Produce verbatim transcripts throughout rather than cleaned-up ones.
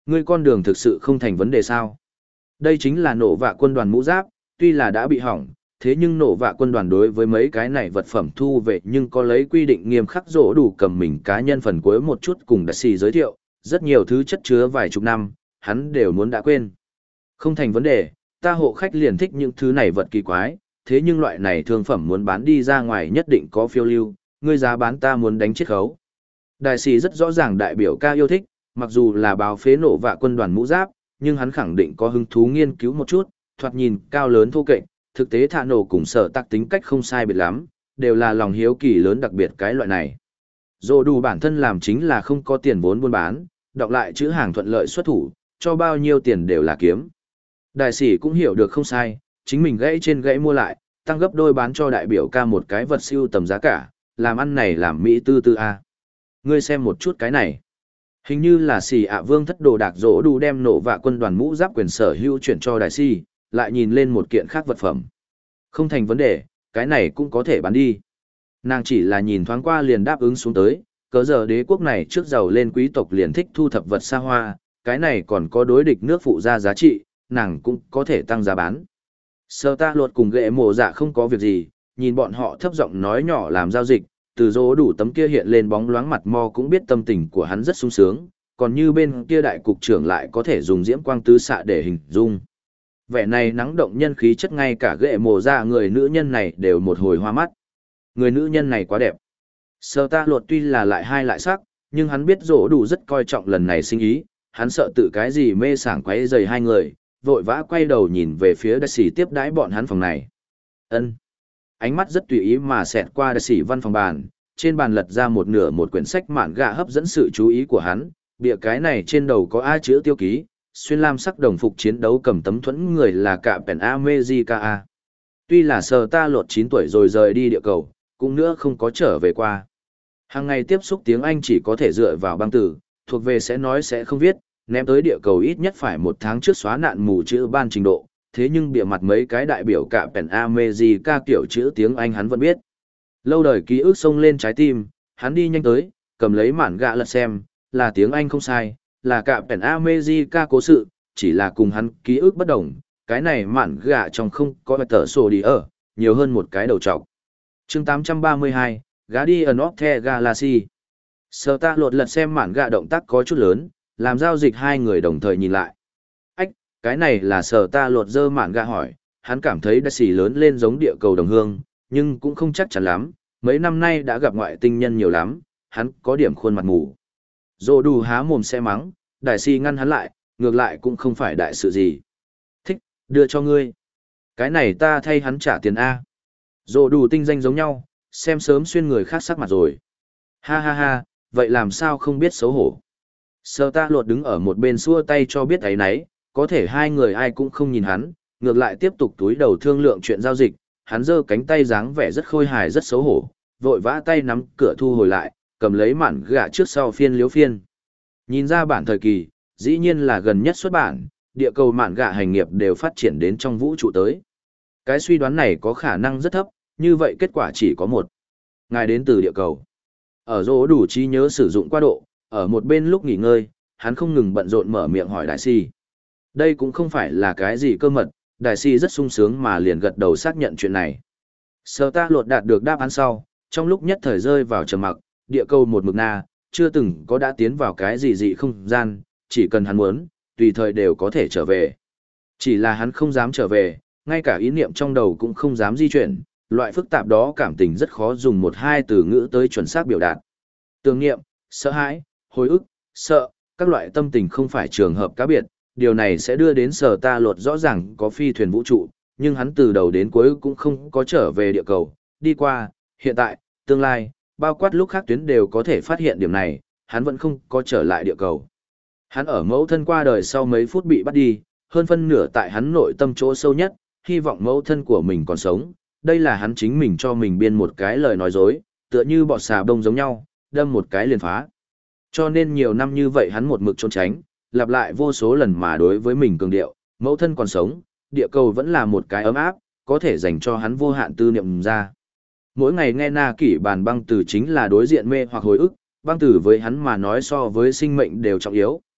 Ngươi con đường thực sự không thành vấn đề sao? Đây chính là nổ vạ quân đoàn mũ giáp, tuy là đã bị hỏng, thế nhưng nổ vạ quân đoàn đối với mấy cái này vật phẩm thu về nhưng có lấy quy định nghiêm khắc rỗ đủ cầm mình cá nhân phần cuối một chút cùng đặc xì giới thiệu, rất nhiều thứ chất chứa vài chục năm, hắn đều muốn đã quên. Không thành vấn đề, ta hộ khách liền thích những thứ này vật kỳ quái, thế nhưng loại này thương phẩm muốn bán đi ra ngoài nhất định có phiêu lưu, ngươi giá bán ta muốn đánh chiết khấu. Đại sĩ rất rõ ràng đại biểu ca yêu thích, mặc dù là báo phế nổ vạ quân đoàn mũ giáp, nhưng hắn khẳng định có hứng thú nghiên cứu một chút, thoạt nhìn cao lớn thô kệch, thực tế thả nổ cùng sở tạc tính cách không sai biệt lắm, đều là lòng hiếu kỳ lớn đặc biệt cái loại này. Dồ đủ bản thân làm chính là không có tiền vốn buôn bán, đọc lại chữ hàng thuận lợi xuất thủ, cho bao nhiêu tiền đều là kiếm. Đại sĩ cũng hiểu được không sai, chính mình gãy trên gãy mua lại, tăng gấp đôi bán cho đại biểu ca một cái vật siêu tầm giá cả, làm ăn này làm Mỹ tư tư a. Ngươi xem một chút cái này. Hình như là xì ạ vương thất đồ đạc rỗ đủ đem nổ vạ quân đoàn mũ giáp quyền sở hữu chuyển cho đại sĩ, lại nhìn lên một kiện khác vật phẩm. Không thành vấn đề, cái này cũng có thể bán đi. Nàng chỉ là nhìn thoáng qua liền đáp ứng xuống tới, cớ giờ đế quốc này trước giàu lên quý tộc liền thích thu thập vật xa hoa, cái này còn có đối địch nước phụ ra giá trị, nàng cũng có thể tăng giá bán. Sơ ta luật cùng ghệ mộ dạ không có việc gì, nhìn bọn họ thấp giọng nói nhỏ làm giao dịch, từ dỗ đủ tấm kia hiện lên bóng loáng mặt mo cũng biết tâm tình của hắn rất sung sướng, còn như bên kia đại cục trưởng lại có thể dùng diễm quang tứ xạ để hình dung. Vẻ này nắng động nhân khí chất ngay cả ghệ mộ dạ người nữ nhân này đều một hồi hoa mắt. Người nữ nhân này quá đẹp. Sơ ta luật tuy là lại hai lại sắc, nhưng hắn biết dỗ đủ rất coi trọng lần này sinh ý, hắn sợ tự cái gì mê sảng quấy rầy hai người, vội vã quay đầu nhìn về phía đại sĩ tiếp đãi bọn hắn phòng này. Ân. Ánh mắt rất tùy ý mà xẹt qua đại sĩ văn phòng bàn, trên bàn lật ra một nửa một quyển sách mạn gạ hấp dẫn sự chú ý của hắn, bìa cái này trên đầu có A chữ tiêu ký, xuyên lam sắc đồng phục chiến đấu cầm tấm thuẫn người là cả Pen America. Tuy là sờ ta lột chín tuổi rồi rời đi địa cầu, cũng nữa không có trở về qua. Hàng ngày tiếp xúc tiếng Anh chỉ có thể dựa vào băng từ, thuộc về sẽ nói sẽ không viết, ném tới địa cầu ít nhất phải một tháng trước xóa nạn mù chữ ban trình độ, thế nhưng bìa mặt mấy cái đại biểu cả Pen America kiểu chữ tiếng Anh hắn vẫn biết. Lâu đời ký ức xông lên trái tim, hắn đi nhanh tới, cầm lấy mạn gạ lật xem, là tiếng Anh không sai, là cả Pen America cố sự, chỉ là cùng hắn ký ức bất đồng, cái này mạn gạ trong không có tờ sổ đi ở, nhiều hơn một cái đầu trọc. Chương tám trăm ba mươi hai, Guardian of the Galaxy. Sở ta lột lật xem mạn gạ động tác có chút lớn, làm giao dịch hai người đồng thời nhìn lại. Ách, cái này là sở ta lột dơ mạn gạ hỏi, hắn cảm thấy đại sĩ lớn lên giống địa cầu đồng hương, nhưng cũng không chắc chắn lắm, mấy năm nay đã gặp ngoại tinh nhân nhiều lắm, hắn có điểm khuôn mặt mù. Dô đủ há mồm xe mắng, đại sĩ ngăn hắn lại, ngược lại cũng không phải đại sự gì. Thích, đưa cho ngươi. Cái này ta thay hắn trả tiền A. Dô đủ tinh danh giống nhau, xem sớm xuyên người khác sắc mặt rồi. Ha ha ha, vậy làm sao không biết xấu hổ. Sở ta lột đứng ở một bên xua tay cho biết ấy nấy, có thể hai người ai cũng không nhìn hắn, ngược lại tiếp tục túi đầu thương lượng chuyện giao dịch, hắn giơ cánh tay dáng vẻ rất khôi hài rất xấu hổ, vội vã tay nắm cửa thu hồi lại, cầm lấy mạn gạ trước sau phiên liếu phiên. Nhìn ra bản thời kỳ, dĩ nhiên là gần nhất xuất bản, địa cầu mạn gạ hành nghiệp đều phát triển đến trong vũ trụ tới. Cái suy đoán này có khả năng rất thấp, như vậy kết quả chỉ có một. Ngài đến từ địa cầu. Ở dỗ đủ trí nhớ sử dụng qua độ, ở một bên lúc nghỉ ngơi, hắn không ngừng bận rộn mở miệng hỏi đại si. Đây cũng không phải là cái gì cơ mật, đại si rất sung sướng mà liền gật đầu xác nhận chuyện này. Sở ta lột đạt được đáp án sau, trong lúc nhất thời rơi vào trầm mặc, địa cầu một mực na, chưa từng có đã tiến vào cái gì dị không gian, chỉ cần hắn muốn, tùy thời đều có thể trở về. Chỉ là hắn không dám trở về, ngay cả ý niệm trong đầu cũng không dám di chuyển, loại phức tạp đó cảm tình rất khó dùng một hai từ ngữ tới chuẩn xác biểu đạt. Tưởng niệm, sợ hãi, hồi ức, sợ, các loại tâm tình không phải trường hợp cá biệt, điều này sẽ đưa đến sở ta lột rõ ràng có phi thuyền vũ trụ, nhưng hắn từ đầu đến cuối cũng không có trở về địa cầu, đi qua, hiện tại, tương lai, bao quát lúc khác tuyến đều có thể phát hiện điểm này, hắn vẫn không có trở lại địa cầu. Hắn ở mẫu thân qua đời sau mấy phút bị bắt đi, hơn phân nửa tại hắn nội tâm chỗ sâu nhất, hy vọng mẫu thân của mình còn sống, đây là hắn chính mình cho mình biên một cái lời nói dối, tựa như bọt xà bông giống nhau, đâm một cái liền phá. Cho nên nhiều năm như vậy hắn một mực trốn tránh, lặp lại vô số lần mà đối với mình cường điệu, mẫu thân còn sống, địa cầu vẫn là một cái ấm áp, có thể dành cho hắn vô hạn tư niệm ra. Mỗi ngày nghe Na Kỷ bàn băng từ chính là đối diện mê hoặc hồi ức, băng tử với hắn mà nói so với sinh mệnh đều trọng yếu,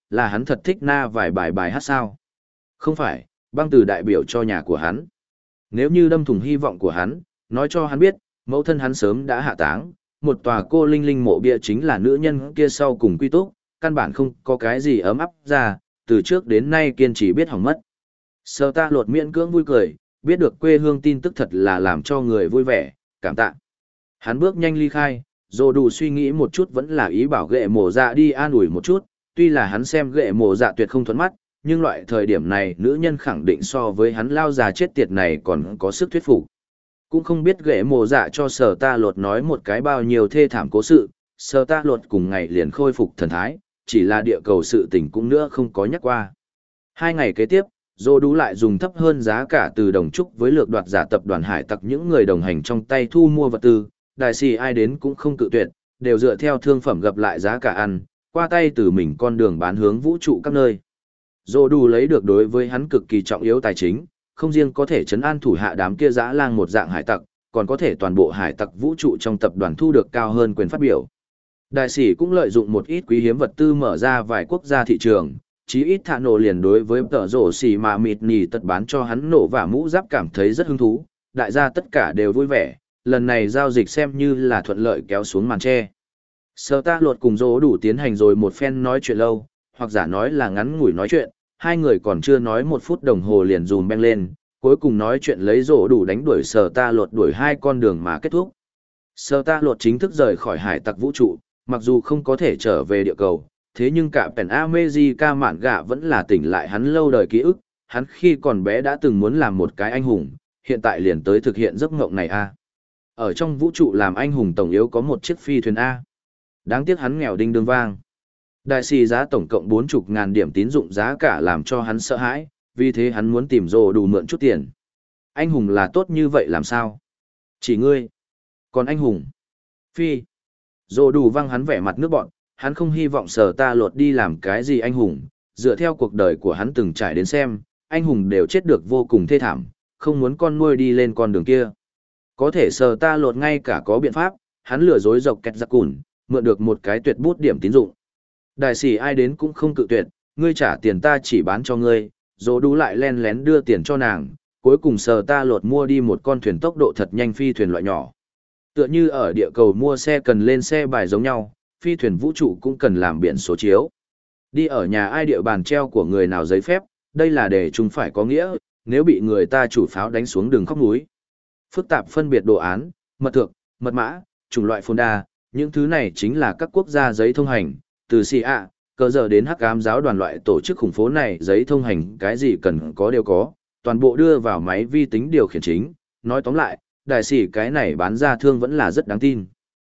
là hắn thật thích na vài bài bài hát sao? Không phải, băng từ đại biểu cho nhà của hắn. Nếu như đâm thủng hy vọng của hắn, nói cho hắn biết, mẫu thân hắn sớm đã hạ táng, một tòa cô linh linh mộ bia chính là nữ nhân kia sau cùng quy túc, căn bản không có cái gì ấm áp ra, từ trước đến nay kiên trì biết hỏng mất. Sở ta lột miễn cưỡng vui cười, biết được quê hương tin tức thật là làm cho người vui vẻ, cảm tạ. Hắn bước nhanh ly khai, dù đủ suy nghĩ một chút vẫn là ý bảo ghệ mổ dạ đi an ủi một chút, tuy là hắn xem ghệ mổ dạ tuyệt không thuẫn mắt, nhưng loại thời điểm này nữ nhân khẳng định so với hắn lao già chết tiệt này còn có sức thuyết phục. Cũng không biết ghệ mổ dạ cho sở ta lột nói một cái bao nhiêu thê thảm cố sự, sở ta lột cùng ngày liền khôi phục thần thái, chỉ là địa cầu sự tình cũng nữa không có nhắc qua. Hai ngày kế tiếp, Dô Đú lại dùng thấp hơn giá cả từ đồng trúc với lược đoạt giả tập đoàn hải tặc những người đồng hành trong tay thu mua vật tư, đại sĩ ai đến cũng không cự tuyệt, đều dựa theo thương phẩm gặp lại giá cả ăn, qua tay từ mình con đường bán hướng vũ trụ các nơi. Dô Đú lấy được đối với hắn cực kỳ trọng yếu tài chính, không riêng có thể trấn an thủ hạ đám kia dã lang một dạng hải tặc, còn có thể toàn bộ hải tặc vũ trụ trong tập đoàn thu được cao hơn quyền phát biểu. Đại sĩ cũng lợi dụng một ít quý hiếm vật tư mở ra vài quốc gia thị trường, chí ít thạ nổ liền đối với tờ rổ xì mà mịt nì tật bán cho hắn nổ và mũ giáp cảm thấy rất hứng thú, đại gia tất cả đều vui vẻ, lần này giao dịch xem như là thuận lợi kéo xuống màn tre. Sở ta lột cùng dỗ đủ tiến hành rồi một phen nói chuyện lâu, hoặc giả nói là ngắn ngủi nói chuyện, hai người còn chưa nói một phút đồng hồ liền dùm beng lên, cuối cùng nói chuyện lấy dỗ đủ đánh đuổi sở ta lột đuổi hai con đường mà kết thúc. Sở ta lột chính thức rời khỏi hải tặc vũ trụ, mặc dù không có thể trở về địa cầu, thế nhưng cả Pen America mạn gạ vẫn là tỉnh lại hắn lâu đời ký ức, hắn khi còn bé đã từng muốn làm một cái anh hùng, hiện tại liền tới thực hiện giấc mộng này a. Ở trong vũ trụ làm anh hùng tổng yếu có một chiếc phi thuyền A. Đáng tiếc hắn nghèo đinh đương vang. Đại sĩ giá tổng cộng bốn mươi ngàn điểm tín dụng giá cả làm cho hắn sợ hãi, vì thế hắn muốn tìm rồ đủ mượn chút tiền. Anh hùng là tốt như vậy làm sao? Chỉ ngươi. Còn anh hùng? Phi. Rồ đủ văng hắn vẻ mặt nước bọn, hắn không hy vọng sở ta lột đi làm cái gì anh hùng, dựa theo cuộc đời của hắn từng trải đến xem, anh hùng đều chết được vô cùng thê thảm, không muốn con nuôi đi lên con đường kia. Có thể sở ta lột ngay cả có biện pháp, hắn lừa dối dọc kẹt giặc cùn, mượn được một cái tuyệt bút điểm tín dụng. Đại sĩ ai đến cũng không cự tuyệt, ngươi trả tiền ta chỉ bán cho ngươi, dỗ đủ lại len lén đưa tiền cho nàng, cuối cùng sở ta lột mua đi một con thuyền tốc độ thật nhanh phi thuyền loại nhỏ. Tựa như ở địa cầu mua xe cần lên xe bài giống nhau, phi thuyền vũ trụ cũng cần làm biển số chiếu. Đi ở nhà ai địa bàn treo của người nào giấy phép, đây là để chúng phải có nghĩa, nếu bị người ta chủ pháo đánh xuống đường khóc núi. Phức tạp phân biệt đồ án, mật thượng, mật mã, chủng loại phôn đa, những thứ này chính là các quốc gia giấy thông hành, từ xê a, cờ giờ đến hắc ám giáo đoàn loại tổ chức khủng phố này giấy thông hành cái gì cần có đều có, toàn bộ đưa vào máy vi tính điều khiển chính, nói tóm lại, đại sĩ cái này bán ra thương vẫn là rất đáng tin.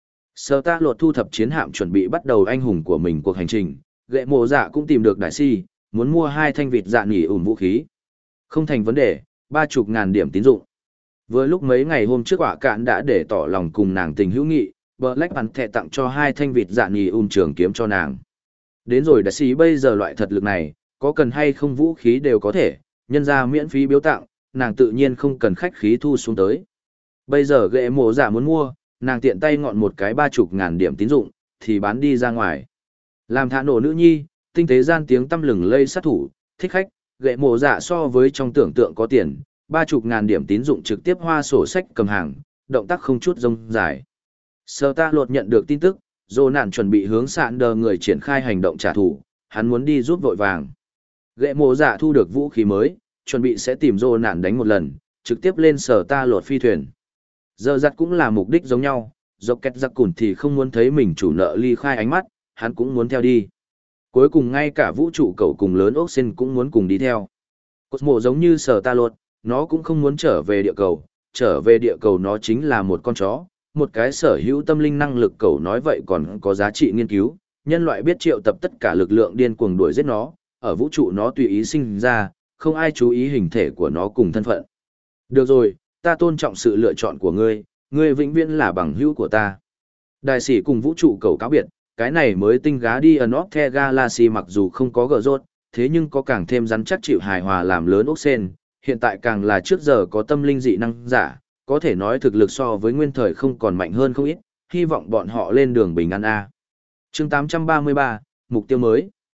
Sở ta lột thu thập chiến hạm chuẩn bị bắt đầu anh hùng của mình cuộc hành trình, ghệ mộ dạ cũng tìm được đại sĩ, muốn mua hai thanh vịt dạ nghỉ ủn vũ khí. Không thành vấn đề, ba chục ngàn điểm tín dụng. Vừa lúc mấy ngày hôm trước quả cạn đã để tỏ lòng cùng nàng tình hữu nghị, Black Panther tặng cho hai thanh vịt dạ nghỉ ủn trường kiếm cho nàng. Đến rồi đại sĩ bây giờ loại thật lực này, có cần hay không vũ khí đều có thể, nhân ra miễn phí biếu tặng, nàng tự nhiên không cần khách khí thu xuống tới. Bây giờ ghệ mộ dạ muốn mua, nàng tiện tay ngọn một cái ba chục ngàn điểm tín dụng, thì bán đi ra ngoài. Làm thả nổ nữ nhi, tinh tế gian tiếng tâm lừng lây sát thủ, thích khách, ghệ mộ dạ so với trong tưởng tượng có tiền, ba chục ngàn điểm tín dụng trực tiếp hoa sổ sách cầm hàng, động tác không chút rông dài. Sở ta lột nhận được tin tức, dô nạn chuẩn bị hướng sạn đờ người triển khai hành động trả thù, hắn muốn đi giúp vội vàng. Ghệ mộ dạ thu được vũ khí mới, chuẩn bị sẽ tìm dô nạn đánh một lần, trực tiếp lên sở ta lột phi thuyền. Giờ giặt cũng là mục đích giống nhau, dọc kẹt giặc cùn thì không muốn thấy mình chủ nợ ly khai ánh mắt, hắn cũng muốn theo đi. Cuối cùng ngay cả vũ trụ cậu cùng lớn ốc xin cũng muốn cùng đi theo. Cosmo giống như sở ta lột, nó cũng không muốn trở về địa cầu, trở về địa cầu nó chính là một con chó, một cái sở hữu tâm linh năng lực cậu nói vậy còn có giá trị nghiên cứu, nhân loại biết triệu tập tất cả lực lượng điên cuồng đuổi giết nó, ở vũ trụ nó tùy ý sinh ra, không ai chú ý hình thể của nó cùng thân phận. Được rồi, ta tôn trọng sự lựa chọn của ngươi, ngươi vĩnh viễn là bằng hữu của ta. Đại sĩ cùng vũ trụ cầu cáo biệt, cái này mới tinh gá đi ở North The Galaxy mặc dù không có gờ rốt, thế nhưng có càng thêm rắn chắc chịu hài hòa làm lớn ốc sen, hiện tại càng là trước giờ có tâm linh dị năng giả, có thể nói thực lực so với nguyên thời không còn mạnh hơn không ít, hy vọng bọn họ lên đường bình an A. chương tám trăm ba mươi ba, mục tiêu mới.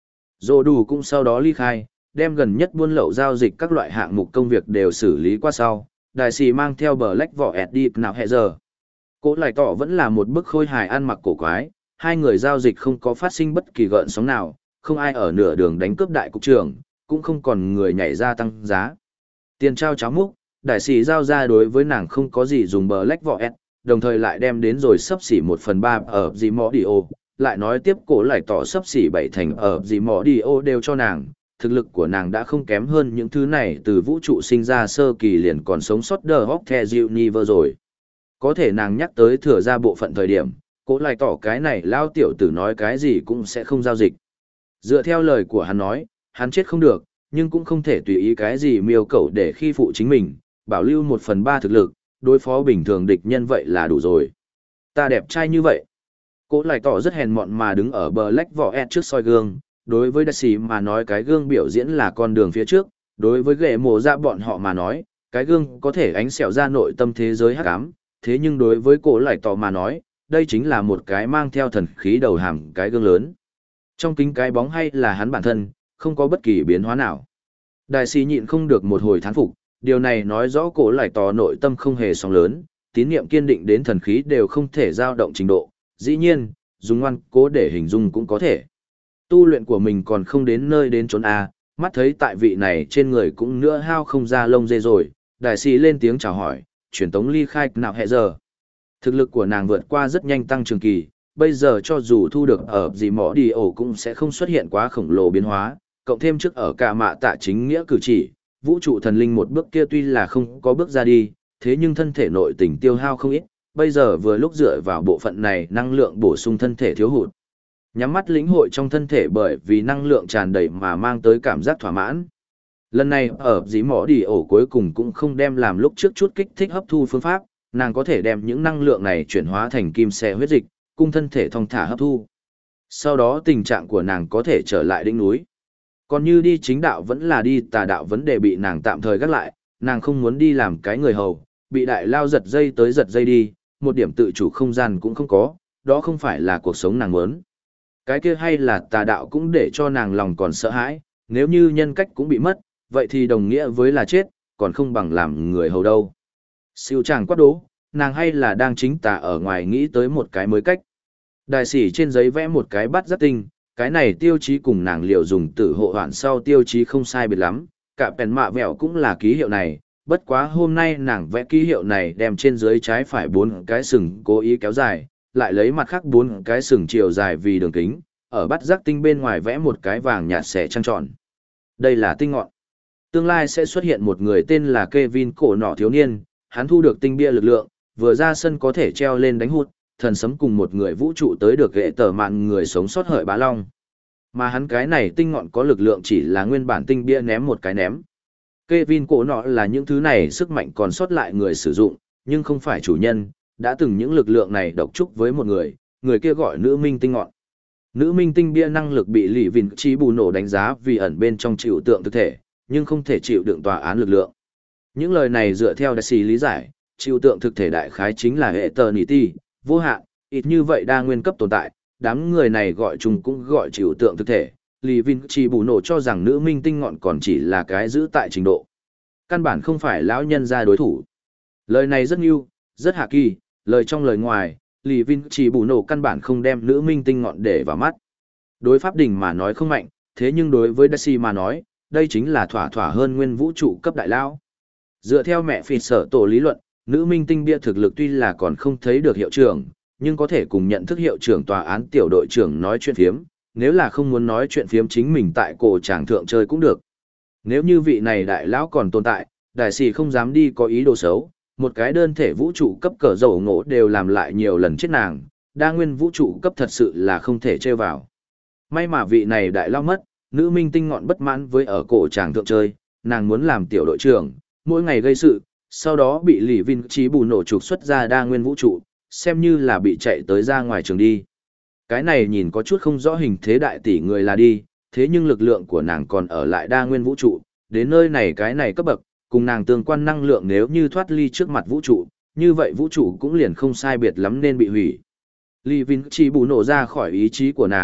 Dô đủ cũng sau đó ly khai, đem gần nhất buôn lậu giao dịch các loại hạng mục công việc đều xử lý qua sau, đại sĩ mang theo bờ lách vỏ ẹt đi nào hẹ giờ. Cố lại tỏ vẫn là một bức khôi hài ăn mặc cổ quái, hai người giao dịch không có phát sinh bất kỳ gợn sóng nào, không ai ở nửa đường đánh cướp đại cục trưởng, cũng không còn người nhảy ra tăng giá. Tiền trao cháo múc, đại sĩ giao ra đối với nàng không có gì dùng bờ lách vỏ ẹt, đồng thời lại đem đến rồi sấp xỉ một phần ba ở gì mỏ đi ô, lại nói tiếp cổ lại tỏ sấp xỉ bảy thành ở gì mỏ đi ô đều cho nàng. Thực lực của nàng đã không kém hơn những thứ này từ vũ trụ sinh ra sơ kỳ liền còn sống sót đờ hóc the dịu niver rồi. Có thể nàng nhắc tới thừa ra bộ phận thời điểm, cố lại tỏ cái này lao tiểu tử nói cái gì cũng sẽ không giao dịch. Dựa theo lời của hắn nói, hắn chết không được, nhưng cũng không thể tùy ý cái gì miêu cầu để khi phụ chính mình, bảo lưu một phần ba thực lực, đối phó bình thường địch nhân vậy là đủ rồi. Ta đẹp trai như vậy. Cố lại tỏ rất hèn mọn mà đứng ở bờ lách vỏ ẹt trước soi gương, đối với đại sĩ mà nói cái gương biểu diễn là con đường phía trước, đối với ghệ mổ ra bọn họ mà nói, cái gương có thể ánh xẹo ra nội tâm thế giới hắc ám, thế nhưng đối với cổ lại tỏ mà nói, đây chính là một cái mang theo thần khí đầu hàm cái gương lớn. Trong kính cái bóng hay là hắn bản thân, không có bất kỳ biến hóa nào. Đại sĩ nhịn không được một hồi thán phục, điều này nói rõ cổ lại tỏ nội tâm không hề sóng lớn, tín niệm kiên định đến thần khí đều không thể dao động trình độ, dĩ nhiên, dùng ngoan cố để hình dung cũng có thể. Tu luyện của mình còn không đến nơi đến chốn A, mắt thấy tại vị này trên người cũng nữa hao không ra lông dê rồi, đại sĩ lên tiếng chào hỏi, truyền tống ly khai nào hẹ giờ. Thực lực của nàng vượt qua rất nhanh tăng trường kỳ, bây giờ cho dù thu được ở gì mỏ đi ổ cũng sẽ không xuất hiện quá khổng lồ biến hóa, cộng thêm trước ở cả mạ tạ chính nghĩa cử chỉ, vũ trụ thần linh một bước kia tuy là không có bước ra đi, thế nhưng thân thể nội tình tiêu hao không ít, bây giờ vừa lúc dựa vào bộ phận này năng lượng bổ sung thân thể thiếu hụt. Nhắm mắt lĩnh hội trong thân thể bởi vì năng lượng tràn đầy mà mang tới cảm giác thỏa mãn. Lần này ở dĩ mỏ đi ổ cuối cùng cũng không đem làm lúc trước chút kích thích hấp thu phương pháp, nàng có thể đem những năng lượng này chuyển hóa thành kim xe huyết dịch, cung thân thể thong thả hấp thu. Sau đó tình trạng của nàng có thể trở lại đỉnh núi. Còn như đi chính đạo vẫn là đi tà đạo vấn đề bị nàng tạm thời gác lại, nàng không muốn đi làm cái người hầu, bị đại lao giật dây tới giật dây đi, một điểm tự chủ không gian cũng không có, đó không phải là cuộc sống nàng muốn. Cái kia hay là tà đạo cũng để cho nàng lòng còn sợ hãi, nếu như nhân cách cũng bị mất, vậy thì đồng nghĩa với là chết, còn không bằng làm người hầu đâu. Siêu chàng quát đố, nàng hay là đang chính tà ở ngoài nghĩ tới một cái mới cách. Đại sĩ trên giấy vẽ một cái bát giác tinh, cái này tiêu chí cùng nàng liệu dùng tử hộ hoạn sau tiêu chí không sai biệt lắm, cả pèn mạ vẹo cũng là ký hiệu này, bất quá hôm nay nàng vẽ ký hiệu này đem trên dưới trái phải bốn cái sừng cố ý kéo dài, lại lấy mặt khác bốn cái sừng chiều dài vì đường kính, ở bát giác tinh bên ngoài vẽ một cái vàng nhạt xẻ trăng tròn. Đây là tinh ngọn. Tương lai sẽ xuất hiện một người tên là Kevin cổ nọ thiếu niên, hắn thu được tinh bia lực lượng, vừa ra sân có thể treo lên đánh hụt, thần sấm cùng một người vũ trụ tới được ghệ tờ mạn người sống sót hợi bá long. Mà hắn cái này tinh ngọn có lực lượng chỉ là nguyên bản tinh bia ném một cái ném. Kevin cổ nọ là những thứ này sức mạnh còn sót lại người sử dụng, nhưng không phải chủ nhân, đã từng những lực lượng này độc trúc với một người, người kia gọi nữ minh tinh ngọn. Nữ minh tinh bia năng lực bị lì vìn chi bù nổ đánh giá vì ẩn bên trong chịu tượng thực thể, nhưng không thể chịu đựng tòa án lực lượng. Những lời này dựa theo đại sĩ lý giải, chịu tượng thực thể đại khái chính là hệ tờ nỉ ti, vô hạn, ít như vậy đa nguyên cấp tồn tại, đám người này gọi chung cũng gọi chịu tượng thực thể. Lì vìn chi bù nổ cho rằng nữ minh tinh ngọn còn chỉ là cái giữ tại trình độ. Căn bản không phải lão nhân ra đối thủ. Lời này rất nhiều, rất hạ kỳ, lời trong lời ngoài, Lì Vin chỉ bù nổ căn bản không đem nữ minh tinh ngọn để vào mắt. Đối pháp đình mà nói không mạnh, thế nhưng đối với Daisy mà nói, đây chính là thỏa thỏa hơn nguyên vũ trụ cấp đại lao. Dựa theo mẹ phi sở tổ lý luận, nữ minh tinh bia thực lực tuy là còn không thấy được hiệu trưởng, nhưng có thể cùng nhận thức hiệu trưởng tòa án tiểu đội trưởng nói chuyện phiếm, nếu là không muốn nói chuyện phiếm chính mình tại cổ tràng thượng chơi cũng được. Nếu như vị này đại lão còn tồn tại, đại sĩ không dám đi có ý đồ xấu, một cái đơn thể vũ trụ cấp cỡ dầu ngộ đều làm lại nhiều lần chết nàng, đa nguyên vũ trụ cấp thật sự là không thể trêu vào. May mà vị này đại lao mất, nữ minh tinh ngọn bất mãn với ở cổ tràng thượng chơi, nàng muốn làm tiểu đội trưởng, mỗi ngày gây sự, sau đó bị Lì Vin trí bù nổ trục xuất ra đa nguyên vũ trụ, xem như là bị chạy tới ra ngoài trường đi. Cái này nhìn có chút không rõ hình thế đại tỷ người là đi, thế nhưng lực lượng của nàng còn ở lại đa nguyên vũ trụ, đến nơi này cái này cấp bậc, cùng nàng tương quan năng lượng nếu như thoát ly trước mặt vũ trụ, như vậy vũ trụ cũng liền không sai biệt lắm nên bị hủy. Lì Vin chỉ bù nổ ra khỏi ý chí của nàng,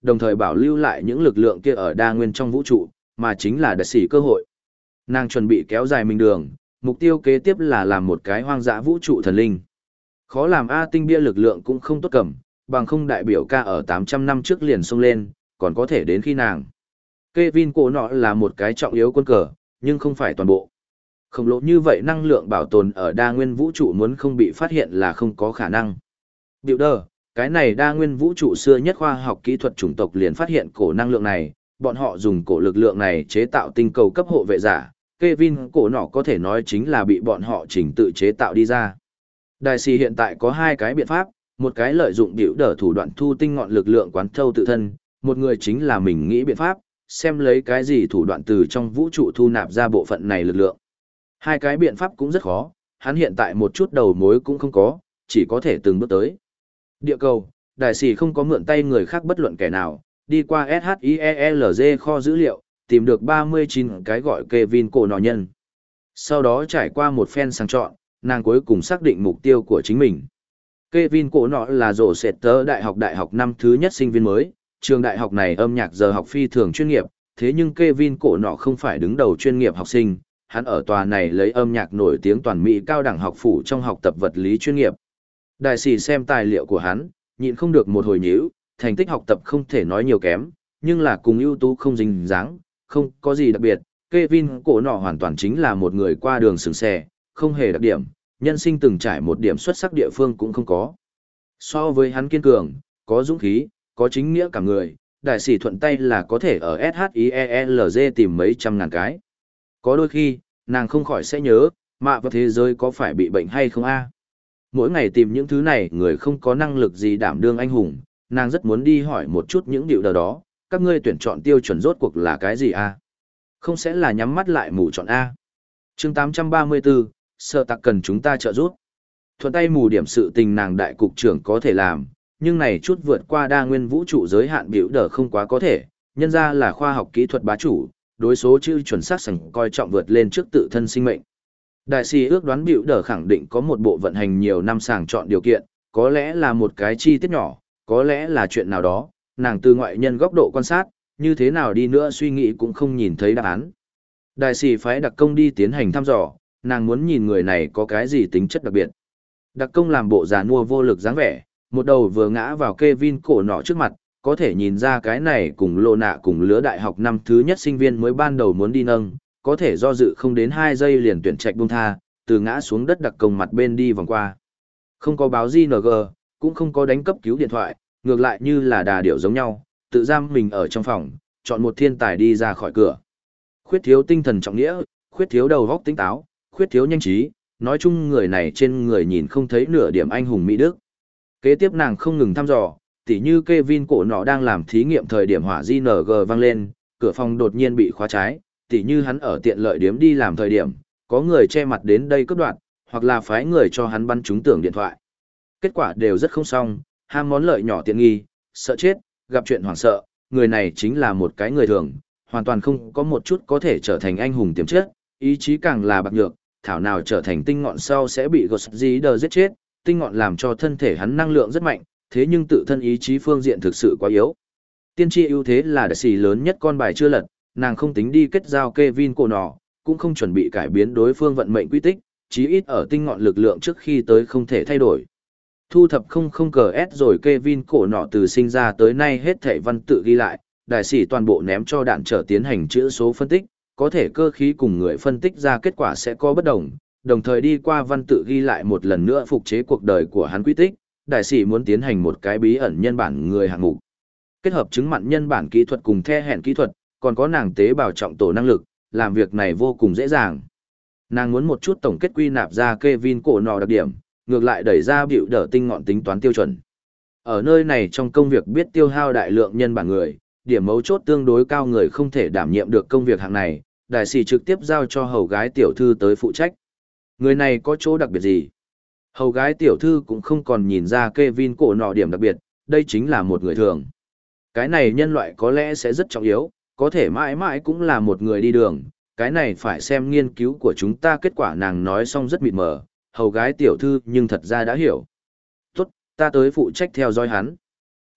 đồng thời bảo lưu lại những lực lượng kia ở đa nguyên trong vũ trụ, mà chính là đại sĩ cơ hội. Nàng chuẩn bị kéo dài mình đường, mục tiêu kế tiếp là làm một cái hoang dã vũ trụ thần linh. Khó làm A tinh bia lực lượng cũng không tốt cầm, bằng không đại biểu ca ở tám trăm năm trước liền xông lên, còn có thể đến khi nàng. Kevin cổ nọ là một cái trọng yếu quân cờ, nhưng không phải toàn bộ. Khổng lồ như vậy năng lượng bảo tồn ở đa nguyên vũ trụ muốn không bị phát hiện là không có khả năng. Builder, cái này đa nguyên vũ trụ xưa nhất khoa học kỹ thuật chủng tộc liền phát hiện cổ năng lượng này, bọn họ dùng cổ lực lượng này chế tạo tinh cầu cấp hộ vệ giả. Kevin cổ nọ có thể nói chính là bị bọn họ chỉnh tự chế tạo đi ra. Đại sĩ hiện tại có hai cái biện pháp, một cái lợi dụng biểu đỡ thủ đoạn thu tinh ngọn lực lượng quán thâu tự thân, một người chính là mình nghĩ biện pháp, xem lấy cái gì thủ đoạn từ trong vũ trụ thu nạp ra bộ phận này lực lượng. Hai cái biện pháp cũng rất khó, hắn hiện tại một chút đầu mối cũng không có, chỉ có thể từng bước tới. Địa cầu, đại sĩ không có mượn tay người khác bất luận kẻ nào, đi qua ét hát i e lờ giê kho dữ liệu, tìm được ba mươi chín cái gọi Kevin cổ nọ nhân. Sau đó trải qua một phen sàng chọn, nàng cuối cùng xác định mục tiêu của chính mình. Kevin cổ nọ là rổ sệt tớ đại học đại học năm thứ nhất sinh viên mới, trường đại học này âm nhạc giờ học phi thường chuyên nghiệp, thế nhưng Kevin cổ nọ không phải đứng đầu chuyên nghiệp học sinh, hắn ở tòa này lấy âm nhạc nổi tiếng toàn Mỹ cao đẳng học phủ trong học tập vật lý chuyên nghiệp. Đại sĩ xem tài liệu của hắn, nhịn không được một hồi nhíu, thành tích học tập không thể nói nhiều kém, nhưng là cùng ưu tú không dính dáng, không có gì đặc biệt. Kevin cổ nọ hoàn toàn chính là một người qua đường sừng xe, không hề đặc điểm, nhân sinh từng trải một điểm xuất sắc địa phương cũng không có. So với hắn kiên cường, có dũng khí, có chính nghĩa cả người, đại sĩ thuận tay là có thể ở ét hát i e lờ giê tìm mấy trăm ngàn cái. Có đôi khi, nàng không khỏi sẽ nhớ, mạ và thế giới có phải bị bệnh hay không a? Mỗi ngày tìm những thứ này người không có năng lực gì đảm đương anh hùng, nàng rất muốn đi hỏi một chút những điều đờ đó, các ngươi tuyển chọn tiêu chuẩn rốt cuộc là cái gì a? Không sẽ là nhắm mắt lại mù chọn a? Chương tám trăm ba mươi tư, sợ tặc cần chúng ta trợ giúp. Thuận tay mù điểm sự tình nàng đại cục trưởng có thể làm, nhưng này chút vượt qua đa nguyên vũ trụ giới hạn biểu đờ không quá có thể, nhân ra là khoa học kỹ thuật bá chủ, đối số chữ chuẩn xác sẵn coi trọng vượt lên trước tự thân sinh mệnh. Đại sĩ ước đoán biểu đờ khẳng định có một bộ vận hành nhiều năm sàng chọn điều kiện, có lẽ là một cái chi tiết nhỏ, có lẽ là chuyện nào đó, nàng từ ngoại nhân góc độ quan sát, như thế nào đi nữa suy nghĩ cũng không nhìn thấy đáp án. Đại sĩ phái đặc công đi tiến hành thăm dò, nàng muốn nhìn người này có cái gì tính chất đặc biệt. Đặc công làm bộ già nua vô lực dáng vẻ, một đầu vừa ngã vào Kevin cổ nọ trước mặt, có thể nhìn ra cái này cùng lô nạ cùng lứa đại học năm thứ nhất sinh viên mới ban đầu muốn đi nâng, có thể do dự không đến hai giây liền tuyển trạch buông tha, từ ngã xuống đất đặc công mặt bên đi vòng qua. Không có báo giê en giê, cũng không có đánh cấp cứu điện thoại, ngược lại như là đà điểu giống nhau, tự giam mình ở trong phòng, chọn một thiên tài đi ra khỏi cửa. Khuyết thiếu tinh thần trọng nghĩa, khuyết thiếu đầu óc tỉnh táo, khuyết thiếu nhanh trí, nói chung người này trên người nhìn không thấy nửa điểm anh hùng mỹ đức. Kế tiếp nàng không ngừng thăm dò, tỉ như Kevin cổ nọ đang làm thí nghiệm thời điểm hỏa giê en giê vang lên, cửa phòng đột nhiên bị khóa trái, tỉ như hắn ở tiện lợi điếm đi làm thời điểm, có người che mặt đến đây cướp đoạt, hoặc là phái người cho hắn bắn trúng tưởng điện thoại. Kết quả đều rất không xong, ham món lợi nhỏ tiện nghi, sợ chết, gặp chuyện hoảng sợ, người này chính là một cái người thường, hoàn toàn không có một chút có thể trở thành anh hùng tiềm chất, ý chí càng là bạc nhược, thảo nào trở thành tinh ngọn sau sẽ bị Ghost Rider giết chết, tinh ngọn làm cho thân thể hắn năng lượng rất mạnh, thế nhưng tự thân ý chí phương diện thực sự quá yếu. Tiên tri ưu thế là đại sĩ lớn nhất con bài chưa lật, nàng không tính đi kết giao Kevin cổ nọ, cũng không chuẩn bị cải biến đối phương vận mệnh quy tích, chí ít ở tinh ngọn lực lượng trước khi tới không thể thay đổi. Thu thập không không cờ S rồi Kevin cổ nọ từ sinh ra tới nay hết thảy văn tự ghi lại, đại sĩ toàn bộ ném cho đạn trở tiến hành chữ số phân tích, có thể cơ khí cùng người phân tích ra kết quả sẽ có bất đồng, đồng thời đi qua văn tự ghi lại một lần nữa phục chế cuộc đời của hắn quy tích, đại sĩ muốn tiến hành một cái bí ẩn nhân bản người hạng mục. Kết hợp chứng mặn nhân bản kỹ thuật cùng the hẹn kỹ thuật, còn có nàng tế bào trọng tổ năng lực, làm việc này vô cùng dễ dàng. Nàng muốn một chút tổng kết quy nạp ra Kevin cổ nọ đặc điểm, ngược lại đẩy ra biểu đỡ tinh ngọn tính toán tiêu chuẩn. Ở nơi này trong công việc biết tiêu hao đại lượng nhân bản người, điểm mấu chốt tương đối cao người không thể đảm nhiệm được công việc hạng này, đại sĩ trực tiếp giao cho hầu gái tiểu thư tới phụ trách. Người này có chỗ đặc biệt gì? Hầu gái tiểu thư cũng không còn nhìn ra Kevin cổ nọ điểm đặc biệt, đây chính là một người thường. Cái này nhân loại có lẽ sẽ rất trọng yếu, có thể mãi mãi cũng là một người đi đường, cái này phải xem nghiên cứu của chúng ta kết quả nàng nói xong rất mịt mờ, hầu gái tiểu thư nhưng thật ra đã hiểu. Tốt, ta tới phụ trách theo dõi hắn.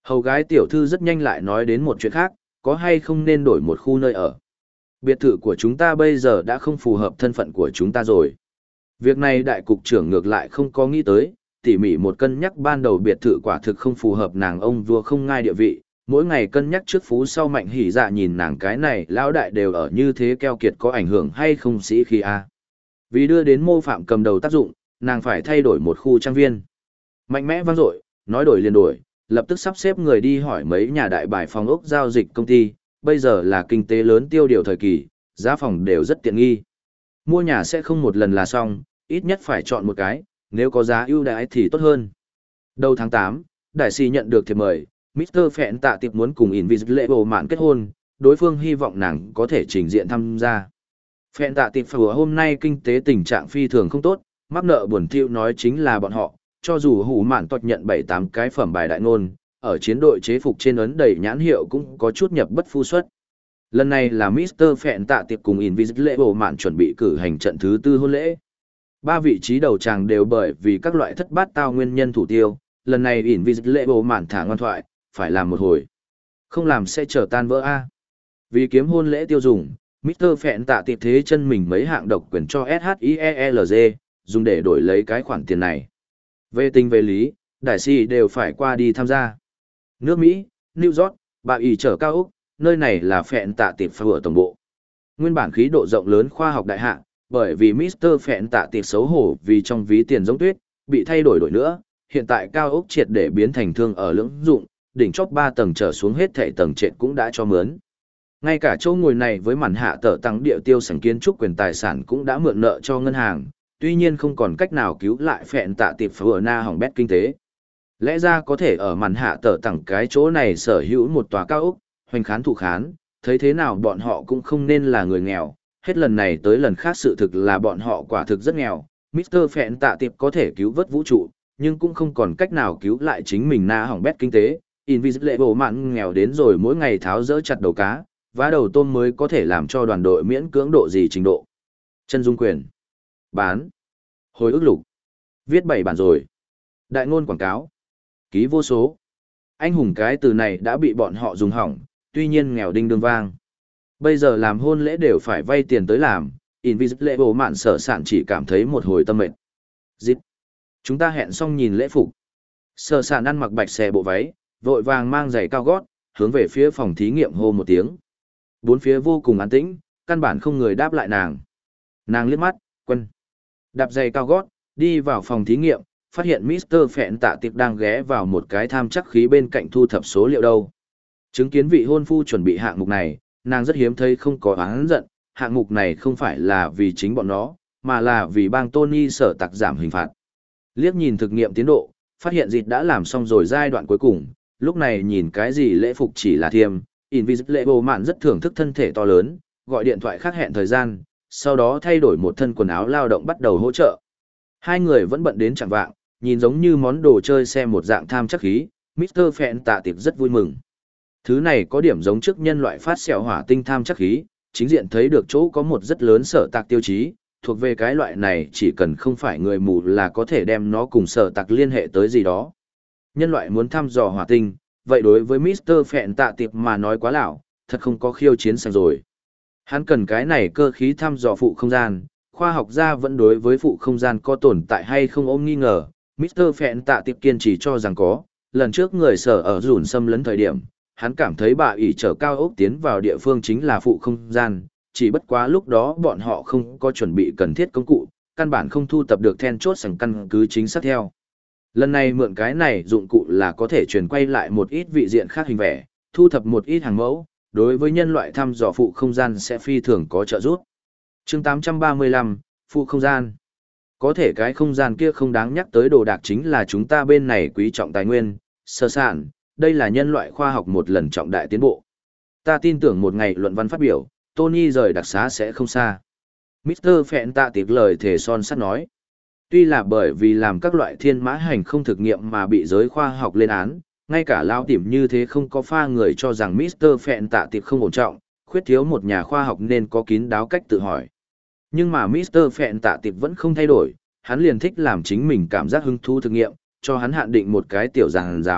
Hầu gái tiểu thư rất nhanh lại nói đến một chuyện khác, có hay không nên đổi một khu nơi ở. Biệt thự của chúng ta bây giờ đã không phù hợp thân phận của chúng ta rồi. Việc này đại cục trưởng ngược lại không có nghĩ tới, tỉ mỉ một cân nhắc ban đầu biệt thự quả thực không phù hợp nàng ông vua không ngai địa vị, mỗi ngày cân nhắc trước phú sau mạnh hỉ dạ nhìn nàng cái này lão đại đều ở như thế keo kiệt có ảnh hưởng hay không sĩ khí a. Vì đưa đến mô phạm cầm đầu tác dụng, nàng phải thay đổi một khu trang viên. Mạnh mẽ vang dội, nói đổi liền đổi, lập tức sắp xếp người đi hỏi mấy nhà đại bài phòng ốc giao dịch công ty, bây giờ là kinh tế lớn tiêu điều thời kỳ, giá phòng đều rất tiện nghi. Mua nhà sẽ không một lần là xong, ít nhất phải chọn một cái, nếu có giá ưu đãi thì tốt hơn. Đầu tháng tám, đại sĩ nhận được thiệp mời, mít tơ Phẹn tạ tiệp muốn cùng Invisible mạn kết hôn, đối phương hy vọng nàng có thể trình diện tham gia. Phẹn tạ tiệp phở hôm nay kinh tế tình trạng phi thường không tốt, mắc nợ buồn thiu nói chính là bọn họ, cho dù hủ mạn toạch nhận bảy tám cái phẩm bài đại ngôn, ở chiến đội chế phục trên ấn đầy nhãn hiệu cũng có chút nhập bất phu xuất. Lần này là mít tơ Phẹn tạ tiệp cùng Invisible mạn chuẩn bị cử hành trận thứ tư hôn lễ. Ba vị trí đầu tràng đều bởi vì các loại thất bát tao nguyên nhân thủ tiêu, lần này Invisible mạn thả ngoan thoại, phải làm một hồi. Không làm sẽ trở tan vỡ A. Vì kiếm hôn lễ tiêu dùng, mít tơ Phẹn tạ tiệp thế chân mình mấy hạng độc quyền cho ét hát i e lờ giê, dùng để đổi lấy cái khoản tiền này. Về tình về lý, đại sĩ đều phải qua đi tham gia. Nước Mỹ, New York, bà ỷ trở cao Úc, nơi này là Phẹn tạ tiệp phở tổng bộ. Nguyên bản khí độ rộng lớn khoa học đại hạ, bởi vì mít tơ Phẹn tạ tiệp xấu hổ vì trong ví tiền giống tuyết, bị thay đổi đổi nữa, hiện tại cao ốc triệt để biến thành thương ở lưỡng dụng, đỉnh chóp ba tầng trở xuống hết thảy tầng trệt cũng đã cho mướn. Ngay cả chỗ ngồi này với màn hạ tờ tăng địa tiêu sảnh kiến trúc quyền tài sản cũng đã mượn nợ cho ngân hàng, tuy nhiên không còn cách nào cứu lại Phẹn tạ tiệp phở na hỏng bét kinh tế. Lẽ ra có thể ở màn hạ tờ tặng cái chỗ này sở hữu một tòa cao ốc, hoành khán thủ khán, thấy thế nào bọn họ cũng không nên là người nghèo, hết lần này tới lần khác sự thực là bọn họ quả thực rất nghèo. mít tơ Phẹn tạ tiệp có thể cứu vớt vũ trụ, nhưng cũng không còn cách nào cứu lại chính mình na hỏng bét kinh tế. Invisible mạn nghèo đến rồi mỗi ngày tháo dỡ chặt đầu cá, vá đầu tôm mới có thể làm cho đoàn đội miễn cưỡng độ gì trình độ. Chân dung quyền. Bán. Hồi ức lục. Viết bảy bản rồi. Đại ngôn quảng cáo. Ký vô số. Anh hùng cái từ này đã bị bọn họ dùng hỏng, tuy nhiên nghèo đinh đương vang. Bây giờ làm hôn lễ đều phải vay tiền tới làm, Invisible mạn sở sản chỉ cảm thấy một hồi tâm mệt. Dịp. Chúng ta hẹn xong nhìn lễ phục. Sở sản ăn mặc bạch xè bộ váy, vội vàng mang giày cao gót, hướng về phía phòng thí nghiệm hô một tiếng. Bốn phía vô cùng an tĩnh, căn bản không người đáp lại nàng. Nàng liếc mắt, quân. Đạp giày cao gót, đi vào phòng thí nghiệm, phát hiện mít tơ Phẹn tạ tiệp đang ghé vào một cái tham chắc khí bên cạnh thu thập số liệu đâu. Chứng kiến vị hôn phu chuẩn bị hạng mục này, nàng rất hiếm thấy không có oán giận, hạng mục này không phải là vì chính bọn nó, mà là vì bang Tony sở tặc giảm hình phạt. Liếc nhìn thực nghiệm tiến độ, phát hiện dịch đã làm xong rồi giai đoạn cuối cùng, lúc này nhìn cái gì lễ phục chỉ là thiêm, Invisible mạn rất thưởng thức thân thể to lớn, gọi điện thoại khác hẹn thời gian, sau đó thay đổi một thân quần áo lao động bắt đầu hỗ trợ. Hai người vẫn bận đến chẳng vạng, nhìn giống như món đồ chơi xe một dạng tham chắc khí, mít tơ Phẹn tạ tiệp rất vui mừng. Thứ này có điểm giống trước nhân loại phát xẻo hỏa tinh tham chắc khí, chính diện thấy được chỗ có một rất lớn sở tạc tiêu chí, thuộc về cái loại này chỉ cần không phải người mù là có thể đem nó cùng sở tạc liên hệ tới gì đó. Nhân loại muốn thăm dò hỏa tinh, vậy đối với mít tơ Phẹn tạ tiệp mà nói quá lão, thật không có khiêu chiến sẵn rồi. Hắn cần cái này cơ khí thăm dò phụ không gian, khoa học gia vẫn đối với phụ không gian có tồn tại hay không ôm nghi ngờ, mít tơ Phẹn tạ tiệp kiên trì cho rằng có, lần trước người sở ở rủn xâm lấn thời điểm, hắn cảm thấy bà ỷ trở cao ốc tiến vào địa phương chính là phụ không gian, chỉ bất quá lúc đó bọn họ không có chuẩn bị cần thiết công cụ, căn bản không thu tập được then chốt sẵn căn cứ chính xác theo. Lần này mượn cái này dụng cụ là có thể truyền quay lại một ít vị diện khác hình vẽ, thu thập một ít hàng mẫu, đối với nhân loại thăm dò phụ không gian sẽ phi thường có trợ giúp. Chương tám trăm ba mươi lăm, phụ không gian. Có thể cái không gian kia không đáng nhắc tới đồ đạc chính là chúng ta bên này quý trọng tài nguyên, sơ sản, đây là nhân loại khoa học một lần trọng đại tiến bộ. Ta tin tưởng một ngày luận văn phát biểu, Tony rời đặc xá sẽ không xa. mít tơ Phẹn tạ tiệp lời thề son sắt nói. Tuy là bởi vì làm các loại thiên mã hành không thực nghiệm mà bị giới khoa học lên án, ngay cả lao tìm như thế không có pha người cho rằng mít tơ Phẹn tạ tiệp không ổn trọng, khuyết thiếu một nhà khoa học nên có kín đáo cách tự hỏi. Nhưng mà mít tơ Phẹn tạ tiệp vẫn không thay đổi, hắn liền thích làm chính mình cảm giác hứng thú thực nghiệm, cho hắn hạn định một cái tiểu giàn giáo,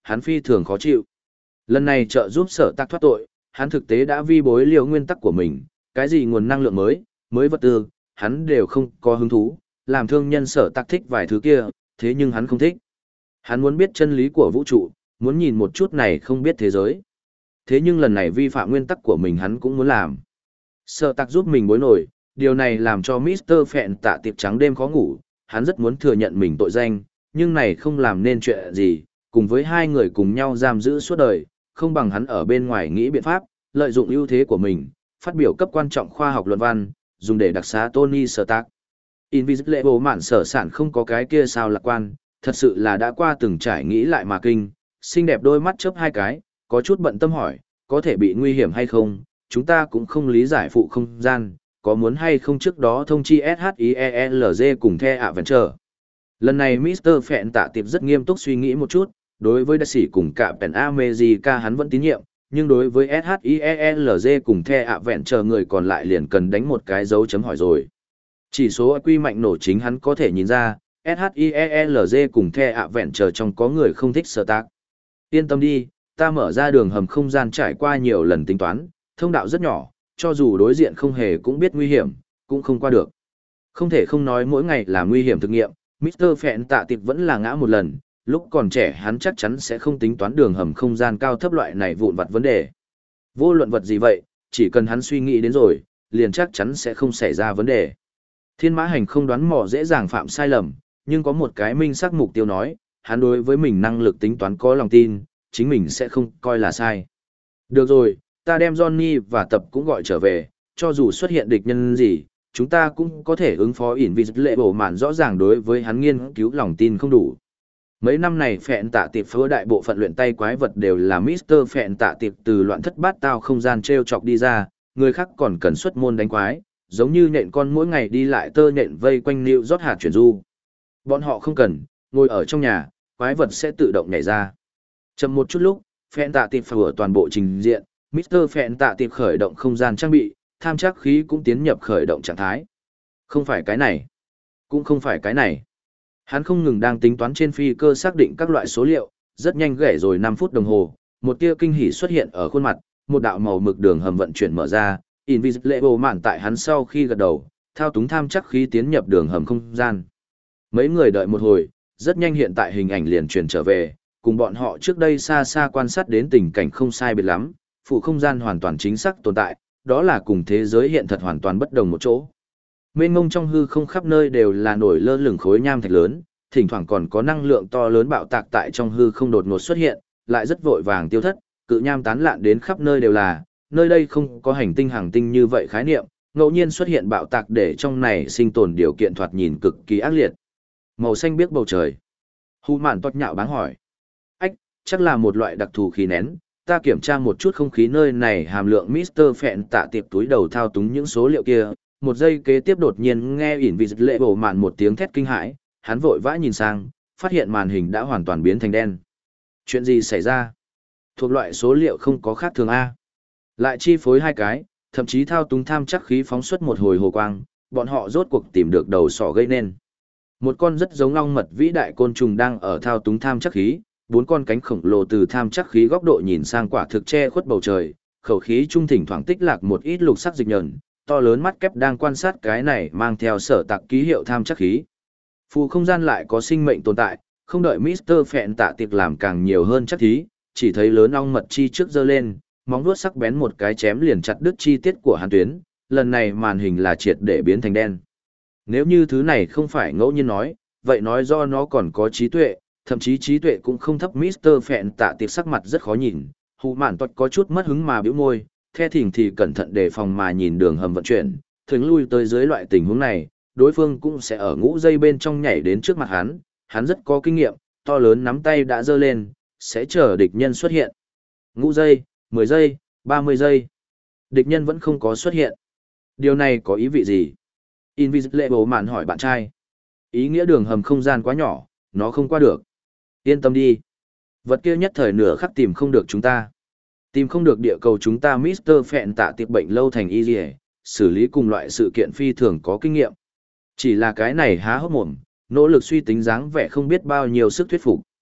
hắn phi thường khó chịu. Lần này trợ giúp sở tạc thoát tội, hắn thực tế đã vi bối liều nguyên tắc của mình, cái gì nguồn năng lượng mới, mới vật tư, hắn đều không có hứng thú, làm thương nhân sở tạc thích vài thứ kia, thế nhưng hắn không thích. Hắn muốn biết chân lý của vũ trụ, muốn nhìn một chút này không biết thế giới. Thế nhưng lần này vi phạm nguyên tắc của mình hắn cũng muốn làm. Sở tạc giúp mình bối nổi, điều này làm cho mít tơ Phẹn Tạ tiệp trắng đêm khó ngủ, hắn rất muốn thừa nhận mình tội danh, nhưng này không làm nên chuyện gì, cùng với hai người cùng nhau giam giữ suốt đời, không bằng hắn ở bên ngoài nghĩ biện pháp, lợi dụng ưu thế của mình, phát biểu cấp quan trọng khoa học luận văn, dùng để đặc xá Tony Stark. Invisible mạn sở sản không có cái kia sao lạc quan, thật sự là đã qua từng trải nghĩ lại mà kinh, xinh đẹp đôi mắt chớp hai cái, có chút bận tâm hỏi, có thể bị nguy hiểm hay không, chúng ta cũng không lý giải phụ không gian, có muốn hay không trước đó thông chi ét hát i e lờ giê cùng The Adventure. Lần này mít tơ Phẹn Tạ tiệp rất nghiêm túc suy nghĩ một chút, đối với đại sĩ cùng cả Pen America hắn vẫn tín nhiệm, nhưng đối với ét hát i e lờ giê cùng The Adventure người còn lại liền cần đánh một cái dấu chấm hỏi rồi. Chỉ số i kiu mạnh nổ chính hắn có thể nhìn ra, ét hát i e lờ giê cùng The Adventure trong có người không thích Stark. Yên tâm đi, ta mở ra đường hầm không gian trải qua nhiều lần tính toán, thông đạo rất nhỏ, cho dù đối diện không hề cũng biết nguy hiểm, cũng không qua được. Không thể không nói mỗi ngày là nguy hiểm thực nghiệm, mít tơ Phẹn Tạ tiệp vẫn là ngã một lần, lúc còn trẻ hắn chắc chắn sẽ không tính toán đường hầm không gian cao thấp loại này vụn vặt vấn đề. Vô luận vật gì vậy, chỉ cần hắn suy nghĩ đến rồi, liền chắc chắn sẽ không xảy ra vấn đề. Thiên mã hành không đoán mò dễ dàng phạm sai lầm, nhưng có một cái minh xác mục tiêu nói, hắn đối với mình năng lực tính toán có lòng tin, chính mình sẽ không coi là sai. Được rồi, ta đem Johnny và Tập cũng gọi trở về, cho dù xuất hiện địch nhân gì, chúng ta cũng có thể ứng phó Invisible mạn rõ ràng đối với hắn nghiên cứu lòng tin không đủ. Mấy năm này Phẹn Tạ tiệp phớ đại bộ phận luyện tay quái vật đều là mít tơ Phẹn Tạ tiệp từ loạn thất bát tao không gian treo chọc đi ra, người khác còn cần xuất môn đánh quái, giống như nhện con mỗi ngày đi lại tơ nhện vây quanh nịu rót hạt chuyển du. Bọn họ không cần, ngồi ở trong nhà, quái vật sẽ tự động nhảy ra. Chậm một chút lúc, Phẹn Tạ tiệp phở toàn bộ trình diện, mít tơ Phẹn Tạ tiệp khởi động không gian trang bị, tham chắc khí cũng tiến nhập khởi động trạng thái. Không phải cái này, cũng không phải cái này. Hắn không ngừng đang tính toán trên phi cơ xác định các loại số liệu, rất nhanh gãy rồi năm phút đồng hồ, một tia kinh hỉ xuất hiện ở khuôn mặt, một đạo màu mực đường hầm vận chuyển mở ra, Invisible mạn tại hắn sau khi gật đầu, thao túng tham chắc khí tiến nhập đường hầm không gian. Mấy người đợi một hồi, rất nhanh hiện tại hình ảnh liền truyền trở về, cùng bọn họ trước đây xa xa quan sát đến tình cảnh không sai biệt lắm, phụ không gian hoàn toàn chính xác tồn tại, đó là cùng thế giới hiện thật hoàn toàn bất đồng một chỗ. Mênh mông trong hư không khắp nơi đều là nổi lơ lửng khối nham thạch lớn, thỉnh thoảng còn có năng lượng to lớn bạo tạc tại trong hư không đột ngột xuất hiện, lại rất vội vàng tiêu thất, cự nham tán lạn đến khắp nơi đều là, nơi đây không có hành tinh hàng tinh như vậy khái niệm, ngẫu nhiên xuất hiện bạo tạc để trong này sinh tồn điều kiện thoạt nhìn cực kỳ ác liệt. Màu xanh biếc bầu trời. Hu Mạn toát nhạo báng hỏi. Ách, chắc là một loại đặc thù khí nén, ta kiểm tra một chút không khí nơi này hàm lượng mít tơ Phẹn Tạ tiệp túi đầu thao túng những số liệu kia. Một giây kế tiếp đột nhiên nghe Invisible mạn một tiếng thét kinh hãi, hắn vội vã nhìn sang, phát hiện màn hình đã hoàn toàn biến thành đen. Chuyện gì xảy ra? Thuộc loại số liệu không có khác thường A. Lại chi phối hai cái, thậm chí thao túng tham chắc khí phóng xuất một hồi hồ quang, bọn họ rốt cuộc tìm được đầu sỏ gây nên. Một con rất giống ong mật vĩ đại côn trùng đang ở thao túng tham chắc khí, bốn con cánh khổng lồ từ tham chắc khí góc độ nhìn sang quả thực che khuất bầu trời, khẩu khí trung thỉnh thoảng tích lạc một ít lục sắc dịch nhờn, to lớn mắt kép đang quan sát cái này mang theo sở tạc ký hiệu tham chắc khí. Phù không gian lại có sinh mệnh tồn tại, không đợi mít tơ Phẹn Tạ tiệp làm càng nhiều hơn chắc thí, chỉ thấy lớn ong mật chi trước giơ lên, móng vuốt sắc bén một cái chém liền chặt đứt chi tiết của hàn tuyến, lần này màn hình là triệt để biến thành đen. Nếu như thứ này không phải ngẫu nhiên nói, vậy nói do nó còn có trí tuệ, thậm chí trí tuệ cũng không thấp. mít tơ Phẹn Tạ tiệp sắc mặt rất khó nhìn, Hù Mạn Toát có chút mất hứng mà bĩu môi, the thỉnh thì cẩn thận đề phòng mà nhìn đường hầm vận chuyển, thường lui tới dưới loại tình huống này, đối phương cũng sẽ ở ngũ dây bên trong nhảy đến trước mặt hắn, hắn rất có kinh nghiệm, to lớn nắm tay đã giơ lên, sẽ chờ địch nhân xuất hiện. Ngũ giây, mười giây, ba mươi giây. Địch nhân vẫn không có xuất hiện. Điều này có ý vị gì? Invisible mạn hỏi bạn trai. Ý nghĩa đường hầm không gian quá nhỏ, nó không qua được. Yên tâm đi. Vật kia nhất thời nửa khắc tìm không được chúng ta. Tìm không được địa cầu chúng ta mít tơ Phẹn Tạ tiệp bệnh lâu thành y dì xử lý cùng loại sự kiện phi thường có kinh nghiệm. Chỉ là cái này há hốc mồm, nỗ lực suy tính dáng vẻ không biết bao nhiêu sức thuyết phục.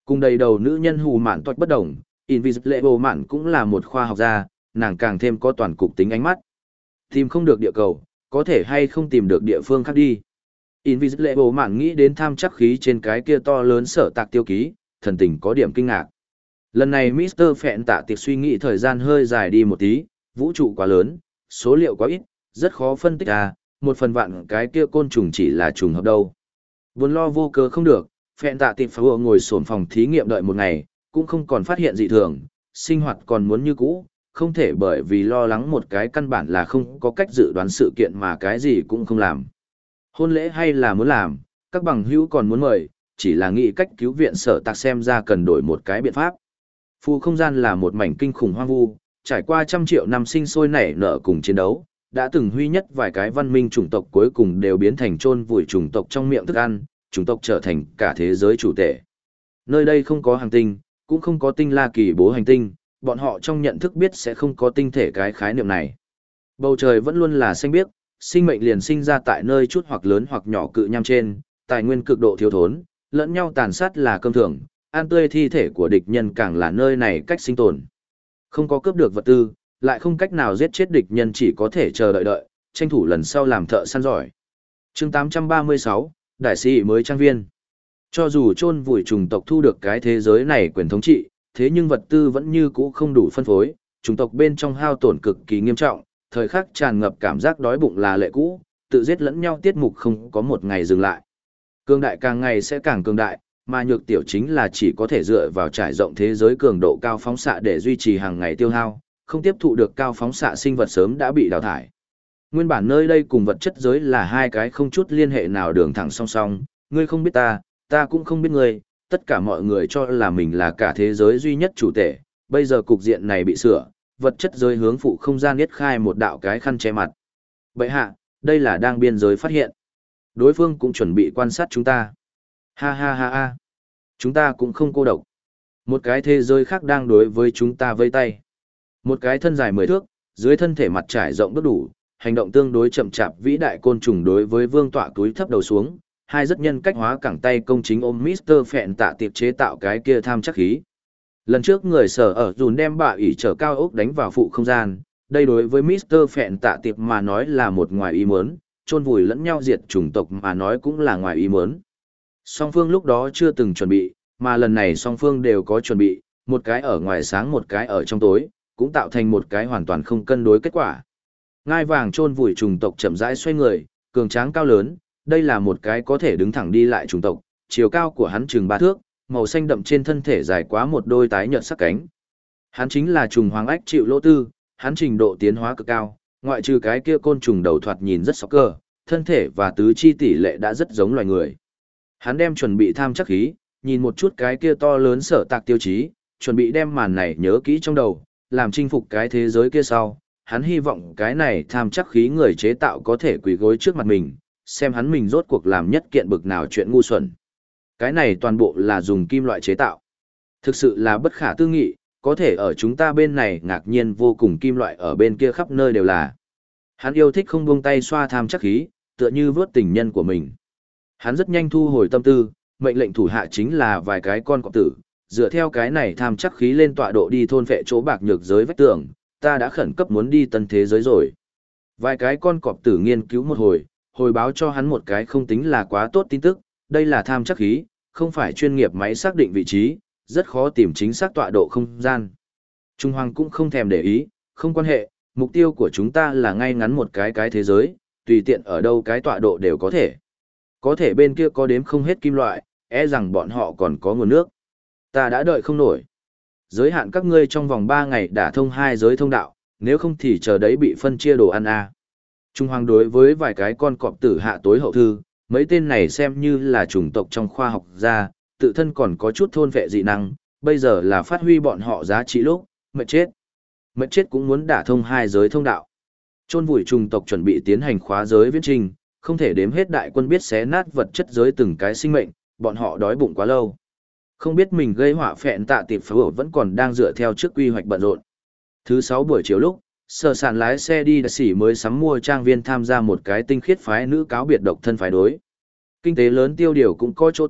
Cùng đầy đầu nữ nhân hù mạn toạch bất đồng, Invisible mạn cũng là một khoa học gia, nàng càng thêm có toàn cục tính ánh mắt. Tìm không được địa cầu, có thể hay không tìm được địa phương khác đi. Invisible mạn nghĩ đến tham chắc khí trên cái kia to lớn sở tạc tiêu ký, thần tình có điểm kinh ngạc. Lần này mít tơ Phẹn Tạ Tiệp suy nghĩ thời gian hơi dài đi một tí, vũ trụ quá lớn, số liệu quá ít, rất khó phân tích à, một phần vạn cái kia côn trùng chỉ là trùng hợp đâu. Buồn lo vô cớ không được, Phẹn Tạ Tiệp phải ngồi sổn phòng thí nghiệm đợi một ngày, cũng không còn phát hiện dị thường, sinh hoạt còn muốn như cũ, không thể bởi vì lo lắng một cái căn bản là không có cách dự đoán sự kiện mà cái gì cũng không làm. Hôn lễ hay là muốn làm, các bằng hữu còn muốn mời, chỉ là nghĩ cách cứu viện sở tạc xem ra cần đổi một cái biện pháp. Phù không gian là một mảnh kinh khủng hoang vu, trải qua trăm triệu năm sinh sôi nảy nở cùng chiến đấu, đã từng huy nhất vài cái văn minh chủng tộc cuối cùng đều biến thành chôn vùi chủng tộc trong miệng thức ăn, chủng tộc trở thành cả thế giới chủ tể. Nơi đây không có hành tinh, cũng không có tinh la kỳ bố hành tinh, bọn họ trong nhận thức biết sẽ không có tinh thể cái khái niệm này. Bầu trời vẫn luôn là xanh biếc, sinh mệnh liền sinh ra tại nơi chút hoặc lớn hoặc nhỏ cự nham trên, tài nguyên cực độ thiếu thốn, lẫn nhau tàn sát là cơm thường, ăn tươi thi thể của địch nhân càng là nơi này cách sinh tồn. Không có cướp được vật tư, lại không cách nào giết chết địch nhân, chỉ có thể chờ đợi đợi, tranh thủ lần sau làm thợ săn giỏi. Chương tám trăm ba mươi sáu, Đại sĩ mới trang viên. Cho dù chôn vùi chủng tộc thu được cái thế giới này quyền thống trị, thế nhưng vật tư vẫn như cũ không đủ phân phối, chủng tộc bên trong hao tổn cực kỳ nghiêm trọng, thời khắc tràn ngập cảm giác đói bụng là lệ cũ, tự giết lẫn nhau tiết mục không có một ngày dừng lại. Cường đại càng ngày sẽ càng cường đại, mà nhược tiểu chính là chỉ có thể dựa vào trải rộng thế giới cường độ cao phóng xạ để duy trì hàng ngày tiêu hao, không tiếp thụ được cao phóng xạ sinh vật sớm đã bị đào thải. Nguyên bản nơi đây cùng vật chất giới là hai cái không chút liên hệ nào đường thẳng song song, ngươi không biết ta, ta cũng không biết ngươi, tất cả mọi người cho là mình là cả thế giới duy nhất chủ tể, bây giờ cục diện này bị sửa, vật chất giới hướng phụ không gian yết khai một đạo cái khăn che mặt. Bệ hạ, đây là đang biên giới phát hiện. Đối phương cũng chuẩn bị quan sát chúng ta. Ha ha ha ha. Chúng ta cũng không cô độc. Một cái thế giới khác đang đối với chúng ta vây tay. Một cái thân dài mười thước, dưới thân thể mặt trải rộng bước đủ, hành động tương đối chậm chạp vĩ đại côn trùng đối với vương tọa túi thấp đầu xuống, hai rất nhân cách hóa cẳng tay công chính ôm mít tơ Phẹn Tạ Tiệp chế tạo cái kia tham chắc khí. Lần trước người sở ở dùn đem bạ ủy trở cao ốc đánh vào phụ không gian, đây đối với mít tơ Phẹn Tạ Tiệp mà nói là một ngoài ý muốn, chôn vùi lẫn nhau diệt chủng tộc mà nói cũng là ngoài ý muốn. Song phương lúc đó chưa từng chuẩn bị, mà lần này song phương đều có chuẩn bị, một cái ở ngoài sáng một cái ở trong tối, cũng tạo thành một cái hoàn toàn không cân đối kết quả. Ngai vàng chôn vùi chủng tộc chậm rãi xoay người, cường tráng cao lớn, đây là một cái có thể đứng thẳng đi lại chủng tộc, chiều cao của hắn chừng ba thước, màu xanh đậm trên thân thể dài quá một đôi tái nhợt sắc cánh. Hắn chính là trùng hoàng ách chịu lỗ tư, hắn trình độ tiến hóa cực cao, ngoại trừ cái kia côn trùng đầu thoạt nhìn rất sóc cơ, thân thể và tứ chi tỷ lệ đã rất giống loài người. Hắn đem chuẩn bị tham chắc khí, nhìn một chút cái kia to lớn sở tạc tiêu chí, chuẩn bị đem màn này nhớ kỹ trong đầu, làm chinh phục cái thế giới kia sau. Hắn hy vọng cái này tham chắc khí người chế tạo có thể quỳ gối trước mặt mình, xem hắn mình rốt cuộc làm nhất kiện bực nào chuyện ngu xuẩn. Cái này toàn bộ là dùng kim loại chế tạo. Thực sự là bất khả tư nghị, có thể ở chúng ta bên này ngạc nhiên vô cùng kim loại ở bên kia khắp nơi đều là. Hắn yêu thích không buông tay xoa tham chắc khí, tựa như vớt tình nhân của mình. Hắn rất nhanh thu hồi tâm tư, mệnh lệnh thủ hạ chính là vài cái con cọp tử, dựa theo cái này tham chắc khí lên tọa độ đi thôn vệ chỗ bạc nhược giới vách tường, ta đã khẩn cấp muốn đi tân thế giới rồi. Vài cái con cọp tử nghiên cứu một hồi, hồi báo cho hắn một cái không tính là quá tốt tin tức, đây là tham chắc khí, không phải chuyên nghiệp máy xác định vị trí, rất khó tìm chính xác tọa độ không gian. Trung Hoàng cũng không thèm để ý, không quan hệ, mục tiêu của chúng ta là ngay ngắn một cái cái thế giới, tùy tiện ở đâu cái tọa độ đều có thể. Có thể bên kia có đếm không hết kim loại, e rằng bọn họ còn có nguồn nước. Ta đã đợi không nổi. Giới hạn các ngươi trong vòng ba ngày đả thông hai giới thông đạo, nếu không thì chờ đấy bị phân chia đồ ăn à. Trung Hoàng đối với vài cái con cọp tử hạ tối hậu thư, mấy tên này xem như là chủng tộc trong khoa học gia, tự thân còn có chút thôn vệ dị năng, bây giờ là phát huy bọn họ giá trị lúc, mệt chết. Mệt chết cũng muốn đả thông hai giới thông đạo. Chôn vùi chủng tộc chuẩn bị tiến hành khóa giới viễn trình, không thể đếm hết đại quân biết xé nát vật chất giới từng cái sinh mệnh, bọn họ đói bụng quá lâu. Không biết mình gây họa Phẹn Tạ Tiệp phở vẫn còn đang dựa theo trước quy hoạch bận rộn. Thứ sáu buổi chiều lúc, sở sản lái xe đi đặc sĩ mới sắm mua trang viên tham gia một cái tinh khiết phái nữ cáo biệt độc thân phái đối. Kinh tế lớn tiêu điều cũng có chỗ tốt,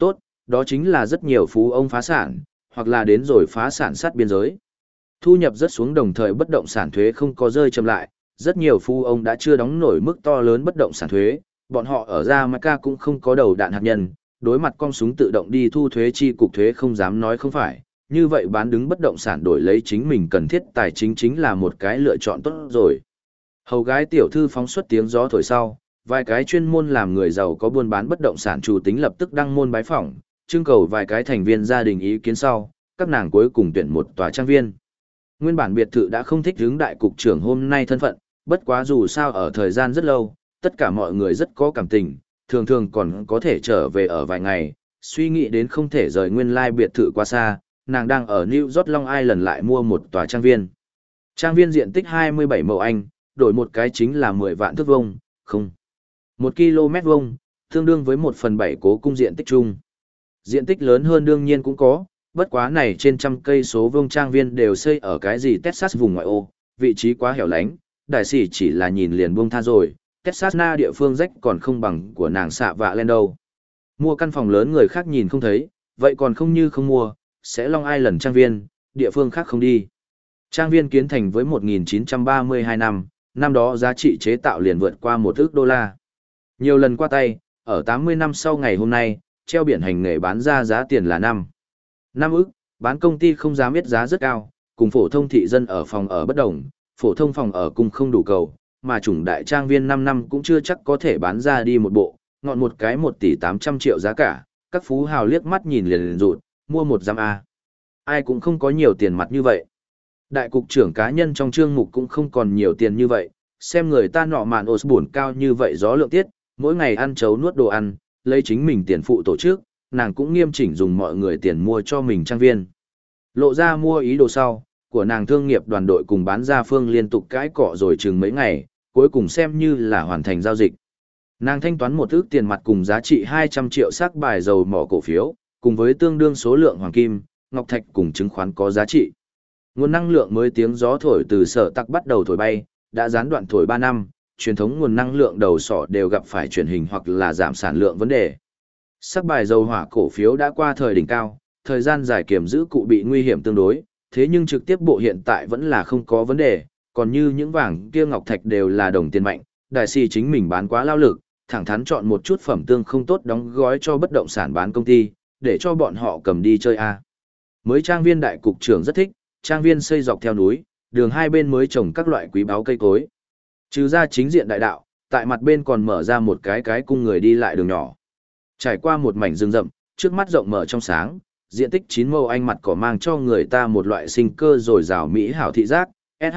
Đó chính là rất nhiều phú ông phá sản, hoặc là đến rồi phá sản sát biên giới. Thu nhập rất xuống đồng thời bất động sản thuế không có rơi chậm lại, rất nhiều phú ông đã chưa đóng nổi mức to lớn bất động sản thuế, bọn họ ở Jamaica cũng không có đầu đạn hạt nhân, đối mặt con súng tự động đi thu thuế chi cục thuế không dám nói không phải, như vậy bán đứng bất động sản đổi lấy chính mình cần thiết tài chính chính là một cái lựa chọn tốt rồi. Hầu gái tiểu thư phóng xuất tiếng gió thổi sau, vài cái chuyên môn làm người giàu có buôn bán bất động sản chủ tính lập tức đăng môn bái phỏng, trưng cầu vài cái thành viên gia đình ý kiến sau, các nàng cuối cùng tuyển một tòa trang viên. Nguyên bản biệt thự đã không thích hướng đại cục trưởng hôm nay thân phận, bất quá dù sao ở thời gian rất lâu, tất cả mọi người rất có cảm tình, thường thường còn có thể trở về ở vài ngày, suy nghĩ đến không thể rời nguyên lai biệt thự quá xa, nàng đang ở New York Long Island lại mua một tòa trang viên. Trang viên diện tích hai mươi bảy mẫu Anh, đổi một cái chính là mười vạn thước vuông, không. một ki lô mét vuông, tương đương với một phần bảy cố cung diện tích chung. Diện tích lớn hơn đương nhiên cũng có, bất quá này trên trăm cây số vuông trang viên đều xây ở cái gì Texas vùng ngoại ô, vị trí quá hẻo lánh, đại sĩ chỉ là nhìn liền buông tha rồi, Texas na địa phương rách còn không bằng của nàng xạ vạ lên đâu. Mua căn phòng lớn người khác nhìn không thấy, vậy còn không như không mua, sẽ Long Island trang viên, địa phương khác không đi. Trang viên kiến thành với một nghìn chín trăm ba mươi hai năm, năm đó giá trị chế tạo liền vượt qua một ức đô la. Nhiều lần qua tay, ở tám mươi năm sau ngày hôm nay, treo biển hành nghề bán ra giá tiền là năm. năm ức, bán công ty không dám biết giá rất cao, cùng phổ thông thị dân ở phòng ở bất đồng, phổ thông phòng ở cùng không đủ cầu, mà chủng đại trang viên năm năm cũng chưa chắc có thể bán ra đi một bộ, ngọn một cái một tỷ tám trăm triệu giá cả, các phú hào liếc mắt nhìn liền liền rụt, mua một giam A. Ai cũng không có nhiều tiền mặt như vậy. Đại cục trưởng cá nhân trong chương mục cũng không còn nhiều tiền như vậy, xem người ta nọ màn Osborne cao như vậy gió lượng tiết, mỗi ngày ăn chấu nuốt đồ ăn, lấy chính mình tiền phụ tổ chức, nàng cũng nghiêm chỉnh dùng mọi người tiền mua cho mình trang viên. Lộ ra mua ý đồ sau, của nàng thương nghiệp đoàn đội cùng bán gia phương liên tục cãi cọ rồi chừng mấy ngày, cuối cùng xem như là hoàn thành giao dịch. Nàng thanh toán một ước tiền mặt cùng giá trị hai trăm triệu xác bài dầu mỏ cổ phiếu, cùng với tương đương số lượng hoàng kim, ngọc thạch cùng chứng khoán có giá trị. Nguồn năng lượng mới tiếng gió thổi từ sở tắc bắt đầu thổi bay, đã gián đoạn thổi ba năm, truyền thống nguồn năng lượng đầu sỏ đều gặp phải chuyển hình hoặc là giảm sản lượng vấn đề. Sắc bài dầu hỏa cổ phiếu đã qua thời đỉnh cao, thời gian dài kiểm giữ cụ bị nguy hiểm tương đối, thế nhưng trực tiếp bộ hiện tại vẫn là không có vấn đề, còn như những vàng kia ngọc thạch đều là đồng tiền mạnh, đại sĩ chính mình bán quá lao lực, thẳng thắn chọn một chút phẩm tương không tốt đóng gói cho bất động sản bán công ty, để cho bọn họ cầm đi chơi a. Mới trang viên đại cục trưởng rất thích, trang viên xây dọc theo núi, đường hai bên mới trồng các loại quý báu cây cối. Trừ ra chính diện đại đạo, tại mặt bên còn mở ra một cái cái cung người đi lại đường nhỏ. Trải qua một mảnh rừng rậm, trước mắt rộng mở trong sáng, diện tích chín mẫu Anh mặt cỏ mang cho người ta một loại sinh cơ dồi dào mỹ hảo thị giác.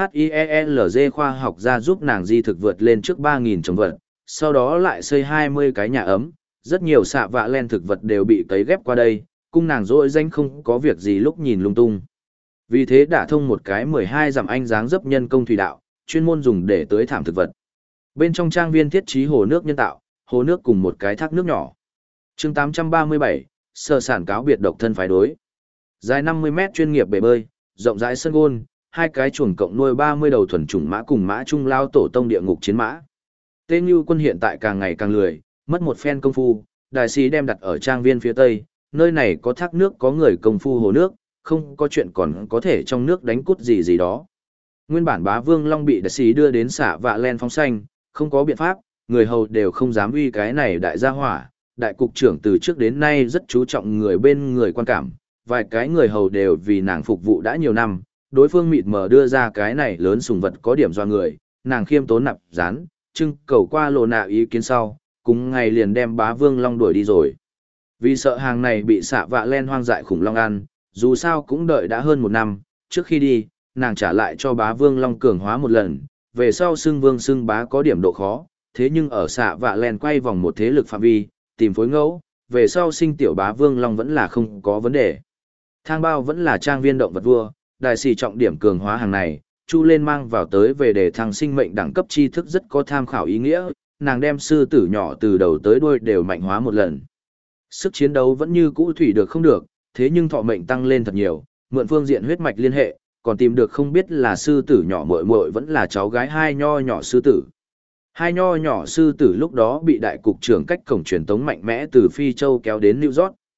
SHIELZ khoa học gia giúp nàng di thực vượt lên trước ba nghìn trồng vật, sau đó lại xây hai mươi cái nhà ấm, rất nhiều xạ vạ len thực vật đều bị cấy ghép qua đây, cung nàng dỗi danh không có việc gì lúc nhìn lung tung. Vì thế đã thông một cái mười hai dặm Anh dáng dấp nhân công thủy đạo, chuyên môn dùng để tưới thảm thực vật. Bên trong trang viên thiết trí hồ nước nhân tạo, hồ nước cùng một cái thác nước nhỏ. Chương tám trăm ba mươi bảy, sở sản cáo biệt độc thân phái đối. Dài năm mươi mét chuyên nghiệp bể bơi, rộng rãi sân gôn, hai cái chuồng cộng nuôi ba mươi đầu thuần chủng mã cùng mã trung lao tổ tông địa ngục chiến mã. Tê Như Quân hiện tại càng ngày càng lười, mất một phen công phu, đại sĩ đem đặt ở trang viên phía tây, nơi này có thác nước có người công phu hồ nước, không có chuyện còn có thể trong nước đánh cút gì gì đó. Nguyên bản bá vương long bị đại sĩ đưa đến xạ vạ len phóng xanh, không có biện pháp, người hầu đều không dám uy cái này đại gia hỏa. Đại cục trưởng từ trước đến nay rất chú trọng người bên người quan cảm, vài cái người hầu đều vì nàng phục vụ đã nhiều năm, đối phương mịt mờ đưa ra cái này lớn sùng vật có điểm do người, nàng khiêm tốn nạp rán, trưng cầu qua lộ nạ ý kiến sau, cùng ngày liền đem bá vương long đuổi đi rồi. Vì sợ hàng này bị xạ vạ len hoang dại khủng long ăn, dù sao cũng đợi đã hơn một năm, trước khi đi, nàng trả lại cho bá vương long cường hóa một lần, về sau xưng vương xưng bá có điểm độ khó, thế nhưng ở xạ vạ len quay vòng một thế lực phạm vi, tìm phối ngẫu, về sau sinh tiểu bá vương long vẫn là không có vấn đề. Thang bao vẫn là trang viên động vật vua, đại sĩ trọng điểm cường hóa hàng này, chu lên mang vào tới về để thăng sinh mệnh đẳng cấp tri thức rất có tham khảo ý nghĩa, nàng đem sư tử nhỏ từ đầu tới đuôi đều mạnh hóa một lần. Sức chiến đấu vẫn như cũ thủy được không được, thế nhưng thọ mệnh tăng lên thật nhiều, mượn phương diện huyết mạch liên hệ, còn tìm được không biết là sư tử nhỏ muội muội vẫn là cháu gái hai nho nhỏ sư tử. Hai nho nhỏ sư tử lúc đó bị đại cục trưởng cách cổng truyền tống mạnh mẽ từ Phi Châu kéo đến New York,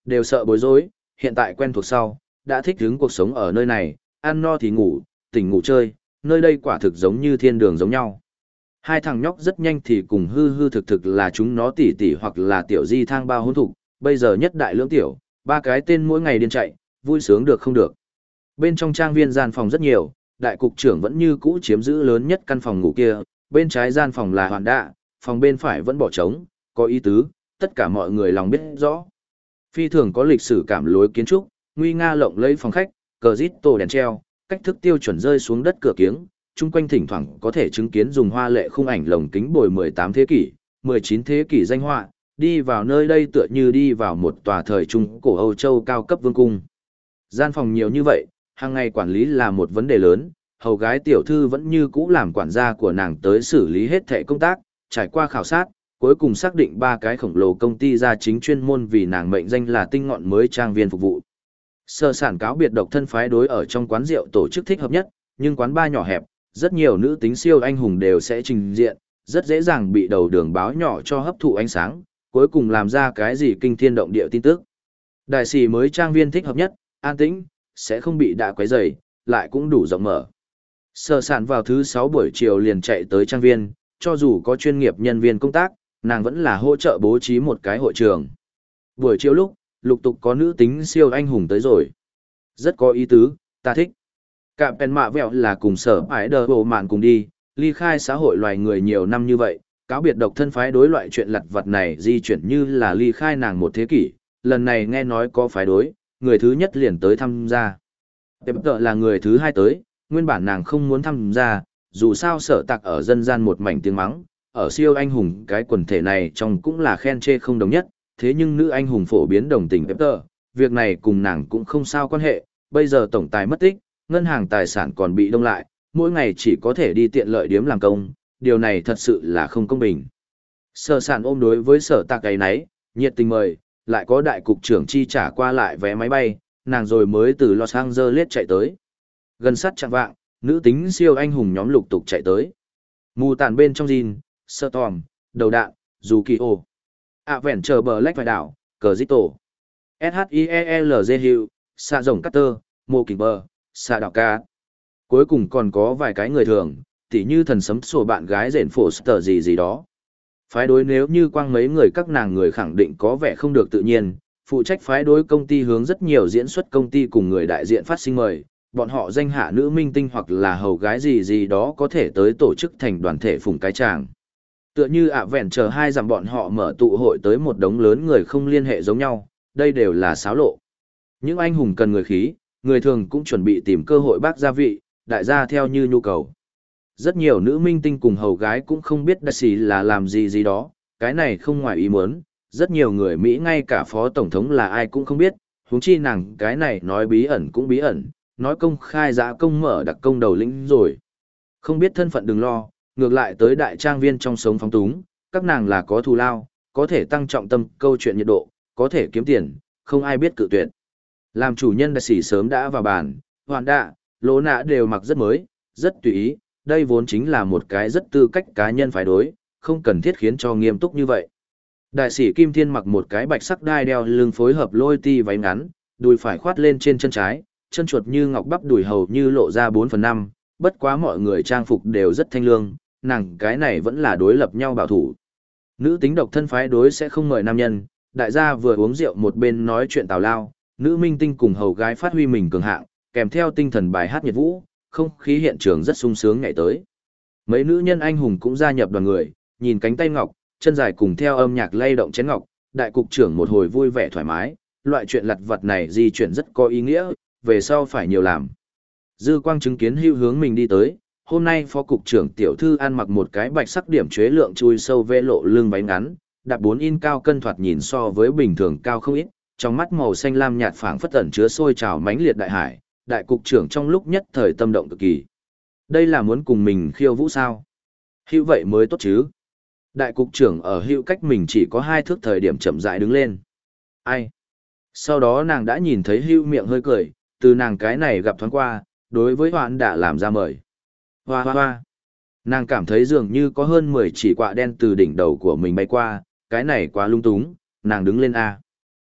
đều sợ bối rối, hiện tại quen thuộc sau, đã thích ứng cuộc sống ở nơi này, ăn no thì ngủ, tỉnh ngủ chơi, nơi đây quả thực giống như thiên đường giống nhau. Hai thằng nhóc rất nhanh thì cùng hư hư thực thực là chúng nó tỉ tỉ hoặc là tiểu di thang bao hôn thục, bây giờ nhất đại lưỡng tiểu, ba cái tên mỗi ngày điên chạy, vui sướng được không được. Bên trong trang viên gian phòng rất nhiều, đại cục trưởng vẫn như cũ chiếm giữ lớn nhất căn phòng ngủ kia, bên trái gian phòng là hoàn đạ, phòng bên phải vẫn bỏ trống, có ý tứ, tất cả mọi người lòng biết rõ. Phi thường có lịch sử cảm lối kiến trúc, nguy nga lộng lẫy phòng khách, cờ rít tổ đèn treo, cách thức tiêu chuẩn rơi xuống đất cửa kiếng, chung quanh thỉnh thoảng có thể chứng kiến dùng hoa lệ khung ảnh lồng kính bồi mười tám thế kỷ, mười chín thế kỷ danh họa, đi vào nơi đây tựa như đi vào một tòa thời trung cổ Âu Châu cao cấp vương cung. Gian phòng nhiều như vậy, hàng ngày quản lý là một vấn đề lớn, hầu gái tiểu thư vẫn như cũ làm quản gia của nàng tới xử lý hết thẻ công tác, trải qua khảo sát, cuối cùng xác định ba cái khổng lồ công ty gia chính chuyên môn vì nàng mệnh danh là tinh ngọn mới trang viên phục vụ. Sơ sản cáo biệt độc thân phái đối ở trong quán rượu tổ chức thích hợp nhất, nhưng quán bar nhỏ hẹp, rất nhiều nữ tính siêu anh hùng đều sẽ trình diện, rất dễ dàng bị đầu đường báo nhỏ cho hấp thụ ánh sáng, cuối cùng làm ra cái gì kinh thiên động địa tin tức. Đại sĩ mới trang viên thích hợp nhất, an tĩnh, sẽ không bị đạ quấy rầy, lại cũng đủ rộng mở. Sở sản vào thứ sáu buổi chiều liền chạy tới trang viên, cho dù có chuyên nghiệp nhân viên công tác, nàng vẫn là hỗ trợ bố trí một cái hội trường. Buổi chiều lúc, lục tục có nữ tính siêu anh hùng tới rồi. Rất có ý tứ, ta thích. Cạm pèn mạ vẹo là cùng sở ái đờ bộ mạn cùng đi, ly khai xã hội loài người nhiều năm như vậy, cáo biệt độc thân phái đối loại chuyện lặt vặt này di chuyển như là ly khai nàng một thế kỷ, lần này nghe nói có phái đối, người thứ nhất liền tới tham gia. Tệp tợ là người thứ hai tới, nguyên bản nàng không muốn tham gia, dù sao sở tạc ở dân gian một mảnh tiếng mắng, ở siêu anh hùng cái quần thể này trong cũng là khen chê không đồng nhất, thế nhưng nữ anh hùng phổ biến đồng tình Tệp tợ, việc này cùng nàng cũng không sao quan hệ, bây giờ tổng tài mất tích, ngân hàng tài sản còn bị đông lại, mỗi ngày chỉ có thể đi tiện lợi điếm làm công, điều này thật sự là không công bình. Sở sản ôm đối với sở tạc ấy nấy, nhiệt tình mời, lại có đại cục trưởng chi trả qua lại vé máy bay, nàng rồi mới từ Los Angeles chạy tới. Gần sát chặng vạng, nữ tính siêu anh hùng nhóm lục tục chạy tới. Mù tàn bên trong jean, Storm, đầu đạn, Yukio. À vẹn chờ bờ lách vài đảo, cờ dít tổ. ét hát i e l giê Hill, xạ rồng Cutter, mô kình bờ, xạ đảo ca. Cuối cùng còn có vài cái người thường, tỉ như thần sấm sổ bạn gái rền phổ sở gì gì đó. Phái đối nếu như quang mấy người các nàng người khẳng định có vẻ không được tự nhiên, phụ trách phái đối công ty hướng rất nhiều diễn xuất công ty cùng người đại diện phát sinh mời, bọn họ danh hạ nữ minh tinh hoặc là hầu gái gì gì đó có thể tới tổ chức thành đoàn thể phùng cái tràng. Tựa như ạ vẹn chờ hai dặm bọn họ mở tụ hội tới một đống lớn người không liên hệ giống nhau, đây đều là xáo lộ. Những anh hùng cần người khí, người thường cũng chuẩn bị tìm cơ hội bác gia vị, đại gia theo như nhu cầu. Rất nhiều nữ minh tinh cùng hầu gái cũng không biết đại sĩ là làm gì gì đó, cái này không ngoài ý muốn, rất nhiều người Mỹ ngay cả phó tổng thống là ai cũng không biết, huống chi nàng cái này nói bí ẩn cũng bí ẩn, nói công khai giã công mở đặc công đầu lĩnh rồi. Không biết thân phận đừng lo, ngược lại tới đại trang viên trong sống phóng túng, các nàng là có thù lao, có thể tăng trọng tâm câu chuyện nhiệt độ, có thể kiếm tiền, không ai biết cự tuyệt. Làm chủ nhân đại sĩ sớm đã vào bàn, hoàn đạ, lỗ nạ đều mặc rất mới, rất tùy ý, đây vốn chính là một cái rất tư cách cá nhân phải đối, không cần thiết khiến cho nghiêm túc như vậy. Đại sĩ Kim Thiên mặc một cái bạch sắc đai đeo lưng phối hợp lôi ti váy ngắn, đùi phải khoát lên trên chân trái, chân chuột như ngọc bắp đùi hầu như lộ ra bốn phần năm, bất quá mọi người trang phục đều rất thanh lương, nàng cái này vẫn là đối lập nhau bảo thủ. Nữ tính độc thân phái đối sẽ không mời nam nhân, đại gia vừa uống rượu một bên nói chuyện tào lao, nữ minh tinh cùng hầu gái phát huy mình cường hạng, kèm theo tinh thần bài hát nhiệt vũ, không khí hiện trường rất sung sướng ngày tới. Mấy nữ nhân anh hùng cũng gia nhập đoàn người, nhìn cánh tay ngọc, chân dài cùng theo âm nhạc lay động chén ngọc, đại cục trưởng một hồi vui vẻ thoải mái, loại chuyện lặt vặt này di chuyển rất có ý nghĩa, về sau phải nhiều làm. Dư quang chứng kiến hưu hướng mình đi tới, hôm nay phó cục trưởng tiểu thư ăn mặc một cái bạch sắc điểm chế lượng chui sâu vê lộ lưng váy ngắn, đạp bốn in cao cân thoạt nhìn so với bình thường cao không ít, trong mắt màu xanh lam nhạt phảng phất ẩn chứa sôi trào mãnh liệt đại hải, đại cục trưởng trong lúc nhất thời tâm động cực kỳ. Đây là muốn cùng mình khiêu vũ sao? Hữu vậy mới tốt chứ. Đại cục trưởng ở hữu cách mình chỉ có hai thước thời điểm chậm rãi đứng lên. Ai? Sau đó nàng đã nhìn thấy hữu miệng hơi cười, từ nàng cái này gặp thoáng qua, đối với hoạn đã làm ra mời. Hoa hoa hoa. Nàng cảm thấy dường như có hơn mười chỉ quạ đen từ đỉnh đầu của mình bay qua, cái này quá lung túng, nàng đứng lên A.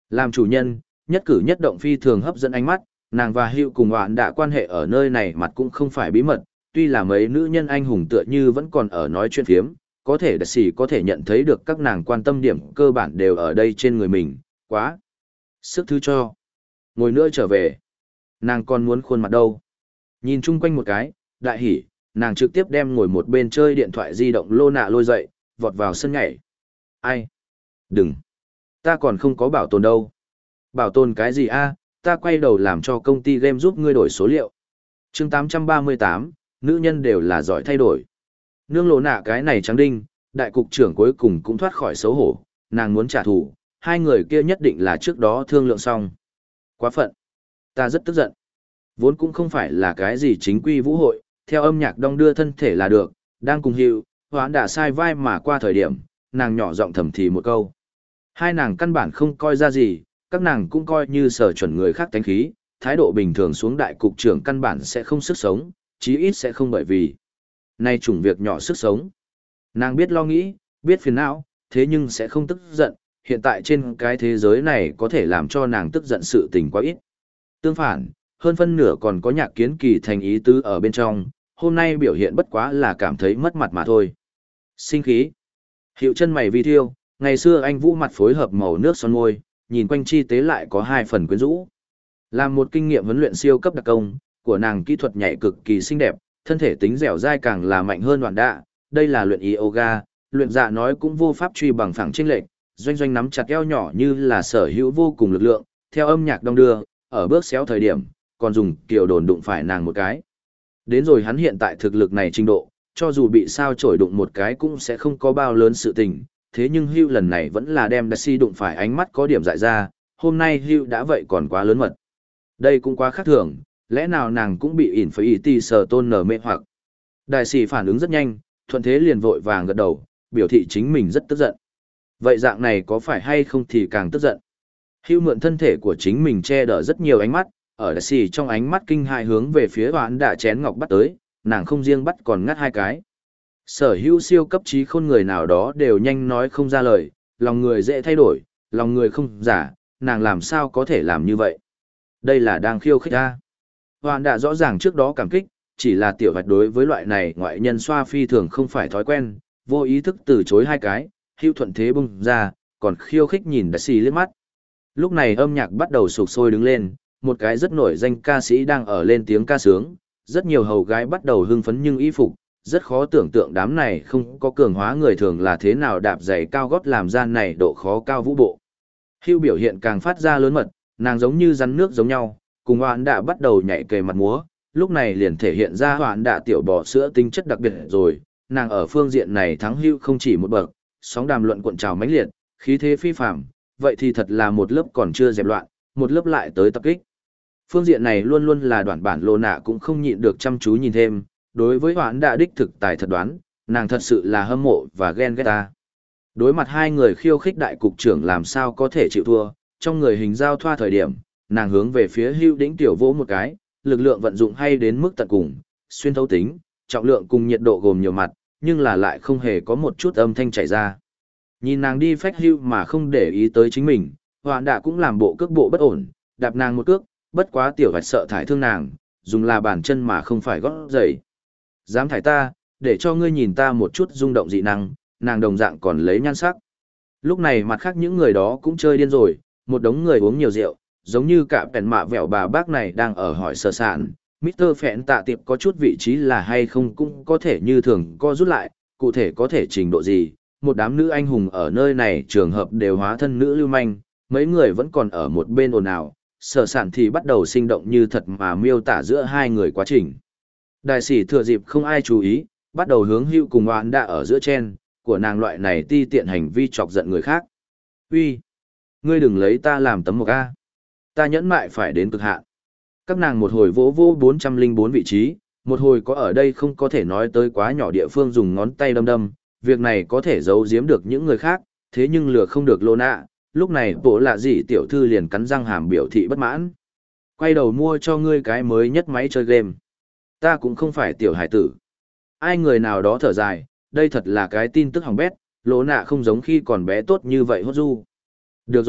Làm chủ nhân, nhất cử nhất động phi thường hấp dẫn ánh mắt, nàng và Hữu cùng Hoạn đã quan hệ ở nơi này mặt cũng không phải bí mật, tuy là mấy nữ nhân anh hùng tựa như vẫn còn ở nói chuyện phiếm, có thể đặc sĩ có thể nhận thấy được các nàng quan tâm điểm cơ bản đều ở đây trên người mình, quá. Sức thứ cho. Ngồi nữa trở về. Nàng còn muốn khuôn mặt đâu. Nhìn chung quanh một cái, đại hỉ, nàng trực tiếp đem ngồi một bên chơi điện thoại di động lô nạ lôi dậy, vọt vào sân nhảy. Ai? Đừng. Ta còn không có bảo tồn đâu. Bảo tồn cái gì a? Ta quay đầu làm cho công ty game giúp ngươi đổi số liệu. chương tám trăm ba mươi tám, nữ nhân đều là giỏi thay đổi. Nương lô nạ cái này trắng đinh, đại cục trưởng cuối cùng cũng thoát khỏi xấu hổ, nàng muốn trả thù, hai người kia nhất định là trước đó thương lượng xong. Quá phận. Ta rất tức giận. Vốn cũng không phải là cái gì chính quy vũ hội, theo âm nhạc đong đưa thân thể là được, đang cùng hiệu, hoán đã sai vai mà qua thời điểm, nàng nhỏ giọng thầm thì một câu. Hai nàng căn bản không coi ra gì, các nàng cũng coi như sở chuẩn người khác tánh khí, thái độ bình thường xuống đại cục trưởng căn bản sẽ không sức sống, chí ít sẽ không bởi vì. Nay chủng việc nhỏ sức sống. Nàng biết lo nghĩ, biết phiền não, thế nhưng sẽ không tức giận, hiện tại trên cái thế giới này có thể làm cho nàng tức giận sự tình quá ít. Tương phản, hơn phân nửa còn có nhạc kiến kỳ thành ý tứ ở bên trong, hôm nay biểu hiện bất quá là cảm thấy mất mặt mà thôi. Sinh khí. Hiệu chân mày vi thiêu, ngày xưa anh Vũ mặt phối hợp màu nước son môi, nhìn quanh chi tế lại có hai phần quyến rũ. Làm một kinh nghiệm huấn luyện siêu cấp đặc công, của nàng kỹ thuật nhảy cực kỳ xinh đẹp, thân thể tính dẻo dai càng là mạnh hơn đoạn đạ, đây là luyện yoga, luyện dạ nói cũng vô pháp truy bằng phẳng chênh lệch, doanh doanh nắm chặt eo nhỏ như là sở hữu vô cùng lực lượng, theo âm nhạc đong đưa, ở bước xéo thời điểm, còn dùng kiểu đồn đụng phải nàng một cái. Đến rồi hắn hiện tại thực lực này trình độ, cho dù bị sao chổi đụng một cái cũng sẽ không có bao lớn sự tình, thế nhưng Hugh lần này vẫn là đem Daisy đụng phải ánh mắt có điểm dại ra, hôm nay Hugh đã vậy còn quá lớn mật. Đây cũng quá khác thường, lẽ nào nàng cũng bị ỉn phải ý tì sờ tôn nở mê hoặc. Đại sĩ phản ứng rất nhanh, thuận thế liền vội vàng gật đầu, biểu thị chính mình rất tức giận. Vậy dạng này có phải hay không thì càng tức giận. Hugh mượn thân thể của chính mình che đỡ rất nhiều ánh mắt, ở đại sĩ trong ánh mắt kinh hại hướng về phía hoán đã chén ngọc bắt tới, nàng không riêng bắt còn ngắt hai cái. Sở hữu siêu cấp trí khôn người nào đó đều nhanh nói không ra lời, lòng người dễ thay đổi, lòng người không giả, nàng làm sao có thể làm như vậy. Đây là đang khiêu khích ta. Hoán đã rõ ràng trước đó cảm kích, chỉ là tiểu vạch đối với loại này ngoại nhân xoa phi thường không phải thói quen, vô ý thức từ chối hai cái, Hugh thuận thế bung ra, còn khiêu khích nhìn đại sĩ liếc mắt. Lúc này âm nhạc bắt đầu sục sôi đứng lên, một cái rất nổi danh ca sĩ đang ở lên tiếng ca sướng, rất nhiều hầu gái bắt đầu hưng phấn nhưng y phục, rất khó tưởng tượng đám này không có cường hóa người thường là thế nào đạp giày cao gót làm ra này độ khó cao vũ bộ. Hugh biểu hiện càng phát ra lớn mật, nàng giống như rắn nước giống nhau, cùng hoạn đã bắt đầu nhảy kề mặt múa, lúc này liền thể hiện ra hoạn đã tiểu bò sữa tính chất đặc biệt rồi, nàng ở phương diện này thắng Hugh không chỉ một bậc, sóng đàm luận cuộn trào mãnh liệt, khí thế phi phàm, vậy thì thật là một lớp còn chưa dẹp loạn, một lớp lại tới tập kích. Phương diện này luôn luôn là đoạn bản lô nạ cũng không nhịn được chăm chú nhìn thêm, đối với hoãn đã đích thực tài thật đoán, nàng thật sự là hâm mộ và ghen ghét ta. Đối mặt hai người khiêu khích đại cục trưởng làm sao có thể chịu thua, trong người hình giao thoa thời điểm, nàng hướng về phía Hưu Đĩnh tiểu vỗ một cái, lực lượng vận dụng hay đến mức tận cùng, xuyên thấu tính, trọng lượng cùng nhiệt độ gồm nhiều mặt, nhưng là lại không hề có một chút âm thanh chảy ra. Nhìn nàng đi phách Hưu mà không để ý tới chính mình, hoãn đã cũng làm bộ cước bộ bất ổn, đạp nàng một cước, bất quá tiểu vạch sợ thải thương nàng, dùng là bàn chân mà không phải gót giày. Dám thải ta, để cho ngươi nhìn ta một chút rung động dị năng, nàng đồng dạng còn lấy nhan sắc. Lúc này mặt khác những người đó cũng chơi điên rồi, một đống người uống nhiều rượu, giống như cả bèn mạ vẹo bà bác này đang ở hỏi sở sản. mít tơ Phẹn tạ tiệp có chút vị trí là hay không cũng có thể như thường co rút lại, cụ thể có thể trình độ gì. Một đám nữ anh hùng ở nơi này trường hợp đều hóa thân nữ lưu manh, mấy người vẫn còn ở một bên ồn ào, sở sản thì bắt đầu sinh động như thật mà miêu tả giữa hai người quá trình. Đại sĩ thừa dịp không ai chú ý, bắt đầu hướng Hưu cùng Hoán đã ở giữa chen, của nàng loại này ti tiện hành vi chọc giận người khác. Uy, ngươi đừng lấy ta làm tấm mộc A. Ta nhẫn mại phải đến cực hạn. Các nàng một hồi vỗ vỗ bốn trăm lẻ bốn vị trí, một hồi có ở đây không có thể nói tới quá nhỏ địa phương dùng ngón tay đâm đâm, việc này có thể giấu giếm được những người khác, thế nhưng lừa không được lô nạ. Lúc này bộ lạ gì tiểu thư liền cắn răng hàm biểu thị bất mãn. Quay đầu mua cho ngươi cái mới nhất máy chơi game. Ta cũng không phải tiểu hải tử. Ai người nào đó thở dài, đây thật là cái tin tức hỏng bét, lỗ nạ không giống khi còn bé tốt như vậy hốt du. Được rồi,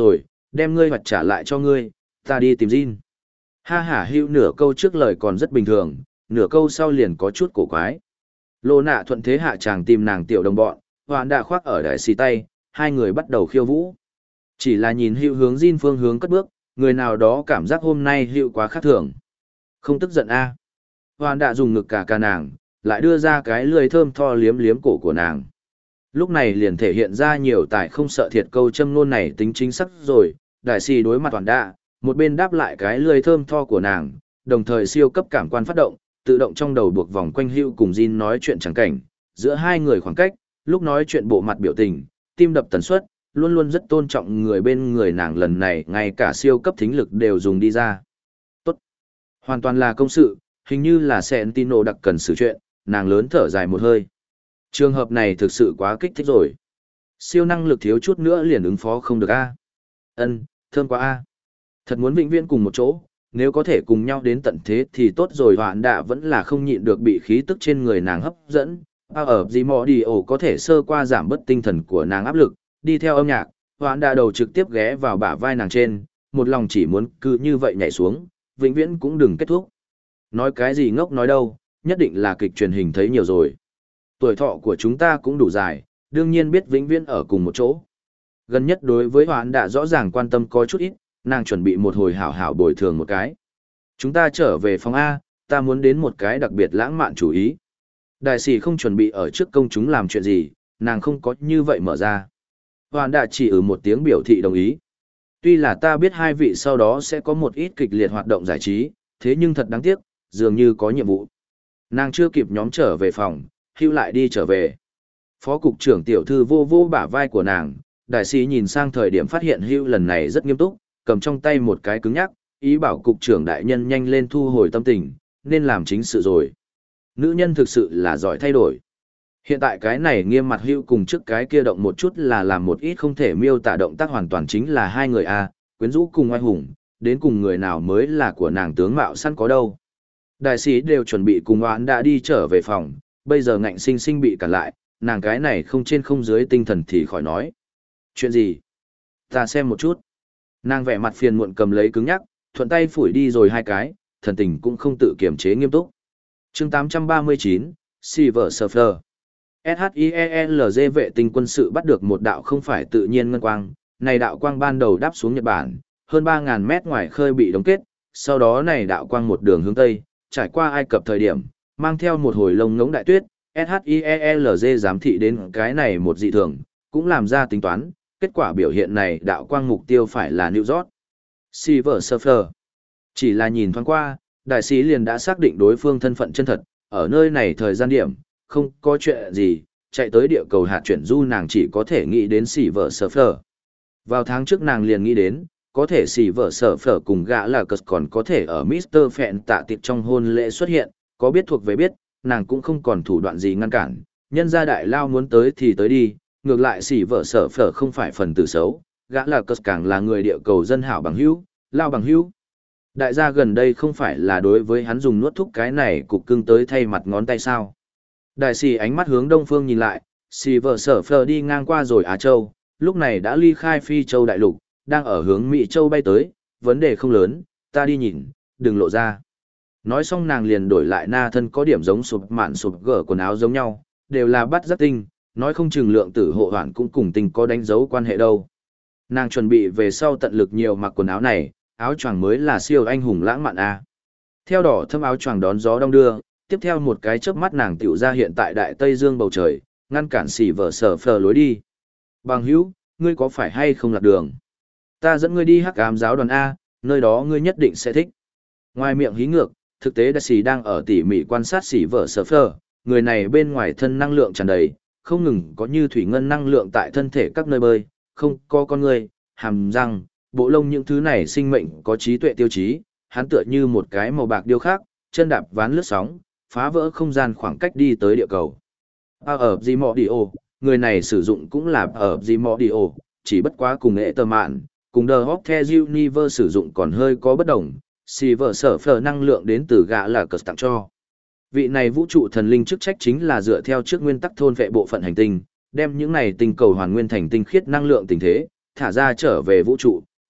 đem ngươi hoặc trả lại cho ngươi, ta đi tìm Jin. Ha hả hữu nửa câu trước lời còn rất bình thường, nửa câu sau liền có chút cổ quái. Lô nạ thuận thế hạ chàng tìm nàng tiểu đồng bọn, hoàn đã khoác ở đại xì tay, hai người bắt đầu khiêu vũ. Chỉ là nhìn hữu hướng Jin phương hướng cất bước, người nào đó cảm giác hôm nay hữu quá khác thường. Không tức giận a à. Hoàn đã dùng ngực cả ca nàng, lại đưa ra cái lười thơm tho liếm liếm cổ của nàng. Lúc này liền thể hiện ra nhiều tài không sợ thiệt câu châm ngôn này tính chính xác rồi, đại xì đối mặt toàn đạ, một bên đáp lại cái lười thơm tho của nàng, đồng thời siêu cấp cảm quan phát động, tự động trong đầu buộc vòng quanh hữu cùng Jin nói chuyện chẳng cảnh, giữa hai người khoảng cách, lúc nói chuyện bộ mặt biểu tình, tim đập tần suất, luôn luôn rất tôn trọng người bên người nàng lần này ngay cả siêu cấp thính lực đều dùng đi ra. Tốt. Hoàn toàn là công sự, hình như là Sentino đặc cần xử chuyện, nàng lớn thở dài một hơi. Trường hợp này thực sự quá kích thích rồi. Siêu năng lực thiếu chút nữa liền ứng phó không được a. Ân, thơm quá a. Thật muốn vĩnh viễn cùng một chỗ, nếu có thể cùng nhau đến tận thế thì tốt rồi. Hoạn đạ vẫn là không nhịn được bị khí tức trên người nàng hấp dẫn. À, ở gì mò đi ổ có thể sơ qua giảm bớt tinh thần của nàng áp lực, đi theo âm nhạc, hoạn đạ đầu trực tiếp ghé vào bả vai nàng trên, một lòng chỉ muốn cứ như vậy nhảy xuống, vĩnh viễn cũng đừng kết thúc. Nói cái gì ngốc nói đâu, nhất định là kịch truyền hình thấy nhiều rồi. Tuổi thọ của chúng ta cũng đủ dài, đương nhiên biết vĩnh viễn ở cùng một chỗ. Gần nhất đối với hoạn đạ rõ ràng quan tâm có chút ít, nàng chuẩn bị một hồi hảo hảo bồi thường một cái. Chúng ta trở về phòng A, ta muốn đến một cái đặc biệt lãng mạn chủ ý. Đại sĩ không chuẩn bị ở trước công chúng làm chuyện gì, nàng không có như vậy mở ra. Hoạn đạ chỉ ở một tiếng biểu thị đồng ý. Tuy là ta biết hai vị sau đó sẽ có một ít kịch liệt hoạt động giải trí, thế nhưng thật đáng tiếc, dường như có nhiệm vụ. Nàng chưa kịp nhóm trở về phòng, Hưu lại đi trở về. Phó cục trưởng tiểu thư vô vô bả vai của nàng, đại sĩ nhìn sang thời điểm phát hiện Hưu lần này rất nghiêm túc, cầm trong tay một cái cứng nhắc, ý bảo cục trưởng đại nhân nhanh lên thu hồi tâm tình, nên làm chính sự rồi. Nữ nhân thực sự là giỏi thay đổi. Hiện tại cái này nghiêm mặt Hưu cùng trước cái kia động một chút là làm một ít không thể miêu tả động tác hoàn toàn chính là hai người a, quyến rũ cùng oai hùng, đến cùng người nào mới là của nàng tướng mạo săn có đâu. Đại sĩ đều chuẩn bị cùng oán đã đi trở về phòng, bây giờ ngạnh sinh sinh bị cản lại, nàng cái này không trên không dưới tinh thần thì khỏi nói. Chuyện gì? Ta xem một chút. Nàng vẻ mặt phiền muộn cầm lấy cứng nhắc, thuận tay phủi đi rồi hai cái, thần tình cũng không tự kiềm chế nghiêm túc. chương tám trăm ba mươi chín, Silver Surfer. ét hát i e l giê vệ tinh quân sự bắt được một đạo không phải tự nhiên ngân quang, này đạo quang ban đầu đáp xuống Nhật Bản, hơn ba nghìn mét ngoài khơi bị đóng kết, sau đó này đạo quang một đường hướng Tây, trải qua Ai Cập thời điểm, mang theo một hồi lông ngỗng đại tuyết, ét hát i e l giê giám thị đến cái này một dị thường, cũng làm ra tính toán, kết quả biểu hiện này đạo quang mục tiêu phải là New York. Silver Surfer. Chỉ là nhìn thoáng qua, đại sĩ liền đã xác định đối phương thân phận chân thật, ở nơi này thời gian điểm, không có chuyện gì, chạy tới địa cầu hạt chuyển du nàng chỉ có thể nghĩ đến Silver Surfer. Vào tháng trước nàng liền nghĩ đến, có thể Silver Surfer cùng gã là cất còn có thể ở mít tơ Phẹn tạ tiệp trong hôn lễ xuất hiện, có biết thuộc về biết, nàng cũng không còn thủ đoạn gì ngăn cản, nhân gia đại lao muốn tới thì tới đi, ngược lại Silver Surfer không phải phần tử xấu, gã là cất càng là người địa cầu dân hảo bằng hữu, lao bằng hữu. Đại gia gần đây không phải là đối với hắn dùng nuốt thúc cái này cục cưng tới thay mặt ngón tay sao. Đại sĩ ánh mắt hướng đông phương nhìn lại, Silver Surfer đi ngang qua rồi Á Châu, lúc này đã ly khai Phi Châu đại lục, đang ở hướng Mỹ Châu bay tới, vấn đề không lớn, ta đi nhìn, đừng lộ ra. Nói xong nàng liền đổi lại na thân có điểm giống sụp mạn sụp gở quần áo giống nhau, đều là bắt rất tinh, nói không chừng lượng tử hộ hoạn cũng cùng tinh có đánh dấu quan hệ đâu. Nàng chuẩn bị về sau tận lực nhiều mặc quần áo này, áo choàng mới là siêu anh hùng lãng mạn a. Theo đỏ thâm áo choàng đón gió đông đưa, tiếp theo một cái chớp mắt nàng tiểu ra hiện tại đại Tây Dương bầu trời, ngăn cản Silver Surfer lối đi. Bằng hữu, ngươi có phải hay không lạc đường? Ta dẫn ngươi đi hắc ám giáo đoàn A, nơi đó ngươi nhất định sẽ thích. Ngoài miệng hí ngược, thực tế đại sĩ đang ở tỉ mỉ quan sát Silver Surfer, người này bên ngoài thân năng lượng tràn đầy, không ngừng có như thủy ngân năng lượng tại thân thể các nơi bơi, không có con người, hàm răng, bộ lông những thứ này sinh mệnh có trí tuệ tiêu chí, hắn tựa như một cái màu bạc điêu khắc, chân đạp ván lướt sóng, phá vỡ không gian khoảng cách đi tới địa cầu. À, ở Zimodio, người này sử dụng cũng là ở Zimodio, chỉ bất quá cùng nghệ tờ mạn, cùng The Hawk The Universe sử dụng còn hơi có bất đồng, Silver Surfer năng lượng đến từ gã là cờ tặng cho. Vị này vũ trụ thần linh chức trách chính là dựa theo trước nguyên tắc thôn vệ bộ phận hành tinh, đem những này tinh cầu hoàn nguyên thành tinh khiết năng lượng tình thế, thả ra trở về vũ trụ,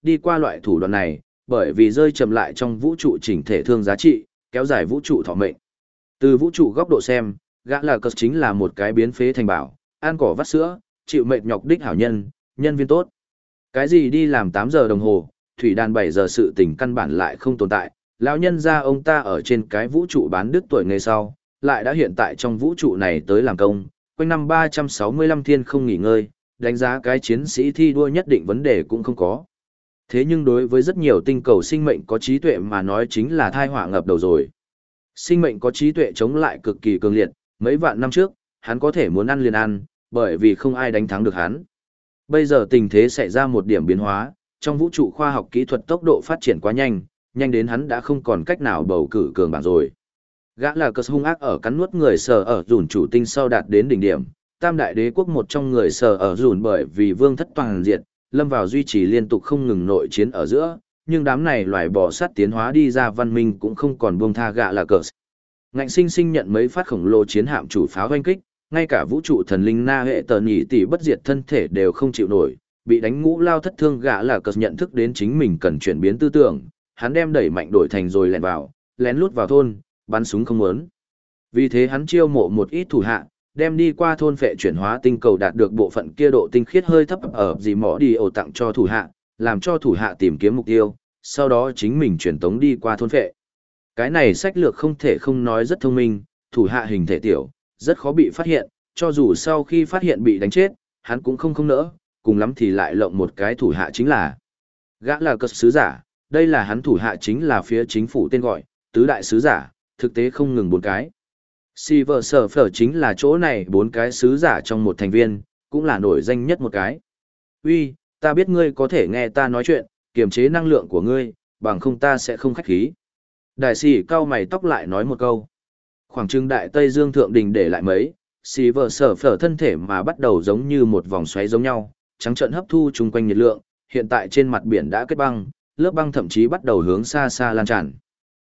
đi qua loại thủ đoạn này, bởi vì rơi chậm lại trong vũ trụ chỉnh thể thương giá trị, kéo dài vũ trụ thọ mệnh. Từ vũ trụ góc độ xem, gã là cất chính là một cái biến phế thành bảo, ăn cỏ vắt sữa, chịu mệt nhọc đích hảo nhân, nhân viên tốt. Cái gì đi làm tám giờ đồng hồ, thủy đàn bảy giờ sự tình căn bản lại không tồn tại, lão nhân gia ông ta ở trên cái vũ trụ bán đứt tuổi ngày sau, lại đã hiện tại trong vũ trụ này tới làm công, quanh năm ba trăm sáu mươi lăm thiên không nghỉ ngơi, đánh giá cái chiến sĩ thi đua nhất định vấn đề cũng không có. Thế nhưng đối với rất nhiều tinh cầu sinh mệnh có trí tuệ mà nói chính là thai họa ngập đầu rồi. Sinh mệnh có trí tuệ chống lại cực kỳ cường liệt, mấy vạn năm trước, hắn có thể muốn ăn liền ăn, bởi vì không ai đánh thắng được hắn. Bây giờ tình thế xảy ra một điểm biến hóa, trong vũ trụ khoa học kỹ thuật tốc độ phát triển quá nhanh, nhanh đến hắn đã không còn cách nào bầu cử cường bảng rồi. Gã là cờ hung ác ở cắn nuốt người sở ở dùn chủ tinh sau đạt đến đỉnh điểm, tam đại đế quốc một trong người sở ở dùn bởi vì vương thất toàn diệt, lâm vào duy trì liên tục không ngừng nội chiến ở giữa, nhưng đám này loài bò sát tiến hóa đi ra văn minh cũng không còn buông tha gã là cờ. Ngạnh sinh sinh nhận mấy phát khổng lồ chiến hạm chủ pháo hoanh kích, ngay cả vũ trụ thần linh na hệ tờ nhị tỷ bất diệt thân thể đều không chịu nổi, bị đánh ngũ lao thất thương. Gã là cờ nhận thức đến chính mình cần chuyển biến tư tưởng, hắn đem đẩy mạnh đổi thành rồi lẻn vào, lén lút vào thôn, bắn súng không muốn. Vì thế hắn chiêu mộ một ít thủ hạ, đem đi qua thôn phệ chuyển hóa tinh cầu đạt được bộ phận kia độ tinh khiết hơi thấp ở gì mỏ đi ổ tặng cho thủ hạ, làm cho thủ hạ tìm kiếm mục tiêu, sau đó chính mình chuyển tống đi qua thôn phệ. Cái này sách lược không thể không nói rất thông minh, thủ hạ hình thể tiểu, rất khó bị phát hiện, cho dù sau khi phát hiện bị đánh chết, hắn cũng không không nỡ, cùng lắm thì lại lộng một cái thủ hạ chính là. Gã là cất sứ giả, đây là hắn thủ hạ chính là phía chính phủ tên gọi, tứ đại sứ giả, thực tế không ngừng bốn cái. Silver Surfer chính là chỗ này bốn cái sứ giả trong một thành viên, cũng là nổi danh nhất một cái. Uy, ta biết ngươi có thể nghe ta nói chuyện, kiềm chế năng lượng của ngươi, bằng không ta sẽ không khách khí. Đại sĩ cao mày tóc lại nói một câu. Khoảng trưng đại Tây Dương thượng đình để lại mấy, Silver Surfer thân thể mà bắt đầu giống như một vòng xoáy giống nhau, trắng trợn hấp thu chung quanh nhiệt lượng, hiện tại trên mặt biển đã kết băng, lớp băng thậm chí bắt đầu hướng xa xa lan tràn.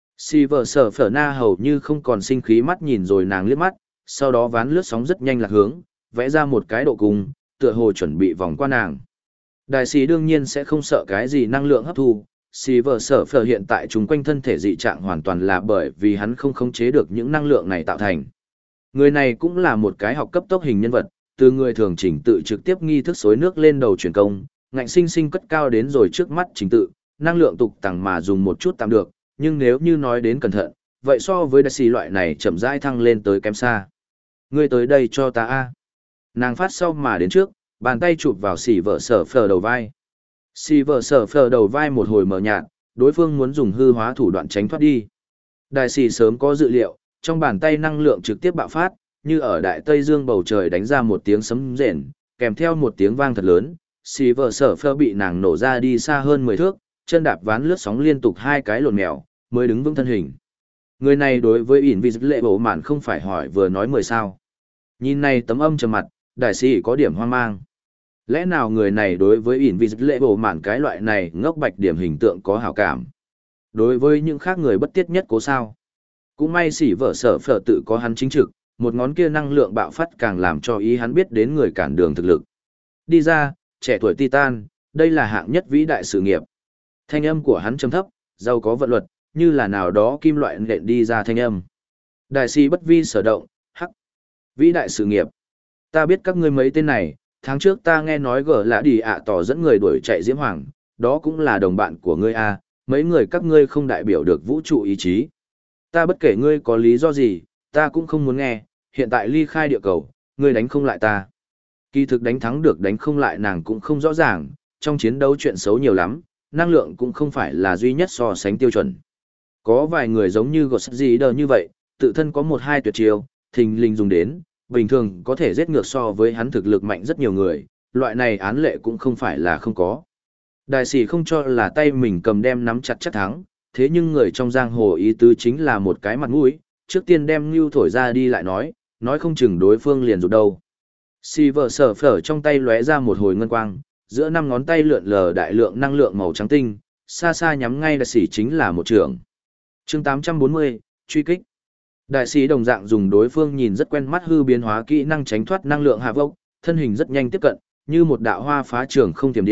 Silver Surfer na hầu như không còn sinh khí mắt nhìn rồi nàng liếc mắt, sau đó ván lướt sóng rất nhanh lạc hướng, vẽ ra một cái độ cung, tựa hồ chuẩn bị vòng qua nàng. Đại sĩ đương nhiên sẽ không sợ cái gì năng lượng hấp thu, Silver Surfer hiện tại chúng quanh thân thể dị trạng hoàn toàn là bởi vì hắn không khống chế được những năng lượng này tạo thành. Người này cũng là một cái học cấp tốc hình nhân vật, từ người thường chỉnh tự trực tiếp nghi thức xối nước lên đầu truyền công, ngạnh sinh sinh cất cao đến rồi trước mắt trình tự, năng lượng tục tằng mà dùng một chút tạm được, nhưng nếu như nói đến cẩn thận, vậy so với đại sĩ loại này chậm rãi thăng lên tới kém xa. Ngươi tới đây cho ta a. Nàng phát sau mà đến trước, bàn tay chụp vào Silver Surfer đầu vai. Silver Surfer đầu vai một hồi mờ nhạt, đối phương muốn dùng hư hóa thủ đoạn tránh thoát đi. Đại sĩ sớm có dự liệu, trong bàn tay năng lượng trực tiếp bạo phát, như ở đại Tây Dương bầu trời đánh ra một tiếng sấm rền, kèm theo một tiếng vang thật lớn, Silver Surfer bị nàng nổ ra đi xa hơn mười thước, chân đạp ván lướt sóng liên tục hai cái lộn mèo, mới đứng vững thân hình. Người này đối với Invisible bộ mạn không phải hỏi vừa nói mười sao. Nhìn này tấm âm trầm mặt, đại sĩ có điểm hoang mang. Lẽ nào người này đối với Invisible bộ mạn cái loại này ngốc bạch điểm hình tượng có hảo cảm? Đối với những khác người bất tiết nhất cố sao? Cũng may xỉ vợ sở phở tự có hắn chính trực, một ngón kia năng lượng bạo phát càng làm cho ý hắn biết đến người cản đường thực lực. Đi ra, trẻ tuổi Titan, đây là hạng nhất vĩ đại sự nghiệp. Thanh âm của hắn trầm thấp, giàu có vận luật, như là nào đó kim loại nện đi ra thanh âm. Đại sĩ bất vi sở động, hắc. Vĩ đại sự nghiệp. Ta biết các ngươi mấy tên này, tháng trước ta nghe nói gở lạ đi ạ tỏ dẫn người đuổi chạy Diễm Hoàng, đó cũng là đồng bạn của ngươi a, mấy người các ngươi không đại biểu được vũ trụ ý chí. Ta bất kể ngươi có lý do gì, ta cũng không muốn nghe, hiện tại ly khai địa cầu, ngươi đánh không lại ta. Kỳ thực đánh thắng được đánh không lại nàng cũng không rõ ràng, trong chiến đấu chuyện xấu nhiều lắm, năng lượng cũng không phải là duy nhất so sánh tiêu chuẩn. Có vài người giống như Godzilla như vậy, tự thân có một hai tuyệt chiêu, thình lình dùng đến, bình thường có thể giết ngược so với hắn thực lực mạnh rất nhiều người, loại này án lệ cũng không phải là không có. Đại sĩ không cho là tay mình cầm đem nắm chặt chắc thắng, thế nhưng người trong giang hồ ý tứ chính là một cái mặt mũi, trước tiên đem Nưu thổi ra đi lại nói, nói không chừng đối phương liền rụt đâu. Silver Surfer trong tay lóe ra một hồi ngân quang, giữa năm ngón tay lượn lờ đại lượng năng lượng màu trắng tinh, xa xa nhắm ngay đại sĩ chính là một trường. Chương tám trăm bốn mươi, truy kích. Đại sĩ đồng dạng dùng đối phương nhìn rất quen mắt hư biến hóa kỹ năng tránh thoát năng lượng hạ vốc, thân hình rất nhanh tiếp cận, như một đạo hoa phá trường không tiềm điện,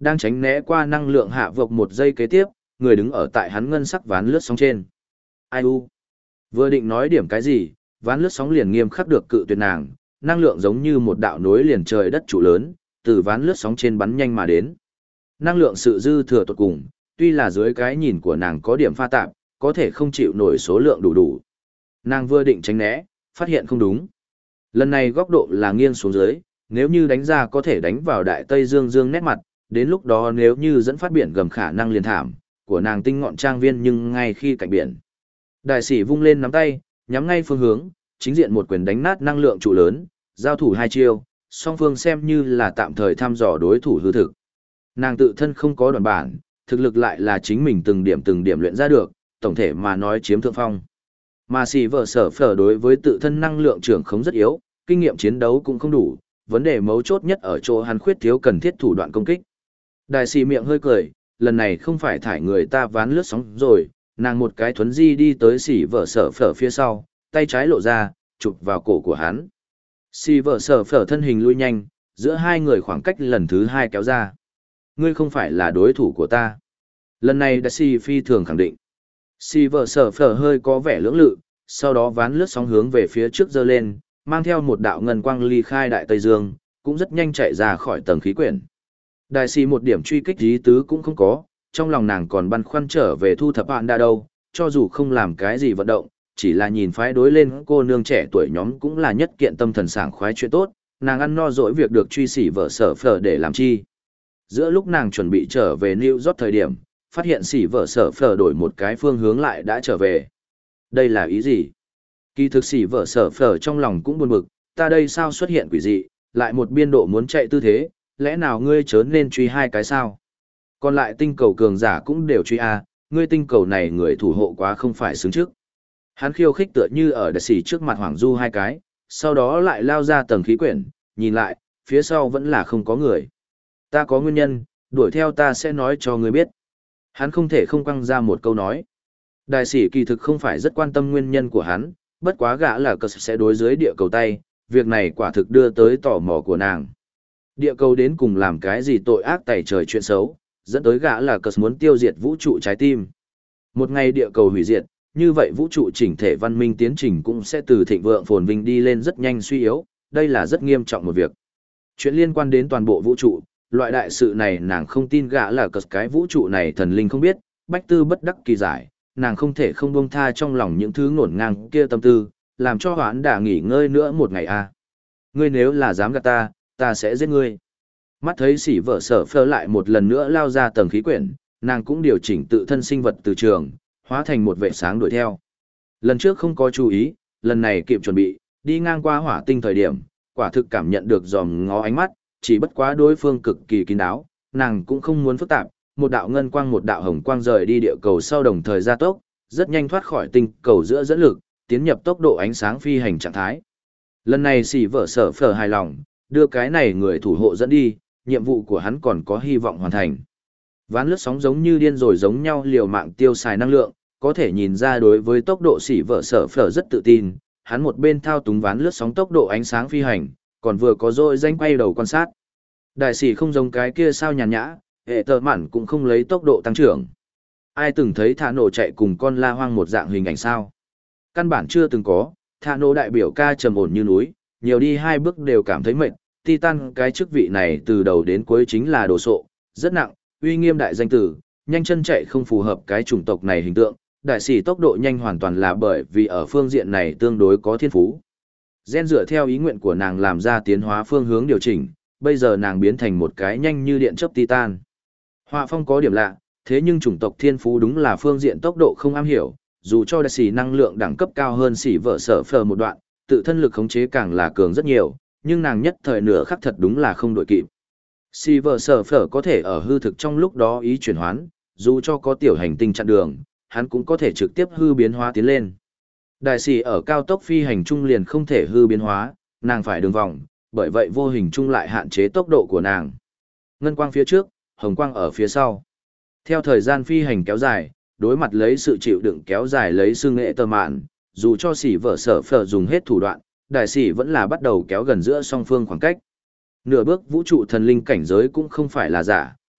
đang tránh né qua năng lượng hạ vộc một giây kế tiếp, người đứng ở tại hắn ngân sắc ván lướt sóng trên. Ai u? Vừa định nói điểm cái gì, ván lướt sóng liền nghiêm khắc được cự tuyệt nàng, năng lượng giống như một đạo nối liền trời đất trụ lớn, từ ván lướt sóng trên bắn nhanh mà đến. Năng lượng sự dư thừa tột cùng, tuy là dưới cái nhìn của nàng có điểm pha tạp, có thể không chịu nổi số lượng đủ đủ. Nàng vừa định tránh né, phát hiện không đúng. Lần này góc độ là nghiêng xuống dưới, nếu như đánh ra có thể đánh vào đại tây dương dương nét mặt, đến lúc đó nếu như dẫn phát biển gầm khả năng liền thảm, của nàng tinh ngọn trang viên nhưng ngay khi cạnh biển. Đại sĩ vung lên nắm tay, nhắm ngay phương hướng, chính diện một quyền đánh nát năng lượng trụ lớn, giao thủ hai chiêu, song phương xem như là tạm thời thăm dò đối thủ hư thực. Nàng tự thân không có đoàn bản, thực lực lại là chính mình từng điểm từng điểm luyện ra được, tổng thể mà nói chiếm thượng phong. Mà xì vợ sở phở đối với tự thân năng lượng trưởng không rất yếu, kinh nghiệm chiến đấu cũng không đủ, vấn đề mấu chốt nhất ở chỗ hắn khuyết thiếu cần thiết thủ đoạn công kích. Đại sĩ miệng hơi cười, lần này không phải thải người ta ván lướt sóng rồi, nàng một cái thuấn di đi tới xì vợ sở phở phía sau, tay trái lộ ra, chụp vào cổ của hắn. Xì vợ sở phở thân hình lui nhanh, giữa hai người khoảng cách lần thứ hai kéo ra. Ngươi không phải là đối thủ của ta. Lần này đại sĩ phi thường khẳng định. Xì vợ sở phở hơi có vẻ lưỡng lự, sau đó ván lướt sóng hướng về phía trước giơ lên, mang theo một đạo ngân quang ly khai đại Tây Dương, cũng rất nhanh chạy ra khỏi tầng khí quyển. Đại sĩ một điểm truy kích ý tứ cũng không có, trong lòng nàng còn băn khoăn trở về thu thập bạn đa đâu, cho dù không làm cái gì vận động, chỉ là nhìn phái đối lên cô nương trẻ tuổi nhóm cũng là nhất kiện tâm thần sảng khoái chuyện tốt, nàng ăn no dỗi việc được truy xỉ vợ sở phở để làm chi. Giữa lúc nàng chuẩn bị trở về New York thời điểm, phát hiện xỉ vợ sở phở đổi một cái phương hướng lại đã trở về. Đây là ý gì? Kỳ thực xỉ vợ sở phở trong lòng cũng buồn bực, ta đây sao xuất hiện quỷ dị, lại một biên độ muốn chạy tư thế, lẽ nào ngươi chớ nên truy hai cái sao? Còn lại tinh cầu cường giả cũng đều truy a, ngươi tinh cầu này người thủ hộ quá không phải xứng trước. Hắn khiêu khích tựa như ở đại sĩ trước mặt Hoàng Du hai cái, sau đó lại lao ra tầng khí quyển, nhìn lại, phía sau vẫn là không có người. Ta có nguyên nhân, đuổi theo ta sẽ nói cho ngươi biết. Hắn không thể không quăng ra một câu nói. Đại sĩ kỳ thực không phải rất quan tâm nguyên nhân của hắn, bất quá gã là cờ sẽ đối dưới địa cầu tay, việc này quả thực đưa tới tò mò của nàng. Địa cầu đến cùng làm cái gì tội ác tày trời chuyện xấu, dẫn tới gã là cờ muốn tiêu diệt vũ trụ trái tim. Một ngày địa cầu hủy diệt, như vậy vũ trụ chỉnh thể văn minh tiến trình cũng sẽ từ thịnh vượng phồn vinh đi lên rất nhanh suy yếu, đây là rất nghiêm trọng một việc. Chuyện liên quan đến toàn bộ vũ trụ, loại đại sự này nàng không tin gã là cờ cái vũ trụ này thần linh không biết, bách tư bất đắc kỳ giải, nàng không thể không buông tha trong lòng những thứ ngổn ngang kia tâm tư, làm cho hoán đả nghỉ ngơi nữa một ngày a. À. Ngươi nếu là dám gạt ta, ta sẽ giết ngươi. Mắt thấy xỉ vợ sở phơ lại một lần nữa lao ra tầng khí quyển, nàng cũng điều chỉnh tự thân sinh vật từ trường, hóa thành một vệ sáng đuổi theo. Lần trước không có chú ý, lần này kịp chuẩn bị, đi ngang qua hỏa tinh thời điểm, quả thực cảm nhận được dòm ngó ánh mắt, chỉ bất quá đối phương cực kỳ kín đáo, nàng cũng không muốn phức tạp, một đạo ngân quang một đạo hồng quang rời đi địa cầu sau đồng thời gia tốc, rất nhanh thoát khỏi tinh cầu giữa dẫn lực, tiến nhập tốc độ ánh sáng phi hành trạng thái. Lần này xỉ vợ sở phở hài lòng, đưa cái này người thủ hộ dẫn đi, nhiệm vụ của hắn còn có hy vọng hoàn thành. Ván lướt sóng giống như điên rồi giống nhau liều mạng tiêu xài năng lượng, có thể nhìn ra đối với tốc độ xỉ vợ sở phở rất tự tin, hắn một bên thao túng ván lướt sóng tốc độ ánh sáng phi hành, còn vừa có dội danh quay đầu quan sát. Đại sĩ không giống cái kia sao nhàn nhã, hệ tờ mạn cũng không lấy tốc độ tăng trưởng. Ai từng thấy thả nổ chạy cùng con la hoang một dạng hình ảnh sao? Căn bản chưa từng có, thả nổ đại biểu ca trầm ổn như núi, nhiều đi hai bước đều cảm thấy mệt. Titan cái chức vị này từ đầu đến cuối chính là đồ sộ, rất nặng, uy nghiêm đại danh tử, nhanh chân chạy không phù hợp cái chủng tộc này hình tượng. Đại sĩ tốc độ nhanh hoàn toàn là bởi vì ở phương diện này tương đối có thiên phú. Gen dựa theo ý nguyện của nàng làm ra tiến hóa phương hướng điều chỉnh, bây giờ nàng biến thành một cái nhanh như điện chớp Titan. Họa phong có điểm lạ, thế nhưng chủng tộc thiên phú đúng là phương diện tốc độ không am hiểu, dù cho đại sĩ năng lượng đẳng cấp cao hơn sĩ vợ sở phờ một đoạn, tự thân lực khống chế càng là cường rất nhiều, nhưng nàng nhất thời nửa khắc thật đúng là không đội kịp. Sĩ vợ sở phờ có thể ở hư thực trong lúc đó ý chuyển hoán, dù cho có tiểu hành tinh chặn đường, hắn cũng có thể trực tiếp hư biến hóa tiến lên. Đại sĩ ở cao tốc phi hành trung liền không thể hư biến hóa, nàng phải đường vòng, bởi vậy vô hình trung lại hạn chế tốc độ của nàng. Ngân quang phía trước, hồng quang ở phía sau. Theo thời gian phi hành kéo dài, đối mặt lấy sự chịu đựng kéo dài lấy xương nghệ tờ mạn, dù cho sĩ vợ sở phở dùng hết thủ đoạn, đại sĩ vẫn là bắt đầu kéo gần giữa song phương khoảng cách. Nửa bước vũ trụ thần linh cảnh giới cũng không phải là giả,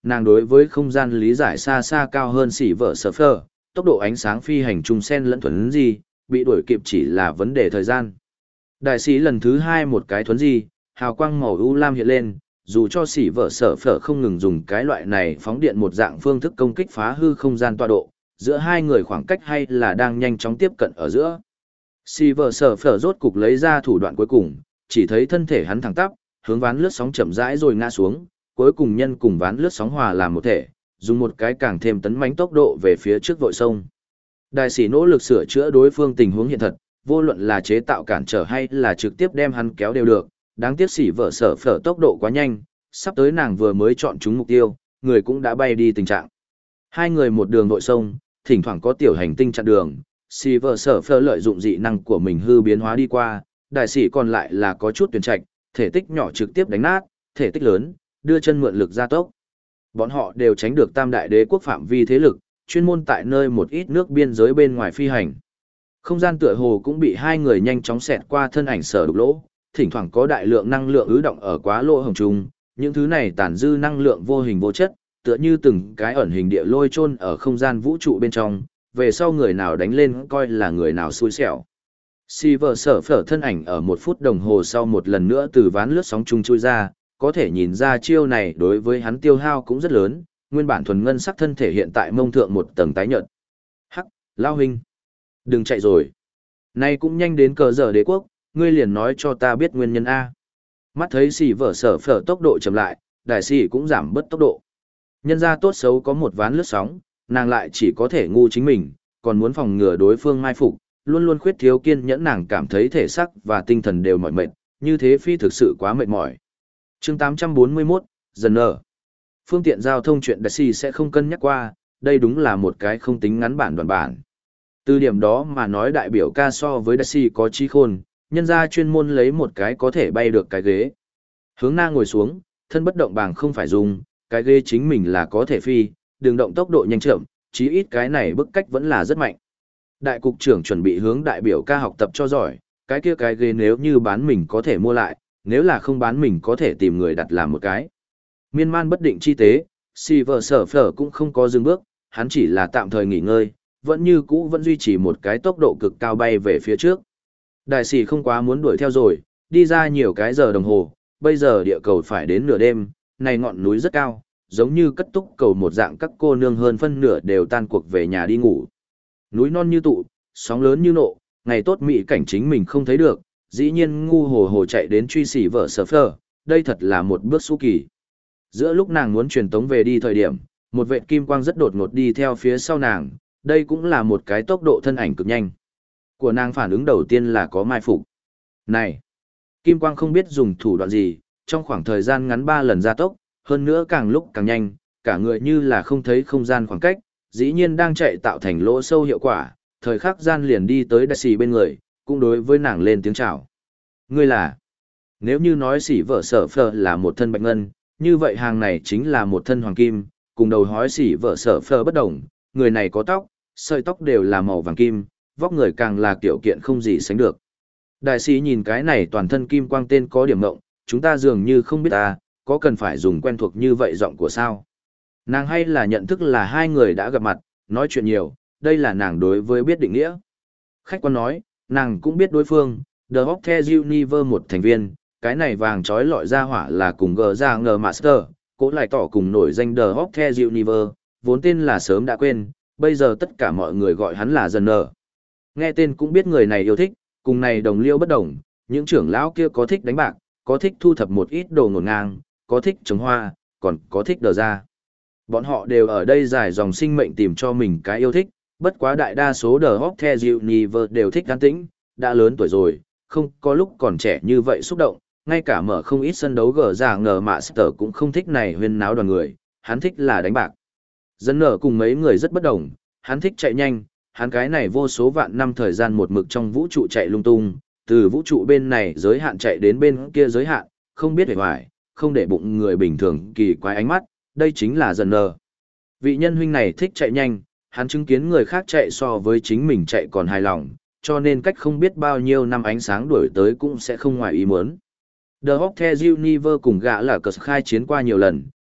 Nàng đối với không gian lý giải xa xa cao hơn xỉ vợ sở phở, tốc độ ánh sáng phi hành trung sen lẫn thuấn gì, bị đuổi kịp chỉ là vấn đề thời gian. Đại sĩ lần thứ hai một cái thuấn gì, hào quang màu u lam hiện lên, dù cho xỉ vợ sở phở không ngừng dùng cái loại này phóng điện một dạng phương thức công kích phá hư không gian tọa độ, giữa hai người khoảng cách hay là đang nhanh chóng tiếp cận ở giữa. Xỉ vợ sở phở rốt cục lấy ra thủ đoạn cuối cùng, chỉ thấy thân thể hắn thẳng tắp, hướng ván lướt sóng chậm rãi rồi ngã xuống, cuối cùng nhân cùng ván lướt sóng hòa làm một thể, dùng một cái càng thêm tấn mãnh tốc độ về phía trước vội sông. Đại sĩ nỗ lực sửa chữa đối phương tình huống hiện thật, vô luận là chế tạo cản trở hay là trực tiếp đem hắn kéo đều được, đáng tiếc xỉ vợ sở phở tốc độ quá nhanh, sắp tới nàng vừa mới chọn trúng mục tiêu, người cũng đã bay đi tình trạng. Hai người một đường vội sông, thỉnh thoảng có tiểu hành tinh chặn đường, xỉ vợ sở phở lợi dụng dị năng của mình hư biến hóa đi qua, đại sĩ còn lại là có chút tuyển trạch, thể tích nhỏ trực tiếp đánh nát, thể tích lớn, đưa chân mượn lực gia tốc. Bọn họ đều tránh được tam đại đế quốc phạm vi thế lực, chuyên môn tại nơi một ít nước biên giới bên ngoài phi hành. Không gian tựa hồ cũng bị hai người nhanh chóng xẹt qua thân ảnh sở đục lỗ, thỉnh thoảng có đại lượng năng lượng ứ động ở quá lỗ hồng trùng, những thứ này tản dư năng lượng vô hình vô chất, tựa như từng cái ẩn hình địa lôi chôn ở không gian vũ trụ bên trong, về sau người nào đánh lên coi là người nào xui xẻo. Silver sở phở thân ảnh ở một phút đồng hồ sau một lần nữa từ ván lướt sóng trung chui ra, có thể nhìn ra chiêu này đối với hắn tiêu hao cũng rất lớn, nguyên bản thuần ngân sắc thân thể hiện tại mông thượng một tầng tái nhợt. Hắc, lao huynh, đừng chạy rồi. Nay cũng nhanh đến cờ giờ đế quốc, ngươi liền nói cho ta biết nguyên nhân A. Mắt thấy xỉ vở sở phở tốc độ chậm lại, đại sĩ cũng giảm bớt tốc độ. Nhân ra tốt xấu có một ván lướt sóng, nàng lại chỉ có thể ngu chính mình, còn muốn phòng ngừa đối phương mai phục, luôn luôn khuyết thiếu kiên nhẫn, nàng cảm thấy thể xác và tinh thần đều mỏi mệt, như thế phi thực sự quá mệt mỏi. Chương tám trăm bốn mươi mốt, dần nở. Phương tiện giao thông chuyện đại sĩ sẽ không cân nhắc qua, đây đúng là một cái không tính ngắn bản đoạn bản. Từ điểm đó mà nói đại biểu ca so với đại sĩ có trí khôn, nhân ra chuyên môn lấy một cái có thể bay được cái ghế. Hướng na ngồi xuống, thân bất động bàng không phải dùng, cái ghế chính mình là có thể phi, đường động tốc độ nhanh chậm, chí ít cái này bức cách vẫn là rất mạnh. Đại cục trưởng chuẩn bị hướng đại biểu ca học tập cho giỏi, cái kia cái ghế nếu như bán mình có thể mua lại, nếu là không bán mình có thể tìm người đặt làm một cái. Miên man bất định chi tế, Silver sở phở cũng không có dừng bước, hắn chỉ là tạm thời nghỉ ngơi, vẫn như cũ vẫn duy trì một cái tốc độ cực cao bay về phía trước. Đại sĩ không quá muốn đuổi theo rồi, đi ra nhiều cái giờ đồng hồ, bây giờ địa cầu phải đến nửa đêm, này ngọn núi rất cao, giống như cất túc cầu một dạng, các cô nương hơn phân nửa đều tan cuộc về nhà đi ngủ. Núi non như tụ, sóng lớn như nộ, ngày tốt mỹ cảnh chính mình không thấy được, dĩ nhiên ngu hồ hồ chạy đến truy xỉ vợ sở phở, đây thật là một bước xu kỳ. Giữa lúc nàng muốn truyền tống về đi thời điểm, một vệt kim quang rất đột ngột đi theo phía sau nàng, đây cũng là một cái tốc độ thân ảnh cực nhanh. Của nàng phản ứng đầu tiên là có mai phục. Này! Kim quang không biết dùng thủ đoạn gì, trong khoảng thời gian ngắn ba lần gia tốc, hơn nữa càng lúc càng nhanh, cả người như là không thấy không gian khoảng cách, dĩ nhiên đang chạy tạo thành lỗ sâu hiệu quả, thời khắc gian liền đi tới đại sĩ bên người, cũng đối với nàng lên tiếng chào. Ngươi là, nếu như nói sĩ vợ sở phở là một thân bạch ngân, như vậy hàng này chính là một thân hoàng kim, cùng đầu hói sĩ vợ sở phở bất đồng, người này có tóc, sợi tóc đều là màu vàng kim, vóc người càng là kiểu kiện không gì sánh được. Đại sĩ nhìn cái này toàn thân kim quang tên có điểm mộng, chúng ta dường như không biết ta, có cần phải dùng quen thuộc như vậy giọng của sao? Nàng hay là nhận thức là hai người đã gặp mặt, nói chuyện nhiều, đây là nàng đối với biết định nghĩa. Khách quan nói, nàng cũng biết đối phương, The Hotel Universe một thành viên, cái này vàng trói lọi ra hỏa là cùng gờ ra ngờ Master, cố lại tỏ cùng nổi danh The Hotel Universe, vốn tên là sớm đã quên, bây giờ tất cả mọi người gọi hắn là dần nở. Nghe tên cũng biết người này yêu thích, cùng này đồng liêu bất đồng, những trưởng lão kia có thích đánh bạc, có thích thu thập một ít đồ ngổn ngang, có thích trồng hoa, còn có thích đờ ra. Bọn họ đều ở đây dài dòng sinh mệnh tìm cho mình cái yêu thích, bất quá đại đa số The Hotel Universe đều thích an tĩnh, đã lớn tuổi rồi, không có lúc còn trẻ như vậy xúc động, ngay cả mở không ít sân đấu gờ giả ngờ Master cũng không thích này huyên náo đoàn người, hắn thích là đánh bạc. Dân nở cùng mấy người rất bất đồng, hắn thích chạy nhanh, hắn cái này vô số vạn năm thời gian một mực trong vũ trụ chạy lung tung, từ vũ trụ bên này giới hạn chạy đến bên kia giới hạn, không biết hề hoài, không để bụng người bình thường kỳ quái ánh mắt, đây chính là dần nở. Vị nhân huynh này thích chạy nhanh, hắn chứng kiến người khác chạy so với chính mình chạy còn hài lòng, cho nên cách không biết bao nhiêu năm ánh sáng đuổi tới cũng sẽ không ngoài ý muốn. The Hotel Universe cùng gã là cờ khai chiến qua nhiều lần,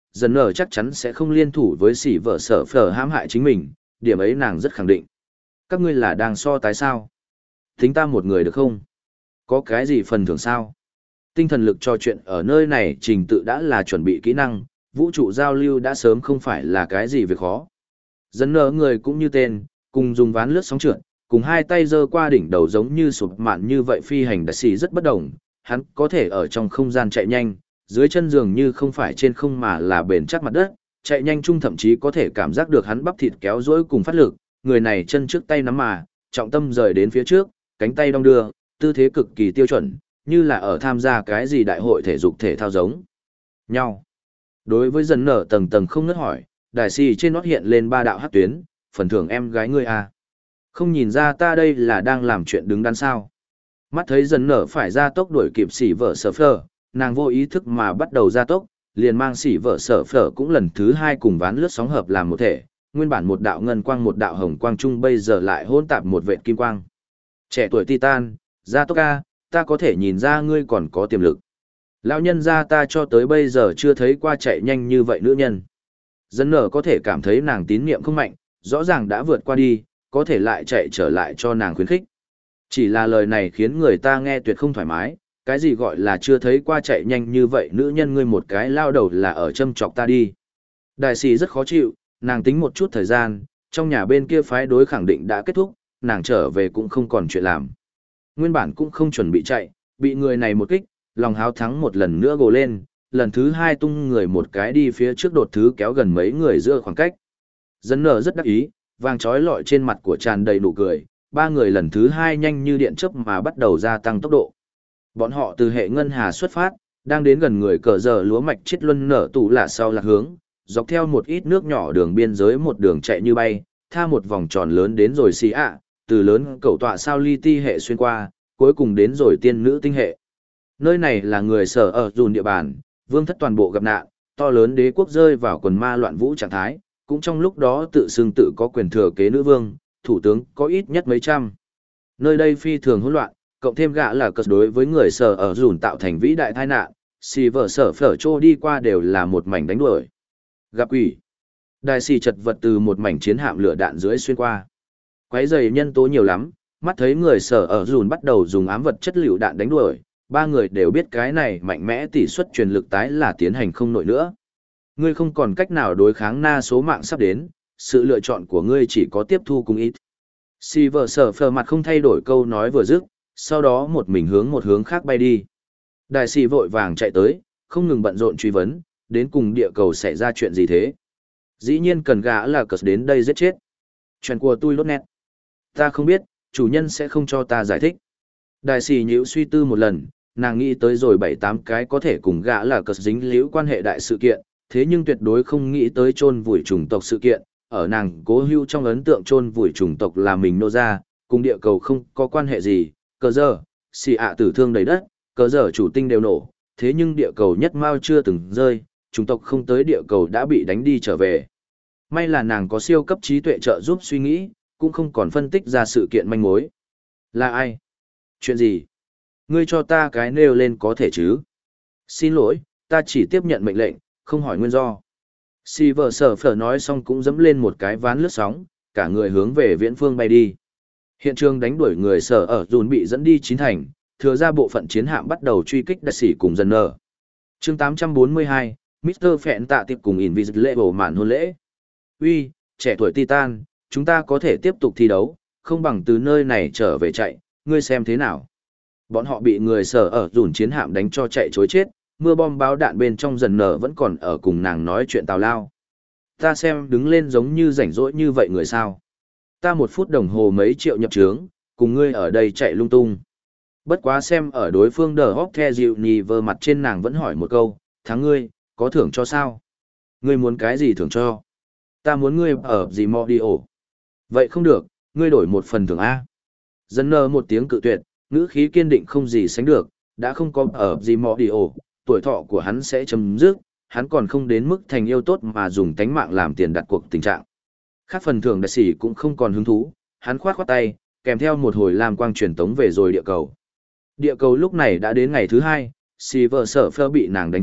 dần nở chắc chắn sẽ không liên thủ với sỉ vợ sở phở hãm hại chính mình, điểm ấy nàng rất khẳng định. Các ngươi là đang so tái sao? Tính ta một người được không? Có cái gì phần thưởng sao? Tinh thần lực trò chuyện ở nơi này trình tự đã là chuẩn bị kỹ năng, vũ trụ giao lưu đã sớm không phải là cái gì việc khó. Dần nở người cũng như tên, cùng dùng ván lướt sóng trượt, cùng hai tay giơ qua đỉnh đầu giống như sụp mạn như vậy phi hành đại sĩ rất bất đồng, hắn có thể ở trong không gian chạy nhanh, dưới chân giường như không phải trên không mà là bền chắc mặt đất, chạy nhanh chung thậm chí có thể cảm giác được hắn bắp thịt kéo dỗi cùng phát lực, người này chân trước tay nắm mà, trọng tâm rời đến phía trước, cánh tay đong đưa, tư thế cực kỳ tiêu chuẩn, như là ở tham gia cái gì đại hội thể dục thể thao giống nhau. Đối với dần nở tầng tầng không ngớt hỏi, đại sĩ trên nót hiện lên ba đạo hát tuyến, phần thưởng em gái ngươi à. Không nhìn ra ta đây là đang làm chuyện đứng đắn sao. Mắt thấy dần nở phải ra tốc đuổi kịp xỉ vợ sở phở, nàng vô ý thức mà bắt đầu ra tốc, liền mang xỉ vợ sở phở cũng lần thứ hai cùng ván lướt sóng hợp làm một thể, nguyên bản một đạo ngân quang một đạo hồng quang chung bây giờ lại hôn tạp một vệt kim quang. Trẻ tuổi Titan, ra tốc ca, ta có thể nhìn ra ngươi còn có tiềm lực. Lão nhân ra ta cho tới bây giờ chưa thấy qua chạy nhanh như vậy nữ nhân. Dần nở có thể cảm thấy nàng tín niệm không mạnh, rõ ràng đã vượt qua đi, có thể lại chạy trở lại cho nàng khuyến khích. Chỉ là lời này khiến người ta nghe tuyệt không thoải mái, cái gì gọi là chưa thấy qua chạy nhanh như vậy nữ nhân ngươi một cái lao đầu là ở châm chọc ta đi. Đại sĩ rất khó chịu, nàng tính một chút thời gian, trong nhà bên kia phái đối khẳng định đã kết thúc, nàng trở về cũng không còn chuyện làm. Nguyên bản cũng không chuẩn bị chạy, bị người này một kích, lòng háo thắng một lần nữa gồ lên, lần thứ hai tung người một cái đi phía trước đột thứ kéo gần mấy người giữa khoảng cách. Dân nở rất đắc ý, vàng trói lọi trên mặt của tràn đầy nụ cười, ba người lần thứ hai nhanh như điện chớp mà bắt đầu gia tăng tốc độ. Bọn họ từ hệ ngân hà xuất phát, đang đến gần người cờ giờ lúa mạch chết luân nở tủ lạ sau lạc hướng, dọc theo một ít nước nhỏ đường biên giới một đường chạy như bay, tha một vòng tròn lớn đến rồi xì ạ, từ lớn cầu tọa sao ly ti hệ xuyên qua, cuối cùng đến rồi tiên nữ tinh hệ. Nơi này là người sở ở dùn địa bàn, vương thất toàn bộ gặp nạn, to lớn đế quốc rơi vào quần ma loạn vũ trạng thái, cũng trong lúc đó tự xưng tự có quyền thừa kế nữ vương, thủ tướng có ít nhất mấy trăm. Nơi đây phi thường hỗn loạn, cộng thêm gã là cờ đối với người sở ở dùn tạo thành vĩ đại tai nạn, xì vợ sở phở trô đi qua đều là một mảnh đánh đuổi. Gặp quỷ. Đại xì chật vật từ một mảnh chiến hạm lửa đạn dưới xuyên qua. Quấy giày nhân tố nhiều lắm, mắt thấy người sở ở dùn bắt đầu dùng ám vật chất liệu đạn đánh đuổi, ba người đều biết cái này mạnh mẽ tỷ suất truyền lực tái là tiến hành không nổi nữa. Ngươi không còn cách nào đối kháng na số mạng sắp đến, sự lựa chọn của ngươi chỉ có tiếp thu cùng ít. Si vợ sở phờ mặt không thay đổi câu nói vừa dứt, sau đó một mình hướng một hướng khác bay đi. Đại sĩ vội vàng chạy tới, không ngừng bận rộn truy vấn, đến cùng địa cầu xảy ra chuyện gì thế. Dĩ nhiên cần gã là cờ đến đây giết chết. Chuyện của tôi lốt nét. Ta không biết, chủ nhân sẽ không cho ta giải thích. Đại sĩ nhíu suy tư một lần, nàng nghĩ tới rồi bảy tám cái có thể cùng gã là cờ dính liễu quan hệ đại sự kiện, thế nhưng tuyệt đối không nghĩ tới chôn vùi chủng tộc sự kiện. Ở nàng cố hưu trong ấn tượng chôn vùi chủng tộc là mình nô ra, cùng địa cầu không có quan hệ gì, cờ giờ, xì ạ tử thương đầy đất, cờ giờ chủ tinh đều nổ, thế nhưng địa cầu nhất mao chưa từng rơi, chủng tộc không tới địa cầu đã bị đánh đi trở về. May là nàng có siêu cấp trí tuệ trợ giúp suy nghĩ, cũng không còn phân tích ra sự kiện manh mối. Là ai? Chuyện gì? Ngươi cho ta cái nêu lên có thể chứ? Xin lỗi, ta chỉ tiếp nhận mệnh lệnh, không hỏi nguyên do. Si vợ sở phở nói xong cũng dẫm lên một cái ván lướt sóng, cả người hướng về viễn phương bay đi. Hiện trường đánh đuổi người sở ở dùn bị dẫn đi chín thành, thừa ra bộ phận chiến hạm bắt đầu truy kích đại sĩ cùng dân nở. Chương tám trăm bốn mươi hai, mít tơ Phẹn tạ tiệp cùng Invisible màn hôn lễ. Uy, trẻ tuổi Titan, chúng ta có thể tiếp tục thi đấu, không bằng từ nơi này trở về chạy, ngươi xem thế nào. Bọn họ bị người sở ở dùn chiến hạm đánh cho chạy chối chết, mưa bom báo đạn bên trong dần nở vẫn còn ở cùng nàng nói chuyện tào lao. Ta xem đứng lên giống như rảnh rỗi như vậy người sao. Ta một phút đồng hồ mấy triệu nhập trướng, cùng ngươi ở đây chạy lung tung. Bất quá xem ở đối phương đờ hóc the dịu nhì vơ mặt trên nàng vẫn hỏi một câu, thắng ngươi, có thưởng cho sao? Ngươi muốn cái gì thưởng cho? Ta muốn ngươi ở gì mò đi ổ. Vậy không được, ngươi đổi một phần thưởng A. Dần nở một tiếng cự tuyệt, ngữ khí kiên định không gì sánh được, đã không có ở gì mò đi ổ. Tuổi thọ của hắn sẽ chấm dứt, hắn còn không đến mức thành yêu tốt mà dùng tánh mạng làm tiền đặt cuộc tình trạng. Khác phần thưởng đại sĩ cũng không còn hứng thú, hắn khoát khoát tay, kèm theo một hồi lam quang truyền tống về rồi địa cầu. Địa cầu lúc này đã đến ngày thứ hai, si vợ sở phơ bị nàng đánh chạy,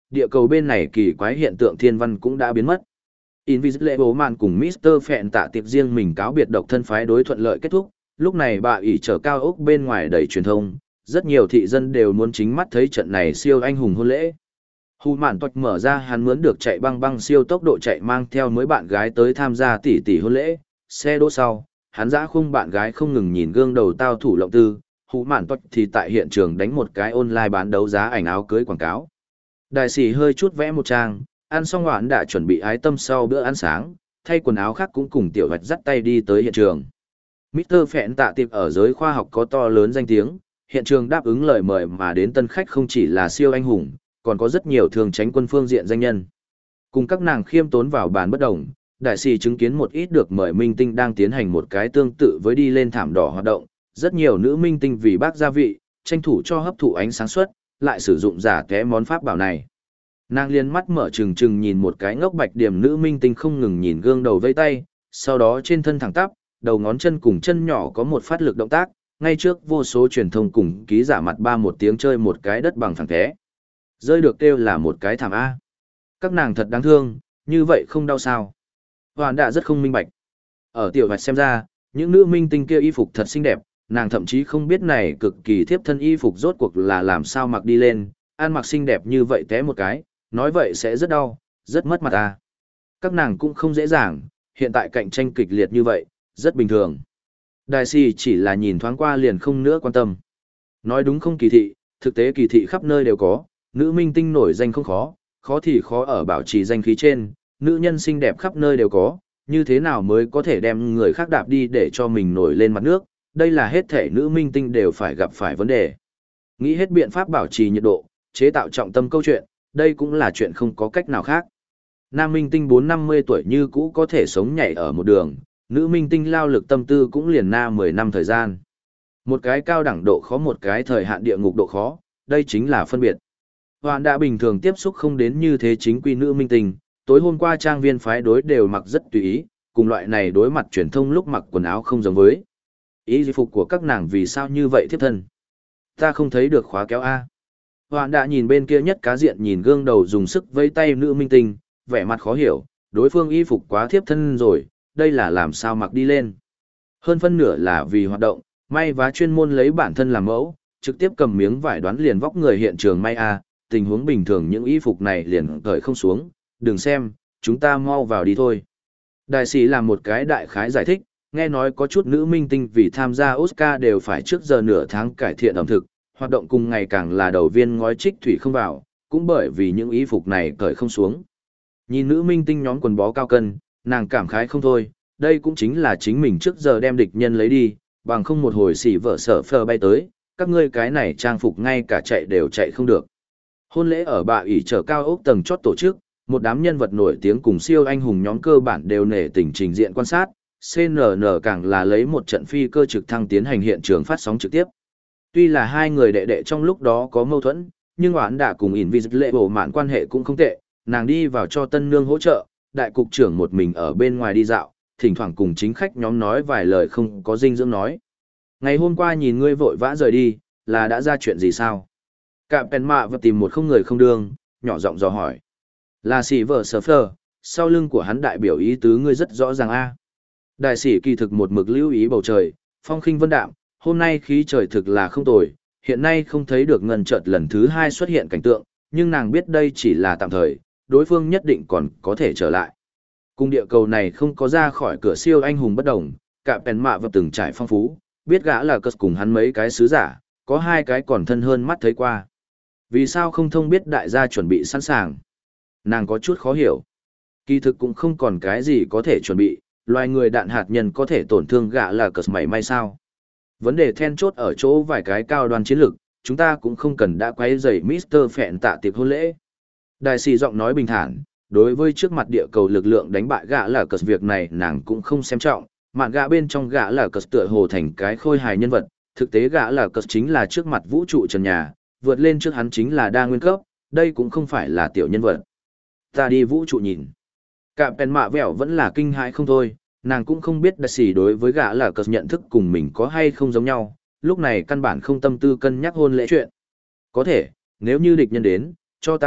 địa cầu bên này kỳ quái hiện tượng thiên văn cũng đã biến mất. Invisible Man cùng mít tơ Phẹn tạ tiệp riêng mình cáo biệt độc thân phái đối thuận lợi kết thúc, lúc này bà ỷ trở cao ốc bên ngoài đầy truyền thông, rất nhiều thị dân đều muốn chính mắt thấy trận này siêu anh hùng hôn lễ. Hù mạn toạch mở ra hắn mướn được chạy băng băng siêu tốc độ chạy mang theo mấy bạn gái tới tham gia tỷ tỷ hôn lễ, xe đỗ sau, hắn dã khung bạn gái không ngừng nhìn gương đầu tao thủ lộng tư, hù mạn toạch thì tại hiện trường đánh một cái online bán đấu giá ảnh áo cưới quảng cáo. Đại sĩ hơi chút vẽ một trang, ăn xong hoãn đã chuẩn bị ái tâm sau bữa ăn sáng, thay quần áo khác cũng cùng tiểu vạch dắt tay đi tới hiện trường. mít tơ Phẹn tạ tiệp ở giới khoa học có to lớn danh tiếng, hiện trường đáp ứng lời mời mà đến tân khách không chỉ là siêu anh hùng, còn có rất nhiều thường tránh quân phương diện danh nhân. Cùng các nàng khiêm tốn vào bàn bất đồng, đại sĩ chứng kiến một ít được mời minh tinh đang tiến hành một cái tương tự với đi lên thảm đỏ hoạt động, rất nhiều nữ minh tinh vì bác gia vị, tranh thủ cho hấp thụ ánh sáng suất, lại sử dụng giả té món pháp bảo này. Nàng liên mắt mở trừng trừng nhìn một cái ngốc bạch điểm nữ minh tinh không ngừng nhìn gương đầu vây tay, sau đó trên thân thẳng tắp, đầu ngón chân cùng chân nhỏ có một phát lực động tác, ngay trước vô số truyền thông cùng ký giả mặt ba một tiếng chơi một cái đất bằng thẳng té. Rơi được kêu là một cái thảm A. Các nàng thật đáng thương, như vậy không đau sao. Hoàn đã rất không minh bạch. Ở tiểu vạch xem ra, những nữ minh tinh kia y phục thật xinh đẹp, nàng thậm chí không biết này cực kỳ thiếp thân y phục rốt cuộc là làm sao mặc đi lên, ăn mặc xinh đẹp như vậy té một cái, nói vậy sẽ rất đau, rất mất mặt à. Các nàng cũng không dễ dàng, hiện tại cạnh tranh kịch liệt như vậy, rất bình thường. Đại sĩ chỉ là nhìn thoáng qua liền không nữa quan tâm. Nói đúng không kỳ thị, thực tế kỳ thị khắp nơi đều có, nữ minh tinh nổi danh không khó, khó thì khó ở bảo trì danh khí trên, nữ nhân xinh đẹp khắp nơi đều có, như thế nào mới có thể đem người khác đạp đi để cho mình nổi lên mặt nước, đây là hết thể nữ minh tinh đều phải gặp phải vấn đề. Nghĩ hết biện pháp bảo trì nhiệt độ, chế tạo trọng tâm câu chuyện, đây cũng là chuyện không có cách nào khác. Nam minh tinh bốn năm mươi tuổi như cũ có thể sống nhảy ở một đường, nữ minh tinh lao lực tâm tư cũng liền na mười năm thời gian. Một cái cao đẳng độ khó một cái thời hạn địa ngục độ khó, đây chính là phân biệt. Hoàn đã bình thường tiếp xúc không đến như thế chính quy nữ minh tinh, tối hôm qua trang viên phái đối đều mặc rất tùy ý, cùng loại này đối mặt truyền thông lúc mặc quần áo không giống với. Ý di phục của các nàng vì sao như vậy thiếp thân? Ta không thấy được khóa kéo A. Hoàn đã nhìn bên kia nhất cá diện nhìn gương đầu dùng sức vẫy tay nữ minh tinh, vẻ mặt khó hiểu, đối phương y phục quá thiếp thân rồi, đây là làm sao mặc đi lên. Hơn phân nửa là vì hoạt động, may vá chuyên môn lấy bản thân làm mẫu, trực tiếp cầm miếng vải đoán liền vóc người hiện trường may A, tình huống bình thường những y phục này liền cởi không xuống, đừng xem, chúng ta mau vào đi thôi. Đại sĩ làm một cái đại khái giải thích, nghe nói có chút nữ minh tinh vì tham gia Oscar đều phải trước giờ nửa tháng cải thiện ẩm thực, hoạt động cùng ngày càng là đầu viên ngói trích thủy không vào, cũng bởi vì những y phục này cởi không xuống. Nhìn nữ minh tinh nhóm quần bó cao cân, nàng cảm khái không thôi, đây cũng chính là chính mình trước giờ đem địch nhân lấy đi, bằng không một hồi xỉ vợ sở phờ bay tới, các ngươi cái này trang phục ngay cả chạy đều chạy không được. Hôn lễ ở bạ ỷ trở cao ốc tầng chót tổ chức, một đám nhân vật nổi tiếng cùng siêu anh hùng nhóm cơ bản đều nể tình trình diện quan sát, xê en en càng là lấy một trận phi cơ trực thăng tiến hành hiện trường phát sóng trực tiếp. Tuy là hai người đệ đệ trong lúc đó có mâu thuẫn, nhưng Oán đã cùng Invisible mạn quan hệ cũng không tệ, nàng đi vào cho tân nương hỗ trợ, đại cục trưởng một mình ở bên ngoài đi dạo, thỉnh thoảng cùng chính khách nhóm nói vài lời không có dinh dưỡng nói. Ngày hôm qua nhìn ngươi vội vã rời đi, là đã ra chuyện gì sao? Cạm Pèn Mạ và tìm một không người không đương, nhỏ giọng dò hỏi. Là sĩ vợ sở phờ, sau lưng của hắn đại biểu ý tứ ngươi rất rõ ràng a. Đại sĩ kỳ thực một mực lưu ý bầu trời, phong khinh vân đạm, hôm nay khí trời thực là không tồi, hiện nay không thấy được ngân chợt lần thứ hai xuất hiện cảnh tượng, nhưng nàng biết đây chỉ là tạm thời, đối phương nhất định còn có thể trở lại. Cung địa cầu này không có ra khỏi cửa siêu anh hùng bất đồng, cả Pèn Mạ và từng trải phong phú, biết gã là cất cùng hắn mấy cái sứ giả, có hai cái còn thân hơn mắt thấy qua. Vì sao không thông biết đại gia chuẩn bị sẵn sàng? Nàng có chút khó hiểu. Kỳ thực cũng không còn cái gì có thể chuẩn bị, loài người đạn hạt nhân có thể tổn thương gã là cất mảy may sao? Vấn đề then chốt ở chỗ vài cái cao đoan chiến lược, chúng ta cũng không cần đã quấy rầy mít tơ Phẹn tạ tiệc hôn lễ. Đại sĩ giọng nói bình thản, đối với trước mặt địa cầu lực lượng đánh bại gã là cất việc này nàng cũng không xem trọng, mạn gã bên trong gã là cất tựa hồ thành cái khôi hài nhân vật, thực tế gã là cất chính là trước mặt vũ trụ trần nhà, vượt lên trước hắn chính là đa nguyên cấp, đây cũng không phải là tiểu nhân vật. Ta đi vũ trụ nhìn. Cạm Pèn Mạ vẻo vẫn là kinh hãi không thôi, nàng cũng không biết đại sĩ đối với gã là cất nhận thức cùng mình có hay không giống nhau, lúc này căn bản không tâm tư cân nhắc hôn lễ chuyện. Có thể, nếu như địch nhân đến, cho ta biết,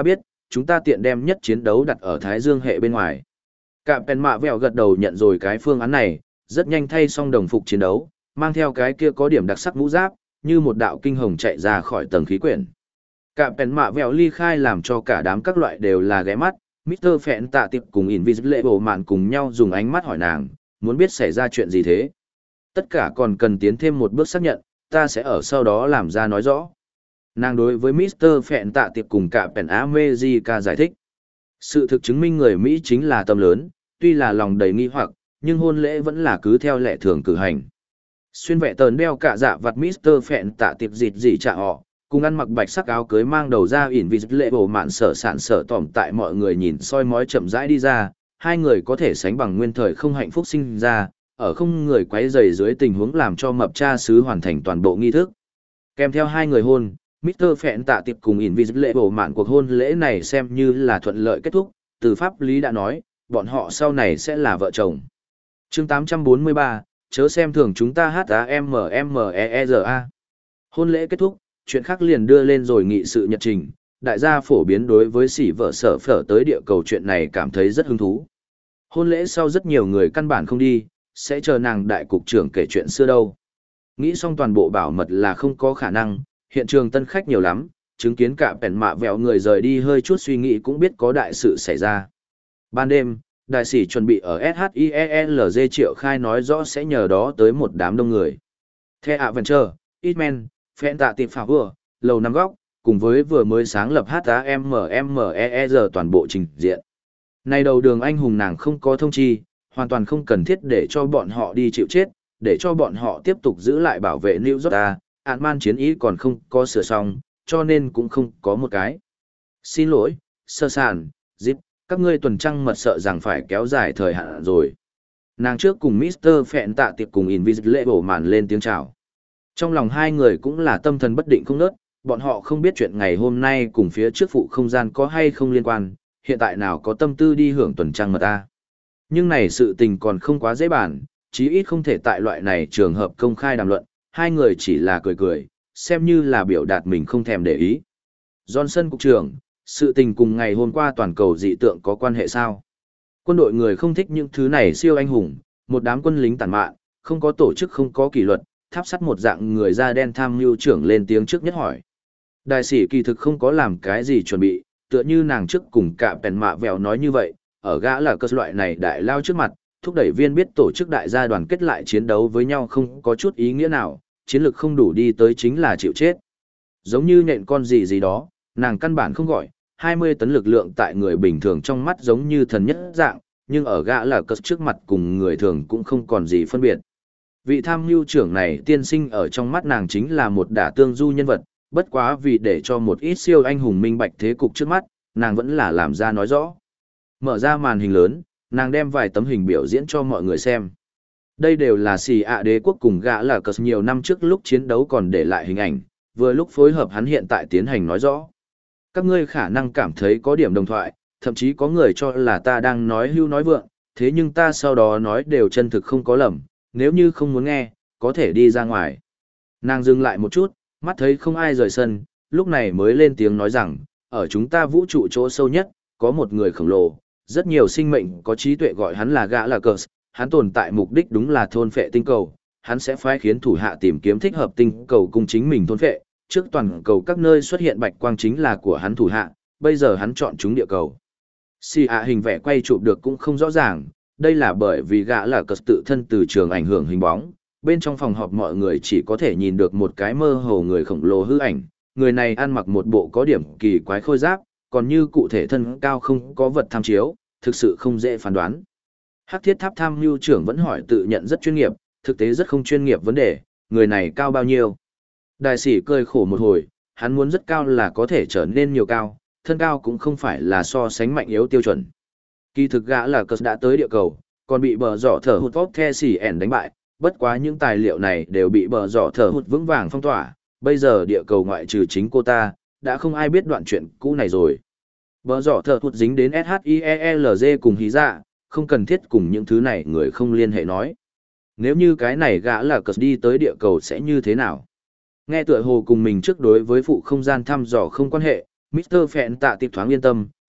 chúng ta tiện đem nhất chiến đấu đặt ở Thái Dương hệ bên ngoài. Cạm Pèn Mạ Vẹo gật đầu nhận rồi cái phương án này, rất nhanh thay xong đồng phục chiến đấu, mang theo cái kia có điểm đặc sắc mũ giáp, như một đạo kinh hồng chạy ra khỏi tầng khí quyển. Cạm Pèn Mạ Vẹo ly khai làm cho cả đám các loại đều là ghé mắt, mít tơ Phẹn Tạ Tiệp cùng Invisible Mạn cùng nhau dùng ánh mắt hỏi nàng, muốn biết xảy ra chuyện gì thế. Tất cả còn cần tiến thêm một bước xác nhận, ta sẽ ở sau đó làm ra nói rõ. Nàng đối với mít tơ Phẹn Tạ Tiệp cùng Cạm Pèn America giải thích. Sự thực chứng minh người Mỹ chính là tâm lớn, tuy là lòng đầy nghi hoặc, nhưng hôn lễ vẫn là cứ theo lệ thường cử hành. Xuyên vẹ tờn đeo cả dạ vặt mít tơ Phẹn Tạ Tiệp dịt dị trả họ, cùng ăn mặc bạch sắc áo cưới mang đầu ra ỉn vì lệ bổ mạn sở sản sở tỏm tại mọi người nhìn soi mói chậm rãi đi ra, hai người có thể sánh bằng nguyên thời không hạnh phúc sinh ra, ở không người quấy rầy dưới tình huống làm cho mập cha xứ hoàn thành toàn bộ nghi thức. Kèm theo hai người hôn, mít tơ Phẹn Tạ Tiệp cùng ỉn vì lệ bổ mạn cuộc hôn lễ này xem như là thuận lợi kết thúc, từ pháp lý đã nói, bọn họ sau này sẽ là vợ chồng. Chương tám trăm bốn mươi ba, chớ xem thường chúng ta hát a em em e e rờ a. Hôn lễ kết thúc, chuyện khác liền đưa lên rồi nghị sự nhật trình, đại gia phổ biến đối với sỉ vợ sở phở tới địa cầu chuyện này cảm thấy rất hứng thú. Hôn lễ sau rất nhiều người căn bản không đi, sẽ chờ nàng đại cục trưởng kể chuyện xưa đâu. Nghĩ xong toàn bộ bảo mật là không có khả năng, hiện trường tân khách nhiều lắm, chứng kiến cả Pèn Mạ Vẹo người rời đi hơi chút suy nghĩ cũng biết có đại sự xảy ra. Ban đêm, đại sĩ chuẩn bị ở ét hát i e lờ giê triệu khai nói rõ sẽ nhờ đó tới một đám đông người. The Adventure, Hitman, Phẹn Tạ Tiệp Phảo Vừa, Lầu Năm Góc, cùng với vừa mới sáng lập hát a em em e e rờ toàn bộ trình diện. Này đầu đường anh hùng nàng không có thông chi, hoàn toàn không cần thiết để cho bọn họ đi chịu chết, để cho bọn họ tiếp tục giữ lại bảo vệ New York ta, Ant-Man chiến ý còn không có sửa xong, cho nên cũng không có một cái. Xin lỗi, sơ sàn, Zip, các ngươi tuần trăng mật sợ rằng phải kéo dài thời hạn rồi. Nàng trước cùng mít tơ Phẹn Tạ Tiệp cùng Invisible màn lên tiếng chào. Trong lòng hai người cũng là tâm thần bất định không nớt, bọn họ không biết chuyện ngày hôm nay cùng phía trước phụ không gian có hay không liên quan, hiện tại nào có tâm tư đi hưởng tuần trăng mật ta. Nhưng này sự tình còn không quá dễ bàn, chí ít không thể tại loại này trường hợp công khai đàm luận, hai người chỉ là cười cười, xem như là biểu đạt mình không thèm để ý. Johnson cục trưởng, sự tình cùng ngày hôm qua toàn cầu dị tượng có quan hệ sao? Quân đội người không thích những thứ này siêu anh hùng, một đám quân lính tàn mạn, không có tổ chức không có kỷ luật, tháp sắt một dạng người da đen tham mưu trưởng lên tiếng trước nhất hỏi. Đại sĩ kỳ thực không có làm cái gì chuẩn bị, tựa như nàng trước cùng cả Pèn Mạ Vẹo nói như vậy, ở gã là cơ loại này đại lao trước mặt, thúc đẩy viên biết tổ chức đại gia đoàn kết lại chiến đấu với nhau không có chút ý nghĩa nào, chiến lược không đủ đi tới chính là chịu chết. Giống như nhện con gì gì đó, nàng căn bản không gọi, hai mươi tấn lực lượng tại người bình thường trong mắt giống như thần nhất dạng, nhưng ở gã là cơ trước mặt cùng người thường cũng không còn gì phân biệt. Vị tham mưu trưởng này tiên sinh ở trong mắt nàng chính là một đả tương du nhân vật, bất quá vì để cho một ít siêu anh hùng minh bạch thế cục trước mắt, nàng vẫn là làm ra nói rõ. Mở ra màn hình lớn, nàng đem vài tấm hình biểu diễn cho mọi người xem. Đây đều là xì ạ đế quốc cùng gã là cờ nhiều năm trước lúc chiến đấu còn để lại hình ảnh, vừa lúc phối hợp hắn hiện tại tiến hành nói rõ. Các ngươi khả năng cảm thấy có điểm đồng thoại, thậm chí có người cho là ta đang nói hưu nói vượng, thế nhưng ta sau đó nói đều chân thực không có lầm, nếu như không muốn nghe, có thể đi ra ngoài. Nàng dừng lại một chút, mắt thấy không ai rời sân, lúc này mới lên tiếng nói rằng, ở chúng ta vũ trụ chỗ sâu nhất, có một người khổng lồ, rất nhiều sinh mệnh có trí tuệ gọi hắn là gã là cờ, hắn tồn tại mục đích đúng là thôn phệ tinh cầu, hắn sẽ phái khiến thủ hạ tìm kiếm thích hợp tinh cầu cùng chính mình thôn phệ, trước toàn cầu các nơi xuất hiện bạch quang chính là của hắn thủ hạ, bây giờ hắn chọn chúng địa cầu. Xì ạ hình vẽ quay chụp được cũng không rõ ràng, đây là bởi vì gã là cờ tự thân từ trường ảnh hưởng hình bóng, bên trong phòng họp mọi người chỉ có thể nhìn được một cái mơ hồ người khổng lồ hư ảnh, người này ăn mặc một bộ có điểm kỳ quái khôi giáp, còn như cụ thể thân cao không có vật tham chiếu, thực sự không dễ phán đoán. Hắc Thiết Tháp tham mưu trưởng vẫn hỏi tự nhận rất chuyên nghiệp, thực tế rất không chuyên nghiệp vấn đề, người này cao bao nhiêu? Đại sĩ cười khổ một hồi, hắn muốn rất cao là có thể trở nên nhiều cao, thân cao cũng không phải là so sánh mạnh yếu tiêu chuẩn. Kỳ thực gã là cờ đã tới địa cầu, còn bị bờ giỏ thở hụt vót the xỉ ẻn đánh bại, bất quá những tài liệu này đều bị bờ giỏ thở hụt vững vàng phong tỏa, bây giờ địa cầu ngoại trừ chính cô ta, đã không ai biết đoạn chuyện cũ này rồi. Bờ giỏ thở hụt dính đến ét hát i e lờ giê cùng hí dạ, không cần thiết cùng những thứ này người không liên hệ nói. Nếu như cái này gã là cờ đi tới địa cầu sẽ như thế nào? Nghe tựa hồ cùng mình trước đối với phụ không gian thăm dò không quan hệ, mít tơ Phẹn Tạ Tiệp thoáng yên tâm,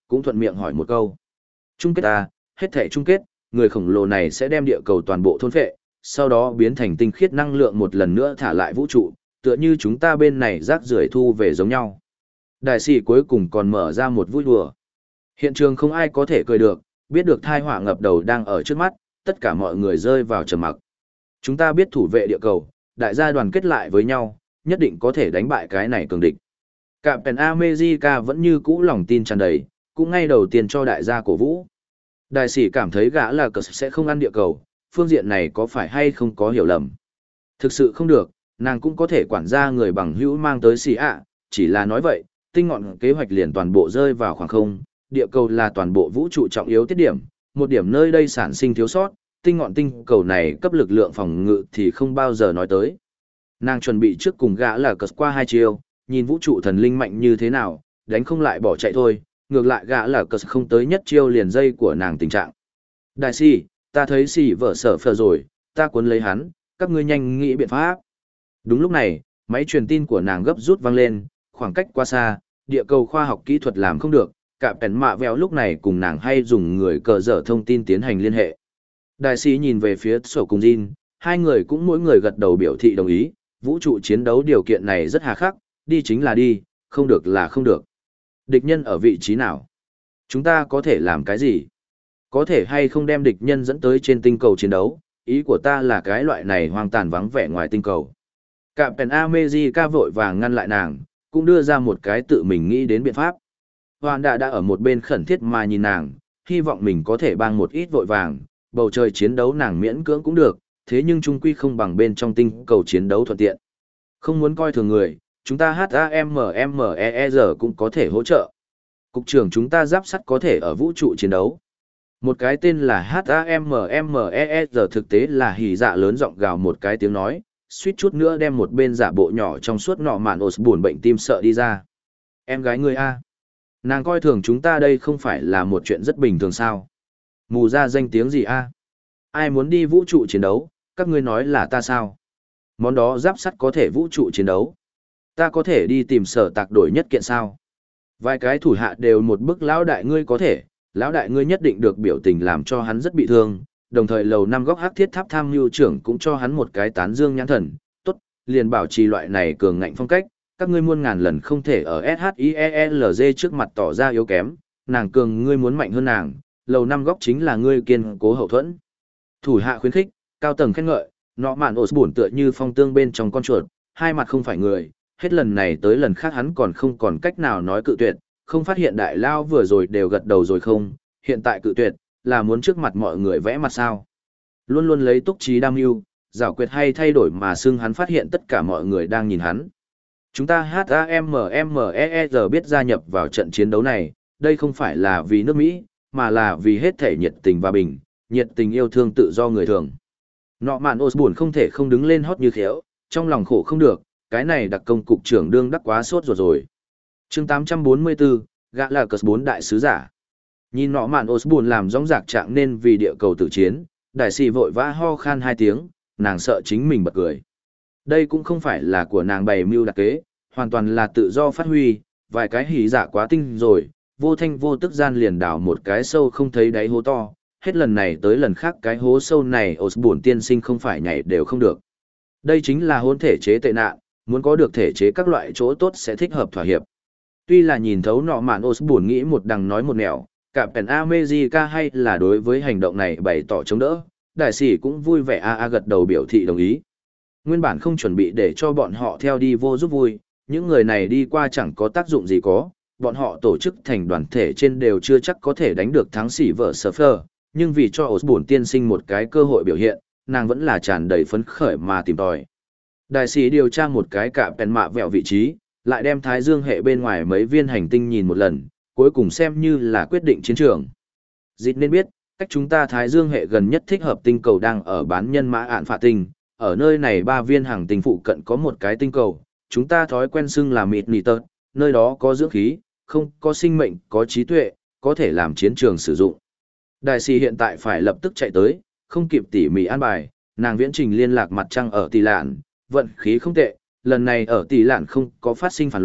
cũng thuận miệng hỏi một câu. Chung kết ta, hết thể chung kết, người khổng lồ này sẽ đem địa cầu toàn bộ thôn phệ, sau đó biến thành tinh khiết năng lượng một lần nữa thả lại vũ trụ, tựa như chúng ta bên này rác rưởi thu về giống nhau. Đại sĩ cuối cùng còn mở ra một vui đùa. Hiện trường không ai có thể cười được, biết được thai họa ngập đầu đang ở trước mắt, tất cả mọi người rơi vào trầm mặc. Chúng ta biết thủ vệ địa cầu, đại gia đoàn kết lại với nhau, nhất định có thể đánh bại cái này cường địch. Captain America vẫn như cũ lòng tin tràn đầy, cũng ngay đầu tiên cho đại gia cổ vũ. Đại sĩ cảm thấy gã là cờ sẽ không ăn địa cầu, phương diện này có phải hay không có hiểu lầm. Thực sự không được, nàng cũng có thể quản gia người bằng hữu mang tới xì ạ, chỉ là nói vậy, tinh ngọn kế hoạch liền toàn bộ rơi vào khoảng không, địa cầu là toàn bộ vũ trụ trọng yếu tiết điểm, một điểm nơi đây sản sinh thiếu sót, tinh ngọn tinh cầu này cấp lực lượng phòng ngự thì không bao giờ nói tới. Nàng chuẩn bị trước cùng gã là cờ qua hai chiêu, nhìn vũ trụ thần linh mạnh như thế nào, đánh không lại bỏ chạy thôi, ngược lại gã là cờ không tới nhất chiêu liền dây của nàng tình trạng. Đại sĩ, ta thấy xì vợ sở phờ rồi, ta cuốn lấy hắn, các ngươi nhanh nghĩ biện pháp. Đúng lúc này, máy truyền tin của nàng gấp rút vang lên, khoảng cách quá xa, địa cầu khoa học kỹ thuật làm không được, cả pèn mạ vèo lúc này cùng nàng hay dùng người cờ dở thông tin tiến hành liên hệ. Đại sĩ nhìn về phía sổ cùng Jin, hai người cũng mỗi người gật đầu biểu thị đồng ý, vũ trụ chiến đấu điều kiện này rất hà khắc, đi chính là đi, không được là không được. Địch nhân ở vị trí nào? Chúng ta có thể làm cái gì? Có thể hay không đem địch nhân dẫn tới trên tinh cầu chiến đấu, ý của ta là cái loại này hoang tàn vắng vẻ ngoài tinh cầu. Captain America vội vàng ngăn lại nàng, cũng đưa ra một cái tự mình nghĩ đến biện pháp. Hoàn đã đã ở một bên khẩn thiết mà nhìn nàng, hy vọng mình có thể bang một ít vội vàng, bầu trời chiến đấu nàng miễn cưỡng cũng được, thế nhưng chung quy không bằng bên trong tinh cầu chiến đấu thuận tiện. Không muốn coi thường người, chúng ta hát a em em e e rờ cũng có thể hỗ trợ. Cục trưởng chúng ta giáp sắt có thể ở vũ trụ chiến đấu. Một cái tên là hát a em em e e rờ thực tế là hỉ dạ lớn giọng gào một cái tiếng nói, suýt chút nữa đem một bên giả bộ nhỏ trong suốt nọ mạn ổ buồn bệnh tim sợ đi ra. Em gái ngươi a, nàng coi thường chúng ta đây không phải là một chuyện rất bình thường sao? Mù ra danh tiếng gì a? Ai muốn đi vũ trụ chiến đấu, các ngươi nói là ta sao? Món đó giáp sắt có thể vũ trụ chiến đấu. Ta có thể đi tìm sở tạc đổi nhất kiện sao? Vài cái thủ hạ đều một bức lão đại ngươi có thể, lão đại ngươi nhất định được biểu tình làm cho hắn rất bị thương, đồng thời lầu năm góc hắc thiết tháp tham mưu trưởng cũng cho hắn một cái tán dương nhãn thần, tốt, liền bảo trì loại này cường ngạnh phong cách, các ngươi muôn ngàn lần không thể ở ét hát i e lờ giê trước mặt tỏ ra yếu kém, nàng cường ngươi muốn mạnh hơn nàng, lầu năm góc chính là ngươi kiên cố hậu thuẫn. Thủ hạ khuyến khích, cao tầng khen ngợi, nọ mạn ổ buồn tựa như phong tương bên trong con chuột, hai mặt không phải người, hết lần này tới lần khác hắn còn không còn cách nào nói cự tuyệt, không phát hiện đại lao vừa rồi đều gật đầu rồi không, hiện tại cự tuyệt, là muốn trước mặt mọi người vẽ mặt sao. Luôn luôn lấy túc trí đam mưu, giảo quyệt hay thay đổi mà xưng hắn phát hiện tất cả mọi người đang nhìn hắn. Chúng ta hát a em em e e rờ biết gia nhập vào trận chiến đấu này, đây không phải là vì nước Mỹ, mà là vì hết thể nhiệt tình và bình, nhiệt tình yêu thương tự do người thường. Nọ mạn Osborn không thể không đứng lên hót như khéo, trong lòng khổ không được, cái này đặc công cục trưởng đương đắc quá sốt rồi rồi. chương tám trăm bốn mươi tư, gã là cờ bốn đại sứ giả. Nhìn nọ mạn Osborn làm rõng rạc trạng nên vì địa cầu tử chiến, đại sĩ vội vã ho khan hai tiếng, nàng sợ chính mình bật cười. Đây cũng không phải là của nàng bày mưu đặc kế, hoàn toàn là tự do phát huy, vài cái hỉ dạ quá tinh rồi, vô thanh vô tức gian liền đào một cái sâu không thấy đáy hố to, hết lần này tới lần khác cái hố sâu này Osborn tiên sinh không phải nhảy đều không được. Đây chính là hôn thể chế tệ nạn, muốn có được thể chế các loại chỗ tốt sẽ thích hợp thỏa hiệp. Tuy là nhìn thấu nọ mạn Osborn nghĩ một đằng nói một nẻo, cả Pen America hay là đối với hành động này bày tỏ chống đỡ, đại sĩ cũng vui vẻ a a gật đầu biểu thị đồng ý. Nguyên bản không chuẩn bị để cho bọn họ theo đi vô giúp vui, những người này đi qua chẳng có tác dụng gì có, bọn họ tổ chức thành đoàn thể trên đều chưa chắc có thể đánh được thắng sĩ vợ Surfer, nhưng vì cho Osborn tiên sinh một cái cơ hội biểu hiện, nàng vẫn là tràn đầy phấn khởi mà tìm tòi. Đại sĩ điều tra một cái cả Pen mạ vẹo vị trí, lại đem Thái Dương hệ bên ngoài mấy viên hành tinh nhìn một lần, cuối cùng xem như là quyết định chiến trường. Dịch nên biết, cách chúng ta Thái Dương hệ gần nhất thích hợp tinh cầu đang ở bán nhân mã ạn phạ tinh, ở nơi này ba viên hàng tinh phụ cận có một cái tinh cầu, chúng ta thói quen xưng là mịt nỉ tợt, nơi đó có dưỡng khí, không có sinh mệnh, có trí tuệ, có thể làm chiến trường sử dụng. Đại sĩ hiện tại phải lập tức chạy tới, không kịp tỉ mỉ an bài, nàng viễn trình liên lạc mặt trăng ở Tỷ Lạn, vận khí không tệ, lần này ở Tỷ Lạn không có phát sinh phản loạn,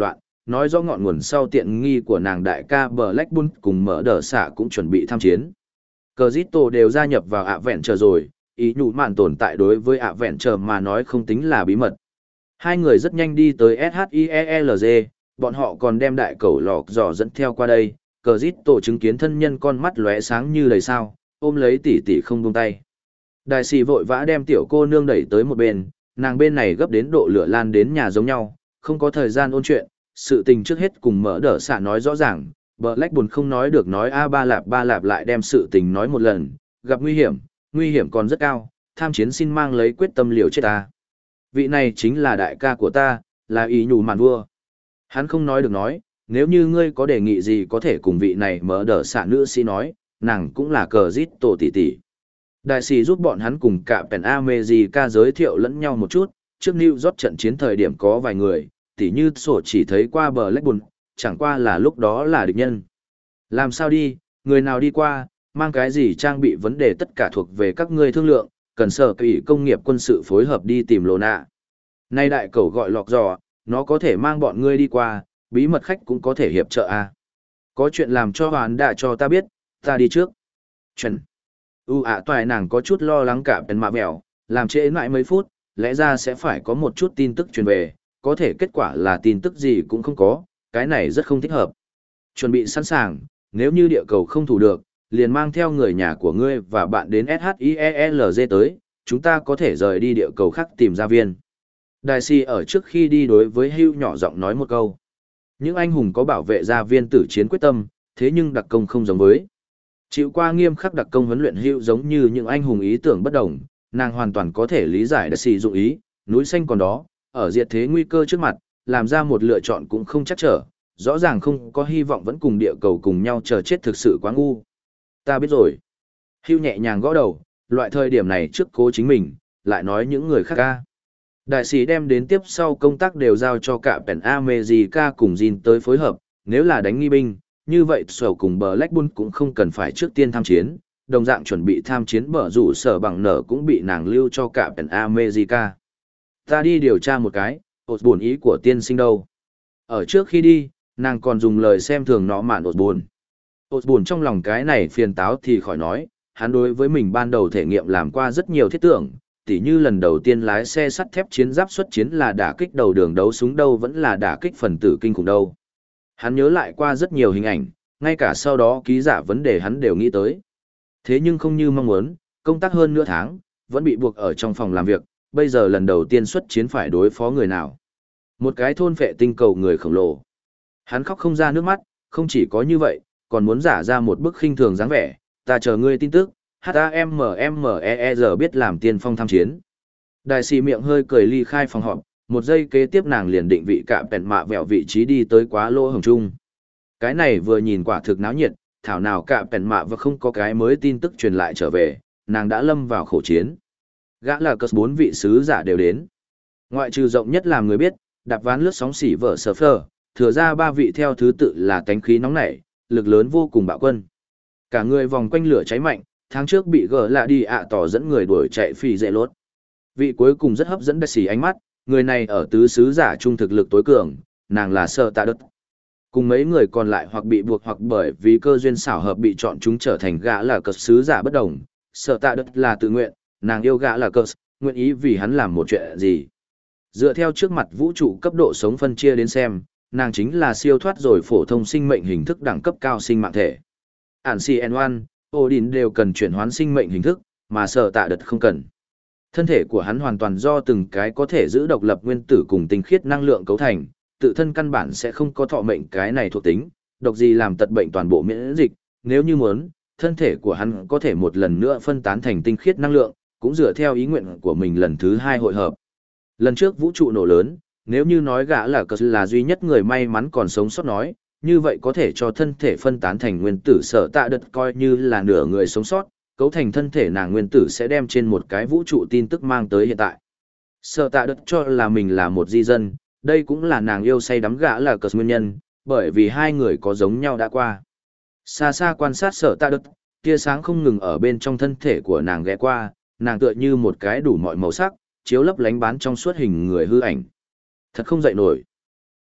nói rõ ngọn nguồn sau tiện nghi của nàng đại ca Blackbull cùng mở đờ xạ cũng chuẩn bị tham chiến. Cờ Zito đều gia nhập vào ạ vẹn chờ rồi, ý nhủ mạn tồn tại đối với ạ vẹn chờ mà nói không tính là bí mật. Hai người rất nhanh đi tới ét hát i e lờ giê, bọn họ còn đem đại cẩu lọc giò dẫn theo qua đây, cờ Zito chứng kiến thân nhân con mắt lóe sáng như đầy sao, ôm lấy tỷ tỷ không buông tay. Đại sĩ vội vã đem tiểu cô nương đẩy tới một bên, nàng bên này gấp đến độ lửa lan đến nhà giống nhau, không có thời gian ôn chuyện, sự tình trước hết cùng mở đỡ xạ nói rõ ràng, Blackbull không nói được nói a ba lạp ba lạp lại đem sự tình nói một lần, gặp nguy hiểm, nguy hiểm còn rất cao, tham chiến xin mang lấy quyết tâm liều chết ta. Vị này chính là đại ca của ta, là ý nhủ màn vua. Hắn không nói được nói, nếu như ngươi có đề nghị gì có thể cùng vị này mở đỡ xạ nữ sĩ nói, nàng cũng là cờ rít tổ tỷ tỷ. Đại sĩ giúp bọn hắn cùng cả Pen America giới thiệu lẫn nhau một chút, trước New York trận chiến thời điểm có vài người, tỉ như sổ chỉ thấy qua bờ Blackbull, chẳng qua là lúc đó là địch nhân. Làm sao đi, người nào đi qua, mang cái gì trang bị vấn đề tất cả thuộc về các ngươi thương lượng, cần sở kỹ công nghiệp quân sự phối hợp đi tìm lô nạ. Nay đại cầu gọi lọc giò, nó có thể mang bọn ngươi đi qua, bí mật khách cũng có thể hiệp trợ a. Có chuyện làm cho hoàn đã cho ta biết, ta đi trước. Chuẩn. U ạ toài nàng có chút lo lắng cả Pen mạ mèo, làm trễ mãi mấy phút, lẽ ra sẽ phải có một chút tin tức truyền về, có thể kết quả là tin tức gì cũng không có, cái này rất không thích hợp. Chuẩn bị sẵn sàng, nếu như địa cầu không thủ được, liền mang theo người nhà của ngươi và bạn đến ét hát i e lờ giê tới, chúng ta có thể rời đi địa cầu khác tìm gia viên. Đại si ở trước khi đi đối với Hugh nhỏ giọng nói một câu. Những anh hùng có bảo vệ gia viên tử chiến quyết tâm, thế nhưng đặc công không giống với. Chịu qua nghiêm khắc đặc công huấn luyện Hugh giống như những anh hùng ý tưởng bất đồng, nàng hoàn toàn có thể lý giải đại si dụng ý, núi xanh còn đó, ở diệt thế nguy cơ trước mặt, làm ra một lựa chọn cũng không chắc trở, rõ ràng không có hy vọng vẫn cùng địa cầu cùng nhau chờ chết thực sự quá ngu. Ta biết rồi. Hugh nhẹ nhàng gõ đầu, loại thời điểm này trước cố chính mình, lại nói những người khác ca. Đại sĩ đem đến tiếp sau công tác đều giao cho cả Pen America cùng Jin tới phối hợp, nếu là đánh nghi binh, như vậy sở cùng Blackbull cũng không cần phải trước tiên tham chiến, đồng dạng chuẩn bị tham chiến bở rủ sở bằng nở cũng bị nàng lưu cho cả Pen America. Ta đi điều tra một cái, ột buồn ý của tiên sinh đâu. Ở trước khi đi, nàng còn dùng lời xem thường nó mạn ột buồn. Ột buồn trong lòng cái này phiền táo thì khỏi nói, hắn đối với mình ban đầu thể nghiệm làm qua rất nhiều thiết tưởng, tỉ như lần đầu tiên lái xe sắt thép chiến giáp xuất chiến là đả kích đầu đường đấu súng đâu vẫn là đả kích phần tử kinh khủng đâu. Hắn nhớ lại qua rất nhiều hình ảnh, ngay cả sau đó ký giả vấn đề hắn đều nghĩ tới. Thế nhưng không như mong muốn, công tác hơn nửa tháng, vẫn bị buộc ở trong phòng làm việc, bây giờ lần đầu tiên xuất chiến phải đối phó người nào. Một cái thôn phệ tinh cầu người khổng lồ. Hắn khóc không ra nước mắt, không chỉ có như vậy, còn muốn giả ra một bức khinh thường dáng vẻ, ta chờ ngươi tin tức, hát a em em e e giờ biết làm tiên phong tham chiến. Đại sĩ miệng hơi cười ly khai phòng họp, một giây kế tiếp nàng liền định vị cả Pen mạ vẹo vị trí đi tới quá lỗ hồng trung. Cái này vừa nhìn quả thực náo nhiệt, thảo nào cả Pen mạ và không có cái mới tin tức truyền lại trở về, nàng đã lâm vào khổ chiến. Gã là cất bốn vị sứ giả đều đến. Ngoại trừ rộng nhất làm người biết, đạp ván lướt sóng xỉ vở sờ phờ, thừa ra ba vị theo thứ tự là tánh khí nóng nảy, lực lớn vô cùng bạo quân. Cả người vòng quanh lửa cháy mạnh, tháng trước bị gỡ lạ đi ạ tỏ dẫn người đuổi chạy phi dễ lốt. Vị cuối cùng rất hấp dẫn đại sĩ ánh mắt, người này ở tứ sứ giả trung thực lực tối cường, nàng là Sở Tạ Đất. Cùng mấy người còn lại hoặc bị buộc hoặc bởi vì cơ duyên xảo hợp bị chọn chúng trở thành gã là cờ sứ giả bất đồng. Sở Tạ Đất là tự nguyện, nàng yêu gã là cờ, nguyện ý vì hắn làm một chuyện gì. Dựa theo trước mặt vũ trụ cấp độ sống phân chia đến xem, nàng chính là siêu thoát rồi phổ thông sinh mệnh hình thức đẳng cấp cao sinh mạng thể. Ản xê en một, Odin đều cần chuyển hoán sinh mệnh hình thức, mà Sở Tạ Đất không cần. Thân thể của hắn hoàn toàn do từng cái có thể giữ độc lập nguyên tử cùng tinh khiết năng lượng cấu thành, tự thân căn bản sẽ không có thọ mệnh cái này thuộc tính, độc gì làm tật bệnh toàn bộ miễn dịch, nếu như muốn, thân thể của hắn có thể một lần nữa phân tán thành tinh khiết năng lượng, cũng dựa theo ý nguyện của mình lần thứ hai hội hợp. Lần trước vũ trụ nổ lớn, nếu như nói gã là cờ là duy nhất người may mắn còn sống sót nói, như vậy có thể cho thân thể phân tán thành nguyên tử Sở Tạ Đất coi như là nửa người sống sót, cấu thành thân thể nàng nguyên tử sẽ đem trên một cái vũ trụ tin tức mang tới hiện tại. Sở Tạ Đất cho là mình là một di dân, đây cũng là nàng yêu say đắm gã là cờ nguyên nhân, bởi vì hai người có giống nhau đã qua. Xa xa quan sát Sở Tạ Đất, tia sáng không ngừng ở bên trong thân thể của nàng ghé qua, nàng tựa như một cái đủ mọi màu sắc, chiếu lấp lánh bán trong suốt hình người hư ảnh. Thật không dậy nổi.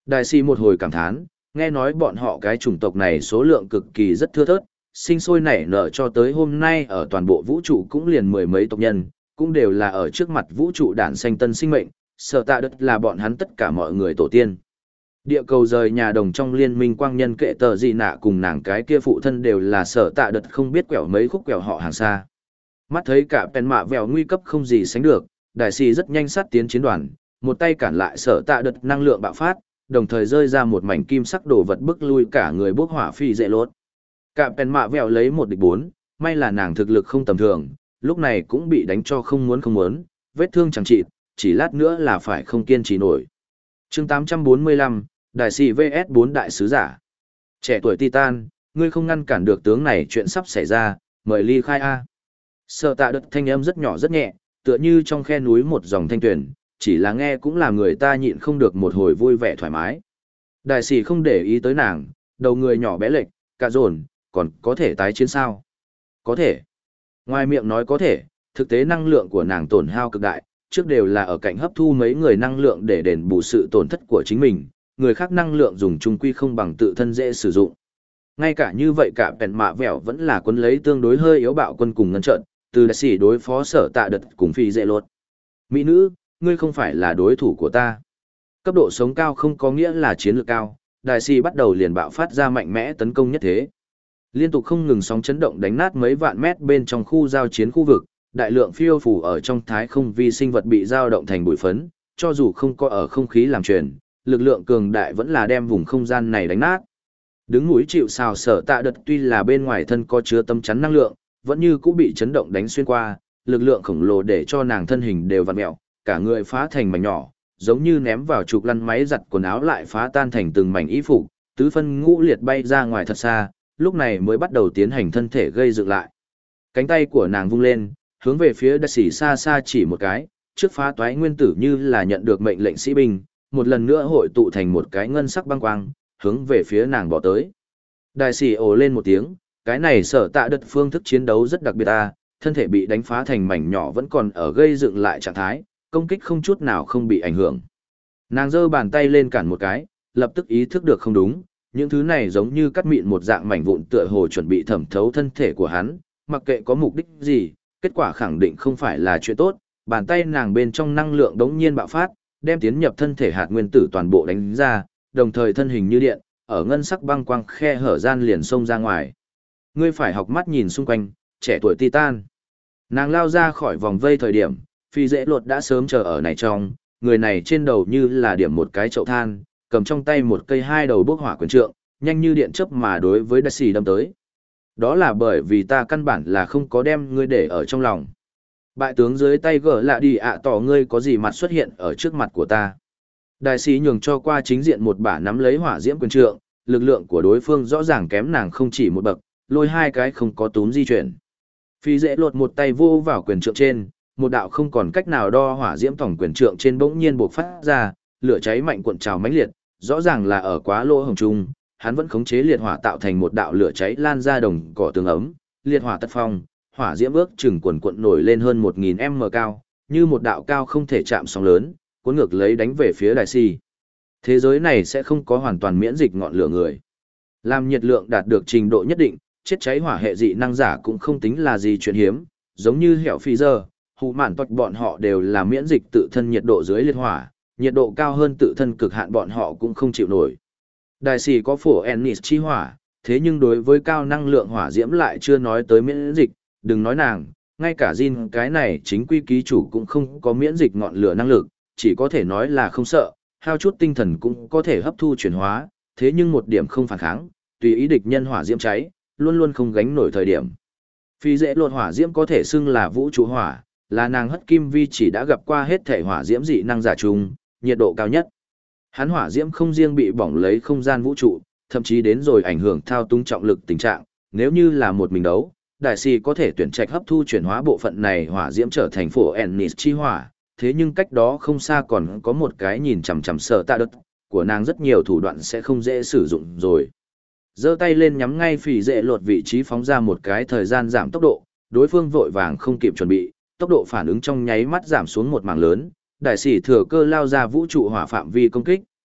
Đại sĩ một hồi cảm thán, nghe nói bọn họ cái chủng tộc này số lượng cực kỳ rất thưa thớt, sinh sôi nảy nở cho tới hôm nay ở toàn bộ vũ trụ cũng liền mười mấy tộc nhân, cũng đều là ở trước mặt vũ trụ đản sanh tân sinh mệnh, Sở Tạ Đất là bọn hắn tất cả mọi người tổ tiên. Địa cầu rời nhà đồng trong liên minh quang nhân kệ tờ gì nạ cùng nàng cái kia phụ thân đều là Sở Tạ Đất không biết quẹo mấy khúc quẹo họ hàng xa. Mắt thấy cả Pen Mạ Vẹo nguy cấp không gì sánh được, đại sĩ rất nhanh sát tiến chiến đoàn, một tay cản lại Sở Tạ Đất năng lượng bạo phát, đồng thời rơi ra một mảnh kim sắc đồ vật bức lui cả người bốc hỏa phi dễ lốt. Cả Pen Mạ Vẹo lấy một địch bốn, may là nàng thực lực không tầm thường, lúc này cũng bị đánh cho không muốn không muốn, vết thương chẳng trị, chỉ lát nữa là phải không kiên trì nổi. Chương tám trăm bốn mươi lăm, Đại sĩ vs bốn đại sứ giả. Trẻ tuổi Titan, ngươi không ngăn cản được tướng này chuyện sắp xảy ra, mời ly khai A. Sở Tạ Đất thanh âm rất nhỏ rất nhẹ, tựa như trong khe núi một dòng thanh tuyển, chỉ là nghe cũng làm người ta nhịn không được một hồi vui vẻ thoải mái. Đại sĩ không để ý tới nàng, đầu người nhỏ bé lệch, cả dồn, còn có thể tái chiến sao? Có thể. Ngoài miệng nói có thể, thực tế năng lượng của nàng tổn hao cực đại, trước đều là ở cạnh hấp thu mấy người năng lượng để đền bù sự tổn thất của chính mình, người khác năng lượng dùng chung quy không bằng tự thân dễ sử dụng. Ngay cả như vậy cả Pen Mạ Vẹo vẫn là quân lấy tương đối hơi yếu bạo quân cùng ngăn trận, từ đại sĩ đối phó Sở Tạ Đất cùng phi dễ lột. Mỹ nữ, ngươi không phải là đối thủ của ta. Cấp độ sống cao không có nghĩa là chiến lược cao, đại sĩ bắt đầu liền bạo phát ra mạnh mẽ tấn công nhất thế. Liên tục không ngừng sóng chấn động đánh nát mấy vạn mét bên trong khu giao chiến khu vực, đại lượng phiêu phù ở trong thái không vi sinh vật bị dao động thành bụi phấn, cho dù không có ở không khí làm truyền, lực lượng cường đại vẫn là đem vùng không gian này đánh nát. Đứng núi chịu sào Sở Tạ Đất tuy là bên ngoài thân có chứa tấm chắn năng lượng, vẫn như cũng bị chấn động đánh xuyên qua, lực lượng khổng lồ để cho nàng thân hình đều vặn mèo, cả người phá thành mảnh nhỏ, giống như ném vào trục lăn máy giặt quần áo lại phá tan thành từng mảnh y phục, tứ phân ngũ liệt bay ra ngoài thật xa, lúc này mới bắt đầu tiến hành thân thể gây dựng lại. Cánh tay của nàng vung lên, hướng về phía đại sĩ xa xa chỉ một cái, trước phá toái nguyên tử như là nhận được mệnh lệnh sĩ binh, một lần nữa hội tụ thành một cái ngân sắc băng quang, hướng về phía nàng bỏ tới. Đại sĩ ồ lên một tiếng, cái này Sở Tạ Đất phương thức chiến đấu rất đặc biệt ta, thân thể bị đánh phá thành mảnh nhỏ vẫn còn ở gây dựng lại trạng thái, công kích không chút nào không bị ảnh hưởng. Nàng giơ bàn tay lên cản một cái, lập tức ý thức được không đúng, những thứ này giống như cắt mịn một dạng mảnh vụn tựa hồ chuẩn bị thẩm thấu thân thể của hắn, mặc kệ có mục đích gì, kết quả khẳng định không phải là chuyện tốt, bàn tay nàng bên trong năng lượng đống nhiên bạo phát, đem tiến nhập thân thể hạt nguyên tử toàn bộ đánh ra, đồng thời thân hình như điện, ở ngân sắc băng quang khe hở gian liền xông ra ngoài. Ngươi phải học mắt nhìn xung quanh, trẻ tuổi Titan. Nàng lao ra khỏi vòng vây thời điểm, phi dễ lột đã sớm chờ ở này trong, người này trên đầu như là điểm một cái chậu than, cầm trong tay một cây hai đầu bốc hỏa quyền trượng, nhanh như điện chớp mà đối với đại sĩ đâm tới. Đó là bởi vì ta căn bản là không có đem ngươi để ở trong lòng. Bại tướng dưới tay gỡ lạ đi ạ tỏ ngươi có gì mặt xuất hiện ở trước mặt của ta. Đại sĩ nhường cho qua chính diện một bả nắm lấy hỏa diễm quyền trượng, lực lượng của đối phương rõ ràng kém nàng không chỉ một bậc, lôi hai cái không có túm di chuyển. Phi dễ lột một tay vô vào quyền trượng trên, một đạo không còn cách nào đo hỏa diễm tổng quyền trượng trên bỗng nhiên bộc phát ra, lửa cháy mạnh cuộn trào mãnh liệt, rõ ràng là ở quá lỗ hồng trung, hắn vẫn khống chế liệt hỏa tạo thành một đạo lửa cháy lan ra đồng cỏ tường ấm, liệt hỏa tất phong, hỏa diễm ước chừng cuộn cuộn nổi lên hơn một nghìn mét cao, như một đạo cao không thể chạm sóng lớn, cuốn ngược lấy đánh về phía đại sĩ. Thế giới này sẽ không có hoàn toàn miễn dịch ngọn lửa người. Làm nhiệt lượng đạt được trình độ nhất định, chết cháy hỏa hệ dị năng giả cũng không tính là gì chuyện hiếm, giống như hẻo phi giờ, hù mạn toạch bọn họ đều là miễn dịch tự thân nhiệt độ dưới liệt hỏa, nhiệt độ cao hơn tự thân cực hạn bọn họ cũng không chịu nổi. Đại sĩ có phổ Ennis chi hỏa, thế nhưng đối với cao năng lượng hỏa diễm lại chưa nói tới miễn dịch, đừng nói nàng, ngay cả Jin cái này chính quy ký chủ cũng không có miễn dịch ngọn lửa năng lực, chỉ có thể nói là không sợ, hao chút tinh thần cũng có thể hấp thu chuyển hóa, thế nhưng một điểm không phản kháng, tùy ý địch nhân hỏa diễm cháy, luôn luôn không gánh nổi thời điểm. Phi dễ lột hỏa diễm có thể xưng là vũ trụ hỏa, là nàng hất kim vi chỉ đã gặp qua hết thể hỏa diễm dị năng giả chung, nhiệt độ cao nhất. Hắn hỏa diễm không riêng bị bỏng lấy không gian vũ trụ, thậm chí đến rồi ảnh hưởng thao túng trọng lực tình trạng, nếu như là một mình đấu, đại sĩ có thể tuyển trạch hấp thu chuyển hóa bộ phận này hỏa diễm trở thành phổ Ennis chi hỏa, thế nhưng cách đó không xa còn có một cái nhìn chằm chằm Sở Tạ Đất, của nàng rất nhiều thủ đoạn sẽ không dễ sử dụng rồi. Giơ tay lên nhắm ngay phỉ dễ lột vị trí phóng ra một cái thời gian giảm tốc độ, đối phương vội vàng không kịp chuẩn bị, tốc độ phản ứng trong nháy mắt giảm xuống một mảng lớn, đại sĩ thừa cơ lao ra vũ trụ hỏa phạm vi công kích,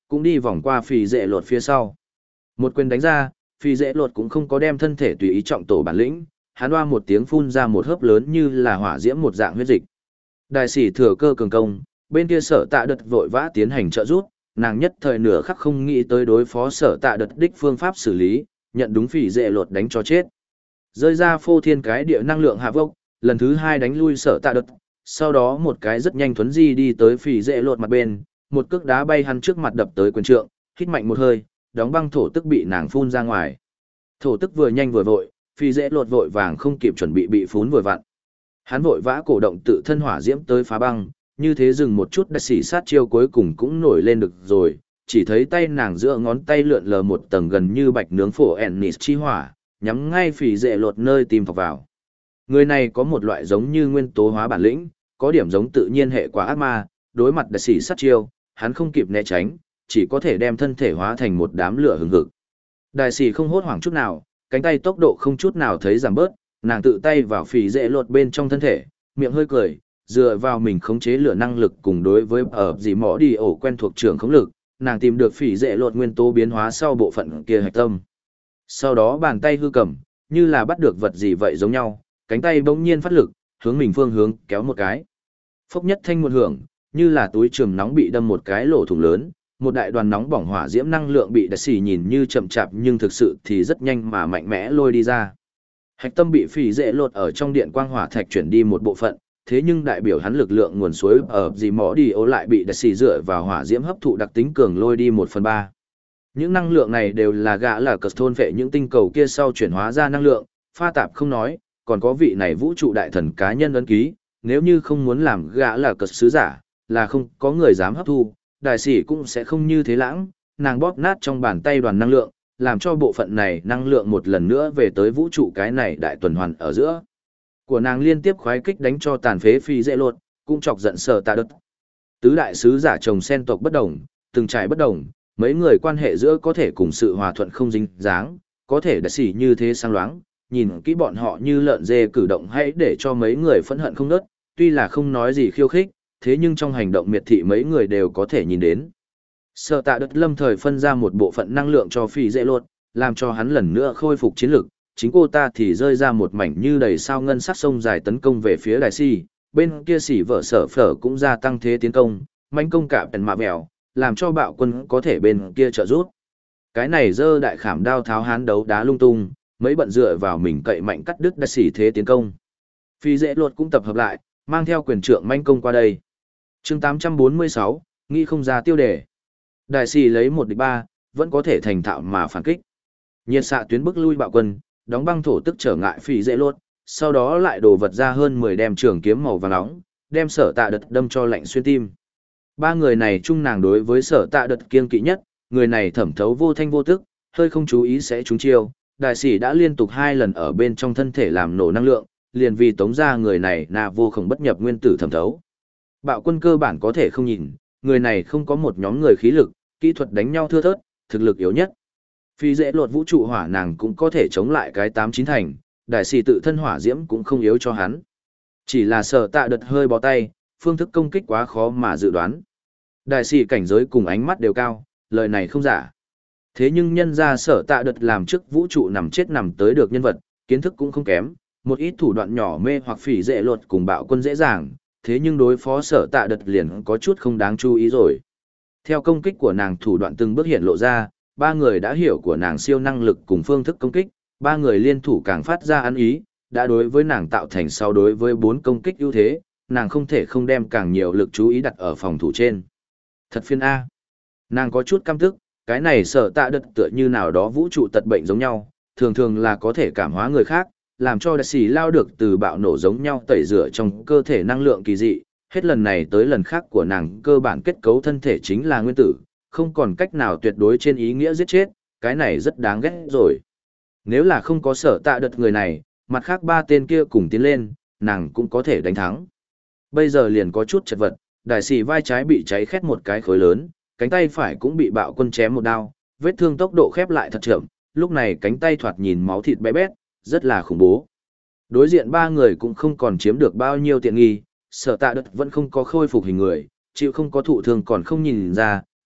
cũng đi vòng qua phì dễ lột phía sau. Một quyền đánh ra, phì dễ lột cũng không có đem thân thể tùy ý trọng tổ bản lĩnh, hắn hoa một tiếng phun ra một hớp lớn như là hỏa diễm một dạng huyết dịch. Đại sĩ thừa cơ cường công, bên kia sở tạ đật vội vã tiến hành trợ giúp, nàng nhất thời nửa khắc không nghĩ tới đối phó sở tạ đật đích phương pháp xử lý, nhận đúng phỉ dễ lột đánh cho chết. Rơi ra phô thiên cái địa năng lượng hạ vốc, lần thứ hai đánh lui sở tạ đật, sau đó một cái rất nhanh thuấn di đi tới phỉ dễ lột mặt bên, một cước đá bay hắn trước mặt đập tới quyền trượng, hít mạnh một hơi, đóng băng thổ tức bị nàng phun ra ngoài. Thổ tức vừa nhanh vừa vội, phỉ dễ lột vội vàng không kịp chuẩn bị bị phun vừa vặn. Hắn vội vã cổ động tự thân hỏa diễm tới phá băng, như thế dừng một chút đã xỉ sát chiêu cuối cùng cũng nổi lên được rồi, chỉ thấy tay nàng giữa ngón tay lượn lờ một tầng gần như bạch nướng phổ ennis chi hỏa, nhắm ngay phỉ dễ lột nơi tìm thọc vào. Người này có một loại giống như nguyên tố hóa bản lĩnh, có điểm giống tự nhiên hệ quả ác ma, đối mặt đã xỉ sát chiêu, hắn không kịp né tránh, chỉ có thể đem thân thể hóa thành một đám lửa hừng hực. Đại sĩ không hốt hoảng chút nào, cánh tay tốc độ không chút nào thấy giảm bớt, nàng tự tay vào phỉ dễ lột bên trong thân thể, miệng hơi cười, dựa vào mình khống chế lửa năng lực cùng đối với ở gì mỏ đi ổ quen thuộc trường khống lực, nàng tìm được phỉ dễ lột nguyên tố biến hóa sau bộ phận kia hạch tâm. Sau đó bàn tay hư cầm, như là bắt được vật gì vậy giống nhau, cánh tay bỗng nhiên phát lực, hướng mình phương hướng kéo một cái. Phốc nhất thanh một hưởng, như là túi trường nóng bị đâm một cái lỗ thủng lớn, một đại đoàn nóng bỏng hỏa diễm năng lượng bị đặc xỉ nhìn như chậm chạp nhưng thực sự thì rất nhanh mà mạnh mẽ lôi đi ra. Hạch tâm bị phỉ dễ lột ở trong điện quang hỏa thạch chuyển đi một bộ phận, thế nhưng đại biểu hắn lực lượng nguồn suối ở gì mỏ đi ố lại bị đặc xỉ dựa vào hỏa diễm hấp thụ đặc tính cường lôi đi một phần ba. Những năng lượng này đều là gã là cờ thôn vệ những tinh cầu kia sau chuyển hóa ra năng lượng, pha tạp không nói, còn có vị này vũ trụ đại thần cá nhân ấn ký, nếu như không muốn làm gã là cờ sứ giả, là không có người dám hấp thu, đại sĩ cũng sẽ không như thế lãng, nàng bóp nát trong bàn tay đoàn năng lượng, làm cho bộ phận này năng lượng một lần nữa về tới vũ trụ cái này đại tuần hoàn ở giữa. Của nàng liên tiếp khoái kích đánh cho tàn phế phi dễ lột, cũng chọc giận sở tạ đất. Tứ đại sứ giả chồng sen tộc bất đồng, từng trải bất đồng, mấy người quan hệ giữa có thể cùng sự hòa thuận không dính dáng, có thể đại sĩ như thế sang loáng, nhìn kỹ bọn họ như lợn dê cử động hãy để cho mấy người phẫn hận không nớt, tuy là không nói gì khiêu khích, thế nhưng trong hành động miệt thị mấy người đều có thể nhìn đến. Sở tạ đất lâm thời phân ra một bộ phận năng lượng cho phi dễ lột, làm cho hắn lần nữa khôi phục chiến lực, chính cô ta thì rơi ra một mảnh như đầy sao ngân sắc sông dài tấn công về phía đại si, bên kia xỉ vợ sở phở cũng gia tăng thế tiến công, manh công cả bèn mạ bèo, làm cho bạo quân có thể bên kia trợ rút. Cái này dơ đại khảm đao tháo hán đấu đá lung tung, mấy bận dựa vào mình cậy mạnh cắt đứt đại xỉ thế tiến công. Phi dễ lột cũng tập hợp lại, mang theo quyền trượng manh công qua đây. chương tám trăm bốn mươi sáu, nghĩ không ra tiêu đề. Đại sĩ lấy một địch ba, vẫn có thể thành thạo mà phản kích. Nhiệt xạ tuyến bức lui bạo quân, đóng băng thổ tức trở ngại phi dễ lột, sau đó lại đổ vật ra hơn mười đem trường kiếm màu vàng nóng, đem sở tạ đật đâm cho lạnh xuyên tim. Ba người này chung nàng đối với sở tạ đật kiên kỵ nhất, người này thẩm thấu vô thanh vô tức, hơi không chú ý sẽ trúng chiêu. Đại sĩ đã liên tục hai lần ở bên trong thân thể làm nổ năng lượng, liền vì tống ra người này là vô khổng bất nhập nguyên tử thẩm thấu. Bạo quân cơ bản có thể không nhìn, người này không có một nhóm người khí lực, kỹ thuật đánh nhau thưa thớt, thực lực yếu nhất. Phi dễ lột vũ trụ hỏa nàng cũng có thể chống lại cái tám chín thành, đại sĩ tự thân hỏa diễm cũng không yếu cho hắn. Chỉ là sở tạ đật hơi bó tay, phương thức công kích quá khó mà dự đoán. Đại sĩ cảnh giới cùng ánh mắt đều cao, lời này không giả. Thế nhưng nhân ra sở tạ đật làm trước vũ trụ nằm chết nằm tới được nhân vật, kiến thức cũng không kém, một ít thủ đoạn nhỏ mê hoặc phỉ dễ lột cùng bạo quân dễ dàng, thế nhưng đối phó sở tạ đật liền có chút không đáng chú ý rồi. Theo công kích của nàng thủ đoạn từng bước hiện lộ ra, ba người đã hiểu của nàng siêu năng lực cùng phương thức công kích, ba người liên thủ càng phát ra ăn ý, đã đối với nàng tạo thành sau đối với bốn công kích ưu thế, nàng không thể không đem càng nhiều lực chú ý đặt ở phòng thủ trên. Thật phiên A. Nàng có chút căm tức, cái này sở tạ đật tựa như nào đó vũ trụ tật bệnh giống nhau, thường thường là có thể cảm hóa người khác, làm cho đại sĩ lao được từ bạo nổ giống nhau tẩy rửa trong cơ thể năng lượng kỳ dị, hết lần này tới lần khác của nàng cơ bản kết cấu thân thể chính là nguyên tử, không còn cách nào tuyệt đối trên ý nghĩa giết chết, cái này rất đáng ghét rồi. Nếu là không có sở tạ đợt người này, mặt khác ba tên kia cùng tiến lên, nàng cũng có thể đánh thắng. Bây giờ liền có chút chật vật, đại sĩ vai trái bị cháy khét một cái khối lớn, cánh tay phải cũng bị bạo quân chém một đao, vết thương tốc độ khép lại thật chậm, lúc này cánh tay thoạt nhìn máu thịt bé bét, rất là khủng bố. Đối diện ba người cũng không còn chiếm được bao nhiêu tiện nghi, sở tạ đất vẫn không có khôi phục hình người, chịu không có thụ thương còn không nhìn ra,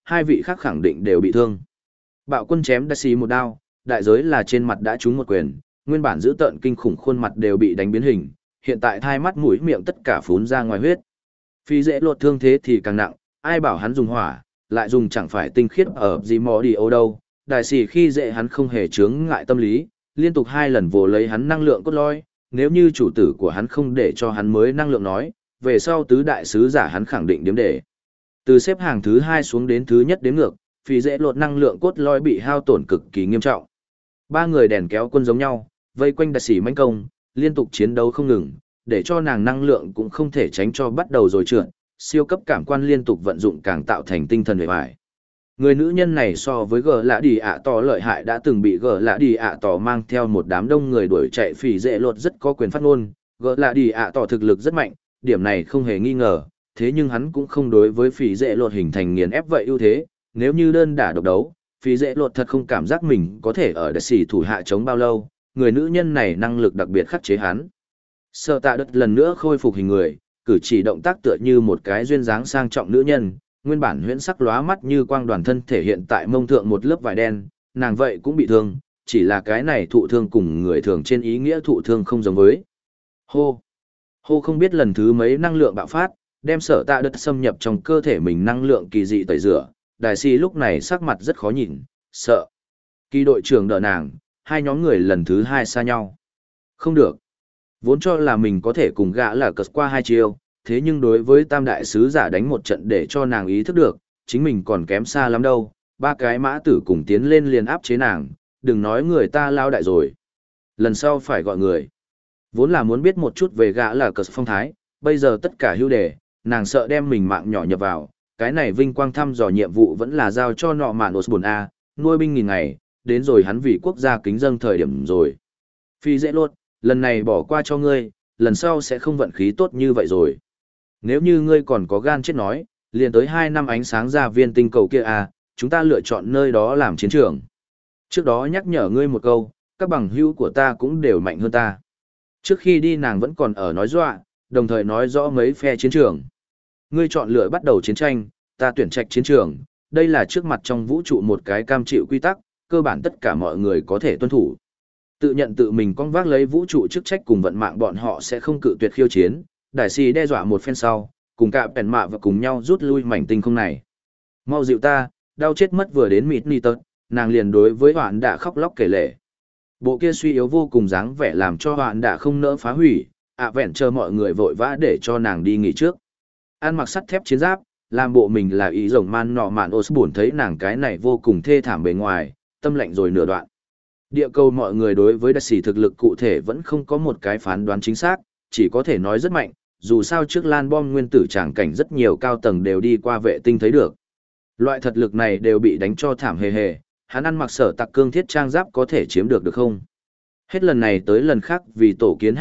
hai vị khác khẳng định đều bị thương. Bạo quân chém Dashi một đao, đại giới là trên mặt đã trúng một quyền, nguyên bản giữ tợn kinh khủng khuôn mặt đều bị đánh biến hình, hiện tại thai mắt mũi miệng tất cả phún ra ngoài huyết. Phi dễ lột thương thế thì càng nặng, ai bảo hắn dùng hỏa, lại dùng chẳng phải tinh khiết ở gì mò đi ô đâu. Đại sĩ khi dễ hắn không hề chướng ngại tâm lý, liên tục hai lần vồ lấy hắn năng lượng cốt lõi, nếu như chủ tử của hắn không để cho hắn mới năng lượng nói, về sau tứ đại sứ giả hắn khẳng định điếm để. Từ xếp hàng thứ hai xuống đến thứ nhất đến ngược, phi dễ lột năng lượng cốt lõi bị hao tổn cực kỳ nghiêm trọng. Ba người đèn kéo quân giống nhau, vây quanh đại sĩ mãnh công, liên tục chiến đấu không ngừng, để cho nàng năng lượng cũng không thể tránh cho bắt đầu rồi trượt, siêu cấp cảm quan liên tục vận dụng càng tạo thành tinh thần bề bài. Người nữ nhân này so với gờ lạ đi ạ tỏ lợi hại đã từng bị gờ lạ đi ạ tỏ mang theo một đám đông người đuổi chạy phỉ dễ lột rất có quyền phát ngôn, gờ lạ đi ạ tỏ thực lực rất mạnh, điểm này không hề nghi ngờ, thế nhưng hắn cũng không đối với phỉ dễ lột hình thành nghiền ép vậy ưu thế, nếu như đơn đả độc đấu, phỉ dễ lột thật không cảm giác mình có thể ở đại sĩ thủ hạ chống bao lâu, người nữ nhân này năng lực đặc biệt khắc chế hắn. Sợ tạ đất lần nữa khôi phục hình người, cử chỉ động tác tựa như một cái duyên dáng sang trọng nữ nhân, nguyên bản huyễn sắc lóa mắt như quang đoàn thân thể hiện tại mông thượng một lớp vải đen, nàng vậy cũng bị thương, chỉ là cái này thụ thương cùng người thường trên ý nghĩa thụ thương không giống với. Hô! Hô không biết lần thứ mấy năng lượng bạo phát, đem sở tạ đất xâm nhập trong cơ thể mình năng lượng kỳ dị tẩy rửa, đại sĩ lúc này sắc mặt rất khó nhìn, sợ. Kỳ đội trưởng đỡ nàng, hai nhóm người lần thứ hai xa nhau. Không được. Vốn cho là mình có thể cùng gã là cật qua hai chiêu, thế nhưng đối với tam đại sứ giả đánh một trận để cho nàng ý thức được, chính mình còn kém xa lắm đâu, ba cái mã tử cùng tiến lên liền áp chế nàng, đừng nói người ta lao đại rồi. Lần sau phải gọi người. Vốn là muốn biết một chút về gã là cật phong thái, bây giờ tất cả hưu đề, nàng sợ đem mình mạng nhỏ nhập vào, cái này vinh quang thăm dò nhiệm vụ vẫn là giao cho nọ mạn Osborn A, nuôi binh nghìn ngày, đến rồi hắn vì quốc gia kính dâng thời điểm rồi. Phi dễ lột, lần này bỏ qua cho ngươi, lần sau sẽ không vận khí tốt như vậy rồi. Nếu như ngươi còn có gan chết nói, liền tới hai năm ánh sáng ra viên tinh cầu kia à, chúng ta lựa chọn nơi đó làm chiến trường. Trước đó nhắc nhở ngươi một câu, các bằng hữu của ta cũng đều mạnh hơn ta. Trước khi đi nàng vẫn còn ở nói dọa, đồng thời nói rõ mấy phe chiến trường. Ngươi chọn lựa bắt đầu chiến tranh, ta tuyển trạch chiến trường, đây là trước mặt trong vũ trụ một cái cam chịu quy tắc, cơ bản tất cả mọi người có thể tuân thủ. Tự nhận tự mình con vác lấy vũ trụ chức trách cùng vận mạng bọn họ sẽ không cự tuyệt khiêu chiến, đại sĩ đe dọa một phen sau, cùng cả bèn mạ và cùng nhau rút lui mảnh tinh không này. Mau dịu ta, đau chết mất vừa đến mịt ni tật, nàng liền đối với hoạn đã khóc lóc kể lể. Bộ kia suy yếu vô cùng dáng vẻ làm cho hoạn đã không nỡ phá hủy, ạ vẹn chờ mọi người vội vã để cho nàng đi nghỉ trước. Ăn mặc sắt thép chiến giáp, làm bộ mình là ý rồng man nọ mạn Osborn thấy nàng cái này vô cùng thê thảm bề ngoài, tâm lạnh rồi nửa đoạn. Địa cầu mọi người đối với đại sĩ thực lực cụ thể vẫn không có một cái phán đoán chính xác, chỉ có thể nói rất mạnh, dù sao trước lan bom nguyên tử tràng cảnh rất nhiều cao tầng đều đi qua vệ tinh thấy được. Loại thật lực này đều bị đánh cho thảm hề hề, hắn ăn mặc sở tạc cương thiết trang giáp có thể chiếm được được không? Hết lần này tới lần khác vì tổ kiến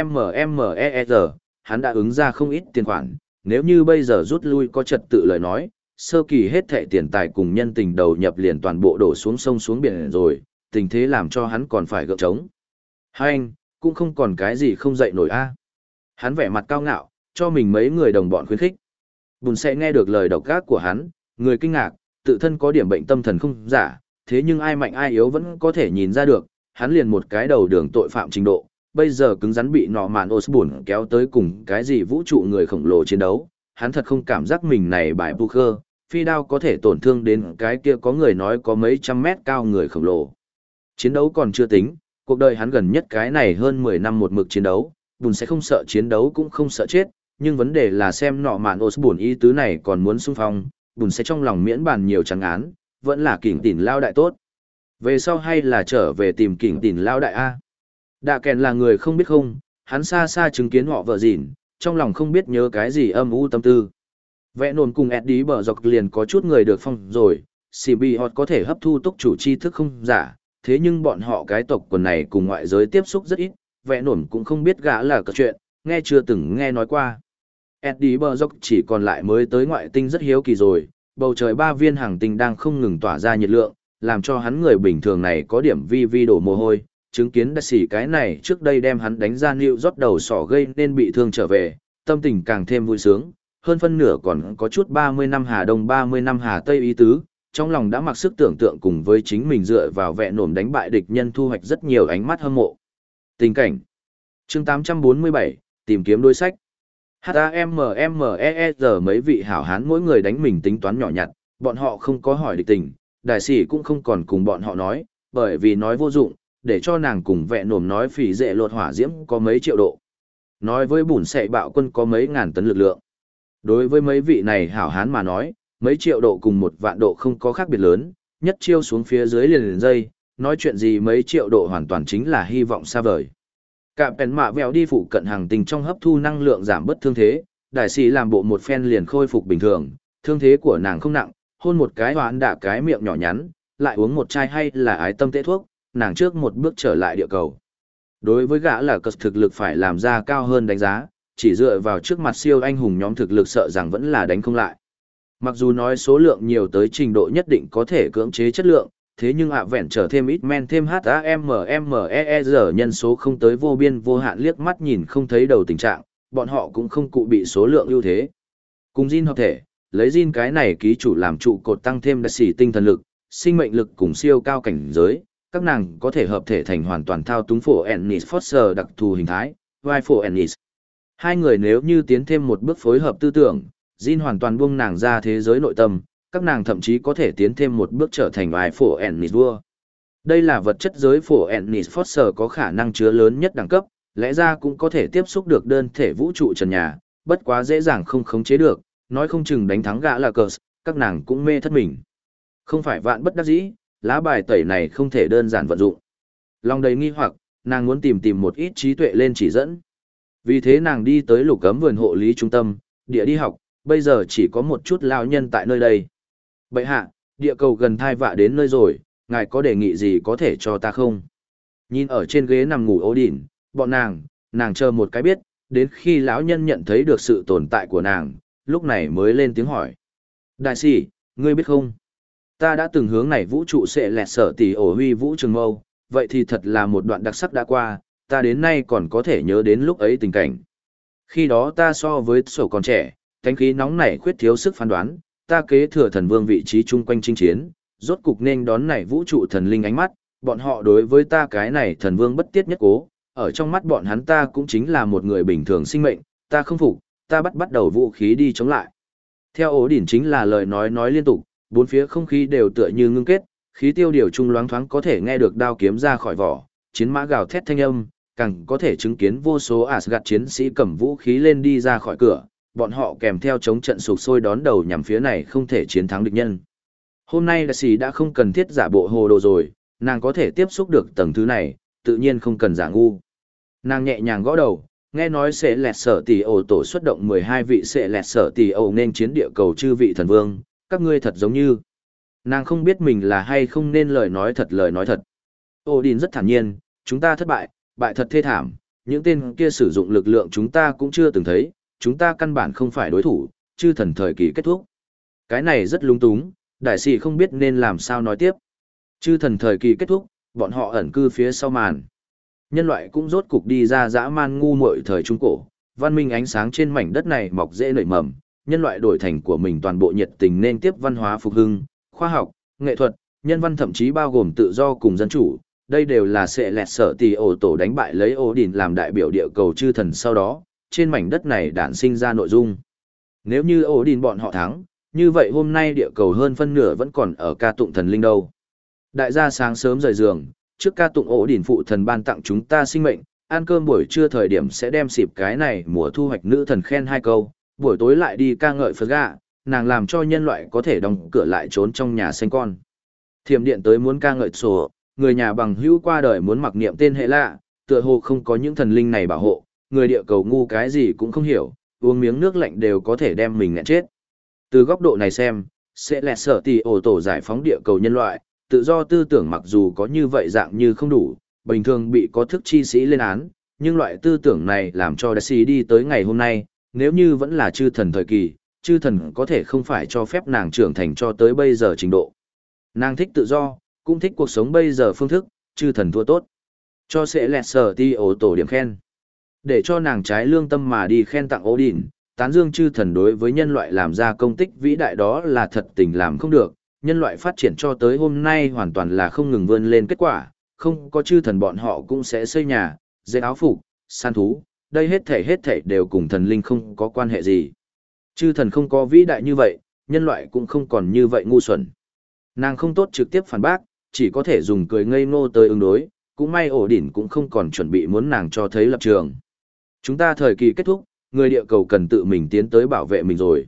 HAMMER, hắn đã ứng ra không ít tiền khoản, nếu như bây giờ rút lui có trật tự lời nói, sơ kỳ hết thệ tiền tài cùng nhân tình đầu nhập liền toàn bộ đổ xuống sông xuống biển rồi, tình thế làm cho hắn còn phải gượng trống. Hai anh, cũng không còn cái gì không dậy nổi a. Hắn vẻ mặt cao ngạo, cho mình mấy người đồng bọn khuyến khích. Bùn sẽ nghe được lời độc ác của hắn, người kinh ngạc, tự thân có điểm bệnh tâm thần không giả, thế nhưng ai mạnh ai yếu vẫn có thể nhìn ra được, hắn liền một cái đầu đường tội phạm trình độ, bây giờ cứng rắn bị nọ mạn Osborn kéo tới cùng cái gì vũ trụ người khổng lồ chiến đấu, hắn thật không cảm giác mình này bài poker, phi đao có thể tổn thương đến cái kia có người nói có mấy trăm mét cao người khổng lồ. Chiến đấu còn chưa tính, cuộc đời hắn gần nhất cái này hơn mười năm một mực chiến đấu, Bùn sẽ không sợ chiến đấu cũng không sợ chết, nhưng vấn đề là xem nọ mạn Osborn ý tứ này còn muốn xung phong, Bùn sẽ trong lòng miễn bàn nhiều trắng án, vẫn là kỉnh tỉn lao đại tốt. Về sau hay là trở về tìm kỉnh tỉn lao đại A. Đạ kèn là người không biết không, hắn xa xa chứng kiến họ vợ dịn, trong lòng không biết nhớ cái gì âm u tâm tư. Vẽ nồn cùng Eddie bờ dọc liền có chút người được phong rồi, xê bê hot có thể hấp thu túc chủ tri thức không giả, thế nhưng bọn họ cái tộc quần này cùng ngoại giới tiếp xúc rất ít, vẽ nổn cũng không biết gã là cờ chuyện, nghe chưa từng nghe nói qua. Eddie bờ dọc chỉ còn lại mới tới ngoại tinh rất hiếu kỳ rồi, bầu trời ba viên hàng tinh đang không ngừng tỏa ra nhiệt lượng, làm cho hắn người bình thường này có điểm vi vi đổ mồ hôi, chứng kiến đã xỉ cái này trước đây đem hắn đánh ra nịu rót đầu sỏ gây nên bị thương trở về, tâm tình càng thêm vui sướng, hơn phân nửa còn có chút ba mươi năm Hà Đông ba mươi năm Hà Tây ý tứ, trong lòng đã mặc sức tưởng tượng cùng với chính mình dựa vào vẹn nổm đánh bại địch nhân thu hoạch rất nhiều ánh mắt hâm mộ. Tình cảnh chương tám trăm bốn mươi bảy, tìm kiếm đối sách. hát a em em e e rờ mấy vị hảo hán mỗi người đánh mình tính toán nhỏ nhặt, bọn họ không có hỏi địch tình, đại sĩ cũng không còn cùng bọn họ nói, bởi vì nói vô dụng, để cho nàng cùng vẹn nổm nói phỉ dệ lột hỏa diễm có mấy triệu độ. Nói với bùn sậy bạo quân có mấy ngàn tấn lực lượng. Đối với mấy vị này hảo hán mà nói, mấy triệu độ cùng một vạn độ không có khác biệt lớn, nhất chiêu xuống phía dưới liền liền dây, nói chuyện gì mấy triệu độ hoàn toàn chính là hy vọng xa vời. Cả bèn mạ vèo đi phụ cận hàng tình trong hấp thu năng lượng giảm bất thương thế, đại sĩ làm bộ một phen liền khôi phục bình thường, thương thế của nàng không nặng, hôn một cái hoán đả cái miệng nhỏ nhắn, lại uống một chai hay là ái tâm tê thuốc, nàng trước một bước trở lại địa cầu. Đối với gã là cất thực lực phải làm ra cao hơn đánh giá, chỉ dựa vào trước mặt siêu anh hùng nhóm thực lực sợ rằng vẫn là đánh không lại. Mặc dù nói số lượng nhiều tới trình độ nhất định có thể cưỡng chế chất lượng, thế nhưng ạ vẹn trở thêm ít men thêm hát a em em e e rờ nhân số không tới vô biên vô hạn liếc mắt nhìn không thấy đầu tình trạng, bọn họ cũng không cụ bị số lượng ưu thế. Cùng Jin hợp thể, lấy Jin cái này ký chủ làm trụ cột tăng thêm đặc sĩ tinh thần lực, sinh mệnh lực cùng siêu cao cảnh giới, các nàng có thể hợp thể thành hoàn toàn thao túng phổ Ennis Foster đặc thù hình thái, vai phổ Ennis. Hai người nếu như tiến thêm một bước phối hợp tư tưởng, Jin hoàn toàn buông nàng ra thế giới nội tâm, các nàng thậm chí có thể tiến thêm một bước trở thành vai phổ Ennis vua. Đây là vật chất giới phổ Ennis Foster có khả năng chứa lớn nhất đẳng cấp, lẽ ra cũng có thể tiếp xúc được đơn thể vũ trụ trần nhà, bất quá dễ dàng không khống chế được, nói không chừng đánh thắng gã là cờ, các nàng cũng mê thất mình. Không phải vạn bất đắc dĩ, lá bài tẩy này không thể đơn giản vận dụng. Lòng đầy nghi hoặc, nàng muốn tìm tìm một ít trí tuệ lên chỉ dẫn. Vì thế nàng đi tới lục cấm vườn hộ lý trung tâm, địa đi học, bây giờ chỉ có một chút lao nhân tại nơi đây. Bậy hạ, địa cầu gần thai vạ đến nơi rồi, ngài có đề nghị gì có thể cho ta không? Nhìn ở trên ghế nằm ngủ ố đỉn, bọn nàng, nàng chờ một cái biết, đến khi lão nhân nhận thấy được sự tồn tại của nàng, lúc này mới lên tiếng hỏi. Đại sĩ, ngươi biết không? Ta đã từng hướng này vũ trụ sẽ lẹt sở tỷ ổ huy vũ trường mâu, vậy thì thật là một đoạn đặc sắc đã qua, ta đến nay còn có thể nhớ đến lúc ấy tình cảnh. Khi đó ta so với sổ còn trẻ, cánh khí nóng nảy khuyết thiếu sức phán đoán, ta kế thừa thần vương vị trí chung quanh chinh chiến, rốt cục nên đón này vũ trụ thần linh ánh mắt, bọn họ đối với ta cái này thần vương bất tiết nhất cố, ở trong mắt bọn hắn ta cũng chính là một người bình thường sinh mệnh, ta không phục, ta bắt bắt đầu vũ khí đi chống lại. Theo ổ đỉnh chính là lời nói nói liên tục, bốn phía không khí đều tựa như ngưng kết, khí tiêu điều trung loáng thoáng có thể nghe được đao kiếm ra khỏi vỏ, chiến mã gào thét thanh âm, càng có thể chứng kiến vô số Asgard chiến sĩ cầm vũ khí lên đi ra khỏi cửa, bọn họ kèm theo chống trận sục sôi đón đầu nhằm phía này không thể chiến thắng địch nhân. Hôm nay đại sĩ đã không cần thiết giả bộ hồ đồ rồi, nàng có thể tiếp xúc được tầng thứ này, tự nhiên không cần giả ngu. Nàng nhẹ nhàng gõ đầu, nghe nói sẽ lẹt sở tỷ ổ tổ xuất động mười hai vị sẽ lẹt sở tỷ ổ nên chiến địa cầu chư vị thần vương, các ngươi thật giống như. Nàng không biết mình là hay không nên lời nói thật lời nói thật. Odin rất thản nhiên, chúng ta thất bại, bại thật thê thảm, những tên kia sử dụng lực lượng chúng ta cũng chưa từng thấy, chúng ta căn bản không phải đối thủ, chư thần thời kỳ kết thúc. Cái này rất lung túng, đại sĩ không biết nên làm sao nói tiếp. Chư thần thời kỳ kết thúc, bọn họ ẩn cư phía sau màn. Nhân loại cũng rốt cục đi ra dã man ngu muội thời Trung Cổ, văn minh ánh sáng trên mảnh đất này mọc dễ nảy mầm, nhân loại đổi thành của mình toàn bộ nhiệt tình nên tiếp văn hóa phục hưng, khoa học, nghệ thuật, nhân văn thậm chí bao gồm tự do cùng dân chủ. Đây đều là sẽ lẹt sở tỷ ổ tổ đánh bại lấy Odin làm đại biểu địa cầu chư thần sau đó, trên mảnh đất này đản sinh ra nội dung. Nếu như Odin bọn họ thắng, như vậy hôm nay địa cầu hơn phân nửa vẫn còn ở ca tụng thần linh đâu. Đại gia sáng sớm rời giường, trước ca tụng Odin phụ thần ban tặng chúng ta sinh mệnh, ăn cơm buổi trưa thời điểm sẽ đem xịp cái này mùa thu hoạch nữ thần khen hai câu, buổi tối lại đi ca ngợi Phật gạ, nàng làm cho nhân loại có thể đóng cửa lại trốn trong nhà sinh con. Thiểm điện tới muốn ca ngợi sổ, người nhà bằng hữu qua đời muốn mặc niệm tên hệ lạ, tựa hồ không có những thần linh này bảo hộ, người địa cầu ngu cái gì cũng không hiểu, uống miếng nước lạnh đều có thể đem mình nghẹn chết. Từ góc độ này xem, sẽ lẹt sở tỷ ổ tổ giải phóng địa cầu nhân loại, tự do tư tưởng mặc dù có như vậy dạng như không đủ, bình thường bị có thức chi sĩ lên án, nhưng loại tư tưởng này làm cho đại sĩ đi tới ngày hôm nay, nếu như vẫn là chư thần thời kỳ, chư thần có thể không phải cho phép nàng trưởng thành cho tới bây giờ trình độ. Nàng thích tự do, cũng thích cuộc sống bây giờ phương thức, chư thần thua tốt. Cho sẽ lẹt sở ti ổ tổ điểm khen. Để cho nàng trái lương tâm mà đi khen tặng Odin, tán dương chư thần đối với nhân loại làm ra công tích vĩ đại đó là thật tình làm không được, nhân loại phát triển cho tới hôm nay hoàn toàn là không ngừng vươn lên kết quả, không có chư thần bọn họ cũng sẽ xây nhà, dệt áo phục, săn thú, đây hết thảy hết thảy đều cùng thần linh không có quan hệ gì. Chư thần không có vĩ đại như vậy, nhân loại cũng không còn như vậy ngu xuẩn. Nàng không tốt trực tiếp phản bác, chỉ có thể dùng cười ngây ngô tới ứng đối, cũng may ổ đỉnh cũng không còn chuẩn bị muốn nàng cho thấy lập trường. Chúng ta thời kỳ kết thúc, người địa cầu cần tự mình tiến tới bảo vệ mình rồi.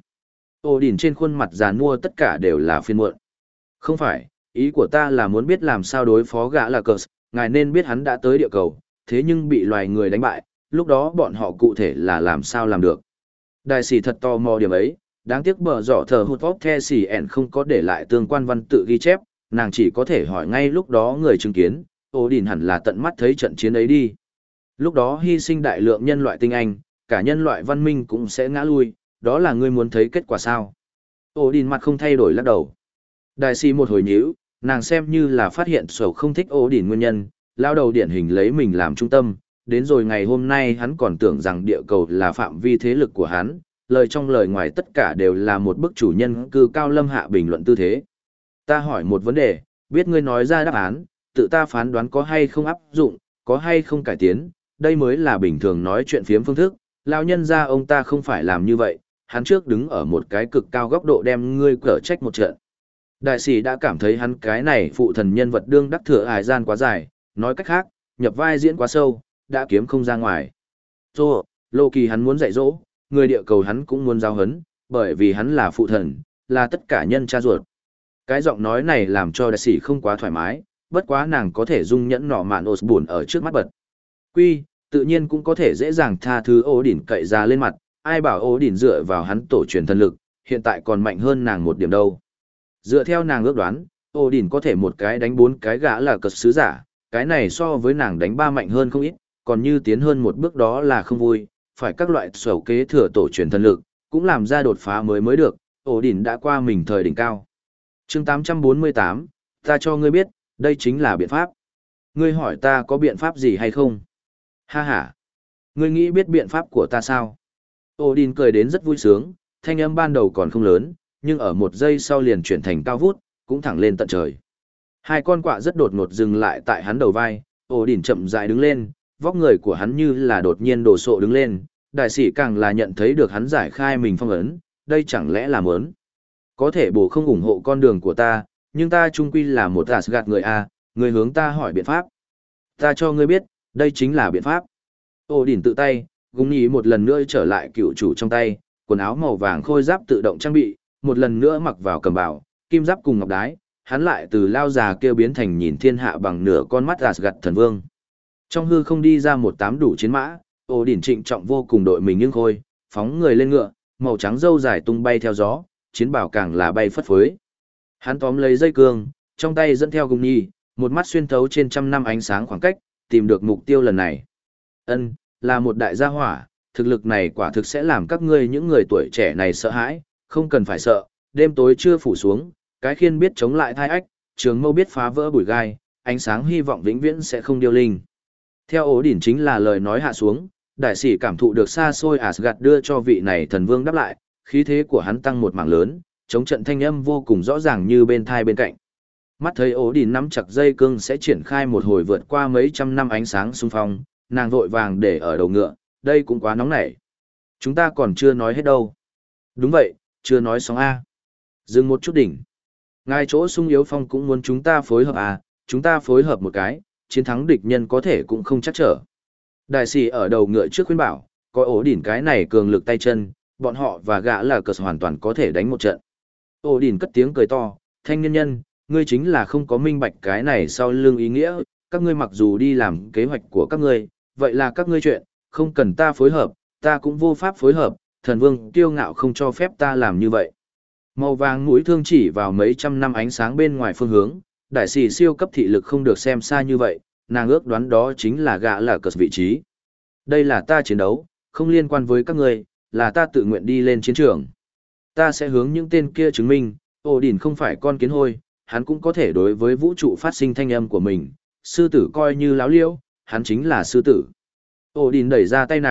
Ổ đỉnh trên khuôn mặt già nua tất cả đều là phiền muộn. Không phải, ý của ta là muốn biết làm sao đối phó gã là cờ, ngài nên biết hắn đã tới địa cầu, thế nhưng bị loài người đánh bại, lúc đó bọn họ cụ thể là làm sao làm được. Đại sĩ thật tò mò điểm ấy, đáng tiếc bờ giỏ thờ hụt vóc the xì ẻn không có để lại tương quan văn tự ghi chép, nàng chỉ có thể hỏi ngay lúc đó người chứng kiến, ổ đỉnh hẳn là tận mắt thấy trận chiến ấy đi. Lúc đó hy sinh đại lượng nhân loại tinh anh, cả nhân loại văn minh cũng sẽ ngã lui, đó là ngươi muốn thấy kết quả sao. Ổ đỉnh mặt không thay đổi lắc đầu. Đại sĩ một hồi nhíu, nàng xem như là phát hiện sầu không thích ổ đỉnh nguyên nhân, lao đầu điển hình lấy mình làm trung tâm, đến rồi ngày hôm nay hắn còn tưởng rằng địa cầu là phạm vi thế lực của hắn, lời trong lời ngoài tất cả đều là một bức chủ nhân cư cao lâm hạ bình luận tư thế. Ta hỏi một vấn đề, biết ngươi nói ra đáp án, tự ta phán đoán có hay không áp dụng, có hay không cải tiến, đây mới là bình thường nói chuyện phiếm phương thức, lao nhân ra ông ta không phải làm như vậy, hắn trước đứng ở một cái cực cao góc độ đem ngươi cở trách một trận. Đại sĩ đã cảm thấy hắn cái này phụ thần nhân vật đương đắc thừa hài gian quá dài, nói cách khác, nhập vai diễn quá sâu, đã kiếm không ra ngoài. Dô, Lô Kỳ hắn muốn dạy dỗ, người địa cầu hắn cũng muốn giáo hấn, bởi vì hắn là phụ thần, là tất cả nhân cha ruột. Cái giọng nói này làm cho đại sĩ không quá thoải mái, bất quá nàng có thể dung nhẫn nọ mạn Osborn ở trước mắt bật. Quy, tự nhiên cũng có thể dễ dàng tha thứ ố đỉnh cậy ra lên mặt, ai bảo ố đỉnh dựa vào hắn tổ truyền thần lực, hiện tại còn mạnh hơn nàng một điểm đâu. Dựa theo nàng ước đoán, ố đỉnh có thể một cái đánh bốn cái gã là cật sứ giả, cái này so với nàng đánh ba mạnh hơn không ít, còn như tiến hơn một bước đó là không vui, phải các loại sầu kế thừa tổ truyền thần lực, cũng làm ra đột phá mới mới được, ổ đỉnh đã qua mình thời đỉnh cao. chương tám trăm bốn mươi tám, ta cho ngươi biết, đây chính là biện pháp. Ngươi hỏi ta có biện pháp gì hay không? Ha ha! Ngươi nghĩ biết biện pháp của ta sao? Ổ đỉnh cười đến rất vui sướng, thanh âm ban đầu còn không lớn, nhưng ở một giây sau liền chuyển thành cao vút, cũng thẳng lên tận trời. Hai con quạ rất đột ngột dừng lại tại hắn đầu vai, ổ đỉnh chậm rãi đứng lên, vóc người của hắn như là đột nhiên đổ sộ đứng lên, đại sĩ càng là nhận thấy được hắn giải khai mình phong ấn, đây chẳng lẽ là mớn. Có thể bổ không ủng hộ con đường của ta, nhưng ta chung quy là một Asgard người A, người hướng ta hỏi biện pháp. Ta cho ngươi biết, đây chính là biện pháp. Ổ đỉnh tự tay, gúng nhí một lần nữa trở lại cựu chủ trong tay, quần áo màu vàng khôi giáp tự động trang bị, một lần nữa mặc vào cầm bảo, kim giáp cùng ngọc đái, hắn lại từ lao già kêu biến thành nhìn thiên hạ bằng nửa con mắt Asgard thần vương. Trong hư không đi ra một tám đủ chiến mã, ổ đỉnh trịnh trọng vô cùng đội mình nghiêng khôi, phóng người lên ngựa, màu trắng râu dài tung bay theo gió, chiến bảo càng là bay phất phới. Hắn tóm lấy dây cương, trong tay dẫn theo gùng nhi, một mắt xuyên thấu trên trăm năm ánh sáng khoảng cách, tìm được mục tiêu lần này. Ân, là một đại gia hỏa, thực lực này quả thực sẽ làm các ngươi những người tuổi trẻ này sợ hãi, không cần phải sợ, đêm tối chưa phủ xuống, cái khiên biết chống lại thai ách, trường mâu biết phá vỡ bụi gai, ánh sáng hy vọng vĩnh viễn sẽ không điêu linh. Theo ổ đỉnh chính là lời nói hạ xuống, đại sĩ cảm thụ được xa xôi Asgard đưa cho vị này thần vương đáp lại, khí thế của hắn tăng một mảng lớn, chống trận thanh âm vô cùng rõ ràng như bên thai bên cạnh. Mắt thấy ổ đỉnh nắm chặt dây cương sẽ triển khai một hồi vượt qua mấy trăm năm ánh sáng xung phong, nàng vội vàng để ở đầu ngựa, đây cũng quá nóng nảy. Chúng ta còn chưa nói hết đâu. Đúng vậy, chưa nói xong A. Dừng một chút đỉnh. Ngài chỗ sung yếu phong cũng muốn chúng ta phối hợp à, chúng ta phối hợp một cái, chiến thắng địch nhân có thể cũng không chắc trở. Đại sĩ ở đầu ngựa trước khuyên bảo, có ổ đỉnh cái này cường lực tay chân, bọn họ và gã là cờ hoàn toàn có thể đánh một trận. Ổ đỉnh cất tiếng cười to, thanh niên nhân, ngươi chính là không có minh bạch cái này sau lưng ý nghĩa, các ngươi mặc dù đi làm kế hoạch của các ngươi, vậy là các ngươi chuyện, không cần ta phối hợp, ta cũng vô pháp phối hợp, thần vương kiêu ngạo không cho phép ta làm như vậy. Màu vàng mũi thương chỉ vào mấy trăm năm ánh sáng bên ngoài phương hướng, đại sĩ siêu cấp thị lực không được xem xa như vậy, nàng ước đoán đó chính là gã là cờ vị trí. Đây là ta chiến đấu, không liên quan với các ngươi, là ta tự nguyện đi lên chiến trường. Ta sẽ hướng những tên kia chứng minh, ổ đỉnh không phải con kiến hôi, hắn cũng có thể đối với vũ trụ phát sinh thanh âm của mình, sư tử coi như láo liễu, hắn chính là sư tử. Ổ đỉnh đẩy ra tay nàng,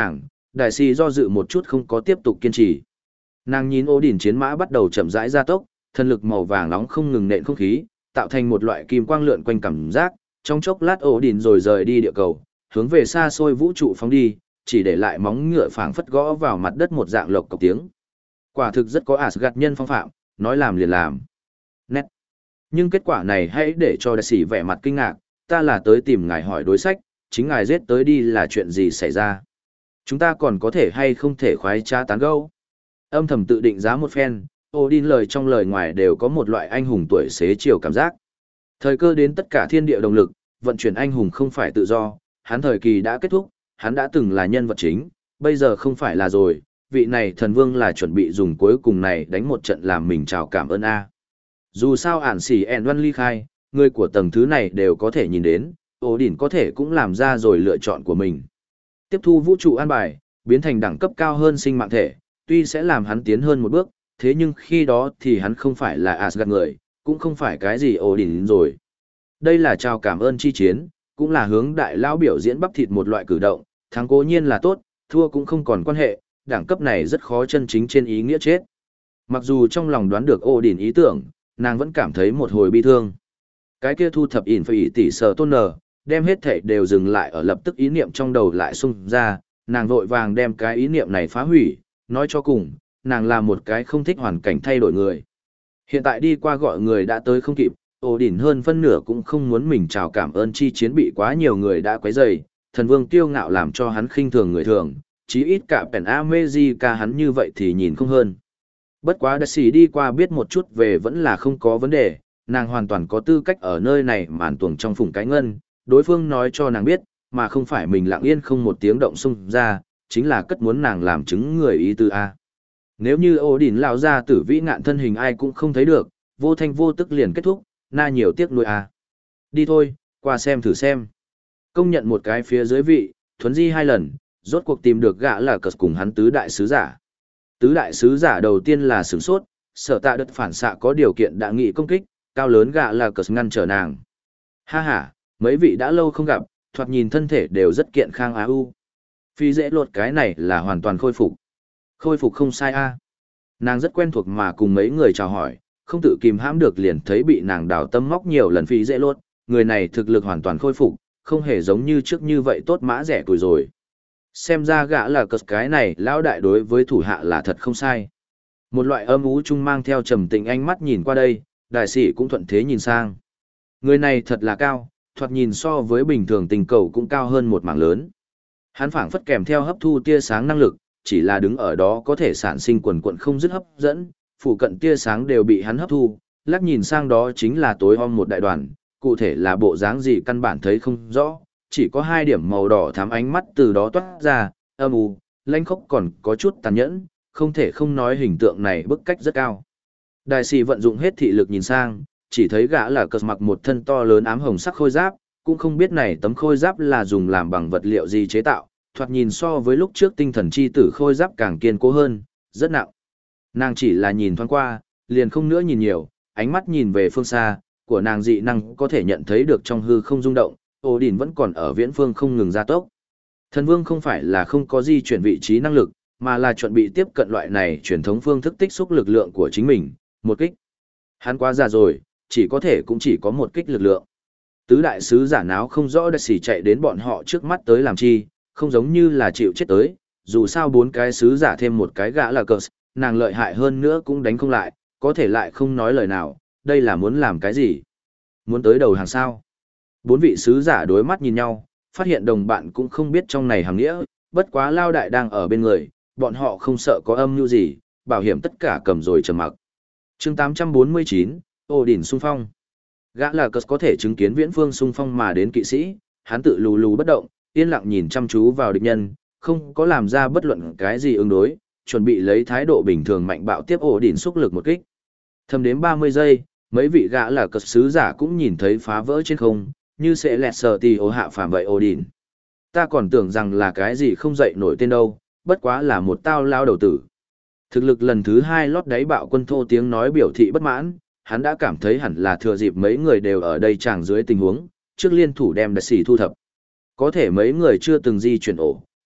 đại sĩ do dự một chút không có tiếp tục kiên trì. Nàng nhìn Odin chiến mã bắt đầu chậm rãi gia tốc, thần lực màu vàng nóng không ngừng nện không khí, tạo thành một loại kim quang lượn quanh cảm giác, trong chốc lát Odin rồi rời đi địa cầu, hướng về xa xôi vũ trụ phóng đi, chỉ để lại móng ngựa phảng phất gõ vào mặt đất một dạng lộc cộc tiếng. Quả thực rất có Asgard nhân phong phạm, nói làm liền làm. Nét. Nhưng kết quả này hãy để cho đại sĩ vẻ mặt kinh ngạc, ta là tới tìm ngài hỏi đối sách, chính ngài giết tới đi là chuyện gì xảy ra? Chúng ta còn có thể hay không thể khoái trá tán gẫu? Âm thầm tự định giá một phen, Odin lời trong lời ngoài đều có một loại anh hùng tuổi xế chiều cảm giác. Thời cơ đến tất cả thiên địa động lực, vận chuyển anh hùng không phải tự do, hắn thời kỳ đã kết thúc, hắn đã từng là nhân vật chính, bây giờ không phải là rồi, vị này thần vương là chuẩn bị dùng cuối cùng này đánh một trận làm mình chào cảm ơn a. Dù sao ản xỉ ẹn văn ly khai, người của tầng thứ này đều có thể nhìn đến, Odin có thể cũng làm ra rồi lựa chọn của mình. Tiếp thu vũ trụ an bài, biến thành đẳng cấp cao hơn sinh mạng thể, tuy sẽ làm hắn tiến hơn một bước, thế nhưng khi đó thì hắn không phải là Asgard người, cũng không phải cái gì Odin rồi. Đây là chào cảm ơn chi chiến, cũng là hướng đại lão biểu diễn bắp thịt một loại cử động, thắng cố nhiên là tốt, thua cũng không còn quan hệ, đẳng cấp này rất khó chân chính trên ý nghĩa chết. Mặc dù trong lòng đoán được Odin ý tưởng, nàng vẫn cảm thấy một hồi bi thương. Cái kia thu thập ỉn phải tỷ sở tôn nở, đem hết thảy đều dừng lại ở lập tức ý niệm trong đầu lại xung ra, nàng vội vàng đem cái ý niệm này phá hủy, nói cho cùng, nàng là một cái không thích hoàn cảnh thay đổi người. Hiện tại đi qua gọi người đã tới không kịp, Odin hơn phân nửa cũng không muốn mình chào cảm ơn chi chiến bị quá nhiều người đã quấy rầy, thần vương kiêu ngạo làm cho hắn khinh thường người thường, chí ít cả Pen America hắn như vậy thì nhìn không hơn. Bất quá đại sĩ đi qua biết một chút về vẫn là không có vấn đề, nàng hoàn toàn có tư cách ở nơi này màn tuồng trong phùng cái ngân, đối phương nói cho nàng biết, mà không phải mình lặng yên không một tiếng động xung ra, chính là cất muốn nàng làm chứng người ý tư A. Nếu như Odin lão ra tử vĩ ngạn thân hình ai cũng không thấy được, vô thanh vô tức liền kết thúc, na nhiều tiếc nuôi A. Đi thôi, qua xem thử xem. Công nhận một cái phía dưới vị, thuấn di hai lần, rốt cuộc tìm được gã là cờ cùng hắn tứ đại sứ giả. Tứ đại sứ giả đầu tiên là sửng sốt, sợ tạ đất phản xạ có điều kiện đã nghị công kích, cao lớn gã là cờ ngăn trở nàng. Ha ha, mấy vị đã lâu không gặp, thoạt nhìn thân thể đều rất kiện khang á u. Phi dễ lột cái này là hoàn toàn khôi phục. Khôi phục không sai a. Nàng rất quen thuộc mà cùng mấy người chào hỏi, không tự kìm hãm được liền thấy bị nàng đào tâm móc nhiều lần phi dễ lột, người này thực lực hoàn toàn khôi phục, không hề giống như trước như vậy tốt mã rẻ tuổi rồi. Xem ra gã là cờ cái này lão đại đối với thủ hạ là thật không sai. Một loại âm ú chung mang theo trầm tĩnh ánh mắt nhìn qua đây, đại sĩ cũng thuận thế nhìn sang. Người này thật là cao, thoạt nhìn so với bình thường tình cầu cũng cao hơn một mảng lớn. Hắn phảng phất kèm theo hấp thu tia sáng năng lực, chỉ là đứng ở đó có thể sản sinh quần quần không dứt hấp dẫn, phụ cận tia sáng đều bị hắn hấp thu, lắc nhìn sang đó chính là tối om một đại đoàn, cụ thể là bộ dáng gì căn bản thấy không rõ, chỉ có hai điểm màu đỏ thắm ánh mắt từ đó toát ra, âm u, lanh khốc còn có chút tàn nhẫn, không thể không nói hình tượng này bức cách rất cao. Đại sĩ vận dụng hết thị lực nhìn sang, chỉ thấy gã là cờ mặc một thân to lớn ám hồng sắc khôi giáp, cũng không biết này tấm khôi giáp là dùng làm bằng vật liệu gì chế tạo, thoạt nhìn so với lúc trước tinh thần chi tử khôi giáp càng kiên cố hơn, rất nặng. Nàng chỉ là nhìn thoáng qua, liền không nữa nhìn nhiều, ánh mắt nhìn về phương xa, của nàng dị năng có thể nhận thấy được trong hư không rung động, Odin vẫn còn ở viễn phương không ngừng gia tốc. Thần vương không phải là không có di chuyển vị trí năng lực, mà là chuẩn bị tiếp cận loại này truyền thống phương thức tích xúc lực lượng của chính mình, một kích. Hắn quá già rồi, chỉ có thể cũng chỉ có một kích lực lượng. Tứ đại sứ giả náo không rõ đại sĩ chạy đến bọn họ trước mắt tới làm chi, không giống như là chịu chết tới, dù sao bốn cái sứ giả thêm một cái gã là cờ, nàng lợi hại hơn nữa cũng đánh không lại, có thể lại không nói lời nào, đây là muốn làm cái gì? Muốn tới đầu hàng sao? Bốn vị sứ giả đối mắt nhìn nhau, phát hiện đồng bạn cũng không biết trong này hàng nghĩa, bất quá lao đại đang ở bên người, bọn họ không sợ có âm mưu gì, bảo hiểm tất cả cầm rồi trầm mặc. Chương tám trăm bốn mươi chín, Odin xung phong. Gã là cờ có thể chứng kiến viễn phương xung phong mà đến kỵ sĩ, hắn tự lù lù bất động, yên lặng nhìn chăm chú vào địch nhân, không có làm ra bất luận cái gì ứng đối, chuẩn bị lấy thái độ bình thường mạnh bạo tiếp Odin xúc lực một kích. Thầm đến ba mươi giây, mấy vị gã là cờ sứ giả cũng nhìn thấy phá vỡ trên không, như sẽ lẹt sờ tì ô hạ phàm vậy Odin. Ta còn tưởng rằng là cái gì không dậy nổi tên đâu, bất quá là một tao lao đầu tử. Thực lực lần thứ hai lót đáy bạo quân thô tiếng nói biểu thị bất mãn, hắn đã cảm thấy hẳn là thừa dịp mấy người đều ở đây chàng dưới tình huống, trước liên thủ đem đại sĩ thu thập. Có thể mấy người chưa từng di chuyển ổ,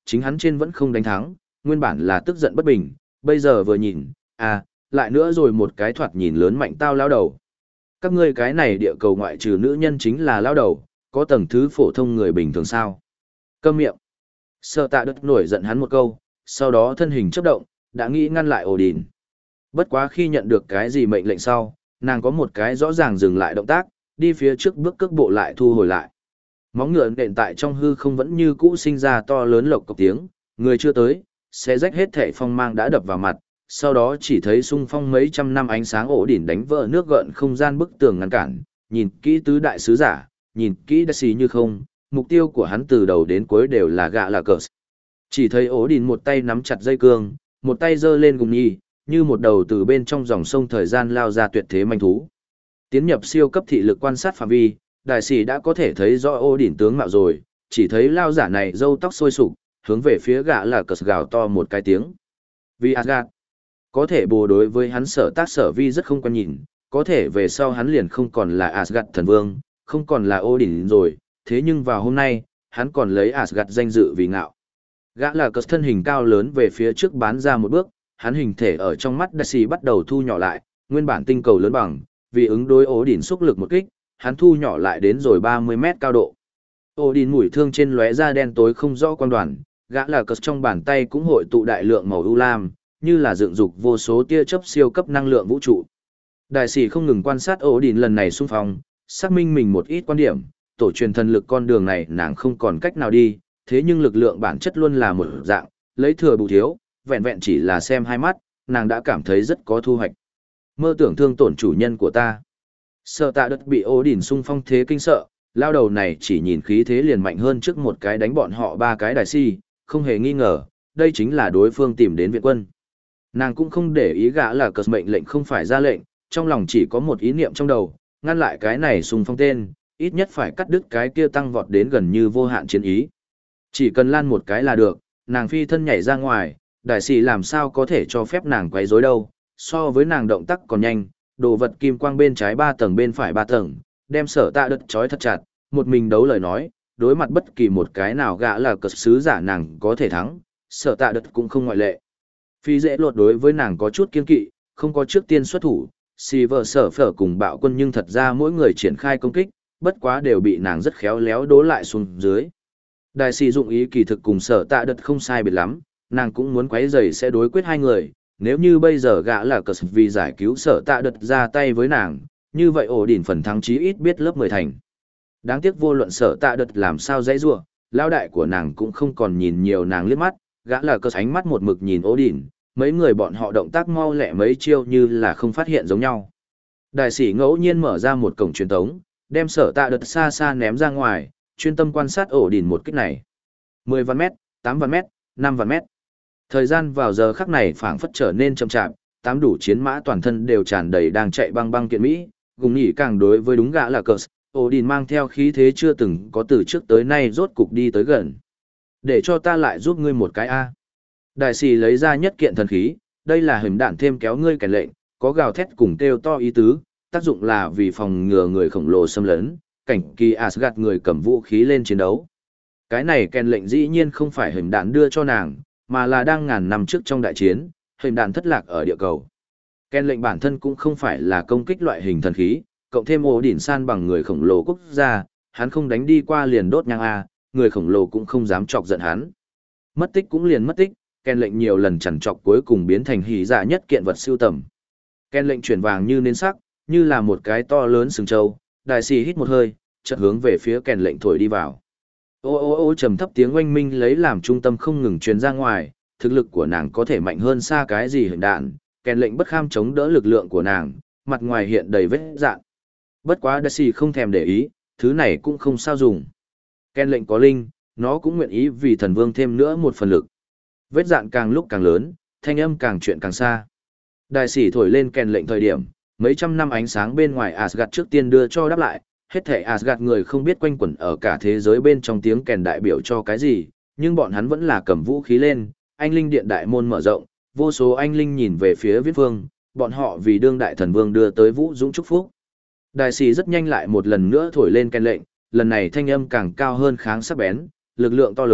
chính hắn trên vẫn không đánh thắng, nguyên bản là tức giận bất bình, bây giờ vừa nhìn, à, lại nữa rồi một cái thoạt nhìn lớn mạnh tao lao đầu. Các ngươi cái này địa cầu ngoại trừ nữ nhân chính là lao đầu, có tầng thứ phổ thông người bình thường sao? Câm miệng. Sợ tạ đất nổi giận hắn một câu, sau đó thân hình chấp động, đã nghĩ ngăn lại ổ đỉn. Bất quá khi nhận được cái gì mệnh lệnh sau, nàng có một cái rõ ràng dừng lại động tác, đi phía trước bước cước bộ lại thu hồi lại. Móng ngựa nện tại trong hư không vẫn như cũ sinh ra to lớn lộc cộc tiếng, người chưa tới, sẽ rách hết thể phong mang đã đập vào mặt, sau đó chỉ thấy xung phong mấy trăm năm ánh sáng ổ đỉnh đánh vỡ nước gợn không gian bức tường ngăn cản, nhìn kỹ tứ đại sứ giả, nhìn kỹ đa xì như không, mục tiêu của hắn từ đầu đến cuối đều là gạ là cờ. Chỉ thấy ổ đỉnh một tay nắm chặt dây cương, một tay giơ lên gùng nhì, như một đầu từ bên trong dòng sông thời gian lao ra tuyệt thế manh thú. Tiến nhập siêu cấp thị lực quan sát phạm vi, đại sĩ đã có thể thấy rõ ổ đỉnh tướng mạo rồi, chỉ thấy lao giả này râu tóc sôi sục, hướng về phía gã là cờ gào to một cái tiếng. Vì Asgard, có thể bù đối với hắn sở tác sở vi rất không quan nhìn, có thể về sau hắn liền không còn là Asgard thần vương, không còn là Odin rồi, thế nhưng vào hôm nay, hắn còn lấy Asgard danh dự vì ngạo. Gã là cờ thân hình cao lớn về phía trước bán ra một bước, hắn hình thể ở trong mắt Đại sĩ bắt đầu thu nhỏ lại, nguyên bản tinh cầu lớn bằng, vì ứng đối Odin xúc lực một kích, hắn thu nhỏ lại đến rồi ba mươi mét cao độ. Odin mũi thương trên lóe ra đen tối không rõ quang đoàn, gã là cờ trong bàn tay cũng hội tụ đại lượng màu u lam, như là dựng dục vô số tia chớp siêu cấp năng lượng vũ trụ. Đại sĩ không ngừng quan sát Odin lần này xung phong, xác minh mình một ít quan điểm, tổ truyền thần lực con đường này nàng không còn cách nào đi, thế nhưng lực lượng bản chất luôn là một dạng, lấy thừa bù thiếu, vẹn vẹn chỉ là xem hai mắt, nàng đã cảm thấy rất có thu hoạch. Mơ tưởng thương tổn chủ nhân của ta. Sợ tạ đất bị Odin xung phong thế kinh sợ, lao đầu này chỉ nhìn khí thế liền mạnh hơn trước một cái đánh bọn họ ba cái đại si, không hề nghi ngờ, đây chính là đối phương tìm đến viện quân. Nàng cũng không để ý gã là cờ mệnh lệnh không phải ra lệnh, trong lòng chỉ có một ý niệm trong đầu, ngăn lại cái này xung phong tên, ít nhất phải cắt đứt cái kia tăng vọt đến gần như vô hạn chiến ý. Chỉ cần lan một cái là được, nàng phi thân nhảy ra ngoài, đại sĩ làm sao có thể cho phép nàng quấy rối đâu, so với nàng động tác còn nhanh, đồ vật kim quang bên trái ba tầng bên phải ba tầng, đem sở tạ đất trói thật chặt, một mình đấu lời nói, đối mặt bất kỳ một cái nào gã là cờ sứ giả nàng có thể thắng, sở tạ đất cũng không ngoại lệ. Phi dễ lột đối với nàng có chút kiên kỵ, không có trước tiên xuất thủ, si vợ sở phở cùng bạo quân nhưng thật ra mỗi người triển khai công kích, bất quá đều bị nàng rất khéo léo đố lại xuống dưới. Đại sĩ dụng ý kỳ thực cùng sở tạ đất không sai biệt lắm, nàng cũng muốn quấy rầy sẽ đối quyết hai người, nếu như bây giờ gã là cờ vì giải cứu sở tạ đất ra tay với nàng, như vậy ổ đỉnh phần thắng chí ít biết lớp mười thành. Đáng tiếc vô luận sở tạ đất làm sao dãy rủa, lao đại của nàng cũng không còn nhìn nhiều nàng liếc mắt, gã là cờ ánh mắt một mực nhìn ổ đỉnh, mấy người bọn họ động tác mau lẹ mấy chiêu như là không phát hiện giống nhau. Đại sĩ ngẫu nhiên mở ra một cổng truyền tống, đem sở tạ đất xa xa ném ra ngoài, chuyên tâm quan sát ổ đỉnh một kích này. mười vạn mét, tám vạn mét, năm vạn mét. Thời gian vào giờ khắc này phảng phất trở nên chậm chạp, tám đủ chiến mã toàn thân đều tràn đầy đang chạy băng băng kiện Mỹ, gùng nhỉ càng đối với đúng gã là cờ, Odin mang theo khí thế chưa từng có từ trước tới nay rốt cục đi tới gần. Để cho ta lại giúp ngươi một cái A. Đại sĩ lấy ra nhất kiện thần khí, đây là hình đạn thêm kéo ngươi kèn lệnh, có gào thét cùng kêu to ý tứ, tác dụng là vì phòng ngừa người khổng lồ xâm lấn, cảnh kỳ Asgard người cầm vũ khí lên chiến đấu. Cái này kèn lệnh dĩ nhiên không phải hình đạn đưa cho nàng, mà là đang ngàn năm trước trong đại chiến, hình đạn thất lạc ở địa cầu. Kèn lệnh bản thân cũng không phải là công kích loại hình thần khí, cộng thêm ổ đỉnh san bằng người khổng lồ quốc gia, hắn không đánh đi qua liền đốt nhang A, người khổng lồ cũng không dám chọc giận hắn. Mất tích cũng liền mất tích, kèn lệnh nhiều lần chằn trọc cuối cùng biến thành hỉ dạ nhất kiện vật siêu tầm. Kèn lệnh chuyển vàng như nến sắc, như là một cái to lớn sừng trâu, đại sĩ hít một hơi, chợt hướng về phía kèn lệnh thổi đi vào. Ô ô ô trầm thấp tiếng oanh minh lấy làm trung tâm không ngừng truyền ra ngoài, thực lực của nàng có thể mạnh hơn xa cái gì hình đạn, kèn lệnh bất kham chống đỡ lực lượng của nàng, mặt ngoài hiện đầy vết dạn. Bất quá đại sĩ không thèm để ý, thứ này cũng không sao dùng. Kèn lệnh có linh, nó cũng nguyện ý vì thần vương thêm nữa một phần lực. Vết dạn càng lúc càng lớn, thanh âm càng chuyện càng xa. Đại sĩ thổi lên kèn lệnh thời điểm, mấy trăm năm ánh sáng bên ngoài Asgard trước tiên đưa cho đáp lại, hết thảy Asgard người không biết quanh quẩn ở cả thế giới bên trong tiếng kèn đại biểu cho cái gì, nhưng bọn hắn vẫn là cầm vũ khí lên, anh linh điện đại môn mở rộng, vô số anh linh nhìn về phía viết vương, bọn họ vì đương đại thần vương đưa tới vũ dũng chúc phúc. Đại sĩ rất nhanh lại một lần nữa thổi lên kèn lệnh, lần này thanh âm càng cao hơn kháng sắc bén, lực lượng to lớn,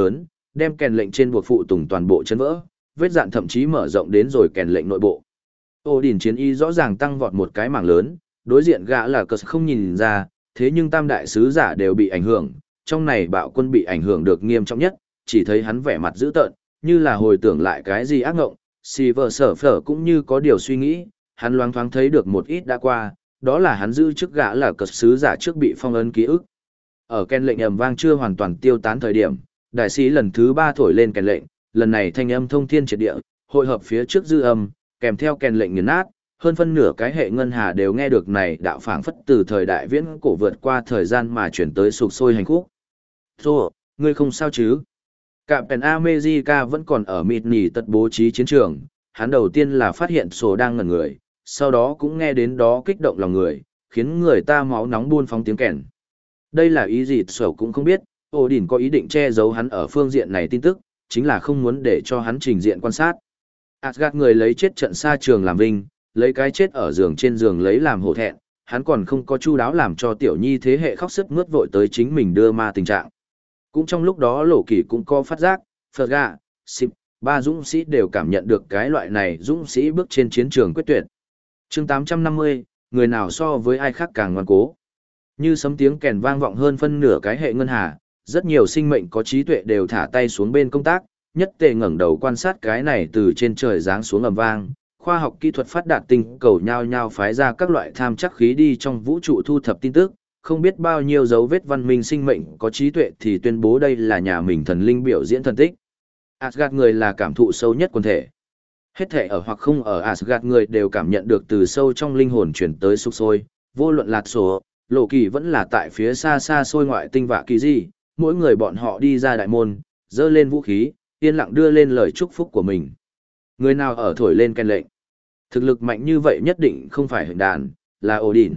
đem kèn lệnh trên buộc phụ tùng toàn bộ chấn vỡ, vết dạn thậm chí mở rộng đến rồi kèn lệnh nội bộ. Odin chiến y rõ ràng tăng vọt một cái mảng lớn, đối diện gã là cờ không nhìn ra, thế nhưng tam đại sứ giả đều bị ảnh hưởng, trong này bạo quân bị ảnh hưởng được nghiêm trọng nhất, chỉ thấy hắn vẻ mặt dữ tợn, như là hồi tưởng lại cái gì ác ngộng, Silver sở phở cũng như có điều suy nghĩ, hắn loáng thoáng thấy được một ít đã qua, đó là hắn giữ chức gã là cờ sứ giả trước bị phong ấn ký ức. Ở kèn lệnh ầm vang chưa hoàn toàn tiêu tán thời điểm, đại sĩ lần thứ ba thổi lên kèn lệnh, lần này thanh âm thông thiên triệt địa, hội hợp phía trước dư âm, kèm theo kèn lệnh nghiền nát, hơn phân nửa cái hệ ngân hà đều nghe được này đạo phảng phất từ thời đại viễn cổ vượt qua thời gian mà chuyển tới sục sôi hành khúc. Thô, ngươi không sao chứ? Cạm Pèn America vẫn còn ở mịt nỉ tật bố trí chiến trường, hắn đầu tiên là phát hiện sổ đang ngẩn người, sau đó cũng nghe đến đó kích động lòng người, khiến người ta máu nóng buôn phóng tiếng kèn. Đây là ý gì sổ cũng không biết, Odin có ý định che giấu hắn ở phương diện này tin tức, chính là không muốn để cho hắn trình diện quan sát. Asgard người lấy chết trận xa trường làm vinh, lấy cái chết ở giường trên giường lấy làm hổ thẹn, hắn còn không có chu đáo làm cho tiểu nhi thế hệ khóc sức mướt vội tới chính mình đưa ma tình trạng. Cũng trong lúc đó Lộ Kỳ cũng có phát giác, Phật Gà, Sịp, ba dũng sĩ đều cảm nhận được cái loại này dũng sĩ bước trên chiến trường quyết tuyệt. chương tám trăm năm mươi, người nào so với ai khác càng ngoan cố. Như sấm tiếng kèn vang vọng hơn phân nửa cái hệ ngân hà, rất nhiều sinh mệnh có trí tuệ đều thả tay xuống bên công tác, nhất tề ngẩng đầu quan sát cái này từ trên trời giáng xuống ầm vang. Khoa học kỹ thuật phát đạt tinh cầu nhao nhao phái ra các loại tham chắc khí đi trong vũ trụ thu thập tin tức, không biết bao nhiêu dấu vết văn minh sinh mệnh có trí tuệ thì tuyên bố đây là nhà mình thần linh biểu diễn thần tích. Asgard người là cảm thụ sâu nhất quần thể. Hết thể ở hoặc không ở Asgard người đều cảm nhận được từ sâu trong linh hồn chuyển tới sục sôi, vô luận lạt sổ, Lộ Kỳ vẫn là tại phía xa xa xôi ngoại tinh vạ kỳ gì, mỗi người bọn họ đi ra đại môn, dơ lên vũ khí, yên lặng đưa lên lời chúc phúc của mình. Người nào ở thổi lên kèn lệnh? Thực lực mạnh như vậy nhất định không phải hình đàn, là Odin.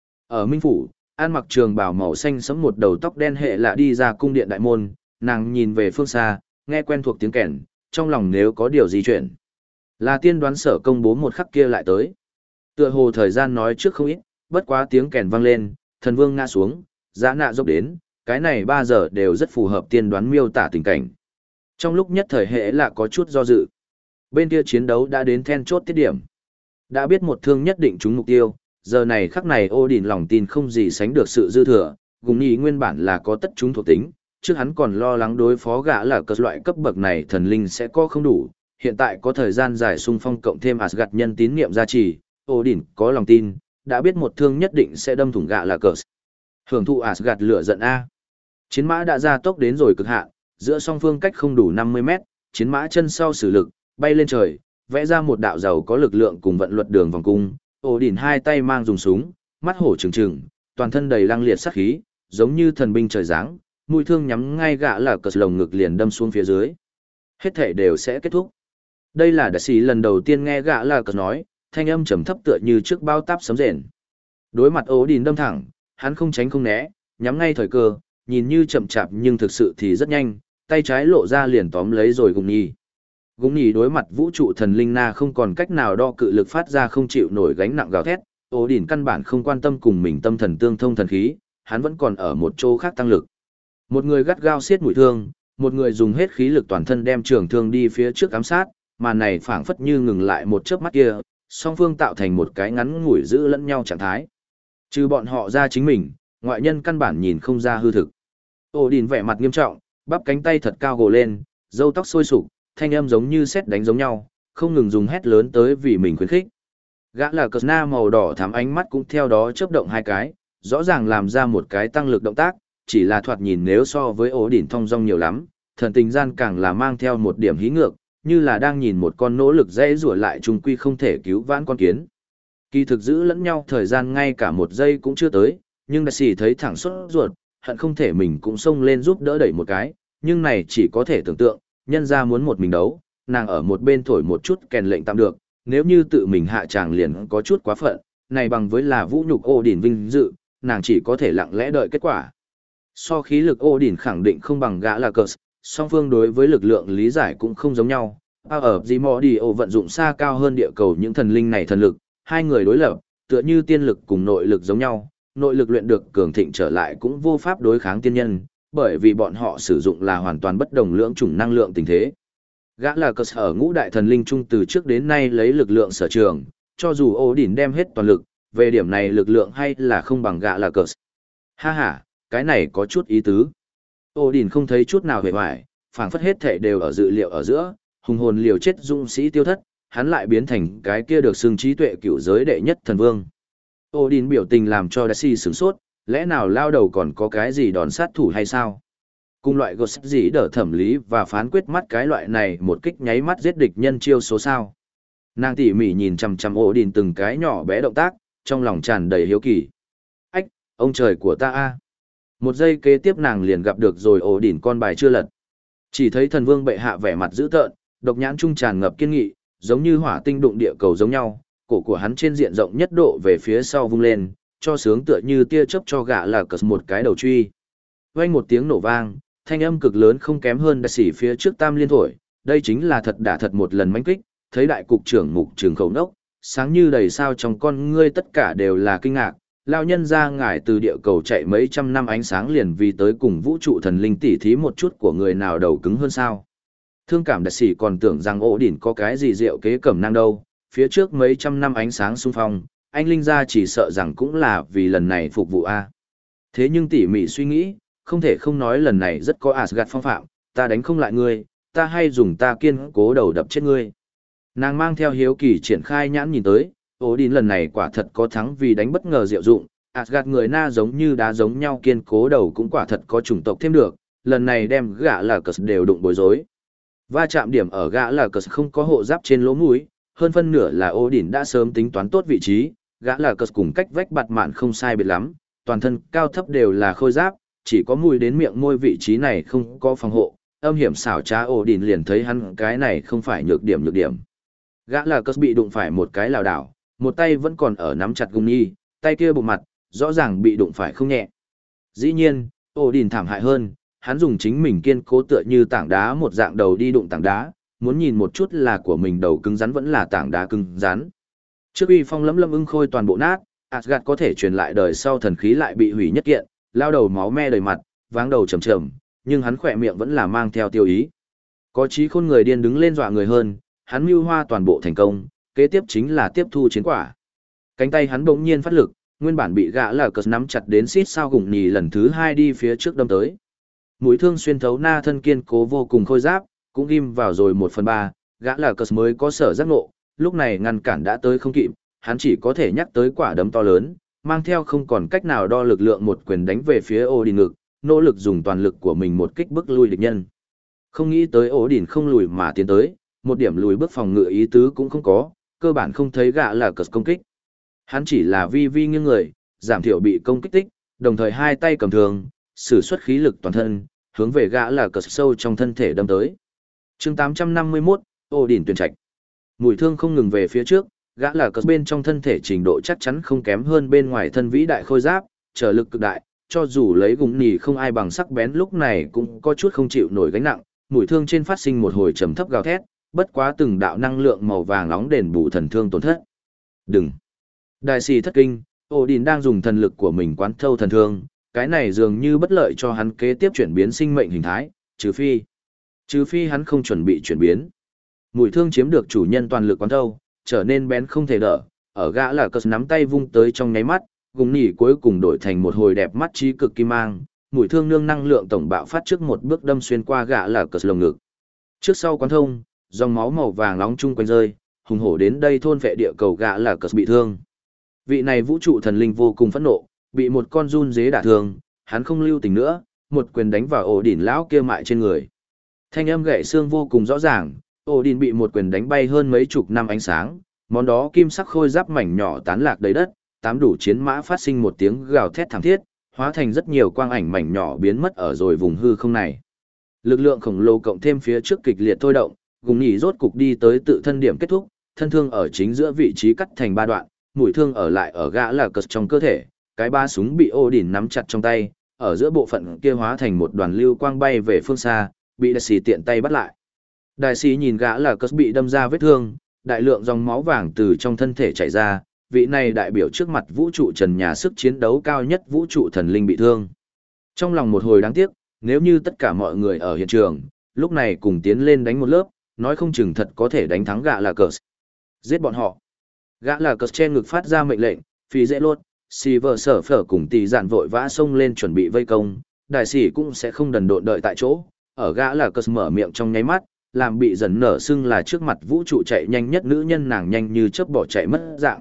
Ở Minh Phủ, An mặc trường bào màu xanh sẫm một đầu tóc đen hệ lạ đi ra cung điện đại môn, nàng nhìn về phương xa, nghe quen thuộc tiếng kèn, trong lòng nếu có điều gì chuyển. Là tiên đoán sở công bố một khắc kia lại tới. Tựa hồ thời gian nói trước không ít, bất quá tiếng kèn vang lên, thần vương ngã xuống, giã nạ dốc đến, cái này ba giờ đều rất phù hợp tiên đoán miêu tả tình cảnh. Trong lúc nhất thời hệ lạ có chút do dự. Bên kia chiến đấu đã đến then chốt tiết điểm. Đã biết một thương nhất định trúng mục tiêu, giờ này khắc này Odin lòng tin không gì sánh được sự dư thừa, Gùng Nhĩ nguyên bản là có tất trúng thuộc tính, trước hắn còn lo lắng đối phó gã là cơ loại cấp bậc này thần linh sẽ có không đủ, hiện tại có thời gian dài xung phong cộng thêm Asgard nhân tín niệm gia trì, Odin có lòng tin, đã biết một thương nhất định sẽ đâm thủng gã là cờ. Hưởng thụ Asgard lửa giận A. Chiến mã đã ra tốc đến rồi cực hạn, giữa song phương cách không đủ năm mươi mét, chiến mã chân sau sử lực, bay lên trời, vẽ ra một đạo giàu có lực lượng cùng vận luật đường vòng cung. Odin hai tay mang dùng súng, mắt hổ trừng trừng, toàn thân đầy lăng liệt sát khí, giống như thần binh trời giáng, mũi thương nhắm ngay gã là cờ lồng ngực liền đâm xuống phía dưới. Hết thể đều sẽ kết thúc. Đây là đại sĩ lần đầu tiên nghe gã là cờ nói, thanh âm trầm thấp tựa như trước bao táp sấm rền. Đối mặt Odin đâm thẳng, hắn không tránh không né, nhắm ngay thời cơ, nhìn như chậm chạp nhưng thực sự thì rất nhanh, tay trái lộ ra liền tóm lấy rồi Gùng Nhĩ. Gùng Nhĩ đối mặt vũ trụ thần linh na không còn cách nào đo cự lực phát ra không chịu nổi gánh nặng gào thét, Odin căn bản không quan tâm cùng mình tâm thần tương thông thần khí, hắn vẫn còn ở một chỗ khác tăng lực. Một người gắt gao siết mũi thương, một người dùng hết khí lực toàn thân đem trường thương đi phía trước ám sát, mà này phảng phất như ngừng lại một chớp mắt kia, song phương tạo thành một cái ngắn ngủi giữ lẫn nhau trạng thái. Trừ bọn họ ra chính mình, ngoại nhân căn bản nhìn không ra hư thực. Odin vẻ mặt nghiêm trọng, bắp cánh tay thật cao gồ lên, râu tóc sôi sục, thanh âm giống như sét đánh giống nhau, không ngừng dùng hét lớn tới vì mình khuyến khích. Gã là cờ na màu đỏ thắm ánh mắt cũng theo đó chớp động hai cái, rõ ràng làm ra một cái tăng lực động tác, chỉ là thoạt nhìn nếu so với Odin thong dong nhiều lắm, thần tình gian càng là mang theo một điểm hí ngược, như là đang nhìn một con nỗ lực dễ rủa lại trùng quy không thể cứu vãn con kiến. Kỳ thực giữ lẫn nhau thời gian ngay cả một giây cũng chưa tới, nhưng đại sĩ thấy thẳng sốt ruột, hận không thể mình cũng xông lên giúp đỡ đẩy một cái, nhưng này chỉ có thể tưởng tượng, nhân ra muốn một mình đấu, nàng ở một bên thổi một chút kèn lệnh tạm được, nếu như tự mình hạ tràng liền có chút quá phận, này bằng với là vũ nhục Odin vinh dự, nàng chỉ có thể lặng lẽ đợi kết quả. So khí lực Odin khẳng định không bằng gã là cờ, song phương đối với lực lượng lý giải cũng không giống nhau. Ở Zimodio vận dụng xa cao hơn địa cầu những thần linh này thần lực, hai người đối lập, tựa như tiên lực cùng nội lực giống nhau, nội lực luyện được cường thịnh trở lại cũng vô pháp đối kháng tiên nhân, bởi vì bọn họ sử dụng là hoàn toàn bất đồng lưỡng chủng năng lượng tình thế. Gã là cơ sở ngũ đại thần linh trung từ trước đến nay lấy lực lượng sở trường, cho dù Odin đem hết toàn lực, về điểm này lực lượng hay là không bằng gã là cơ sở. Ha ha, cái này có chút ý tứ. Odin không thấy chút nào hề hoài, phảng phất hết thể đều ở dự liệu ở giữa, hùng hồn liều chết dũng sĩ tiêu thất, hắn lại biến thành cái kia được xưng trí tuệ cựu giới đệ nhất thần vương. Odin biểu tình làm cho Darcy sửng sốt, lẽ nào lao đầu còn có cái gì đòn sát thủ hay sao? Cùng loại gột gì đỡ thẩm lý và phán quyết mắt cái loại này một kích nháy mắt giết địch nhân chiêu số sao. Nàng tỉ mỉ nhìn chằm chằm Odin từng cái nhỏ bé động tác, trong lòng tràn đầy hiếu kỳ. Ách, ông trời của ta a! Một giây kế tiếp nàng liền gặp được rồi Odin con bài chưa lật. Chỉ thấy thần vương bệ hạ vẻ mặt dữ tợn, độc nhãn trung tràn ngập kiên nghị, giống như hỏa tinh đụng địa cầu giống nhau, cổ của hắn trên diện rộng nhất độ về phía sau vung lên, cho sướng tựa như tia chớp cho gã là cờ một cái đầu truy. Vang một tiếng nổ vang, thanh âm cực lớn không kém hơn đại sĩ phía trước tam liên thổi, đây chính là thật đả thật một lần mãnh kích, thấy đại cục trưởng mục trường khẩu nốc, sáng như đầy sao trong con ngươi tất cả đều là kinh ngạc, lao nhân ra ngải từ địa cầu chạy mấy trăm năm ánh sáng liền vì tới cùng vũ trụ thần linh tỉ thí một chút của người nào đầu cứng hơn sao. Thương cảm đại sĩ còn tưởng rằng ổ đỉnh có cái gì diệu kế cẩm năng đâu, phía trước mấy trăm năm ánh sáng xung phong, anh linh gia chỉ sợ rằng cũng là vì lần này phục vụ a. Thế nhưng tỉ mỉ suy nghĩ, không thể không nói lần này rất có Asgard phong phạm, ta đánh không lại ngươi, ta hay dùng ta kiên cố đầu đập chết ngươi. Nàng mang theo hiếu kỳ triển khai nhãn nhìn tới, Odin lần này quả thật có thắng vì đánh bất ngờ diệu dụng, Asgard người na giống như đá giống nhau kiên cố đầu cũng quả thật có chủng tộc thêm được, lần này đem gã là cờ đều đụng bối rối. Va chạm điểm ở gã là cờ không có hộ giáp trên lỗ mũi, hơn phân nửa là Odin đã sớm tính toán tốt vị trí, gã là cờ cùng cách vách bạt mạn không sai biệt lắm, toàn thân cao thấp đều là khôi giáp, chỉ có mùi đến miệng môi vị trí này không có phòng hộ, âm hiểm xảo trá Odin liền thấy hắn cái này không phải nhược điểm nhược điểm. Gã là cờ bị đụng phải một cái lảo đảo, một tay vẫn còn ở nắm chặt gung nhi, tay kia bụng mặt, rõ ràng bị đụng phải không nhẹ. Dĩ nhiên, Odin thảm hại hơn, hắn dùng chính mình kiên cố tựa như tảng đá một dạng đầu đi đụng tảng đá, muốn nhìn một chút là của mình đầu cứng rắn vẫn là tảng đá cứng rắn. Trước uy phong lấm lâm ưng khôi toàn bộ nát, Asgard có thể truyền lại đời sau thần khí lại bị hủy nhất kiện, lao đầu máu me đầy mặt, váng đầu trầm trầm, nhưng hắn khỏe miệng vẫn là mang theo tiêu ý. Có chí khôn người điên đứng lên dọa người hơn, hắn mưu hoa toàn bộ thành công, kế tiếp chính là tiếp thu chiến quả. Cánh tay hắn bỗng nhiên phát lực, nguyên bản bị gã là cờ nắm chặt đến xít sao gùng nhì lần thứ hai đi phía trước đâm tới. Mũi thương xuyên thấu na thân kiên cố vô cùng khôi giáp, cũng ghim vào rồi một phần ba, gã là cờ mới có sở giác ngộ, lúc này ngăn cản đã tới không kịp, hắn chỉ có thể nhắc tới quả đấm to lớn, mang theo không còn cách nào đo lực lượng một quyền đánh về phía Odin ngực, nỗ lực dùng toàn lực của mình một kích bức lui địch nhân. Không nghĩ tới Odin không lùi mà tiến tới, một điểm lùi bước phòng ngự ý tứ cũng không có, cơ bản không thấy gã là cờ công kích. Hắn chỉ là vi vi nghiêng người, giảm thiểu bị công kích tích, đồng thời hai tay cầm thường, sử xuất khí lực toàn thân, hướng về gã là cờ sâu trong thân thể đâm tới. Chương tám trăm năm mươi mốt, Odin tuyển trạch. Mũi thương không ngừng về phía trước, gã là cờ bên trong thân thể trình độ chắc chắn không kém hơn bên ngoài thân vĩ đại khôi giáp, trở lực cực đại, cho dù lấy gùng nỉ không ai bằng sắc bén lúc này cũng có chút không chịu nổi gánh nặng, mũi thương trên phát sinh một hồi trầm thấp gào thét, bất quá từng đạo năng lượng màu vàng nóng đền bù thần thương tổn thất. Đừng! Đại sĩ thất kinh, Odin đang dùng thần lực của mình quán thâu thần thương, cái này dường như bất lợi cho hắn kế tiếp chuyển biến sinh mệnh hình thái, trừ phi. Trừ phi hắn không chuẩn bị chuyển biến. Mũi thương chiếm được chủ nhân toàn lực quán thâu, trở nên bén không thể đỡ, ở gã là cờ nắm tay vung tới trong nháy mắt, gùng nỉ cuối cùng đổi thành một hồi đẹp mắt trí cực kim mang, mũi thương nương năng lượng tổng bạo phát trước một bước đâm xuyên qua gã là cờ lồng ngực. Trước sau quán thông, dòng máu màu vàng nóng chung quanh rơi, hùng hổ đến đây thôn vệ địa cầu gã là cờ bị thương. Vị này vũ trụ thần linh vô cùng phẫn nộ, bị một con run dế đả thương, hắn không lưu tình nữa, một quyền đánh vào Odin lão kia mại trên người. Thanh âm gãy xương vô cùng rõ ràng, Odin bị một quyền đánh bay hơn mấy chục năm ánh sáng, món đó kim sắc khôi giáp mảnh nhỏ tán lạc đầy đất, tám đủ chiến mã phát sinh một tiếng gào thét thảm thiết, hóa thành rất nhiều quang ảnh mảnh nhỏ biến mất ở rồi vùng hư không này. Lực lượng khổng lồ cộng thêm phía trước kịch liệt thôi động, gùng nhỉ rốt cục đi tới tự thân điểm kết thúc, thân thương ở chính giữa vị trí cắt thành ba đoạn, mũi thương ở lại ở gã là cờ trong cơ thể, cái ba súng bị Odin nắm chặt trong tay, ở giữa bộ phận kia hóa thành một đoàn lưu quang bay về phương xa, bị đại sĩ tiện tay bắt lại. Đại sĩ nhìn gã là cờ bị đâm ra vết thương, đại lượng dòng máu vàng từ trong thân thể chảy ra, vị này đại biểu trước mặt vũ trụ trần nhà sức chiến đấu cao nhất vũ trụ thần linh bị thương. Trong lòng một hồi đáng tiếc, Nếu như tất cả mọi người ở hiện trường, lúc này cùng tiến lên đánh một lớp, nói không chừng thật có thể đánh thắng gã là cờ. Giết bọn họ. Gã là cờ trên ngực phát ra mệnh lệnh, phi dễ lốt, xì vợ sở phở cùng tỷ dạn vội vã xông lên chuẩn bị vây công, đại sĩ cũng sẽ không đần độn đợi tại chỗ, ở gã là cờ mở miệng trong nháy mắt, làm bị dần nở xưng là trước mặt vũ trụ chạy nhanh nhất nữ nhân nàng nhanh như chớp bỏ chạy mất dạng.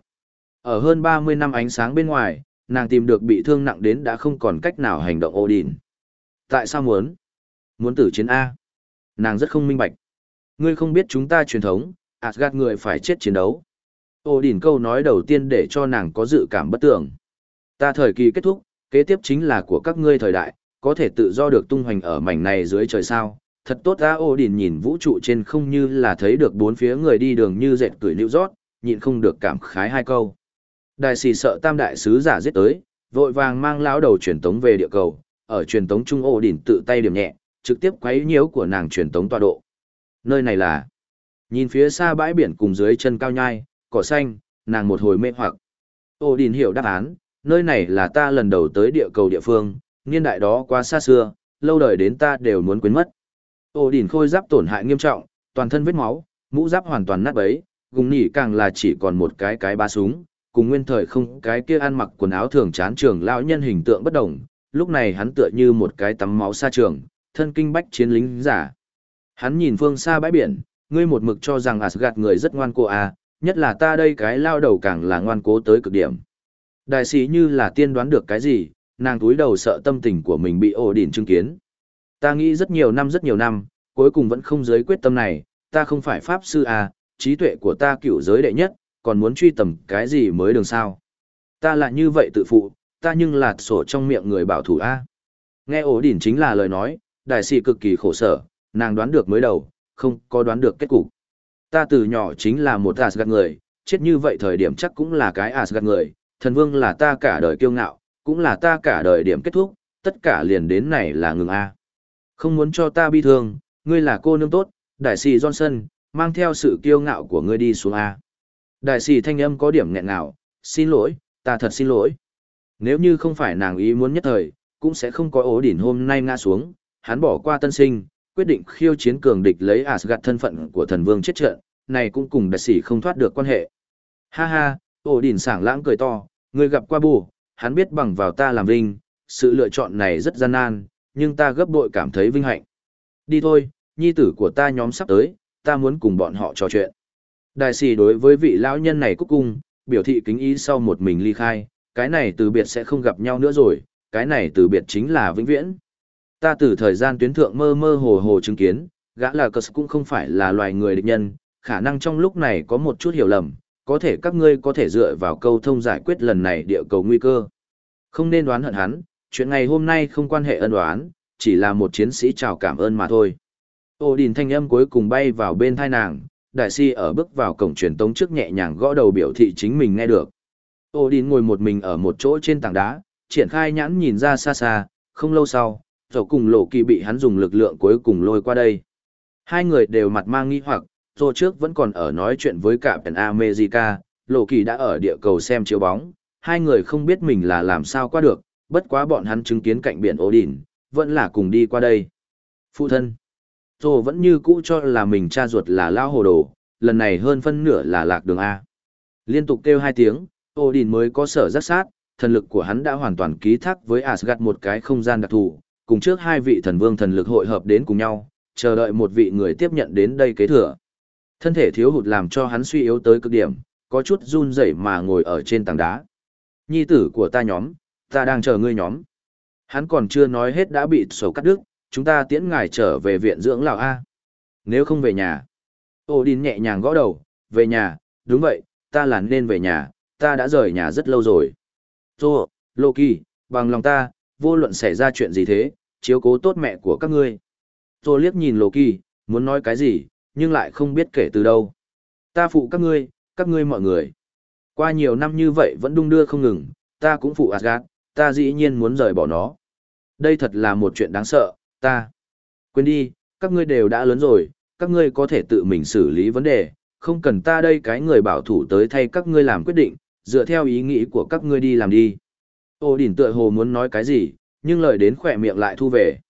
Ở hơn ba mươi năm ánh sáng bên ngoài, nàng tìm được bị thương nặng đến đã không còn cách nào hành động Odin. Tại sao muốn? Muốn tử chiến A. Nàng rất không minh bạch. Ngươi không biết chúng ta truyền thống, Asgard người phải chết chiến đấu. Odin câu nói đầu tiên để cho nàng có dự cảm bất tưởng. Ta thời kỳ kết thúc, kế tiếp chính là của các ngươi thời đại, có thể tự do được tung hoành ở mảnh này dưới trời sao. Thật tốt ra Odin nhìn vũ trụ trên không như là thấy được bốn phía người đi đường như dệt cười lưu rót, nhịn không được cảm khái hai câu. Đại sĩ sợ tam đại sứ giả giết tới, vội vàng mang lão đầu truyền tống về địa cầu, ở truyền tống trung Odin tự tay điểm nhẹ, trực tiếp quấy nhiễu của nàng truyền tống tọa độ. Nơi này là... Nhìn phía xa bãi biển cùng dưới chân cao nhai, cỏ xanh, nàng một hồi mê hoặc. Odin hiểu đáp án, nơi này là ta lần đầu tới địa cầu địa phương, niên đại đó quá xa xưa, lâu đời đến ta đều muốn quên mất. Odin khôi giáp tổn hại nghiêm trọng, toàn thân vết máu, mũ giáp hoàn toàn nát bấy, gùng nỉ càng là chỉ còn một cái cái ba súng, cùng nguyên thời không cái kia ăn mặc quần áo thường chán trường lão nhân hình tượng bất đồng, lúc này hắn tựa như một cái tắm máu xa trường, thân kinh bách chiến lính giả. Hắn nhìn phương xa bãi biển, ngươi một mực cho rằng Asgard người rất ngoan cố à, nhất là ta đây cái lao đầu càng là ngoan cố tới cực điểm. Đại sĩ như là tiên đoán được cái gì, nàng túi đầu sợ tâm tình của mình bị Odin chứng kiến. Ta nghĩ rất nhiều năm rất nhiều năm, cuối cùng vẫn không giới quyết tâm này, ta không phải pháp sư à, trí tuệ của ta cựu giới đệ nhất, còn muốn truy tầm cái gì mới đường sao. Ta là như vậy tự phụ, ta nhưng lạt sổ trong miệng người bảo thủ a. Nghe Odin chính là lời nói, đại sĩ cực kỳ khổ sở, nàng đoán được mới đầu, không có đoán được kết cục. Ta từ nhỏ chính là một Asgard người, chết như vậy thời điểm chắc cũng là cái Asgard người, thần vương là ta cả đời kiêu ngạo, cũng là ta cả đời điểm kết thúc, tất cả liền đến này là ngừng a. Không muốn cho ta bi thương, ngươi là cô nương tốt, đại sĩ Johnson, mang theo sự kiêu ngạo của ngươi đi xuống a. Đại sĩ thanh âm có điểm nghẹn ngào, xin lỗi, ta thật xin lỗi. Nếu như không phải nàng ý muốn nhất thời, cũng sẽ không có Odin hôm nay ngã xuống, hắn bỏ qua tân sinh, quyết định khiêu chiến cường địch lấy Asgard thân phận của thần vương chết trận, này cũng cùng đại sĩ không thoát được quan hệ. Ha ha, Odin sảng lãng cười to, người gặp qua bù, hắn biết bằng vào ta làm vinh, sự lựa chọn này rất gian nan, nhưng ta gấp bội cảm thấy vinh hạnh. Đi thôi, nhi tử của ta nhóm sắp tới, ta muốn cùng bọn họ trò chuyện. Đại sĩ đối với vị lão nhân này cúc cung, biểu thị kính ý sau một mình ly khai, cái này từ biệt sẽ không gặp nhau nữa rồi, cái này từ biệt chính là vĩnh viễn. Ta từ thời gian tuyến thượng mơ mơ hồ hồ chứng kiến, gã là cờ cũng không phải là loài người địch nhân, khả năng trong lúc này có một chút hiểu lầm, có thể các ngươi có thể dựa vào câu thông giải quyết lần này địa cầu nguy cơ. Không nên đoán hận hắn, chuyện ngày hôm nay không quan hệ ân oán, chỉ là một chiến sĩ chào cảm ơn mà thôi. Odin thanh âm cuối cùng bay vào bên thai nàng, đại si ở bước vào cổng truyền tống trước nhẹ nhàng gõ đầu biểu thị chính mình nghe được. Odin ngồi một mình ở một chỗ trên tảng đá, triển khai nhãn nhìn ra xa xa, không lâu sau, rồi cùng Lộ Kỳ bị hắn dùng lực lượng cuối cùng lôi qua đây. Hai người đều mặt mang nghi hoặc, rồi trước vẫn còn ở nói chuyện với Captain America, Lộ Kỳ đã ở địa cầu xem chiếu bóng, hai người không biết mình là làm sao qua được, bất quá bọn hắn chứng kiến cạnh biển Odin, vẫn là cùng đi qua đây. Phụ thân. Rồi vẫn như cũ cho là mình cha ruột là lao hồ đồ, lần này hơn phân nửa là lạc đường A. Liên tục kêu hai tiếng, Odin mới có sở giác sát, thần lực của hắn đã hoàn toàn ký thác với Asgard một cái không gian đặc thù, cùng trước hai vị thần vương thần lực hội hợp đến cùng nhau, chờ đợi một vị người tiếp nhận đến đây kế thừa. Thân thể thiếu hụt làm cho hắn suy yếu tới cực điểm, có chút run rẩy mà ngồi ở trên tảng đá. Nhi tử của ta nhóm, ta đang chờ ngươi nhóm. Hắn còn chưa nói hết đã bị sổ cắt đứt, chúng ta tiễn ngài trở về viện dưỡng lão A. Nếu không về nhà. Odin nhẹ nhàng gõ đầu, về nhà, đúng vậy, ta là nên về nhà, ta đã rời nhà rất lâu rồi. Rồi, Loki, bằng lòng ta, vô luận xảy ra chuyện gì thế, chiếu cố tốt mẹ của các ngươi. Rồi liếc nhìn Loki, muốn nói cái gì, nhưng lại không biết kể từ đâu. Ta phụ các ngươi, các ngươi mọi người. Qua nhiều năm như vậy vẫn đung đưa không ngừng, ta cũng phụ Asgard, ta dĩ nhiên muốn rời bỏ nó. Đây thật là một chuyện đáng sợ, ta. Quên đi, các ngươi đều đã lớn rồi, các ngươi có thể tự mình xử lý vấn đề, không cần ta đây cái người bảo thủ tới thay các ngươi làm quyết định, dựa theo ý nghĩ của các ngươi đi làm đi. Odin tựa hồ muốn nói cái gì, nhưng lời đến khỏe miệng lại thu về.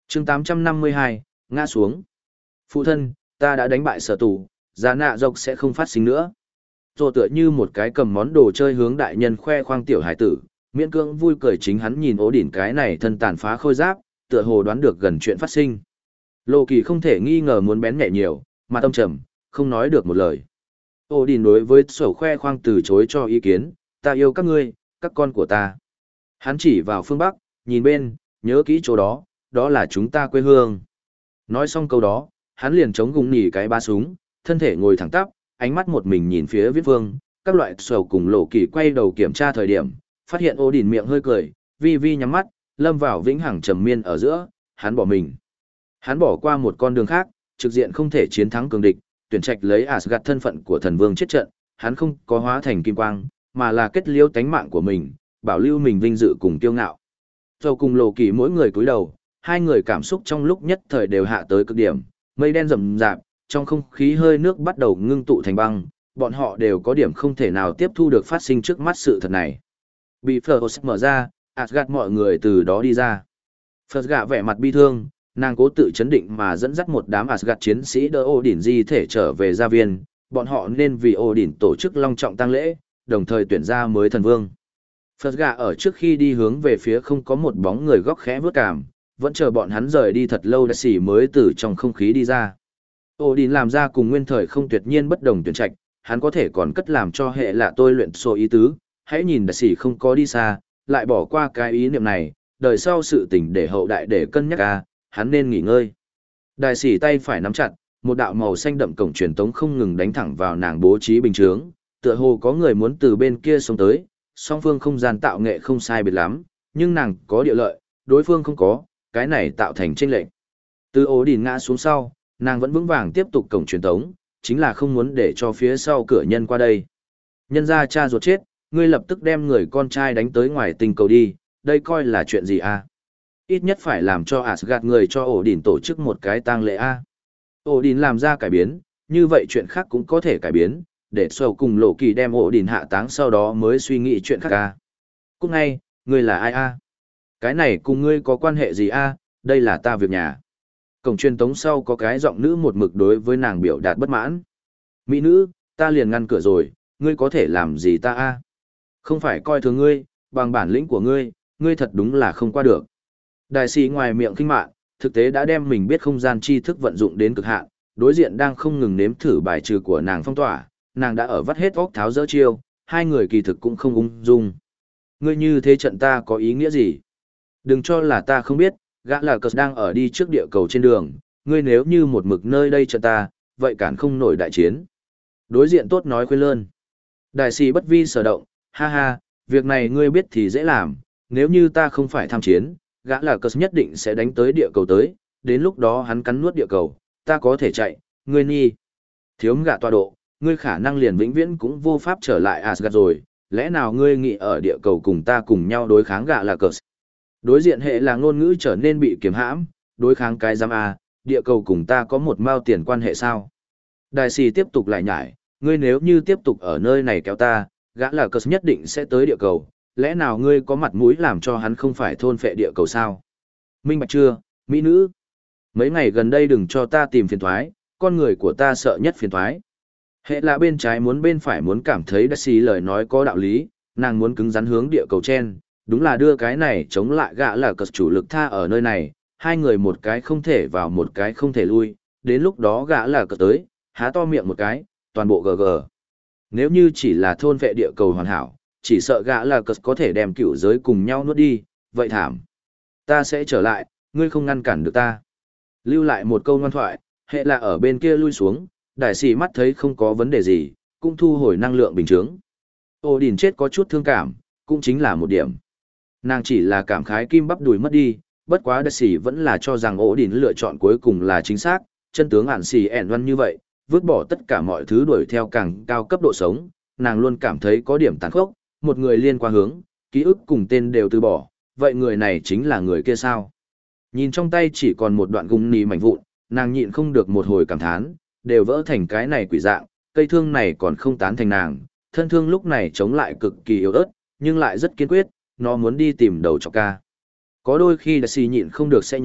chương tám trăm năm mươi hai, ngã xuống. Phụ thân, ta đã đánh bại sở tù, giá nạ dọc sẽ không phát sinh nữa. Rồi tựa như một cái cầm món đồ chơi hướng đại nhân khoe khoang tiểu hải tử, miễn cưỡng vui cười chính hắn nhìn ố đỉnh cái này thân tàn phá khôi giáp, tựa hồ đoán được gần chuyện phát sinh. Lộ Kỳ không thể nghi ngờ muốn bén nhẹ nhiều, mà tâm trầm, không nói được một lời. Ố đỉnh đối với sổ khoe khoang từ chối cho ý kiến, ta yêu các ngươi, các con của ta. Hắn chỉ vào phương Bắc, nhìn bên, nhớ kỹ chỗ đó, đó là chúng ta quê hương. Nói xong câu đó, hắn liền chống gùng nỉ cái ba súng, thân thể ngồi thẳng tắp, ánh mắt một mình nhìn phía viết vương, các loại sầu cùng Lộ Kỳ quay đầu kiểm tra thời điểm, phát hiện Ô Đỉnh miệng hơi cười, vi vi nhắm mắt, lâm vào vĩnh hằng trầm miên ở giữa, hắn bỏ mình. Hắn bỏ qua một con đường khác, trực diện không thể chiến thắng cường địch, tuyển trạch lấy Asgard thân phận của thần vương chết trận, hắn không có hóa thành kim quang, mà là kết liễu tánh mạng của mình, bảo lưu mình vinh dự cùng kiêu ngạo. Sầu cùng Lộ Kỳ mỗi người cúi đầu, hai người cảm xúc trong lúc nhất thời đều hạ tới cực điểm, mây đen rậm rạp, trong không khí hơi nước bắt đầu ngưng tụ thành băng, bọn họ đều có điểm không thể nào tiếp thu được phát sinh trước mắt sự thật này. Bị Phlos mở ra, Asgard mọi người từ đó đi ra. Phlos gạ vẻ mặt bi thương, nàng cố tự chấn định mà dẫn dắt một đám Asgard chiến sĩ đỡ Odin di thể trở về gia viên, bọn họ nên vì Odin tổ chức long trọng tang lễ, đồng thời tuyển ra mới thần vương. Phlos gạ ở trước khi đi hướng về phía không có một bóng người góc khẽ vớt cảm, vẫn chờ bọn hắn rời đi thật lâu đã xỉ mới từ trong không khí đi ra. Odin làm ra cùng nguyên thời không tuyệt nhiên bất đồng tuyển trạch, hắn có thể còn cất làm cho hệ lạ tôi luyện số ý tứ, hãy nhìn đại sĩ không có đi xa, lại bỏ qua cái ý niệm này, đời sau sự tình để hậu đại để cân nhắc à, hắn nên nghỉ ngơi. Đại sĩ tay phải nắm chặt, một đạo màu xanh đậm cổng truyền tống không ngừng đánh thẳng vào nàng bố trí bình chướng, tựa hồ có người muốn từ bên kia xuống tới, song phương không gian tạo nghệ không sai biệt lắm, nhưng nàng có địa lợi, đối phương không có, cái này tạo thành chênh lệch. Từ ố đỉnh ngã xuống sau, nàng vẫn vững vàng tiếp tục cổng truyền tống, chính là không muốn để cho phía sau cửa nhân qua đây. Nhân ra cha ruột chết, ngươi lập tức đem người con trai đánh tới ngoài tình cầu đi, đây coi là chuyện gì a? Ít nhất phải làm cho Asgard người cho ổ đỉnh tổ chức một cái tang lễ a. Ổ đỉnh làm ra cải biến, như vậy chuyện khác cũng có thể cải biến, để sầu cùng Lộ Kỳ đem ổ đỉnh hạ táng sau đó mới suy nghĩ chuyện khác a. Cũng ngay, ngươi là ai a? Cái này cùng ngươi có quan hệ gì a? Đây là ta việc nhà. Cổng truyền tống sau có cái giọng nữ một mực đối với nàng biểu đạt bất mãn. Mỹ nữ, ta liền ngăn cửa rồi, ngươi có thể làm gì ta a? Không phải coi thường ngươi, bằng bản lĩnh của ngươi, ngươi thật đúng là không qua được. Đại sĩ ngoài miệng kinh mạn, thực tế đã đem mình biết không gian tri thức vận dụng đến cực hạn, đối diện đang không ngừng nếm thử bài trừ của nàng phong tỏa, nàng đã ở vắt hết óc tháo dỡ chiêu, hai người kỳ thực cũng không ung dung. Ngươi như thế trận ta có ý nghĩa gì? Đừng cho là ta không biết, gã là cờ đang ở đi trước địa cầu trên đường, ngươi nếu như một mực nơi đây trận ta, vậy cản không nổi đại chiến. Đối diện tốt nói khuyên lơn. Đại sĩ bất vi sở động, ha ha, việc này ngươi biết thì dễ làm, nếu như ta không phải tham chiến, gã là cờ nhất định sẽ đánh tới địa cầu tới, đến lúc đó hắn cắn nuốt địa cầu, ta có thể chạy, ngươi nhi. Thiếu gã tọa độ, ngươi khả năng liền vĩnh viễn cũng vô pháp trở lại Asgard rồi, lẽ nào ngươi nghĩ ở địa cầu cùng ta cùng nhau đối kháng gã là cờ? Đối diện hệ là ngôn ngữ trở nên bị kiềm hãm, đối kháng cái giam A, địa cầu cùng ta có một mao tiền quan hệ sao? Đại sĩ tiếp tục lại nhải, ngươi nếu như tiếp tục ở nơi này kéo ta, gã là cờ nhất định sẽ tới địa cầu, lẽ nào ngươi có mặt mũi làm cho hắn không phải thôn phệ địa cầu sao? Minh bạch chưa, mỹ nữ? Mấy ngày gần đây đừng cho ta tìm phiền thoái, con người của ta sợ nhất phiền thoái. Hệ là bên trái muốn bên phải muốn cảm thấy đại sĩ lời nói có đạo lý, nàng muốn cứng rắn hướng địa cầu chen, đúng là đưa cái này chống lại gã là cờ chủ lực tha ở nơi này, hai người một cái không thể vào một cái không thể lui, đến lúc đó gã là cờ tới, há to miệng một cái, toàn bộ gg. Nếu như chỉ là thôn vệ địa cầu hoàn hảo, chỉ sợ gã là cờ có thể đem cựu giới cùng nhau nuốt đi, vậy thảm. Ta sẽ trở lại, ngươi không ngăn cản được ta. Lưu lại một câu ngoan thoại, hệ là ở bên kia lui xuống, đại sĩ mắt thấy không có vấn đề gì, cũng thu hồi năng lượng bình chướng. Ô Đình chết có chút thương cảm, cũng chính là một điểm. Nàng chỉ là cảm khái kim bắp đùi mất đi, bất quá đại sĩ vẫn là cho rằng ổ đỉnh lựa chọn cuối cùng là chính xác, chân tướng ản xì ẻn văn như vậy, vứt bỏ tất cả mọi thứ đuổi theo càng cao cấp độ sống, nàng luôn cảm thấy có điểm tàn khốc, một người liên qua hướng, ký ức cùng tên đều từ bỏ, vậy người này chính là người kia sao? Nhìn trong tay chỉ còn một đoạn gung nì mảnh vụn, nàng nhịn không được một hồi cảm thán, đều vỡ thành cái này quỷ dạng, cây thương này còn không tán thành nàng, thân thương lúc này chống lại cực kỳ yếu ớt, nhưng lại rất kiên quyết, nó muốn đi tìm đầu cho ca. Có đôi khi đại sĩ nhịn không được sẽ nhớ,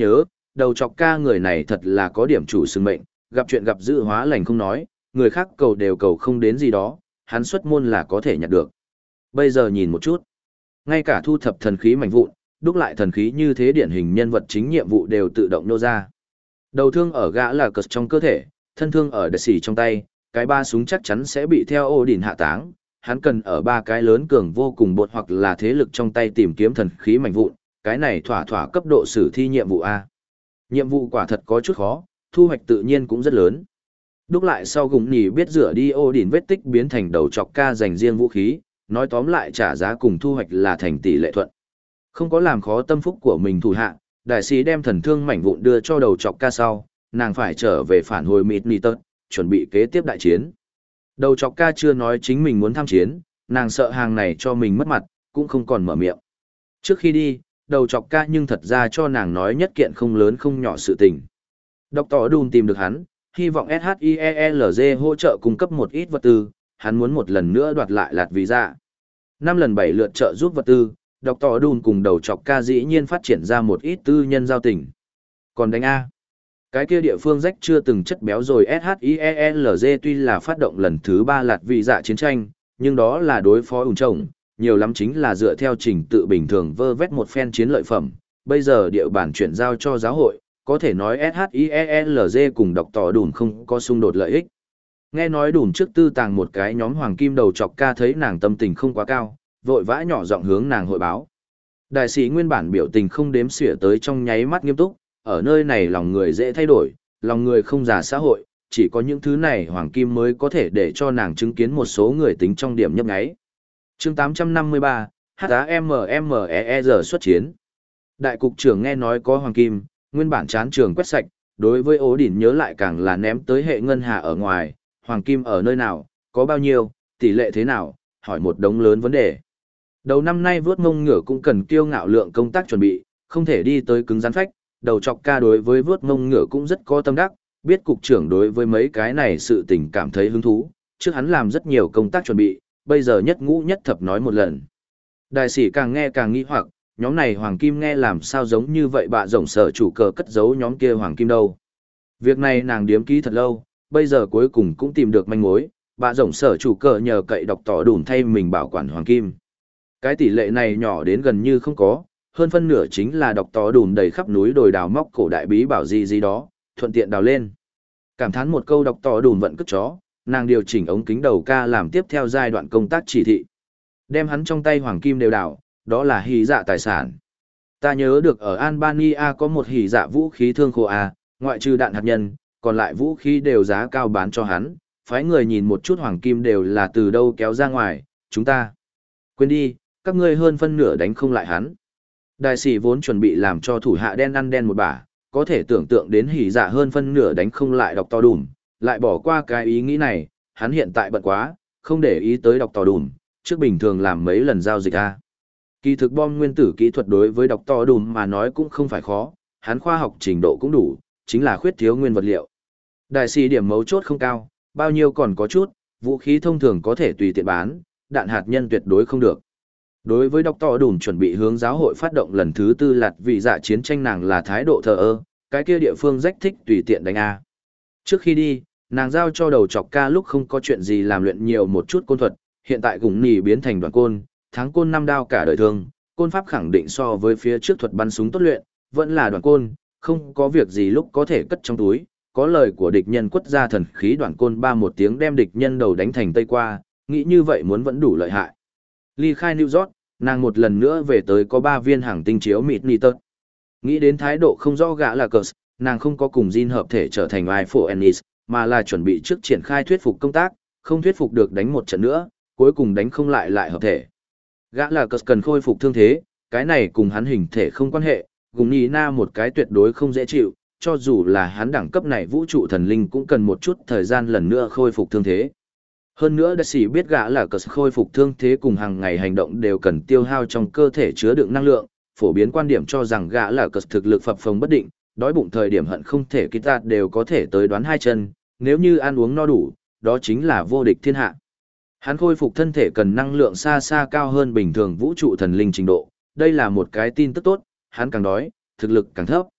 đầu chọc ca người này thật là có điểm chủ xưng mệnh, gặp chuyện gặp dữ hóa lành không nói, người khác cầu đều cầu không đến gì đó, hắn xuất môn là có thể nhặt được. Bây giờ nhìn một chút, ngay cả thu thập thần khí mảnh vụn, đúc lại thần khí như thế điển hình nhân vật chính nhiệm vụ đều tự động nô ra. Đầu thương ở gã là cật trong cơ thể, thân thương ở đợt xỉ trong tay, cái ba súng chắc chắn sẽ bị theo ô đỉnh hạ táng, hắn cần ở ba cái lớn cường vô cùng bột hoặc là thế lực trong tay tìm kiếm thần khí mảnh vụn, cái này thỏa thỏa cấp độ sử thi nhiệm vụ A. Nhiệm vụ quả thật có chút khó, thu hoạch tự nhiên cũng rất lớn. Đúc lại sau gùng nhì biết rửa đi ô đỉnh vết tích biến thành đầu chọc ca dành riêng vũ khí, nói tóm lại trả giá cùng thu hoạch là thành tỷ lệ thuận. Không có làm khó tâm phúc của mình thủ hạ, đại sĩ đem thần thương mảnh vụn đưa cho đầu chọc ca sau, nàng phải trở về phản hồi mịt nì tật, chuẩn bị kế tiếp đại chiến. Đầu chọc ca chưa nói chính mình muốn tham chiến, nàng sợ hàng này cho mình mất mặt, cũng không còn mở miệng. Trước khi đi, đầu chọc ca nhưng thật ra cho nàng nói nhất kiện không lớn không nhỏ sự tình. Doctor Doom tìm được hắn, hy vọng ét hát i e lờ giê hỗ trợ cung cấp một ít vật tư, hắn muốn một lần nữa đoạt lại lạt vì ra. Năm lần bảy lượt trợ giúp vật tư, Doctor Doom cùng đầu chọc ca dĩ nhiên phát triển ra một ít tư nhân giao tình. Còn đánh A. Cái kia địa phương rách chưa từng chất béo rồi ét hát i e lờ giê tuy là phát động lần thứ ba lạt vì dạ chiến tranh, nhưng đó là đối phó ủng chồng, nhiều lắm chính là dựa theo trình tự bình thường vơ vét một phen chiến lợi phẩm. Bây giờ địa bản chuyển giao cho giáo hội, có thể nói ét hát i e lờ giê cùng độc tỏ đùn không có xung đột lợi ích. Nghe nói đùn trước tư tàng một cái nhóm hoàng kim đầu chọc ca thấy nàng tâm tình không quá cao, vội vã nhỏ giọng hướng nàng hội báo. Đại sĩ nguyên bản biểu tình không đếm xỉa tới trong nháy mắt nghiêm túc, ở nơi này lòng người dễ thay đổi, lòng người không già xã hội, chỉ có những thứ này hoàng kim mới có thể để cho nàng chứng kiến một số người tính trong điểm nhấp nháy. Chương tám trăm năm mươi ba, hát a em em e e rờ xuất chiến. Đại cục trưởng nghe nói có hoàng kim, nguyên bản chán trường quét sạch, đối với ố đỉnh nhớ lại càng là ném tới hệ ngân hà ở ngoài, hoàng kim ở nơi nào, có bao nhiêu, tỷ lệ thế nào, hỏi một đống lớn vấn đề. Đầu năm nay vớt mông ngựa cũng cần kiêu ngạo lượng công tác chuẩn bị, không thể đi tới cứng rắn phách, đầu chọc ca đối với vớt mông ngựa cũng rất có tâm đắc, biết cục trưởng đối với mấy cái này sự tình cảm thấy hứng thú, trước hắn làm rất nhiều công tác chuẩn bị, bây giờ nhất ngũ nhất thập nói một lần. Đại sĩ càng nghe càng nghi hoặc, nhóm này hoàng kim nghe làm sao giống như vậy bạ rồng sở chủ cờ cất giấu nhóm kia hoàng kim đâu. Việc này nàng điếm ký thật lâu, bây giờ cuối cùng cũng tìm được manh mối, bạ rồng sở chủ cờ nhờ cậy đọc tỏ đùn thay mình bảo quản hoàng kim. Cái tỷ lệ này nhỏ đến gần như không có, hơn phân nửa chính là đọc tỏ đùn đầy khắp núi đồi đào móc cổ đại bí bảo gì gì đó, thuận tiện đào lên. Cảm thán một câu đọc tỏ đùn vận cất chó, nàng điều chỉnh ống kính đầu ca làm tiếp theo giai đoạn công tác chỉ thị. Đem hắn trong tay hoàng kim đều đào, đó là hỉ dạ tài sản. Ta nhớ được ở Albania có một hỉ dạ vũ khí thương khô A, ngoại trừ đạn hạt nhân, còn lại vũ khí đều giá cao bán cho hắn, phái người nhìn một chút hoàng kim đều là từ đâu kéo ra ngoài, chúng ta. Quên đi, các ngươi hơn phân nửa đánh không lại hắn. Đại sĩ vốn chuẩn bị làm cho thủ hạ đen ăn đen một bả, có thể tưởng tượng đến hỉ dạ hơn phân nửa đánh không lại đọc to đùm, lại bỏ qua cái ý nghĩ này, hắn hiện tại bận quá, không để ý tới đọc to đùm, trước bình thường làm mấy lần giao dịch A. Kỳ thực bom nguyên tử kỹ thuật đối với đọc to đùm mà nói cũng không phải khó, hắn khoa học trình độ cũng đủ, chính là khuyết thiếu nguyên vật liệu. Đại sĩ điểm mấu chốt không cao, bao nhiêu còn có chút, vũ khí thông thường có thể tùy tiện bán, đạn hạt nhân tuyệt đối không được. Đối với đọc to đùm chuẩn bị hướng giáo hội phát động lần thứ tư lạt vì dạ chiến tranh nàng là thái độ thờ ơ, cái kia địa phương rách thích tùy tiện đánh A. Trước khi đi, nàng giao cho đầu chọc ca lúc không có chuyện gì làm luyện nhiều một chút côn thuật, hiện tại gùng nỉ biến thành đoàn côn, tháng côn năm đao cả đời thương, côn pháp khẳng định so với phía trước thuật bắn súng tốt luyện, vẫn là đoàn côn, không có việc gì lúc có thể cất trong túi, có lời của địch nhân quất ra thần khí đoàn côn ba một tiếng đem địch nhân đầu đánh thành tây qua, nghĩ như vậy muốn vẫn đủ lợi hại. Ly khai New York, nàng một lần nữa về tới có ba viên hàng tinh chiếu mịt nỉ tật. Nghĩ đến thái độ không rõ gã là cờ, nàng không có cùng Jin hợp thể trở thành iPhone Ennis, mà là chuẩn bị trước triển khai thuyết phục công tác, không thuyết phục được đánh một trận nữa, cuối cùng đánh không lại lại hợp thể. Gã là cờ cần khôi phục thương thế, cái này cùng hắn hình thể không quan hệ, cùng Nì Na một cái tuyệt đối không dễ chịu, cho dù là hắn đẳng cấp này vũ trụ thần linh cũng cần một chút thời gian lần nữa khôi phục thương thế. Hơn nữa đại sĩ biết gã là cờ khôi phục thương thế cùng hàng ngày hành động đều cần tiêu hao trong cơ thể chứa đựng năng lượng, phổ biến quan điểm cho rằng gã là cờ thực lực phập phồng bất định, đói bụng thời điểm hận không thể kít tạt đều có thể tới đoán hai chân, nếu như ăn uống no đủ, đó chính là vô địch thiên hạ. Hắn khôi phục thân thể cần năng lượng xa xa cao hơn bình thường vũ trụ thần linh trình độ, đây là một cái tin tức tốt, hắn càng đói, thực lực càng thấp.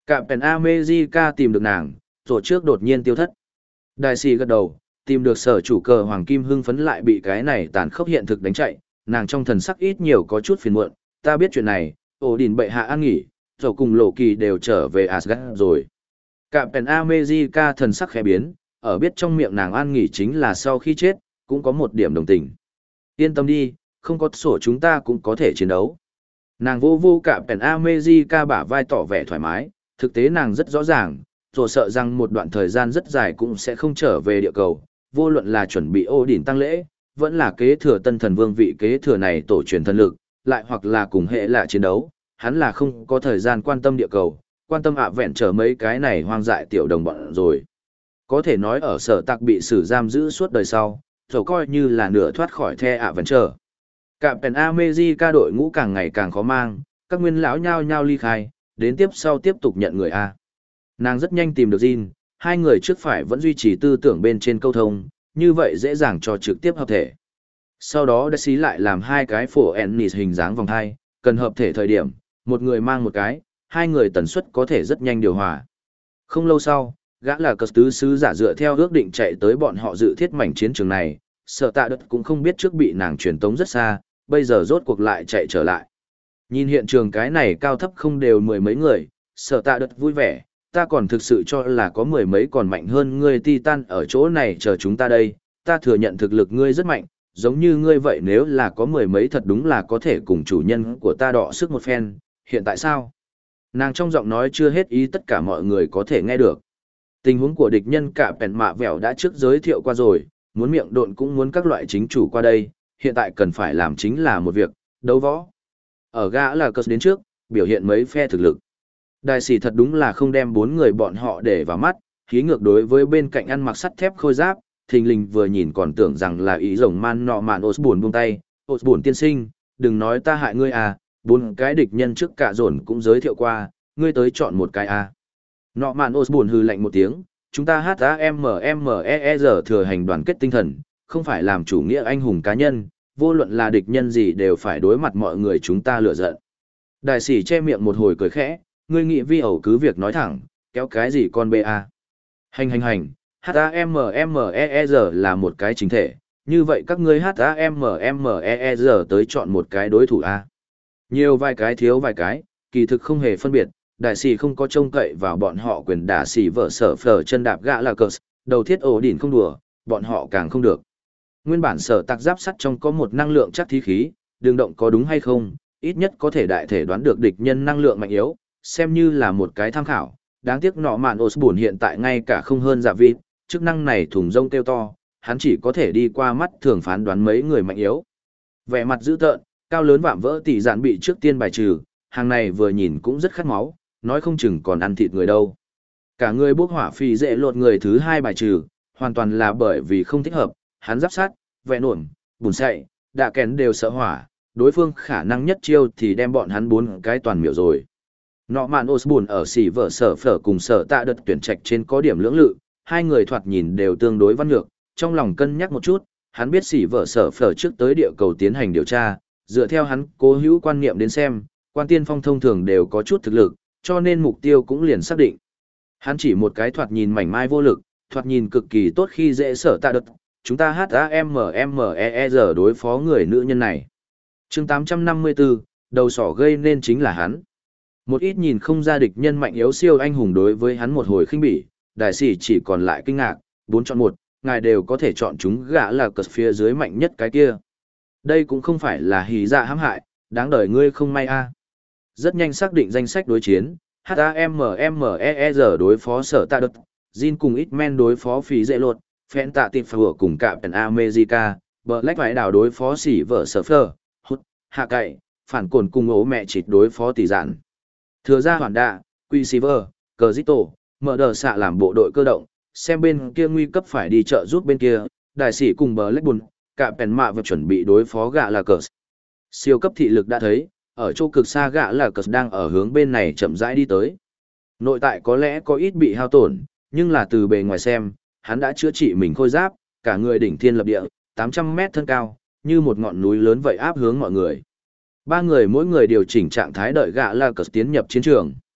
Captain America tìm được nàng, rồi trước đột nhiên tiêu thất. Đại sĩ gật đầu, tìm được sở chủ cờ Hoàng Kim hưng phấn lại bị cái này tàn khốc hiện thực đánh chạy, nàng trong thần sắc ít nhiều có chút phiền muộn, ta biết chuyện này, ổ đỉnh bệ hạ an nghỉ, rồi cùng lộ kỳ đều trở về Asgard rồi. Captain America thần sắc khẽ biến, ở biết trong miệng nàng an nghỉ chính là sau khi chết, cũng có một điểm đồng tình. Yên tâm đi, không có sổ chúng ta cũng có thể chiến đấu. Nàng vô vô Captain America bả vai tỏ vẻ thoải mái, thực tế nàng rất rõ ràng, rồi sợ rằng một đoạn thời gian rất dài cũng sẽ không trở về địa cầu, vô luận là chuẩn bị ô đỉnh tăng lễ, vẫn là kế thừa tân thần vương vị kế thừa này tổ truyền thần lực, lại hoặc là cùng hệ là chiến đấu, hắn là không có thời gian quan tâm địa cầu, quan tâm ạ vẹn trở mấy cái này hoang dại tiểu đồng bọn rồi. Có thể nói ở sở tạc bị xử giam giữ suốt đời sau, rồi coi như là nửa thoát khỏi the ạ vẹn trở. Captain America đội ngũ càng ngày càng khó mang, các nguyên lão nhao nhao ly khai, đến tiếp sau tiếp tục nhận người A. Nàng rất nhanh tìm được Jin, hai người trước phải vẫn duy trì tư tưởng bên trên câu thông, như vậy dễ dàng cho trực tiếp hợp thể. Sau đó đã xí lại làm hai cái phổ Ennis hình dáng vòng hai, cần hợp thể thời điểm, một người mang một cái, hai người tần suất có thể rất nhanh điều hòa. Không lâu sau, gã là cờ tứ sứ giả dựa theo ước định chạy tới bọn họ dự thiết mảnh chiến trường này, sợ tạ đất cũng không biết trước bị nàng truyền tống rất xa, bây giờ rốt cuộc lại chạy trở lại. Nhìn hiện trường cái này cao thấp không đều mười mấy người, sợ tạ đất vui vẻ, ta còn thực sự cho là có mười mấy còn mạnh hơn ngươi Titan ở chỗ này chờ chúng ta đây, ta thừa nhận thực lực ngươi rất mạnh, giống như ngươi vậy nếu là có mười mấy thật đúng là có thể cùng chủ nhân của ta đọ sức một phen, hiện tại sao? Nàng trong giọng nói chưa hết ý tất cả mọi người có thể nghe được. Tình huống của địch nhân cả bèn mạ vẻo đã trước giới thiệu qua rồi, muốn miệng độn cũng muốn các loại chính chủ qua đây, hiện tại cần phải làm chính là một việc, đấu võ. Ở gã là cơ đến trước, biểu hiện mấy phe thực lực. Đại sĩ thật đúng là không đem bốn người bọn họ để vào mắt, khí ngược đối với bên cạnh ăn mặc sắt thép khôi giáp, thình lình vừa nhìn còn tưởng rằng là ý rồng man nọ mạn Osborn buông tay, Osborn tiên sinh, đừng nói ta hại ngươi à, bốn cái địch nhân trước cả dồn cũng giới thiệu qua, ngươi tới chọn một cái à. Nọ mạn Osborn hừ lạnh một tiếng, chúng ta hát a em em e e giờ thừa hành đoàn kết tinh thần, không phải làm chủ nghĩa anh hùng cá nhân, vô luận là địch nhân gì đều phải đối mặt mọi người chúng ta lựa giận. Đại sĩ che miệng một hồi cười khẽ, ngươi nghĩ vi ẩu cứ việc nói thẳng, kéo cái gì con bê a. Hành hành hành, hát a em em e e giờ là một cái chính thể, như vậy các ngươi hát a em em e e giờ tới chọn một cái đối thủ a. Nhiều vài cái thiếu vài cái, kỳ thực không hề phân biệt, đại sĩ không có trông cậy vào bọn họ quyền đả sĩ vợ sở phở chân đạp gã là cờ, đầu thiết ổ đỉnh không đùa, bọn họ càng không được. Nguyên bản sở tạc giáp sắt trong có một năng lượng chắc thí khí, đường động có đúng hay không, ít nhất có thể đại thể đoán được địch nhân năng lượng mạnh yếu, xem như là một cái tham khảo. Đáng tiếc nọ mạn Osborn hiện tại ngay cả không hơn dạ vịt, chức năng này thùng rông kêu to, hắn chỉ có thể đi qua mắt thường phán đoán mấy người mạnh yếu. Vẻ mặt dữ tợn, cao lớn vạm vỡ tỷ dạn bị trước tiên bài trừ, hàng này vừa nhìn cũng rất khát máu, nói không chừng còn ăn thịt người đâu. Cả người bốc hỏa phi dễ lột người thứ hai bài trừ, hoàn toàn là bởi vì không thích hợp, hắn giáp sát, vẽ nổm, bùn sậy, đạ kén đều sợ hỏa, đối phương khả năng nhất chiêu thì đem bọn hắn bốn cái toàn miểu rồi. Nọ mạn Osborn ở xỉ vợ sở phở cùng sở tạ đợt tuyển trạch trên có điểm lưỡng lự, hai người thoạt nhìn đều tương đối văn nhược, trong lòng cân nhắc một chút, hắn biết xỉ vợ sở phở trước tới địa cầu tiến hành điều tra, dựa theo hắn cố hữu quan niệm đến xem, quan tiên phong thông thường đều có chút thực lực, cho nên mục tiêu cũng liền xác định. Hắn chỉ một cái thoạt nhìn mảnh mai vô lực, thoạt nhìn cực kỳ tốt khi dễ sở tạ đợt, chúng ta hát a em em e e giờ đối phó người nữ nhân này. Chương tám trăm năm mươi tư, đầu sỏ gây nên chính là hắn. Một ít nhìn không ra địch nhân mạnh yếu siêu anh hùng đối với hắn một hồi khinh bỉ, đại sĩ chỉ còn lại kinh ngạc, bốn chọn một, ngài đều có thể chọn chúng gã là cờ phía dưới mạnh nhất cái kia. Đây cũng không phải là hỉ dạ hãm hại, đáng đời ngươi không may a. Rất nhanh xác định danh sách đối chiến, hát a em em e e giờ đối phó sở tạ đợt, Jin cùng X-Men đối phó phí dễ lột, phèn tạ tịp phở cùng cạm Captain America, Black vãi đảo đối phó xỉ vợ sở phở, hút, hạ cậy, phản cồn cùng ố mẹ chịt đối phó tỷ giản. Thừa ra hoàn đạ, Quy Silver, Cờ Dít Tổ, mở đờ xạ làm bộ đội cơ động, xem bên kia nguy cấp phải đi trợ giúp bên kia, đại sĩ cùng bờ lách bùn, cả pèn mạ và chuẩn bị đối phó gạ là cờ. Siêu cấp thị lực đã thấy, ở chỗ cực xa gạ là cờ đang ở hướng bên này chậm rãi đi tới. Nội tại có lẽ có ít bị hao tổn, nhưng là từ bề ngoài xem, hắn đã chữa trị mình khôi giáp, cả người đỉnh thiên lập địa, tám trăm mét thân cao, như một ngọn núi lớn vậy áp hướng mọi người. Ba người mỗi người điều chỉnh trạng thái đợi gạ là cờ tiến nhập chiến trường.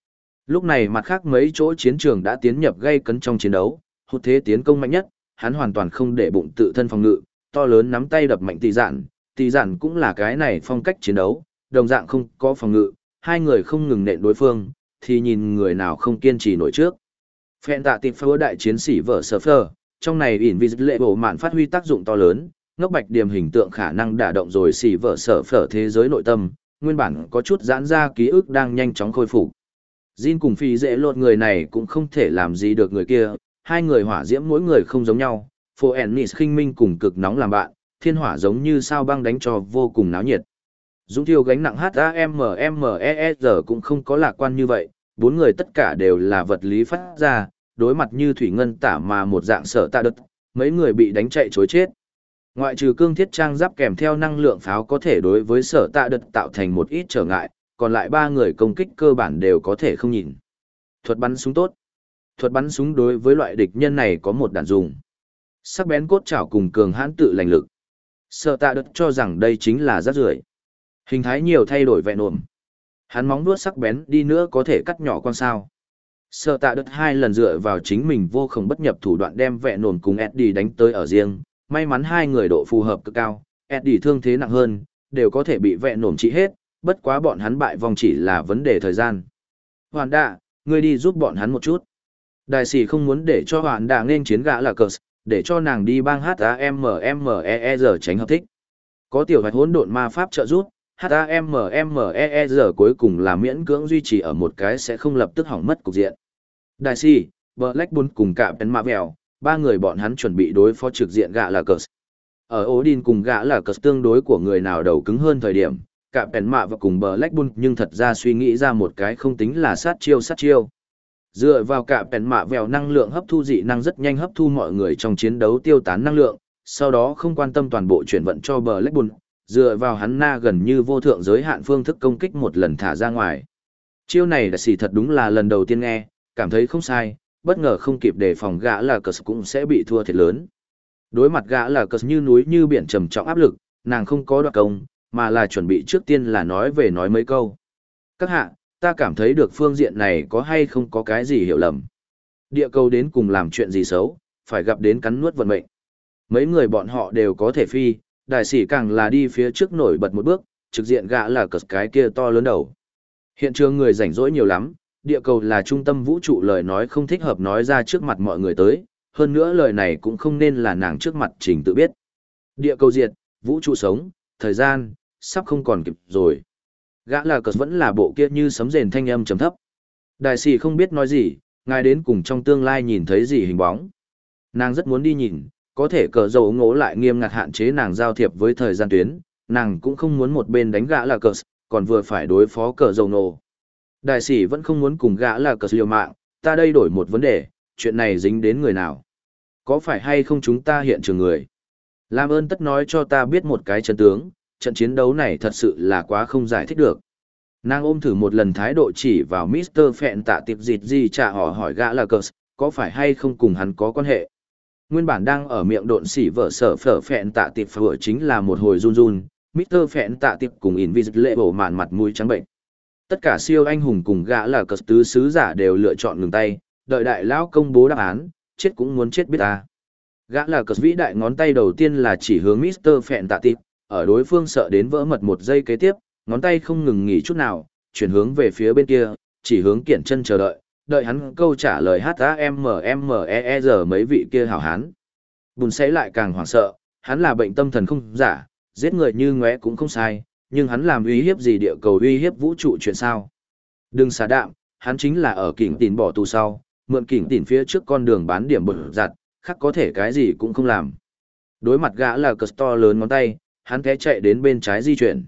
Lúc này mặt khác mấy chỗ chiến trường đã tiến nhập gây cấn trong chiến đấu, hụt thế tiến công mạnh nhất, hắn hoàn toàn không để bụng tự thân phòng ngự, to lớn nắm tay đập mạnh tỷ dạn, tỷ dạn cũng là cái này phong cách chiến đấu, đồng dạng không có phòng ngự, hai người không ngừng nện đối phương, thì nhìn người nào không kiên trì nổi trước. Phẹn tạ tịp phá đại chiến sĩ vợ sở phơ, trong này Invisible bộ mạn phát huy tác dụng to lớn, ngốc bạch điểm hình tượng khả năng đả động rồi xỉ vợ sở phở thế giới nội tâm, nguyên bản có chút giãn ra ký ức đang nhanh chóng khôi phục. Jin cùng phi dễ lột người này cũng không thể làm gì được người kia, hai người hỏa diễm mỗi người không giống nhau, Phô Ennis khinh minh cùng cực nóng làm bạn, thiên hỏa giống như sao băng đánh cho vô cùng náo nhiệt. Dũng thiêu gánh nặng hát a em em e e rờ cũng không có lạc quan như vậy, bốn người tất cả đều là vật lý phát ra, đối mặt như thủy ngân tả mà một dạng sở tạ đất, mấy người bị đánh chạy chối chết. Ngoại trừ cương thiết trang giáp kèm theo năng lượng pháo có thể đối với sở tạ đất tạo thành một ít trở ngại, còn lại ba người công kích cơ bản đều có thể không nhìn. Thuật bắn súng tốt. Thuật bắn súng đối với loại địch nhân này có một đạn dùng. Sắc bén cốt chảo cùng cường hãn tự lành lực. Sở tạ đất cho rằng đây chính là rác rưởi. Hình thái nhiều thay đổi vẹn ổn. Hắn móng vuốt sắc bén đi nữa có thể cắt nhỏ con sao. Sở tạ đất hai lần dựa vào chính mình vô không bất nhập thủ đoạn đem vẹn ổn cùng Eddie đánh tới ở riêng. May mắn hai người độ phù hợp cực cao, Eddie thương thế nặng hơn, đều có thể bị vẹn ổn trị hết, bất quá bọn hắn bại vòng chỉ là vấn đề thời gian. Hoàn đạ, ngươi đi giúp bọn hắn một chút. Đại sĩ không muốn để cho Hoàn đạ nên chiến gã là cờ, để cho nàng đi bang hát a em em e e rờ tránh hợp thích. Có tiểu hoạch hỗn độn ma pháp trợ giúp, hát a em em e e rờ cuối cùng là miễn cưỡng duy trì ở một cái sẽ không lập tức hỏng mất cục diện. Đại sĩ, Black Bull cùng cả Ben Mạ Vèo, ba người bọn hắn chuẩn bị đối phó trực diện gã là cờ. Ở Odin cùng gã là cờ tương đối của người nào đầu cứng hơn thời điểm, cả Ben Mạ và cùng Black Bull nhưng thật ra suy nghĩ ra một cái không tính là sát chiêu sát chiêu. Dựa vào cả Ben Mạ Vèo năng lượng hấp thu dị năng rất nhanh hấp thu mọi người trong chiến đấu tiêu tán năng lượng, sau đó không quan tâm toàn bộ chuyển vận cho Black Bull, dựa vào hắn na gần như vô thượng giới hạn phương thức công kích một lần thả ra ngoài. Chiêu này là xì thật đúng là lần đầu tiên nghe, cảm thấy không sai, bất ngờ không kịp đề phòng gã là cờ cũng sẽ bị thua thiệt lớn. Đối mặt gã là cờ như núi như biển trầm trọng áp lực, nàng không có đoạt công, mà là chuẩn bị trước tiên là nói về nói mấy câu. Các hạ, ta cảm thấy được phương diện này có hay không có cái gì hiểu lầm. Địa cầu đến cùng làm chuyện gì xấu, phải gặp đến cắn nuốt vận mệnh. Mấy người bọn họ đều có thể phi, đại sĩ càng là đi phía trước nổi bật một bước, trực diện gã là cờ cái kia to lớn đầu. Hiện trường người rảnh rỗi nhiều lắm, địa cầu là trung tâm vũ trụ, lời nói không thích hợp nói ra trước mặt mọi người tới, hơn nữa lời này cũng không nên là nàng trước mặt trình tự biết. Địa cầu diệt, vũ trụ sống, thời gian, sắp không còn kịp rồi. Gã là cờ vẫn là bộ kia như sấm rền thanh âm trầm thấp. Đại sĩ không biết nói gì, ngài đến cùng trong tương lai nhìn thấy gì hình bóng. Nàng rất muốn đi nhìn, có thể cờ dầu ngố lại nghiêm ngặt hạn chế nàng giao thiệp với thời gian tuyến, nàng cũng không muốn một bên đánh gã là cờ, còn vừa phải đối phó cờ dầu nổ. Đại sĩ vẫn không muốn cùng gã là cờ liều mạng, ta đây đổi một vấn đề, chuyện này dính đến người nào? Có phải hay không chúng ta hiện trường người? Làm ơn tất nói cho ta biết một cái chân tướng, trận chiến đấu này thật sự là quá không giải thích được. Nàng ôm thử một lần thái độ chỉ vào mít tơ Phẹn tạ tiệp dịt gì trả họ hỏi gã là cờ, có phải hay không cùng hắn có quan hệ? Nguyên bản đang ở miệng độn xỉ vợ sở phở Phẹn tạ tiệp phở chính là một hồi run run, mít tơ Phẹn tạ tiệp cùng Invisible bổ màn mặt mũi trắng bệnh. Tất cả siêu anh hùng cùng gã là cờ tứ sứ giả đều lựa chọn ngừng tay, đợi đại lão công bố đáp án, chết cũng muốn chết biết ta. Gã là cờ vĩ đại ngón tay đầu tiên là chỉ hướng mít tơ Phẹn tạ tiệp, ở đối phương sợ đến vỡ mật một giây kế tiếp, ngón tay không ngừng nghỉ chút nào, chuyển hướng về phía bên kia, chỉ hướng kiển chân chờ đợi, đợi hắn câu trả lời hát a em em e e rờ mấy vị kia hảo hán. Bùn sấy lại càng hoảng sợ, hắn là bệnh tâm thần không giả, giết người như ngóe cũng không sai, nhưng hắn làm uy hiếp gì địa cầu uy hiếp vũ trụ chuyện sao? Đừng xả đạm, hắn chính là ở kỉnh tỉn bỏ tù sau, mượn kỉnh tỉn phía trước con đường bán điểm bột giặt, khác có thể cái gì cũng không làm. Đối mặt gã là cờ to lớn ngón tay, hắn té chạy đến bên trái di chuyển.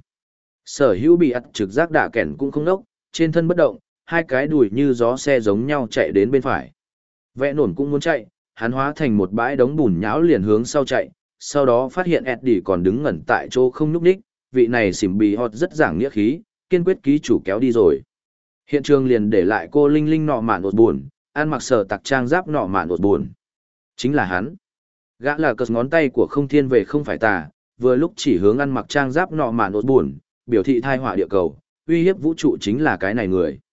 Sở hữu bị ắt trực giác đạ kẻn cũng không đốc, trên thân bất động, hai cái đùi như gió xe giống nhau chạy đến bên phải. Vẽ nổn cũng muốn chạy, hắn hóa thành một bãi đống bùn nhão liền hướng sau chạy, sau đó phát hiện Eddie còn đứng ngẩn tại chỗ không nhúc nhích, vị này xỉm bì hot rất giảng nghĩa khí, kiên quyết ký chủ kéo đi rồi. Hiện trường liền để lại cô Linh Linh nọ mạn ột buồn, ăn mặc sở tặc trang giáp nọ mạn ột buồn. Chính là hắn. Gã là cờ ngón tay của không thiên về không phải tà, vừa lúc chỉ hướng ăn mặc trang giáp nọ mạn ột buồn, biểu thị thai họa địa cầu, uy hiếp vũ trụ chính là cái này người.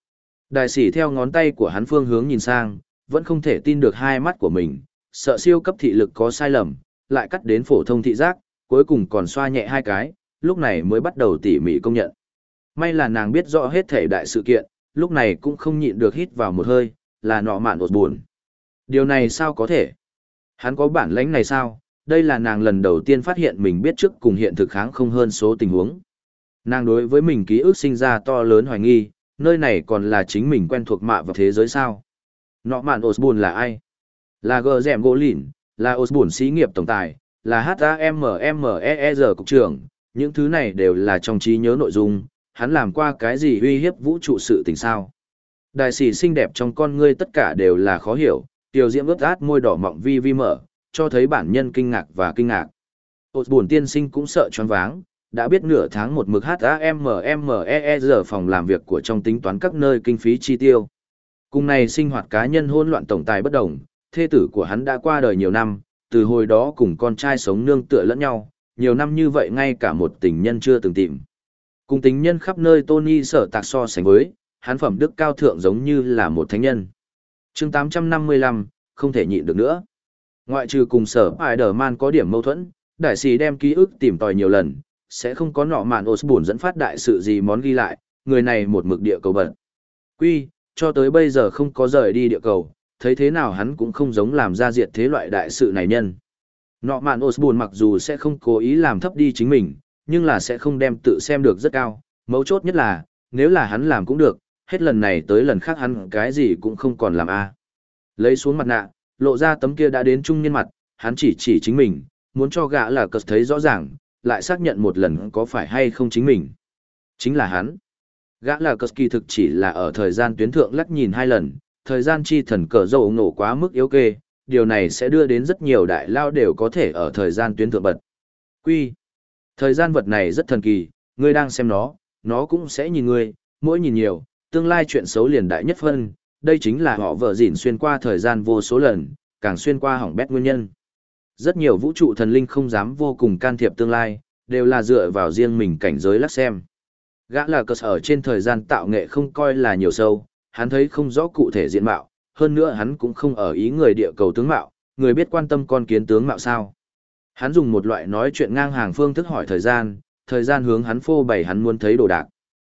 Đại sĩ theo ngón tay của hắn phương hướng nhìn sang, vẫn không thể tin được hai mắt của mình, sợ siêu cấp thị lực có sai lầm, lại cắt đến phổ thông thị giác, cuối cùng còn xoa nhẹ hai cái, lúc này mới bắt đầu tỉ mỉ công nhận. May là nàng biết rõ hết thể đại sự kiện, lúc này cũng không nhịn được hít vào một hơi, là nọ mạn ột buồn. Điều này sao có thể? Hắn có bản lãnh này sao? Đây là nàng lần đầu tiên phát hiện mình biết trước cùng hiện thực kháng không hơn số tình huống. Nàng đối với mình ký ức sinh ra to lớn hoài nghi, nơi này còn là chính mình quen thuộc mạ vào thế giới sao? Nọ mạn Osborn là ai? Là gờ rèm gỗ lỉn, là Osborn xí nghiệp tổng tài, là hát a em em e e rờ cục trưởng, những thứ này đều là trong trí nhớ nội dung, hắn làm qua cái gì uy hiếp vũ trụ sự tình sao? Đại sĩ xinh đẹp trong con ngươi tất cả đều là khó hiểu, tiểu diễm ướt át môi đỏ mọng vi vi mở, cho thấy bản nhân kinh ngạc và kinh ngạc. Osborn tiên sinh cũng sợ choáng váng, đã biết nửa tháng một mực hát a em em e e rờ phòng làm việc của trong tính toán các nơi kinh phí chi tiêu. Cùng này sinh hoạt cá nhân hỗn loạn tổng tài bất đồng, thê tử của hắn đã qua đời nhiều năm, từ hồi đó cùng con trai sống nương tựa lẫn nhau, nhiều năm như vậy ngay cả một tình nhân chưa từng tìm. Cùng tình nhân khắp nơi Tony sở tạc so sánh với, hắn phẩm đức cao thượng giống như là một thánh nhân. chương tám trăm năm mươi lăm, không thể nhịn được nữa. Ngoại trừ cùng sở Spider-Man có điểm mâu thuẫn, đại sĩ đem ký ức tìm tòi nhiều lần, sẽ không có nọ mạn Osborn dẫn phát đại sự gì món ghi lại, người này một mực địa cầu bẩn. Quy, cho tới bây giờ không có rời đi địa cầu, thấy thế nào hắn cũng không giống làm ra diệt thế loại đại sự này nhân. Nọ mạn Osborn mặc dù sẽ không cố ý làm thấp đi chính mình, nhưng là sẽ không đem tự xem được rất cao, mấu chốt nhất là, nếu là hắn làm cũng được, hết lần này tới lần khác hắn cái gì cũng không còn làm a. Lấy xuống mặt nạ, lộ ra tấm kia đã đến trung niên mặt, hắn chỉ chỉ chính mình, muốn cho gã là cờ thấy rõ ràng, lại xác nhận một lần có phải hay không chính mình. Chính là hắn. Gã là cờ kỳ thực chỉ là ở thời gian tuyến thượng lắc nhìn hai lần, thời gian chi thần cờ dầu nổ quá mức yếu kê, điều này sẽ đưa đến rất nhiều đại lao đều có thể ở thời gian tuyến thượng bật. Quy. Thời gian vật này rất thần kỳ, ngươi đang xem nó, nó cũng sẽ nhìn ngươi, mỗi nhìn nhiều, tương lai chuyện xấu liền đại nhất phân, đây chính là họ vợ dỉn xuyên qua thời gian vô số lần, càng xuyên qua hỏng bét nguyên nhân. Rất nhiều vũ trụ thần linh không dám vô cùng can thiệp tương lai, đều là dựa vào riêng mình cảnh giới lắc xem. Gã là cơ sở trên thời gian tạo nghệ không coi là nhiều sâu, hắn thấy không rõ cụ thể diện mạo, hơn nữa hắn cũng không ở ý người địa cầu tướng mạo, người biết quan tâm con kiến tướng mạo sao. Hắn dùng một loại nói chuyện ngang hàng phương thức hỏi thời gian, thời gian hướng hắn phô bày hắn muốn thấy đồ đạc.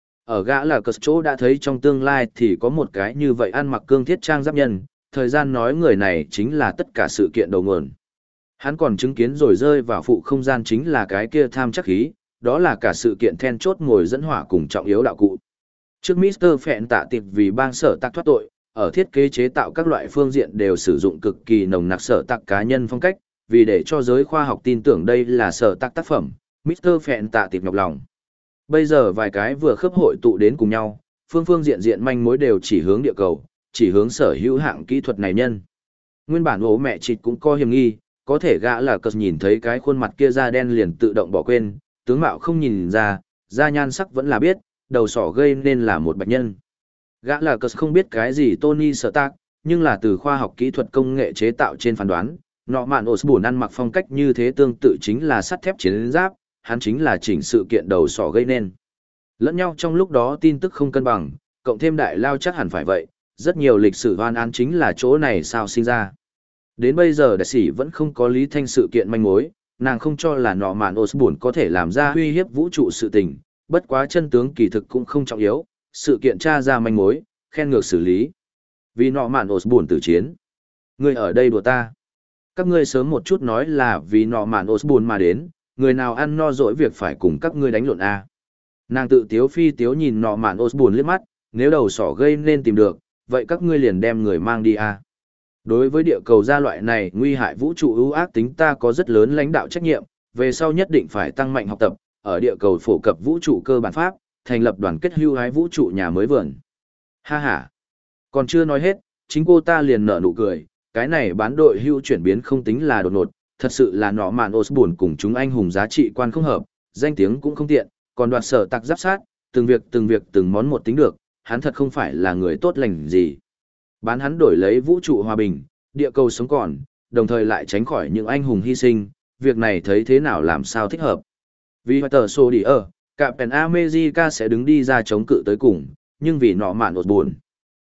Ở gã là cờ chỗ đã thấy trong tương lai thì có một cái như vậy ăn mặc cương thiết trang giáp nhân, thời gian nói người này chính là tất cả sự kiện đầu nguồn. Hắn còn chứng kiến rồi rơi vào phụ không gian chính là cái kia tham chắc khí, đó là cả sự kiện then chốt ngồi dẫn hỏa cùng trọng yếu đạo cụ. Trước mít tơ Phẹn tạ tiệp vì bang sở tạc thoát tội, ở thiết kế chế tạo các loại phương diện đều sử dụng cực kỳ nồng nặc sở tạc cá nhân phong cách, vì để cho giới khoa học tin tưởng đây là sở tạc tác phẩm, mít tơ Phẹn tạ tiệp nhọc lòng. Bây giờ vài cái vừa khớp hội tụ đến cùng nhau, phương phương diện diện manh mối đều chỉ hướng địa cầu, chỉ hướng sở hữu hạng kỹ thuật này nhân. Nguyên bản ố mẹ chịt cũng có hiểm nghi, có thể gã là cờ nhìn thấy cái khuôn mặt kia da đen liền tự động bỏ quên, tướng mạo không nhìn ra, da nhan sắc vẫn là biết, đầu sỏ gây nên là một bạch nhân. Gã là cờ không biết cái gì Tony Stark, nhưng là từ khoa học kỹ thuật công nghệ chế tạo trên phán đoán, nọ mạn Osborn ăn mặc phong cách như thế tương tự chính là sắt thép chiến giáp, hắn chính là chỉnh sự kiện đầu sỏ gây nên. Lẫn nhau trong lúc đó tin tức không cân bằng, cộng thêm đại lao chắc hẳn phải vậy, rất nhiều lịch sử hoan án chính là chỗ này sao sinh ra. Đến bây giờ đại sĩ vẫn không có lý thanh sự kiện manh mối, nàng không cho là nọ mạn Osborn có thể làm ra uy hiếp vũ trụ sự tình, bất quá chân tướng kỳ thực cũng không trọng yếu, sự kiện tra ra manh mối, khen ngược xử lý. Vì nọ mạn Osborn tử chiến. Ngươi ở đây đùa ta. Các ngươi sớm một chút nói là vì nọ mạn Osborn mà đến, người nào ăn no dỗi việc phải cùng các ngươi đánh lộn a. Nàng tự tiếu phi tiếu nhìn nọ mạn Osborn liếc mắt, nếu đầu sỏ gây nên tìm được, vậy các ngươi liền đem người mang đi a. Đối với địa cầu gia loại này nguy hại vũ trụ ưu ác tính ta có rất lớn lãnh đạo trách nhiệm, về sau nhất định phải tăng mạnh học tập, ở địa cầu phổ cập vũ trụ cơ bản pháp, thành lập đoàn kết hưu hái vũ trụ nhà mới vườn. Ha ha. Còn chưa nói hết, chính cô ta liền nở nụ cười, cái này bán đội hưu chuyển biến không tính là đột ngột, thật sự là nọ mạn Osborn cùng chúng anh hùng giá trị quan không hợp, danh tiếng cũng không tiện, còn đoạt sở tạc giáp sát, từng việc từng việc từng món một tính được, hắn thật không phải là người tốt lành gì. Bán hắn đổi lấy vũ trụ hòa bình, địa cầu sống còn, đồng thời lại tránh khỏi những anh hùng hy sinh, việc này thấy thế nào làm sao thích hợp. Vì tờ sô đi ở, cả Pen America sẽ đứng đi ra chống cự tới cùng, nhưng vì nọ mạn Osborn.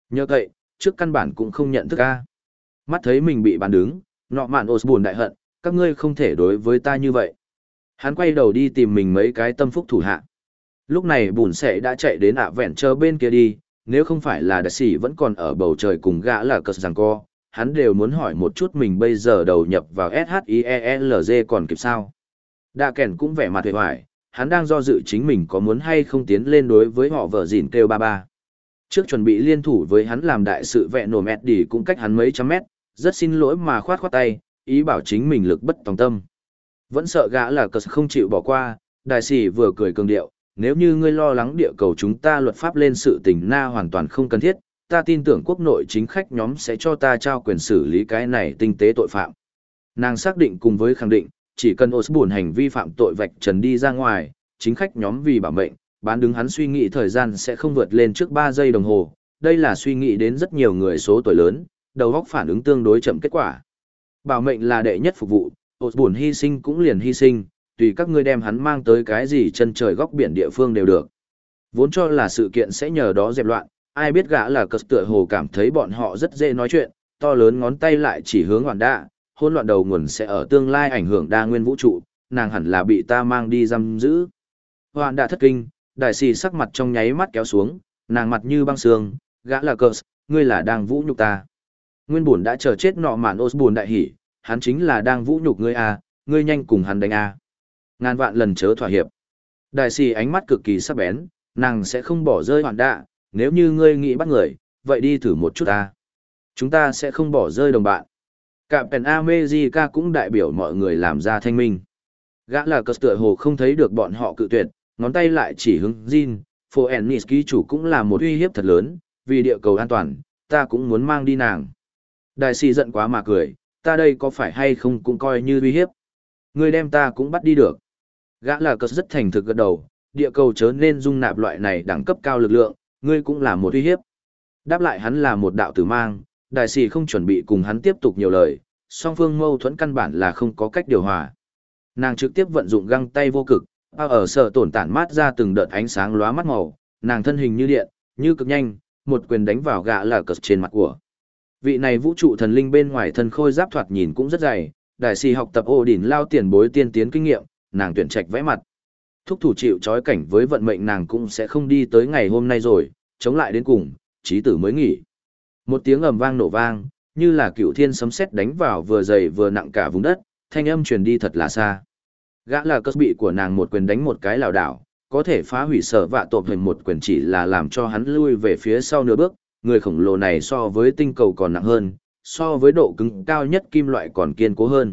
Nhờ vậy, trước căn bản cũng không nhận thức a. Mắt thấy mình bị bán đứng, nọ mạn Osborn đại hận, các ngươi không thể đối với ta như vậy. Hắn quay đầu đi tìm mình mấy cái tâm phúc thủ hạ. Lúc này bùn sệ đã chạy đến ạ vẹn chờ bên kia đi, nếu không phải là đại sĩ vẫn còn ở bầu trời cùng gã là cờ giằng co, hắn đều muốn hỏi một chút mình bây giờ đầu nhập vào ét hát i e lờ giê còn kịp sao. Đạ kèn cũng vẻ mặt hề hoài, hắn đang do dự chính mình có muốn hay không tiến lên đối với họ vợ dìn kêu ba ba. Trước chuẩn bị liên thủ với hắn làm đại sự vẹn nổ mẹt đi cũng cách hắn mấy trăm mét, rất xin lỗi mà khoát khoát tay, ý bảo chính mình lực bất tòng tâm. Vẫn sợ gã là cờ không chịu bỏ qua, đại sĩ vừa cười cường điệu, nếu như ngươi lo lắng địa cầu chúng ta luật pháp lên sự tình na hoàn toàn không cần thiết, ta tin tưởng quốc nội chính khách nhóm sẽ cho ta trao quyền xử lý cái này tinh tế tội phạm. Nàng xác định cùng với khẳng định, chỉ cần Osborn hành vi phạm tội vạch trần đi ra ngoài, chính khách nhóm vì bảo mệnh, bán đứng hắn suy nghĩ thời gian sẽ không vượt lên trước ba giây đồng hồ. Đây là suy nghĩ đến rất nhiều người số tuổi lớn, đầu óc phản ứng tương đối chậm kết quả. Bảo mệnh là đệ nhất phục vụ, Osborn hy sinh cũng liền hy sinh, tùy các ngươi đem hắn mang tới cái gì chân trời góc biển địa phương đều được. Vốn cho là sự kiện sẽ nhờ đó dẹp loạn, ai biết gã là cờ tựa hồ cảm thấy bọn họ rất dễ nói chuyện, to lớn ngón tay lại chỉ hướng hoàn đạ, hỗn loạn đầu nguồn sẽ ở tương lai ảnh hưởng đa nguyên vũ trụ, nàng hẳn là bị ta mang đi giam giữ. Hoàn đạ thất kinh, đại sĩ sắc mặt trong nháy mắt kéo xuống, nàng mặt như băng sương, gã là cờ, ngươi là đang vũ nhục ta. Nguyên buồn đã chờ chết nọ mạn Osborn đại hỉ, hắn chính là đang vũ nhục ngươi à, ngươi nhanh cùng hắn đánh à. Ngàn vạn lần chớ thỏa hiệp. Đại sĩ ánh mắt cực kỳ sắc bén, nàng sẽ không bỏ rơi hoàn đạ, nếu như ngươi nghĩ bắt người, vậy đi thử một chút ta. Chúng ta sẽ không bỏ rơi đồng bạn. Captain America cũng đại biểu mọi người làm ra thanh minh. Gã là cờ tựa hồ không thấy được bọn họ cự tuyệt, ngón tay lại chỉ hướng Jin, Phố Ennis ký chủ cũng là một uy hiếp thật lớn, vì địa cầu an toàn, ta cũng muốn mang đi nàng. Đại sĩ giận quá mà cười, ta đây có phải hay không cũng coi như uy hiếp. Ngươi đem ta cũng bắt đi được. Gã là cờ rất thành thực gật đầu, địa cầu chớ nên dung nạp loại này đẳng cấp cao lực lượng, ngươi cũng là một uy hiếp. Đáp lại hắn là một đạo tử mang, đại sĩ không chuẩn bị cùng hắn tiếp tục nhiều lời, song phương mâu thuẫn căn bản là không có cách điều hòa. Nàng trực tiếp vận dụng găng tay vô cực, bao ở sở tổn tản mát ra từng đợt ánh sáng lóa mắt màu, nàng thân hình như điện, như cực nhanh, một quyền đánh vào gã là cờ trên mặt của. Vị này vũ trụ thần linh bên ngoài thân khôi giáp thoạt nhìn cũng rất dày, đại sĩ học tập ổ đỉnh lao tiền bối tiên tiến kinh nghiệm, nàng tuyển trạch vẽ mặt. Thúc thủ chịu trói cảnh với vận mệnh nàng cũng sẽ không đi tới ngày hôm nay rồi, chống lại đến cùng, chí tử mới nghỉ. Một tiếng ầm vang nổ vang, như là cựu thiên sấm sét đánh vào vừa dày vừa nặng cả vùng đất, thanh âm truyền đi thật là xa. Gã là cất bị của nàng một quyền đánh một cái lảo đảo, có thể phá hủy sở vạ tộp hình một quyền chỉ là làm cho hắn lui về phía sau nửa bước, người khổng lồ này so với tinh cầu còn nặng hơn, so với độ cứng cao nhất kim loại còn kiên cố hơn.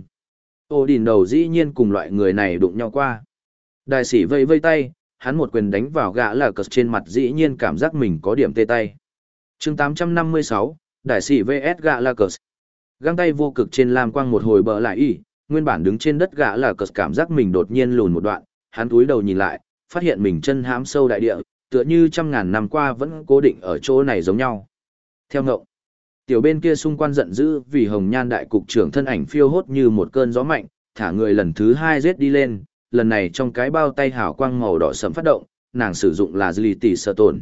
Ô đỉnh đầu dĩ nhiên cùng loại người này đụng nhau qua. Đại sĩ vây vây tay, hắn một quyền đánh vào gã là cất trên mặt dĩ nhiên cảm giác mình có điểm tê tay. chương tám trăm năm mươi sáu, đại sĩ vs gã là cất. Găng tay vô cực trên lam quang một hồi bờ lại y, nguyên bản đứng trên đất gã là cất cảm giác mình đột nhiên lùn một đoạn, hắn cúi đầu nhìn lại, phát hiện mình chân hãm sâu đại địa, tựa như trăm ngàn năm qua vẫn cố định ở chỗ này giống nhau. Theo ngộng, tiểu bên kia xung quanh giận dữ vì hồng nhan đại cục trưởng thân ảnh phiêu hốt như một cơn gió mạnh, thả người lần thứ hai giết đi lên, lần này trong cái bao tay hào quang màu đỏ sẫm phát động, nàng sử dụng là dư tỷ sở tổn.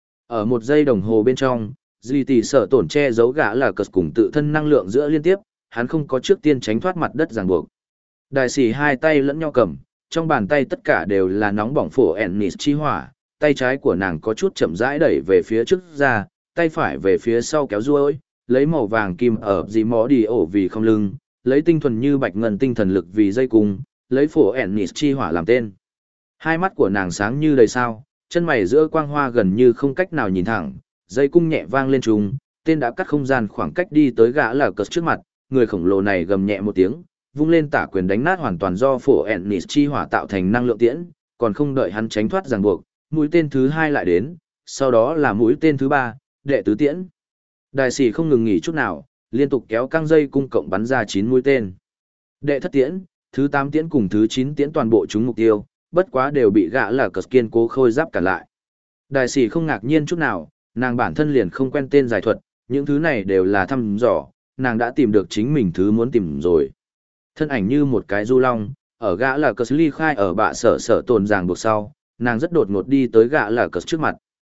Ở một giây đồng hồ bên trong, dư tỷ sở tổn che giấu gã là cất cùng tự thân năng lượng giữa liên tiếp, hắn không có trước tiên tránh thoát mặt đất ràng buộc. Đại sĩ hai tay lẫn nhau cầm, trong bàn tay tất cả đều là nóng bỏng phổ ennis chi hỏa, tay trái của nàng có chút chậm rãi đẩy về phía trước ra, tay phải về phía sau kéo duỗi, lấy màu vàng kim ở dì mó đi ổ vì không lưng, lấy tinh thuần như bạch ngân tinh thần lực vì dây cung, lấy phổ ennis chi hỏa làm tên. Hai mắt của nàng sáng như đầy sao, chân mày giữa quang hoa gần như không cách nào nhìn thẳng, dây cung nhẹ vang lên trùng, tên đã cắt không gian khoảng cách đi tới gã là cất trước mặt, người khổng lồ này gầm nhẹ một tiếng, vung lên tả quyền đánh nát hoàn toàn do phổ ennis chi hỏa tạo thành năng lượng tiễn, còn không đợi hắn tránh thoát ràng buộc, mũi tên thứ hai lại đến, sau đó là mũi tên thứ ba, đệ tứ tiễn. Đại sĩ không ngừng nghỉ chút nào, liên tục kéo căng dây cung cộng bắn ra chín mũi tên. Đệ thất tiễn, thứ tám tiễn cùng thứ chín tiễn toàn bộ trúng mục tiêu, bất quá đều bị gã là cất kiên cố khôi giáp cản lại. Đại sĩ không ngạc nhiên chút nào, nàng bản thân liền không quen tên giải thuật, những thứ này đều là thăm dò, nàng đã tìm được chính mình thứ muốn tìm rồi. Thân ảnh như một cái du long, ở gã là cất ly khai ở bạ sở sở tồn ràng buộc sau, nàng rất đột ngột đi tới gã là cất trước mặt.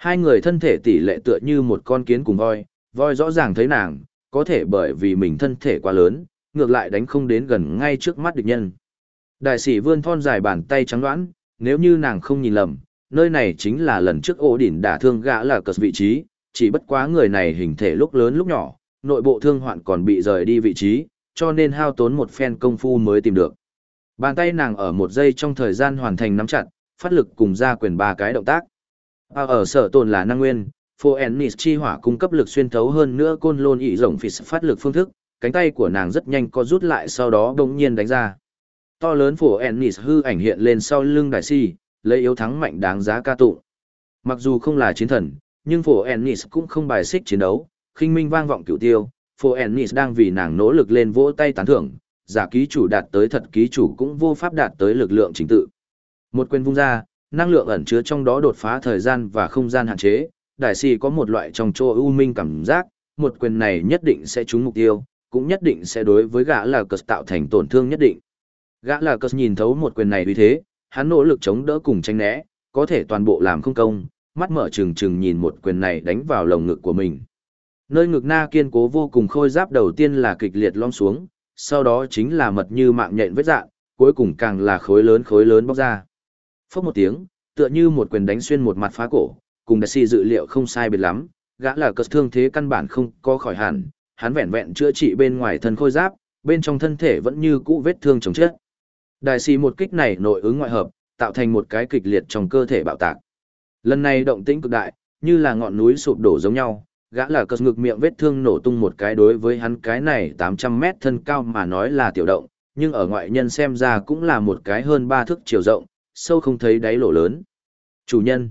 Hai người thân thể tỷ lệ tựa như một con kiến cùng voi, voi rõ ràng thấy nàng, có thể bởi vì mình thân thể quá lớn, ngược lại đánh không đến gần ngay trước mắt địch nhân. Đại sĩ vươn thon dài bàn tay trắng đoán, nếu như nàng không nhìn lầm, nơi này chính là lần trước ổ đỉnh đả thương gã là cờ vị trí, chỉ bất quá người này hình thể lúc lớn lúc nhỏ, nội bộ thương hoạn còn bị rời đi vị trí, cho nên hao tốn một phen công phu mới tìm được. Bàn tay nàng ở một giây trong thời gian hoàn thành nắm chặt, phát lực cùng ra quyền ba cái động tác. À, ở sở tồn là năng nguyên, Phô Ennis chi hỏa cung cấp lực xuyên thấu hơn nữa côn lôn ị rồng phì phát lực phương thức, cánh tay của nàng rất nhanh co rút lại sau đó bỗng nhiên đánh ra. To lớn Phô Ennis hư ảnh hiện lên sau lưng đại si, lấy yếu thắng mạnh đáng giá ca tụng. Mặc dù không là chiến thần, nhưng Phô Ennis cũng không bài xích chiến đấu, khinh minh vang vọng cửu tiêu, Phô Ennis đang vì nàng nỗ lực lên vỗ tay tán thưởng, giả ký chủ đạt tới thật ký chủ cũng vô pháp đạt tới lực lượng chính tự. Một quyền vung ra, năng lượng ẩn chứa trong đó đột phá thời gian và không gian hạn chế, đại sĩ có một loại trong chỗ ưu minh cảm giác, một quyền này nhất định sẽ trúng mục tiêu, cũng nhất định sẽ đối với gã là cờ tạo thành tổn thương nhất định. Gã là cờ nhìn thấu một quyền này uy thế, hắn nỗ lực chống đỡ cùng tránh né, có thể toàn bộ làm không công, mắt mở trừng trừng nhìn một quyền này đánh vào lồng ngực của mình. Nơi ngực na kiên cố vô cùng khôi giáp đầu tiên là kịch liệt lom xuống, sau đó chính là mật như mạng nhện vết dạn, cuối cùng càng là khối lớn khối lớn bóc ra. Phốc một tiếng, tựa như một quyền đánh xuyên một mặt phá cổ, cùng đại sĩ dự liệu không sai biệt lắm, gã là cờ thương thế căn bản không có khỏi hẳn, hắn vẹn vẹn chữa trị bên ngoài thân khôi giáp, bên trong thân thể vẫn như cũ vết thương chồng chết. Đại sĩ một kích này nội ứng ngoại hợp, tạo thành một cái kịch liệt trong cơ thể bạo tạc. Lần này động tĩnh cực đại, như là ngọn núi sụp đổ giống nhau, gã là cờ ngực miệng vết thương nổ tung một cái, đối với hắn cái này tám trăm mét thân cao mà nói là tiểu động, nhưng ở ngoại nhân xem ra cũng là một cái hơn ba thước chiều rộng, sâu không thấy đáy lỗ lớn. Chủ nhân.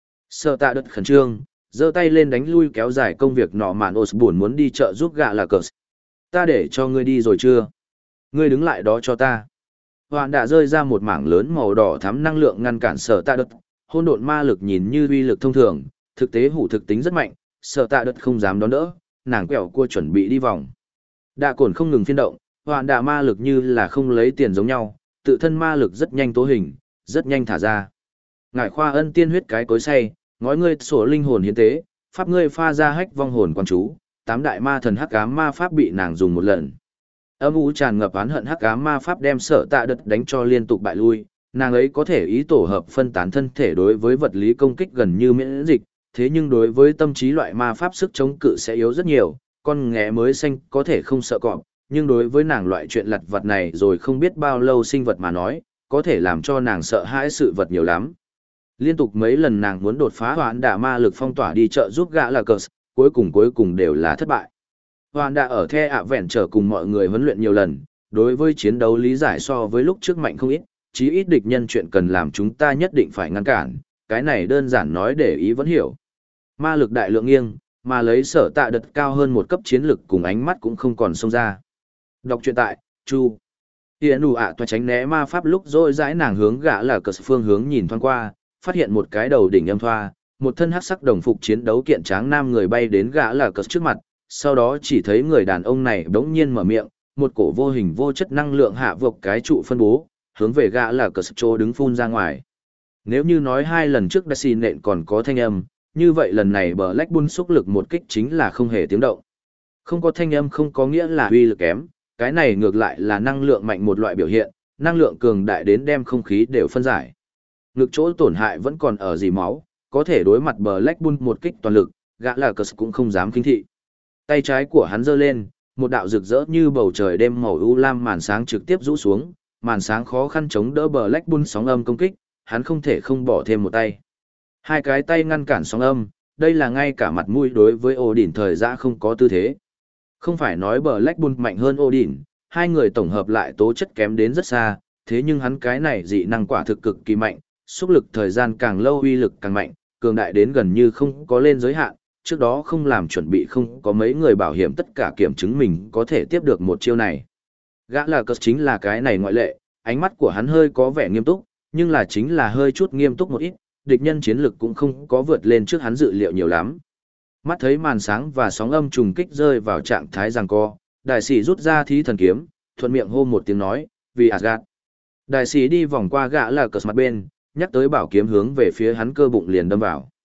Sợ tạ đất khẩn trương, giơ tay lên đánh lui kéo dài công việc nọ mạn Osborne muốn đi chợ giúp gã là cờ. Ta để cho ngươi đi rồi chưa? Ngươi đứng lại đó cho ta. Hoàn đã rơi ra một mảng lớn màu đỏ thắm năng lượng ngăn cản sở tạ đất, hôn độn ma lực nhìn như uy lực thông thường, thực tế hủ thực tính rất mạnh, sở tạ đất không dám đón đỡ, nàng quẹo cua chuẩn bị đi vòng. Đạ cồn không ngừng phiên động, hoàn đạ ma lực như là không lấy tiền giống nhau, tự thân ma lực rất nhanh tố hình, rất nhanh thả ra. Ngải khoa ân tiên huyết cái cối say, ngói ngươi sổ linh hồn hiến tế, pháp ngươi pha ra hách vong hồn quan chú, tám đại ma thần hắc ám ma pháp bị nàng dùng một lần. Âm u tràn ngập oán hận hắc ám ma pháp đem sở tạ đất đánh cho liên tục bại lui, nàng ấy có thể ý tổ hợp phân tán thân thể đối với vật lý công kích gần như miễn dịch, thế nhưng đối với tâm trí loại ma pháp sức chống cự sẽ yếu rất nhiều, con nghé mới xanh có thể không sợ cọp, nhưng đối với nàng loại chuyện lặt vặt này rồi không biết bao lâu sinh vật mà nói, có thể làm cho nàng sợ hãi sự vật nhiều lắm. Liên tục mấy lần nàng muốn đột phá hoán đả ma lực phong tỏa đi chợ giúp gã là cờ, cuối cùng cuối cùng đều là thất bại. Hoán đả ở The ạ vẹn trở cùng mọi người huấn luyện nhiều lần, đối với chiến đấu lý giải so với lúc trước mạnh không ít, chí ít địch nhân chuyện cần làm chúng ta nhất định phải ngăn cản, cái này đơn giản nói để ý vẫn hiểu. Ma lực đại lượng nghiêng, mà lấy sở tạ đật cao hơn một cấp chiến lực cùng ánh mắt cũng không còn xông ra. Đọc truyện tại, Chu. Hiền đủ ạ toa tránh né ma pháp lúc rồi dãi nàng hướng gã là cờ phương hướng nhìn thoáng qua, phát hiện một cái đầu đỉnh âm thoa, một thân hắc sắc đồng phục chiến đấu kiện tráng nam người bay đến gã là cờ trước mặt, sau đó chỉ thấy người đàn ông này đống nhiên mở miệng, một cổ vô hình vô chất năng lượng hạ vộc cái trụ phân bố, hướng về gã là cờ chỗ đứng phun ra ngoài. Nếu như nói hai lần trước đã xin nện còn có thanh âm, như vậy lần này bờ Black Bull xúc lực một kích chính là không hề tiếng động. Không có thanh âm không có nghĩa là uy lực kém, cái này ngược lại là năng lượng mạnh một loại biểu hiện, năng lượng cường đại đến đem không khí đều phân giải. Ngực chỗ tổn hại vẫn còn ở dì máu, có thể đối mặt bờ Black Bull một kích toàn lực, gã là cờ cũng không dám kinh thị. Tay trái của hắn giơ lên, một đạo rực rỡ như bầu trời đêm màu u lam màn sáng trực tiếp rũ xuống, màn sáng khó khăn chống đỡ bờ Black Bull sóng âm công kích, hắn không thể không bỏ thêm một tay. Hai cái tay ngăn cản sóng âm, đây là ngay cả mặt mũi đối với Odin thời gian không có tư thế. Không phải nói bờ Black Bull mạnh hơn Odin, hai người tổng hợp lại tố chất kém đến rất xa, thế nhưng hắn cái này dị năng quả thực cực kỳ mạnh, xúc lực thời gian càng lâu uy lực càng mạnh, cường đại đến gần như không có lên giới hạn, trước đó không làm chuẩn bị không có mấy người bảo hiểm tất cả kiểm chứng mình có thể tiếp được một chiêu này. Gã là cờ chính là cái này ngoại lệ, ánh mắt của hắn hơi có vẻ nghiêm túc, nhưng là chính là hơi chút nghiêm túc một ít, địch nhân chiến lực cũng không có vượt lên trước hắn dự liệu nhiều lắm. Mắt thấy màn sáng và sóng âm trùng kích rơi vào trạng thái giằng co, đại sĩ rút ra thí thần kiếm, thuận miệng hô một tiếng nói, vì Asgard. Đại sĩ đi vòng qua gã là cờ mặt bên, nhắc tới bảo kiếm hướng về phía hắn cơ bụng liền đâm vào.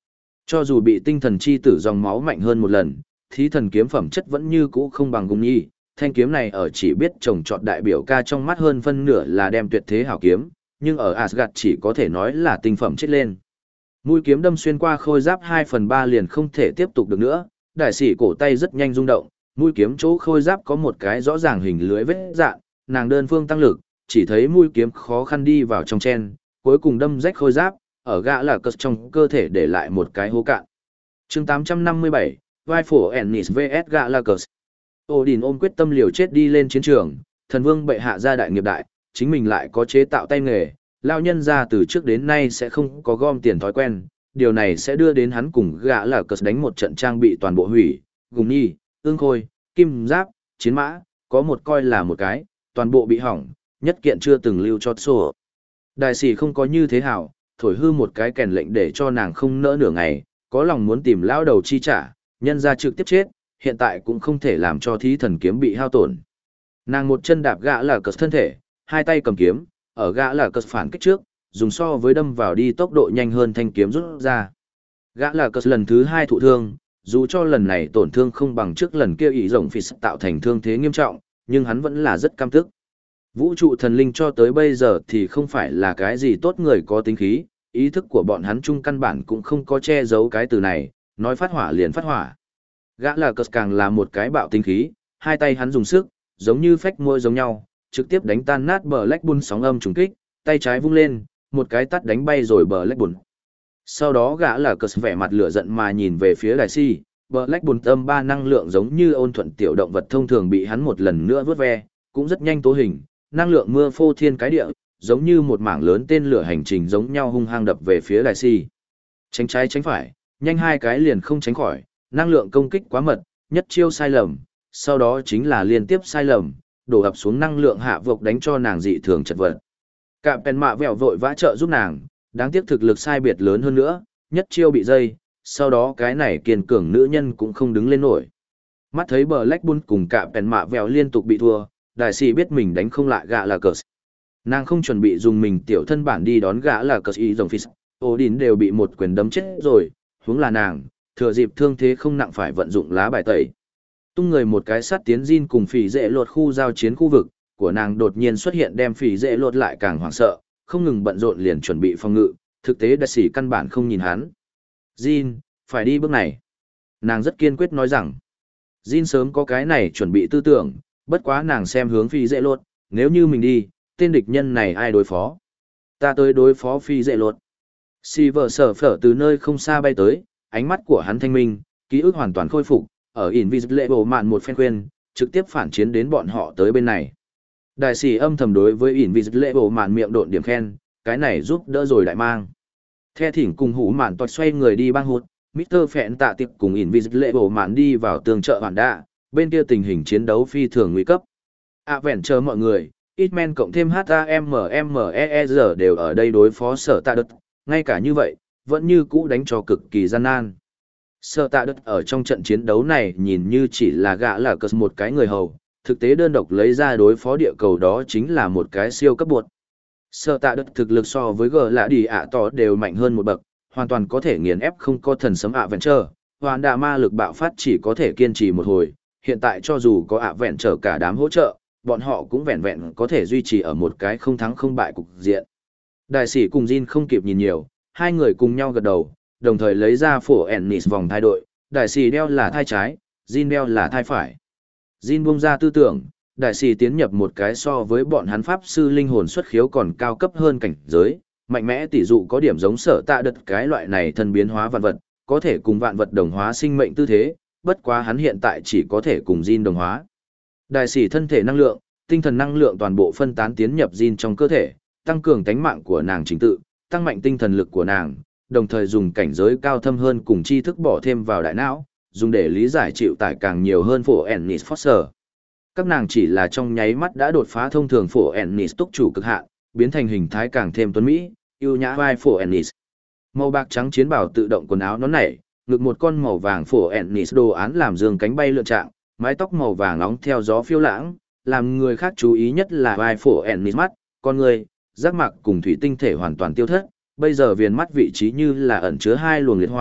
Cho dù bị tinh thần chi tử dòng máu mạnh hơn một lần, thí thần kiếm phẩm chất vẫn như cũ không bằng Gung Nhi. Thanh kiếm này ở chỉ biết trồng trọt đại biểu ca trong mắt hơn phân nửa là đem tuyệt thế hảo kiếm, nhưng ở Asgard chỉ có thể nói là tinh phẩm chết lên. Mũi kiếm đâm xuyên qua khôi giáp hai phần ba liền không thể tiếp tục được nữa, đại sĩ cổ tay rất nhanh rung động, mũi kiếm chỗ khôi giáp có một cái rõ ràng hình lưới vết dạn, nàng đơn phương tăng lực, chỉ thấy mũi kiếm khó khăn đi vào trong chen, cuối cùng đâm rách khôi giáp, ở gã là cất trong cơ thể để lại một cái hố cạn. Chương tám trăm năm mươi bảy, vai phổ Ennis vs gã là cất. Odin ôm quyết tâm liều chết đi lên chiến trường, thần vương bệ hạ gia đại nghiệp đại, chính mình lại có chế tạo tay nghề, lao nhân ra từ trước đến nay sẽ không có gom tiền thói quen, điều này sẽ đưa đến hắn cùng gã là cất đánh một trận trang bị toàn bộ hủy, gùng nhi, ương khôi, kim giáp, chiến mã, có một coi là một cái, toàn bộ bị hỏng, nhất kiện chưa từng lưu cho sổ. Đại sĩ không có như thế hảo, thổi hư một cái kèn lệnh để cho nàng không nỡ nửa ngày, có lòng muốn tìm lao đầu chi trả, nhân ra trực tiếp chết, hiện tại cũng không thể làm cho thí thần kiếm bị hao tổn. Nàng một chân đạp gã là cất thân thể, hai tay cầm kiếm, ở gã là cất phản kích trước, dùng so với đâm vào đi tốc độ nhanh hơn thanh kiếm rút ra. Gã là cất lần thứ hai thụ thương, dù cho lần này tổn thương không bằng trước lần kia ý rồng phì tạo thành thương thế nghiêm trọng, nhưng hắn vẫn là rất cam tức. Vũ trụ thần linh cho tới bây giờ thì không phải là cái gì tốt người có tính khí, ý thức của bọn hắn chung căn bản cũng không có che giấu cái từ này, nói phát hỏa liền phát hỏa. Gã là cất càng là một cái bạo tính khí, hai tay hắn dùng sức, giống như phách môi giống nhau, trực tiếp đánh tan nát bờ Black Bull sóng âm trùng kích, tay trái vung lên, một cái tát đánh bay rồi bờ Black Bull. Sau đó gã là cất vẻ mặt lửa giận mà nhìn về phía đại si, bờ Black Bull âm ba năng lượng giống như ôn thuận tiểu động vật thông thường bị hắn một lần nữa vớt ve, cũng rất nhanh tố hình, năng lượng mưa phô thiên cái địa, giống như một mảng lớn tên lửa hành trình giống nhau hung hăng đập về phía đại si. Tránh trái tránh phải, nhanh hai cái liền không tránh khỏi, năng lượng công kích quá mật, nhất chiêu sai lầm, sau đó chính là liên tiếp sai lầm, đổ ập xuống năng lượng hạ vộc đánh cho nàng dị thường chật vật. Cạm pèn mạ vẹo vội vã trợ giúp nàng, đáng tiếc thực lực sai biệt lớn hơn nữa, nhất chiêu bị dây, sau đó cái này kiên cường nữ nhân cũng không đứng lên nổi. Mắt thấy bờ Black Bull cùng cạm pèn mạ vẹo liên tục bị thua, đại sĩ biết mình đánh không lại gã là cờ. Nàng không chuẩn bị dùng mình tiểu thân bản đi đón gã là cờ ý dòng phí, Odin đều bị một quyền đấm chết rồi, huống là nàng, thừa dịp thương thế không nặng phải vận dụng lá bài tẩy. Tung người một cái sát tiến Jin cùng phỉ dễ lột khu giao chiến khu vực, của nàng đột nhiên xuất hiện đem phỉ dễ lột lại càng hoảng sợ, không ngừng bận rộn liền chuẩn bị phòng ngự, thực tế đại sĩ căn bản không nhìn hắn. Jin, phải đi bước này. Nàng rất kiên quyết nói rằng, Jin sớm có cái này chuẩn bị tư tưởng, bất quá nàng xem hướng phỉ dễ lột, nếu như mình đi, tên địch nhân này ai đối phó? Ta tới đối phó phỉ dễ lột. Silver sở phở từ nơi không xa bay tới, ánh mắt của hắn thanh minh, ký ức hoàn toàn khôi phục, ở Invisible mạn một phen khuyên, trực tiếp phản chiến đến bọn họ tới bên này. Đại sĩ âm thầm đối với Invisible mạn miệng độn điểm khen, cái này giúp đỡ rồi đại mang. The thỉnh cùng hủ mạn toạt xoay người đi băng hụt, mít tơ Phẹn tạ tiệp cùng Invisible mạn đi vào tường chợ hoàn đạ, bên kia tình hình chiến đấu phi thường nguy cấp. À vẹn chờ mọi người, Hitman cộng thêm hát a em em e e rờ đều ở đây đối phó sở tạ đất, ngay cả như vậy, vẫn như cũ đánh cho cực kỳ gian nan. Sở tạ đất ở trong trận chiến đấu này nhìn như chỉ là gã là cờ một cái người hầu, thực tế đơn độc lấy ra đối phó địa cầu đó chính là một cái siêu cấp bột. Sở tạ đất thực lực so với gờ lạ đi ạ tỏ đều mạnh hơn một bậc, hoàn toàn có thể nghiền ép không có thần sấm ạ vẹn trở, hoàn đà ma lực bạo phát chỉ có thể kiên trì một hồi, hiện tại cho dù có ạ vẹn trở cả đám hỗ trợ, bọn họ cũng vẹn vẹn có thể duy trì ở một cái không thắng không bại cục diện. Đại sĩ cùng Jin không kịp nhìn nhiều, hai người cùng nhau gật đầu, đồng thời lấy ra phổ Ennis vòng thai đội, đại sĩ đeo là thai trái, Jin đeo là thai phải. Jin buông ra tư tưởng, đại sĩ tiến nhập một cái so với bọn hắn pháp sư linh hồn xuất khiếu còn cao cấp hơn cảnh giới, mạnh mẽ tỷ dụ có điểm giống sở tạ đật cái loại này thân biến hóa vạn vật, có thể cùng vạn vật đồng hóa sinh mệnh tư thế, bất quá hắn hiện tại chỉ có thể cùng Jin đồng hóa. Đại sĩ thân thể năng lượng, tinh thần năng lượng toàn bộ phân tán tiến nhập Jin trong cơ thể, tăng cường tánh mạng của nàng chính tự, tăng mạnh tinh thần lực của nàng, đồng thời dùng cảnh giới cao thâm hơn cùng tri thức bỏ thêm vào đại não, dùng để lý giải chịu tải càng nhiều hơn phổ Ennis Foster. Các nàng chỉ là trong nháy mắt đã đột phá thông thường phổ Ennis túc chủ cực hạn, biến thành hình thái càng thêm tuấn mỹ, yêu nhã vai phổ Ennis. Màu bạc trắng chiến bào tự động quần áo nón nảy, ngực một con màu vàng phổ Ennis đồ án làm dương cánh bay lượn trạng, mái tóc màu vàng nóng theo gió phiêu lãng, làm người khác chú ý nhất là vai phổ Ennis mắt, con người, giác mạc cùng thủy tinh thể hoàn toàn tiêu thất, bây giờ viền mắt vị trí như là ẩn chứa hai luồng liệt hỏa,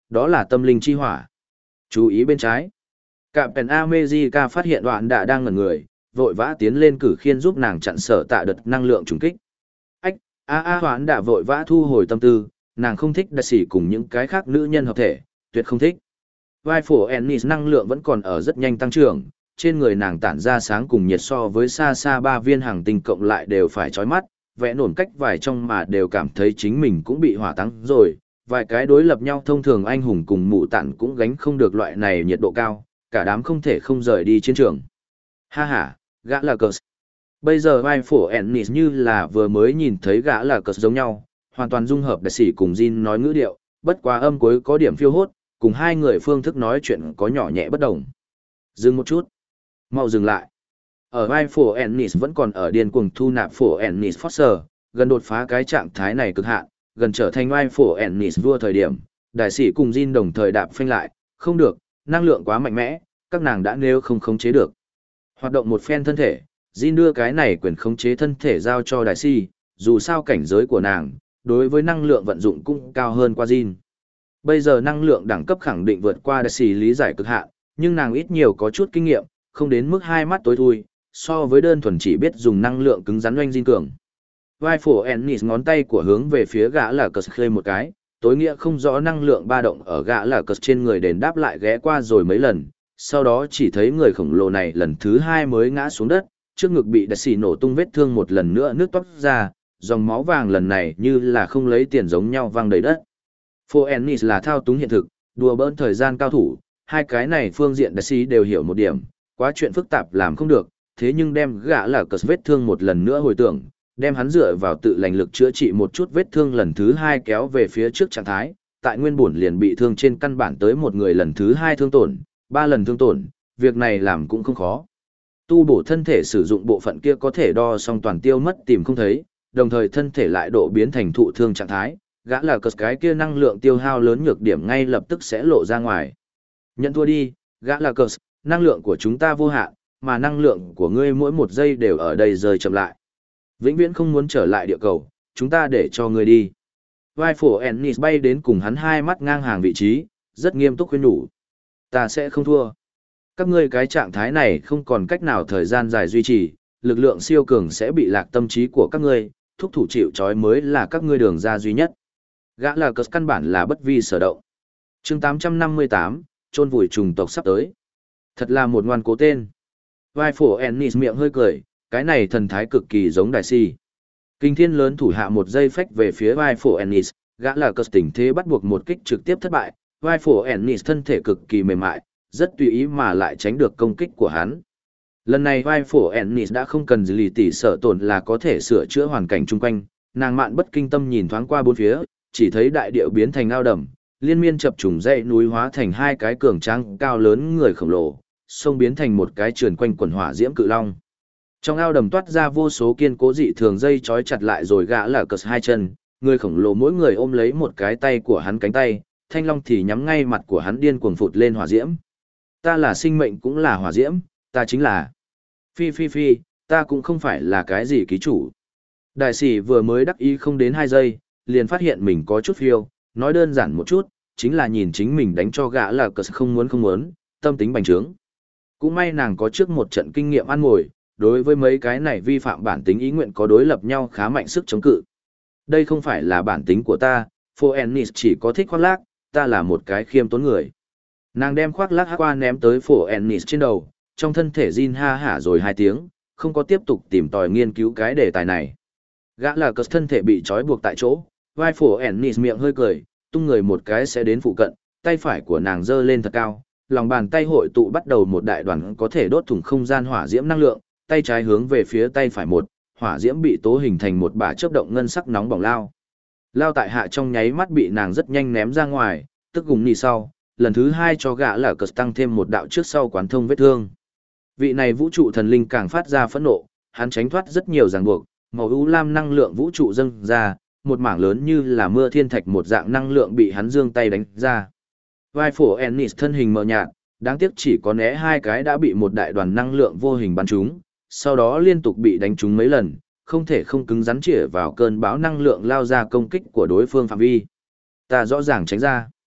đó là tâm linh chi hỏa. Chú ý bên trái. Captain America phát hiện đoạn đã đang ngẩn người, vội vã tiến lên cử khiên giúp nàng chặn sở tạ đợt năng lượng trùng kích. Ách, a a đoạn đã vội vã thu hồi tâm tư, nàng không thích đặc sĩ cùng những cái khác nữ nhân hợp thể, tuyệt không thích. Vai phổ Ennis năng lượng vẫn còn ở rất nhanh tăng trưởng, trên người nàng tản ra sáng cùng nhiệt so với xa xa ba viên hàng tinh cộng lại đều phải chói mắt, vẽ nổn cách vài trong mà đều cảm thấy chính mình cũng bị hỏa tăng rồi, vài cái đối lập nhau thông thường anh hùng cùng mụ tản cũng gánh không được loại này nhiệt độ cao, cả đám không thể không rời đi chiến trường. Ha ha, gã là cờ. Bây giờ vai phổ Ennis như là vừa mới nhìn thấy gã là cờ giống nhau, hoàn toàn dung hợp đại sĩ cùng Jin nói ngữ điệu, bất quá âm cuối có điểm phiêu hốt, cùng hai người phương thức nói chuyện có nhỏ nhẹ bất đồng. Dừng một chút. Mau dừng lại. Ở vai phổ Ennis vẫn còn ở điên cuồng thu nạp phổ Ennis Foster, gần đột phá cái trạng thái này cực hạn, gần trở thành vai phổ Ennis vua thời điểm, đại sĩ cùng Jin đồng thời đạp phanh lại, không được, năng lượng quá mạnh mẽ, các nàng đã nêu không khống chế được. Hoạt động một phen thân thể, Jin đưa cái này quyền khống chế thân thể giao cho đại sĩ, dù sao cảnh giới của nàng, đối với năng lượng vận dụng cũng cao hơn qua Jin. Bây giờ năng lượng đẳng cấp khẳng định vượt qua đại sĩ lý giải cực hạn, nhưng nàng ít nhiều có chút kinh nghiệm, không đến mức hai mắt tối thui, so với đơn thuần chỉ biết dùng năng lượng cứng rắn oanh Jin cường. Vai phổ Ennis ngón tay của hướng về phía gã là cờ khơi một cái, tối nghĩa không rõ năng lượng ba động ở gã là cờ trên người đền đáp lại ghé qua rồi mấy lần, sau đó chỉ thấy người khổng lồ này lần thứ hai mới ngã xuống đất, trước ngực bị đại sĩ nổ tung vết thương một lần nữa nước toát ra, dòng máu vàng lần này như là không lấy tiền giống nhau văng đầy đất. Phổ Ennis là thao túng hiện thực, đùa bỡn thời gian cao thủ, hai cái này phương diện đại sĩ đều hiểu một điểm, quá chuyện phức tạp làm không được, thế nhưng đem gã là cờ vết thương một lần nữa hồi tưởng, đem hắn dựa vào tự lành lực chữa trị một chút vết thương lần thứ hai kéo về phía trước trạng thái, tại nguyên bổn liền bị thương trên căn bản tới một người lần thứ hai thương tổn, ba lần thương tổn, việc này làm cũng không khó. Tu bổ thân thể sử dụng bộ phận kia có thể đo xong toàn tiêu mất tìm không thấy, đồng thời thân thể lại độ biến thành thụ thương trạng thái, gã là cờ cái kia năng lượng tiêu hao lớn nhược điểm ngay lập tức sẽ lộ ra ngoài. Nhận thua đi, gã là cờ, năng lượng của chúng ta vô hạn, mà năng lượng của ngươi mỗi một giây đều ở đây rời chậm lại. Vĩnh viễn không muốn trở lại địa cầu, chúng ta để cho ngươi đi. Vai phổ Ennis bay đến cùng hắn hai mắt ngang hàng vị trí, rất nghiêm túc khuyên nhủ. Ta sẽ không thua. Các ngươi cái trạng thái này không còn cách nào thời gian dài duy trì, lực lượng siêu cường sẽ bị lạc tâm trí của các ngươi, thúc thủ chịu trói mới là các ngươi đường ra duy nhất. Gã là cờ căn bản là bất vi sở động. chương tám trăm năm mươi tám, chôn vùi trùng tộc sắp tới. Thật là một ngoan cố tên. Vai phổ Ennis miệng hơi cười, cái này thần thái cực kỳ giống đại si. Kinh thiên lớn thủ hạ một giây phách về phía vai phổ Ennis, gã là cờ tình thế bắt buộc một kích trực tiếp thất bại, vai phổ Ennis thân thể cực kỳ mềm mại, rất tùy ý mà lại tránh được công kích của hắn. Lần này vai phổ Ennis đã không cần lì tỉ sợ tổn là có thể sửa chữa hoàn cảnh chung quanh, nàng mạn bất kinh tâm nhìn thoáng qua bốn phía, chỉ thấy đại địa biến thành ao đầm, liên miên chập trùng dãy núi hóa thành hai cái cường tráng cao lớn người khổng lồ, sông biến thành một cái trườn quanh quần hỏa diễm cự long. Trong ao đầm toát ra vô số kiên cố dị thường dây trói chặt lại rồi gã là cờ hai chân, người khổng lồ mỗi người ôm lấy một cái tay của hắn cánh tay, thanh long thì nhắm ngay mặt của hắn điên cuồng phụt lên hỏa diễm. Ta là sinh mệnh cũng là hỏa diễm, ta chính là. Phi phi phi, ta cũng không phải là cái gì ký chủ. Đại sĩ vừa mới đắc ý không đến hai giây, liền phát hiện mình có chút phiêu, nói đơn giản một chút, chính là nhìn chính mình đánh cho gã là cờ không muốn không muốn, tâm tính bành trướng. Cũng may nàng có trước một trận kinh nghiệm ăn ngồi, đối với mấy cái này vi phạm bản tính ý nguyện có đối lập nhau khá mạnh sức chống cự. Đây không phải là bản tính của ta, Phô Ennis chỉ có thích khoác lác, ta là một cái khiêm tốn người. Nàng đem khoác lác qua ném tới Phổ Ennis trên đầu, trong thân thể Jin ha hả rồi hai tiếng, không có tiếp tục tìm tòi nghiên cứu cái đề tài này. Gã là cờ thân thể bị trói buộc tại chỗ, vai Phổ Ennis miệng hơi cười, tung người một cái sẽ đến phụ cận, tay phải của nàng giơ lên thật cao, lòng bàn tay hội tụ bắt đầu một đại đoàn có thể đốt thủng không gian hỏa diễm năng lượng, tay trái hướng về phía tay phải một, hỏa diễm bị tố hình thành một bả chớp động ngân sắc nóng bỏng lao. Lao tại hạ trong nháy mắt bị nàng rất nhanh ném ra ngoài, tức gùng nì sau, lần thứ hai cho gã là cờ tăng thêm một đạo trước sau quán thông vết thương. Vị này vũ trụ thần linh càng phát ra phẫn nộ, hắn tránh thoát rất nhiều ràng buộc, màu u lam năng lượng vũ trụ dâng ra, một mảng lớn như là mưa thiên thạch một dạng năng lượng bị hắn giương tay đánh ra. Vai phổ Ennis thân hình mờ nhạt, đáng tiếc chỉ có né hai cái đã bị một đại đoàn năng lượng vô hình bắn trúng, sau đó liên tục bị đánh trúng mấy lần, không thể không cứng rắn chĩa vào cơn bão năng lượng lao ra công kích của đối phương phạm vi. Ta rõ ràng tránh ra.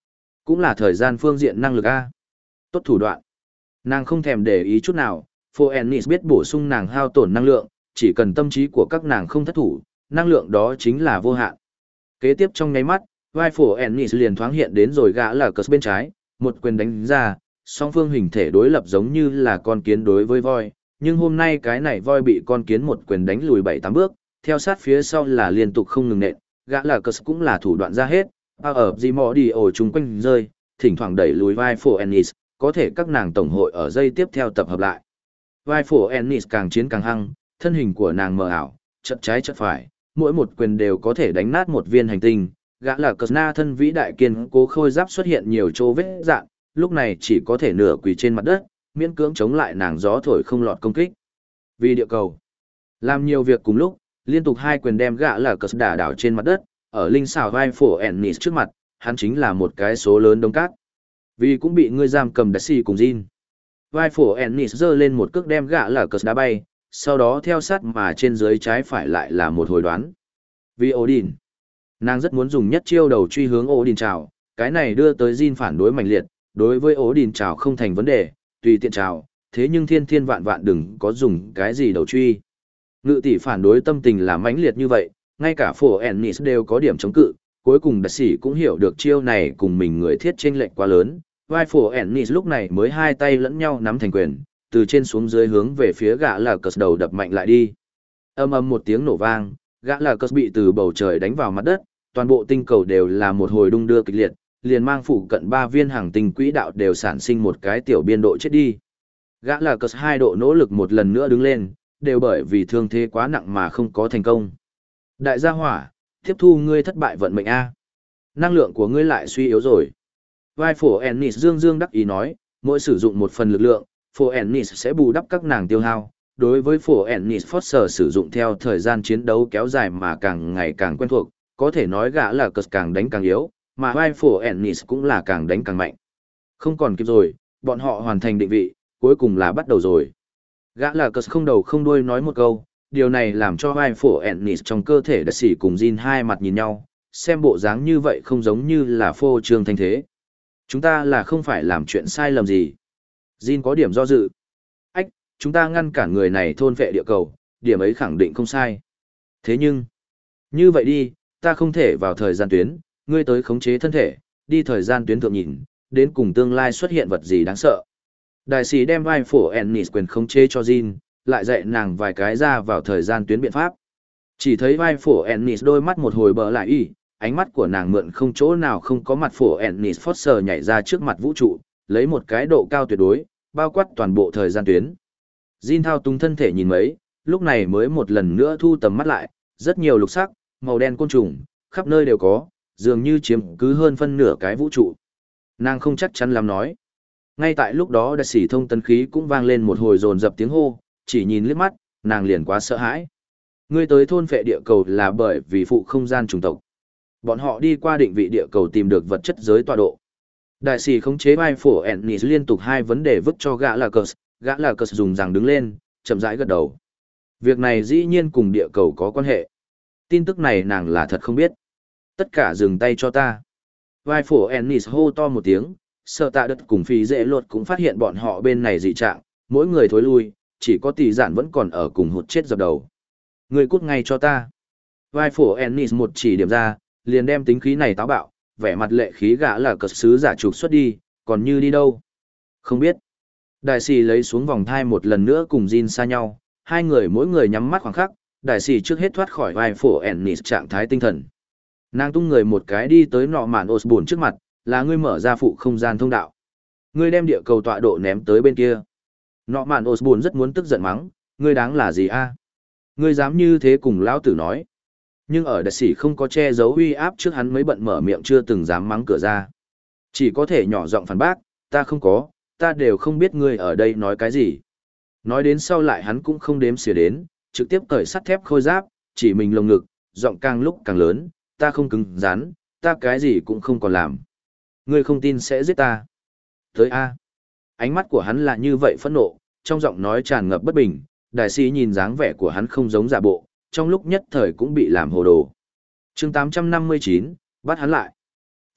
cũng là thời gian phương diện năng lực A. Tốt thủ đoạn. Nàng không thèm để ý chút nào, Phoenix biết bổ sung nàng hao tổn năng lượng, chỉ cần tâm trí của các nàng không thất thủ, năng lượng đó chính là vô hạn. Kế tiếp trong nháy mắt, vai Phoenix liền thoáng hiện đến rồi gã là cờ bên trái, một quyền đánh ra, song phương hình thể đối lập giống như là con kiến đối với voi, nhưng hôm nay cái này voi bị con kiến một quyền đánh lùi bảy tám bước, theo sát phía sau là liên tục không ngừng nện, gã là cờ cũng là thủ đoạn ra hết, bao ở gì mò đi ổ chung quanh rơi, thỉnh thoảng đẩy lùi vai Phoenix, có thể các nàng tổng hội ở dây tiếp theo tập hợp lại. Vai Phoenix càng chiến càng hăng, thân hình của nàng mờ ảo, chật trái chật phải, mỗi một quyền đều có thể đánh nát một viên hành tinh. Gã là cờ na thân vĩ đại kiên cố khôi giáp xuất hiện nhiều chỗ vết dạn, lúc này chỉ có thể nửa quỳ trên mặt đất, miễn cưỡng chống lại nàng gió thổi không lọt công kích. Vì địa cầu, làm nhiều việc cùng lúc, liên tục hai quyền đem gã là cờ đả đảo trên mặt đất, ở linh xảo vai Phoenix trước mặt, hắn chính là một cái số lớn đống cát. Vì cũng bị ngươi giam cầm đặc xì cùng Jin. Vai Phoenix giơ lên một cước đem gã là cờ đá bay, sau đó theo sát mà trên dưới trái phải lại là một hồi đoán. Vì Odin, nàng rất muốn dùng nhất chiêu đầu truy hướng Odin trào, cái này đưa tới Jin phản đối mạnh liệt, đối với Odin trào không thành vấn đề, tùy tiện trào, thế nhưng thiên thiên vạn vạn đừng có dùng cái gì đầu truy. Ngự tỷ phản đối tâm tình là mãnh liệt như vậy, ngay cả Phoenix đều có điểm chống cự, cuối cùng đặc sĩ cũng hiểu được chiêu này cùng mình người thiết chênh lệch quá lớn. Vai Phoenix lúc này mới hai tay lẫn nhau nắm thành quyền, từ trên xuống dưới hướng về phía gã là cờ đầu đập mạnh lại đi. Âm ầm một tiếng nổ vang, gã là cờ bị từ bầu trời đánh vào mặt đất, toàn bộ tinh cầu đều là một hồi đung đưa kịch liệt, liền mang phụ cận ba viên hàng tinh quỹ đạo đều sản sinh một cái tiểu biên độ chết đi. Gã là cờ hai độ nỗ lực một lần nữa đứng lên, đều bởi vì thương thế quá nặng mà không có thành công. Đại gia hỏa, tiếp thu ngươi thất bại vận mệnh A. Năng lượng của ngươi lại suy yếu rồi. Vai Phoenix dương dương đắc ý nói, mỗi sử dụng một phần lực lượng, Phoenix sẽ bù đắp các nàng tiêu hao. Đối với Phoenix Foster sử dụng theo thời gian chiến đấu kéo dài mà càng ngày càng quen thuộc, có thể nói gã là cờ càng đánh càng yếu, mà vai Phoenix cũng là càng đánh càng mạnh. Không còn kịp rồi, bọn họ hoàn thành định vị, cuối cùng là bắt đầu rồi. Gã là cờ không đầu không đuôi nói một câu, điều này làm cho vai Phoenix trong cơ thể đặc sĩ cùng Jin hai mặt nhìn nhau, xem bộ dáng như vậy không giống như là phô trương thanh thế. Chúng ta là không phải làm chuyện sai lầm gì. Jin có điểm do dự. Ách, chúng ta ngăn cản người này thôn vệ địa cầu, điểm ấy khẳng định không sai. Thế nhưng, như vậy đi, ta không thể vào thời gian tuyến, ngươi tới khống chế thân thể, đi thời gian tuyến thượng nhìn, đến cùng tương lai xuất hiện vật gì đáng sợ. Đại sĩ đem vai Phoenix quyền khống chế cho Jin, lại dạy nàng vài cái ra vào thời gian tuyến biện pháp. Chỉ thấy vai Phoenix đôi mắt một hồi bờ lại y, ánh mắt của nàng mượn không chỗ nào không có mặt Phoenix Foster nhảy ra trước mặt vũ trụ, lấy một cái độ cao tuyệt đối, bao quát toàn bộ thời gian tuyến. Jin thao túng thân thể nhìn mấy, lúc này mới một lần nữa thu tầm mắt lại, rất nhiều lục sắc, màu đen côn trùng, khắp nơi đều có, dường như chiếm cứ hơn phân nửa cái vũ trụ. Nàng không chắc chắn lắm nói. Ngay tại lúc đó đại sĩ thông tấn khí cũng vang lên một hồi dồn dập tiếng hô, chỉ nhìn liếc mắt, nàng liền quá sợ hãi. Ngươi tới thôn phệ địa cầu là bởi vì phụ không gian chủng tộc. Bọn họ đi qua định vị địa cầu tìm được vật chất giới tọa độ. Đại sĩ khống chế vai Phoenix liên tục hai vấn đề vứt cho gã là cờ, gã là cờ dùng rằng đứng lên, chậm rãi gật đầu. Việc này dĩ nhiên cùng địa cầu có quan hệ. Tin tức này nàng là thật không biết. Tất cả dừng tay cho ta. Vai Phoenix hô to một tiếng, sợ tạ đất cùng phi dễ luật cũng phát hiện bọn họ bên này dị trạng, mỗi người thối lui, chỉ có tỷ giản vẫn còn ở cùng hụt chết dập đầu. Người cút ngay cho ta. Vai Phoenix một chỉ điểm ra, liền đem tính khí này táo bạo, vẻ mặt lệ khí gã là cờ sứ giả trục xuất đi, còn như đi đâu? Không biết. Đại sĩ lấy xuống vòng thai một lần nữa cùng Jin xa nhau, hai người mỗi người nhắm mắt khoảng khắc, đại sĩ trước hết thoát khỏi vai Phoenix trạng thái tinh thần. Nàng tung người một cái đi tới nọ mạn Osborn trước mặt, là ngươi mở ra phụ không gian thông đạo. Ngươi đem địa cầu tọa độ ném tới bên kia. Nọ mạn Osborn rất muốn tức giận mắng, ngươi đáng là gì a? Ngươi dám như thế cùng lão tử nói. Nhưng ở đại sĩ không có che giấu uy áp trước hắn mới bận mở miệng chưa từng dám mắng cửa ra. Chỉ có thể nhỏ giọng phản bác, ta không có, ta đều không biết ngươi ở đây nói cái gì. Nói đến sau lại hắn cũng không đếm xỉa đến, trực tiếp cởi sắt thép khôi giáp, chỉ mình lồng ngực, giọng càng lúc càng lớn, ta không cứng rắn, ta cái gì cũng không còn làm. Ngươi không tin sẽ giết ta. Tới A. Ánh mắt của hắn là như vậy phẫn nộ, trong giọng nói tràn ngập bất bình, đại sĩ nhìn dáng vẻ của hắn không giống giả bộ, trong lúc nhất thời cũng bị làm hồ đồ. chương tám trăm năm mươi chín, bắt hắn lại.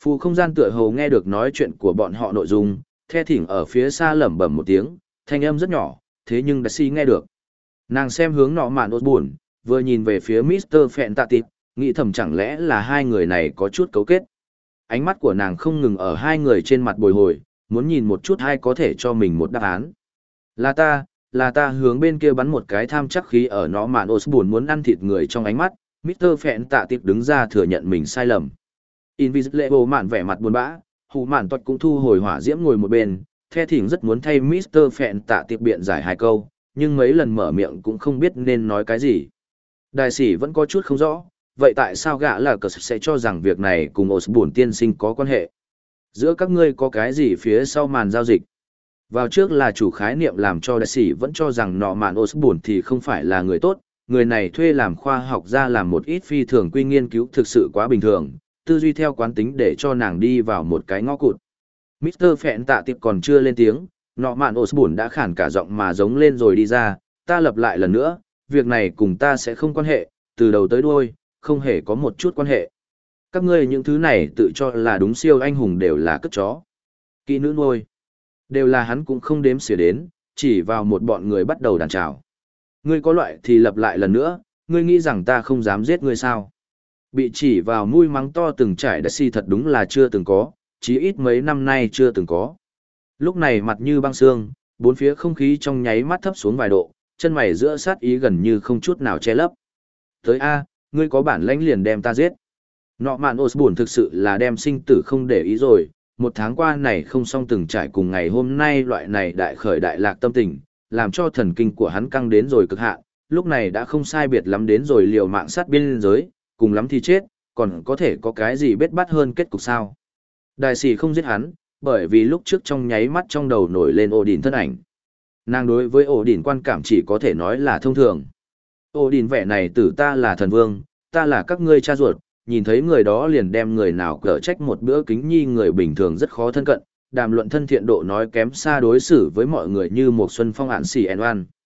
Phù không gian tựa hồ nghe được nói chuyện của bọn họ nội dung, the thỉnh ở phía xa lẩm bẩm một tiếng, thanh âm rất nhỏ, thế nhưng Darcy nghe được. Nàng xem hướng nọ mạn Osborn, vừa nhìn về phía mít tơ Phẹn Tạ Tịp, nghĩ thầm chẳng lẽ là hai người này có chút cấu kết. Ánh mắt của nàng không ngừng ở hai người trên mặt bồi hồi, muốn nhìn một chút hay có thể cho mình một đáp án. Là ta, là ta hướng bên kia bắn một cái tham chắc khí ở nó mạn Osborn muốn ăn thịt người trong ánh mắt, mít tơ Phẹn Tạ Tịp đứng ra thừa nhận mình sai lầm. Invisible mạn vẻ mặt buồn bã, hù mạn tuật cũng thu hồi hỏa diễm ngồi một bên, the thỉnh rất muốn thay mít tơ Phẹn Tạ Tịp biện giải hai câu, nhưng mấy lần mở miệng cũng không biết nên nói cái gì. Đại sĩ vẫn có chút không rõ, vậy tại sao gã là cờ sẽ cho rằng việc này cùng Osborn tiên sinh có quan hệ? Giữa các ngươi có cái gì phía sau màn giao dịch? Vào trước là chủ khái niệm làm cho đại sĩ vẫn cho rằng nọ mạn Osborn thì không phải là người tốt, người này thuê làm khoa học ra làm một ít phi thường quy nghiên cứu thực sự quá bình thường, tư duy theo quán tính để cho nàng đi vào một cái ngõ cụt. mít tơ Phẹn Tạ Tiệp còn chưa lên tiếng, nọ mạn Osborn đã khản cả giọng mà giống lên rồi đi ra, ta lặp lại lần nữa, việc này cùng ta sẽ không quan hệ, từ đầu tới đuôi, không hề có một chút quan hệ. Các ngươi những thứ này tự cho là đúng siêu anh hùng đều là cất chó. Kỹ nữ nuôi. Đều là hắn cũng không đếm xỉa đến, chỉ vào một bọn người bắt đầu đàn trào. Ngươi có loại thì lặp lại lần nữa, ngươi nghĩ rằng ta không dám giết ngươi sao? Bị chỉ vào mũi mắng to từng trải đã si thật đúng là chưa từng có, chí ít mấy năm nay chưa từng có. Lúc này mặt như băng xương, bốn phía không khí trong nháy mắt thấp xuống vài độ, chân mày giữa sát ý gần như không chút nào che lấp. Tới A, ngươi có bản lãnh liền đem ta giết. Nọ mạn Osborn thực sự là đem sinh tử không để ý rồi, một tháng qua này không xong từng trải cùng ngày hôm nay loại này đại khởi đại lạc tâm tình, làm cho thần kinh của hắn căng đến rồi cực hạn, lúc này đã không sai biệt lắm đến rồi liều mạng sát biên giới, cùng lắm thì chết, còn có thể có cái gì bết bát hơn kết cục sao. Đại sĩ không giết hắn, bởi vì lúc trước trong nháy mắt trong đầu nổi lên ổ đỉnh thân ảnh. Nàng đối với ổ đỉnh quan cảm chỉ có thể nói là thông thường. Ổ đỉnh vẻ này tử ta là thần vương, ta là các ngươi cha ruột, nhìn thấy người đó liền đem người nào cỡ trách một bữa kính nhi người bình thường rất khó thân cận, đàm luận thân thiện độ nói kém xa đối xử với mọi người như một xuân phong ản xỉ en oan.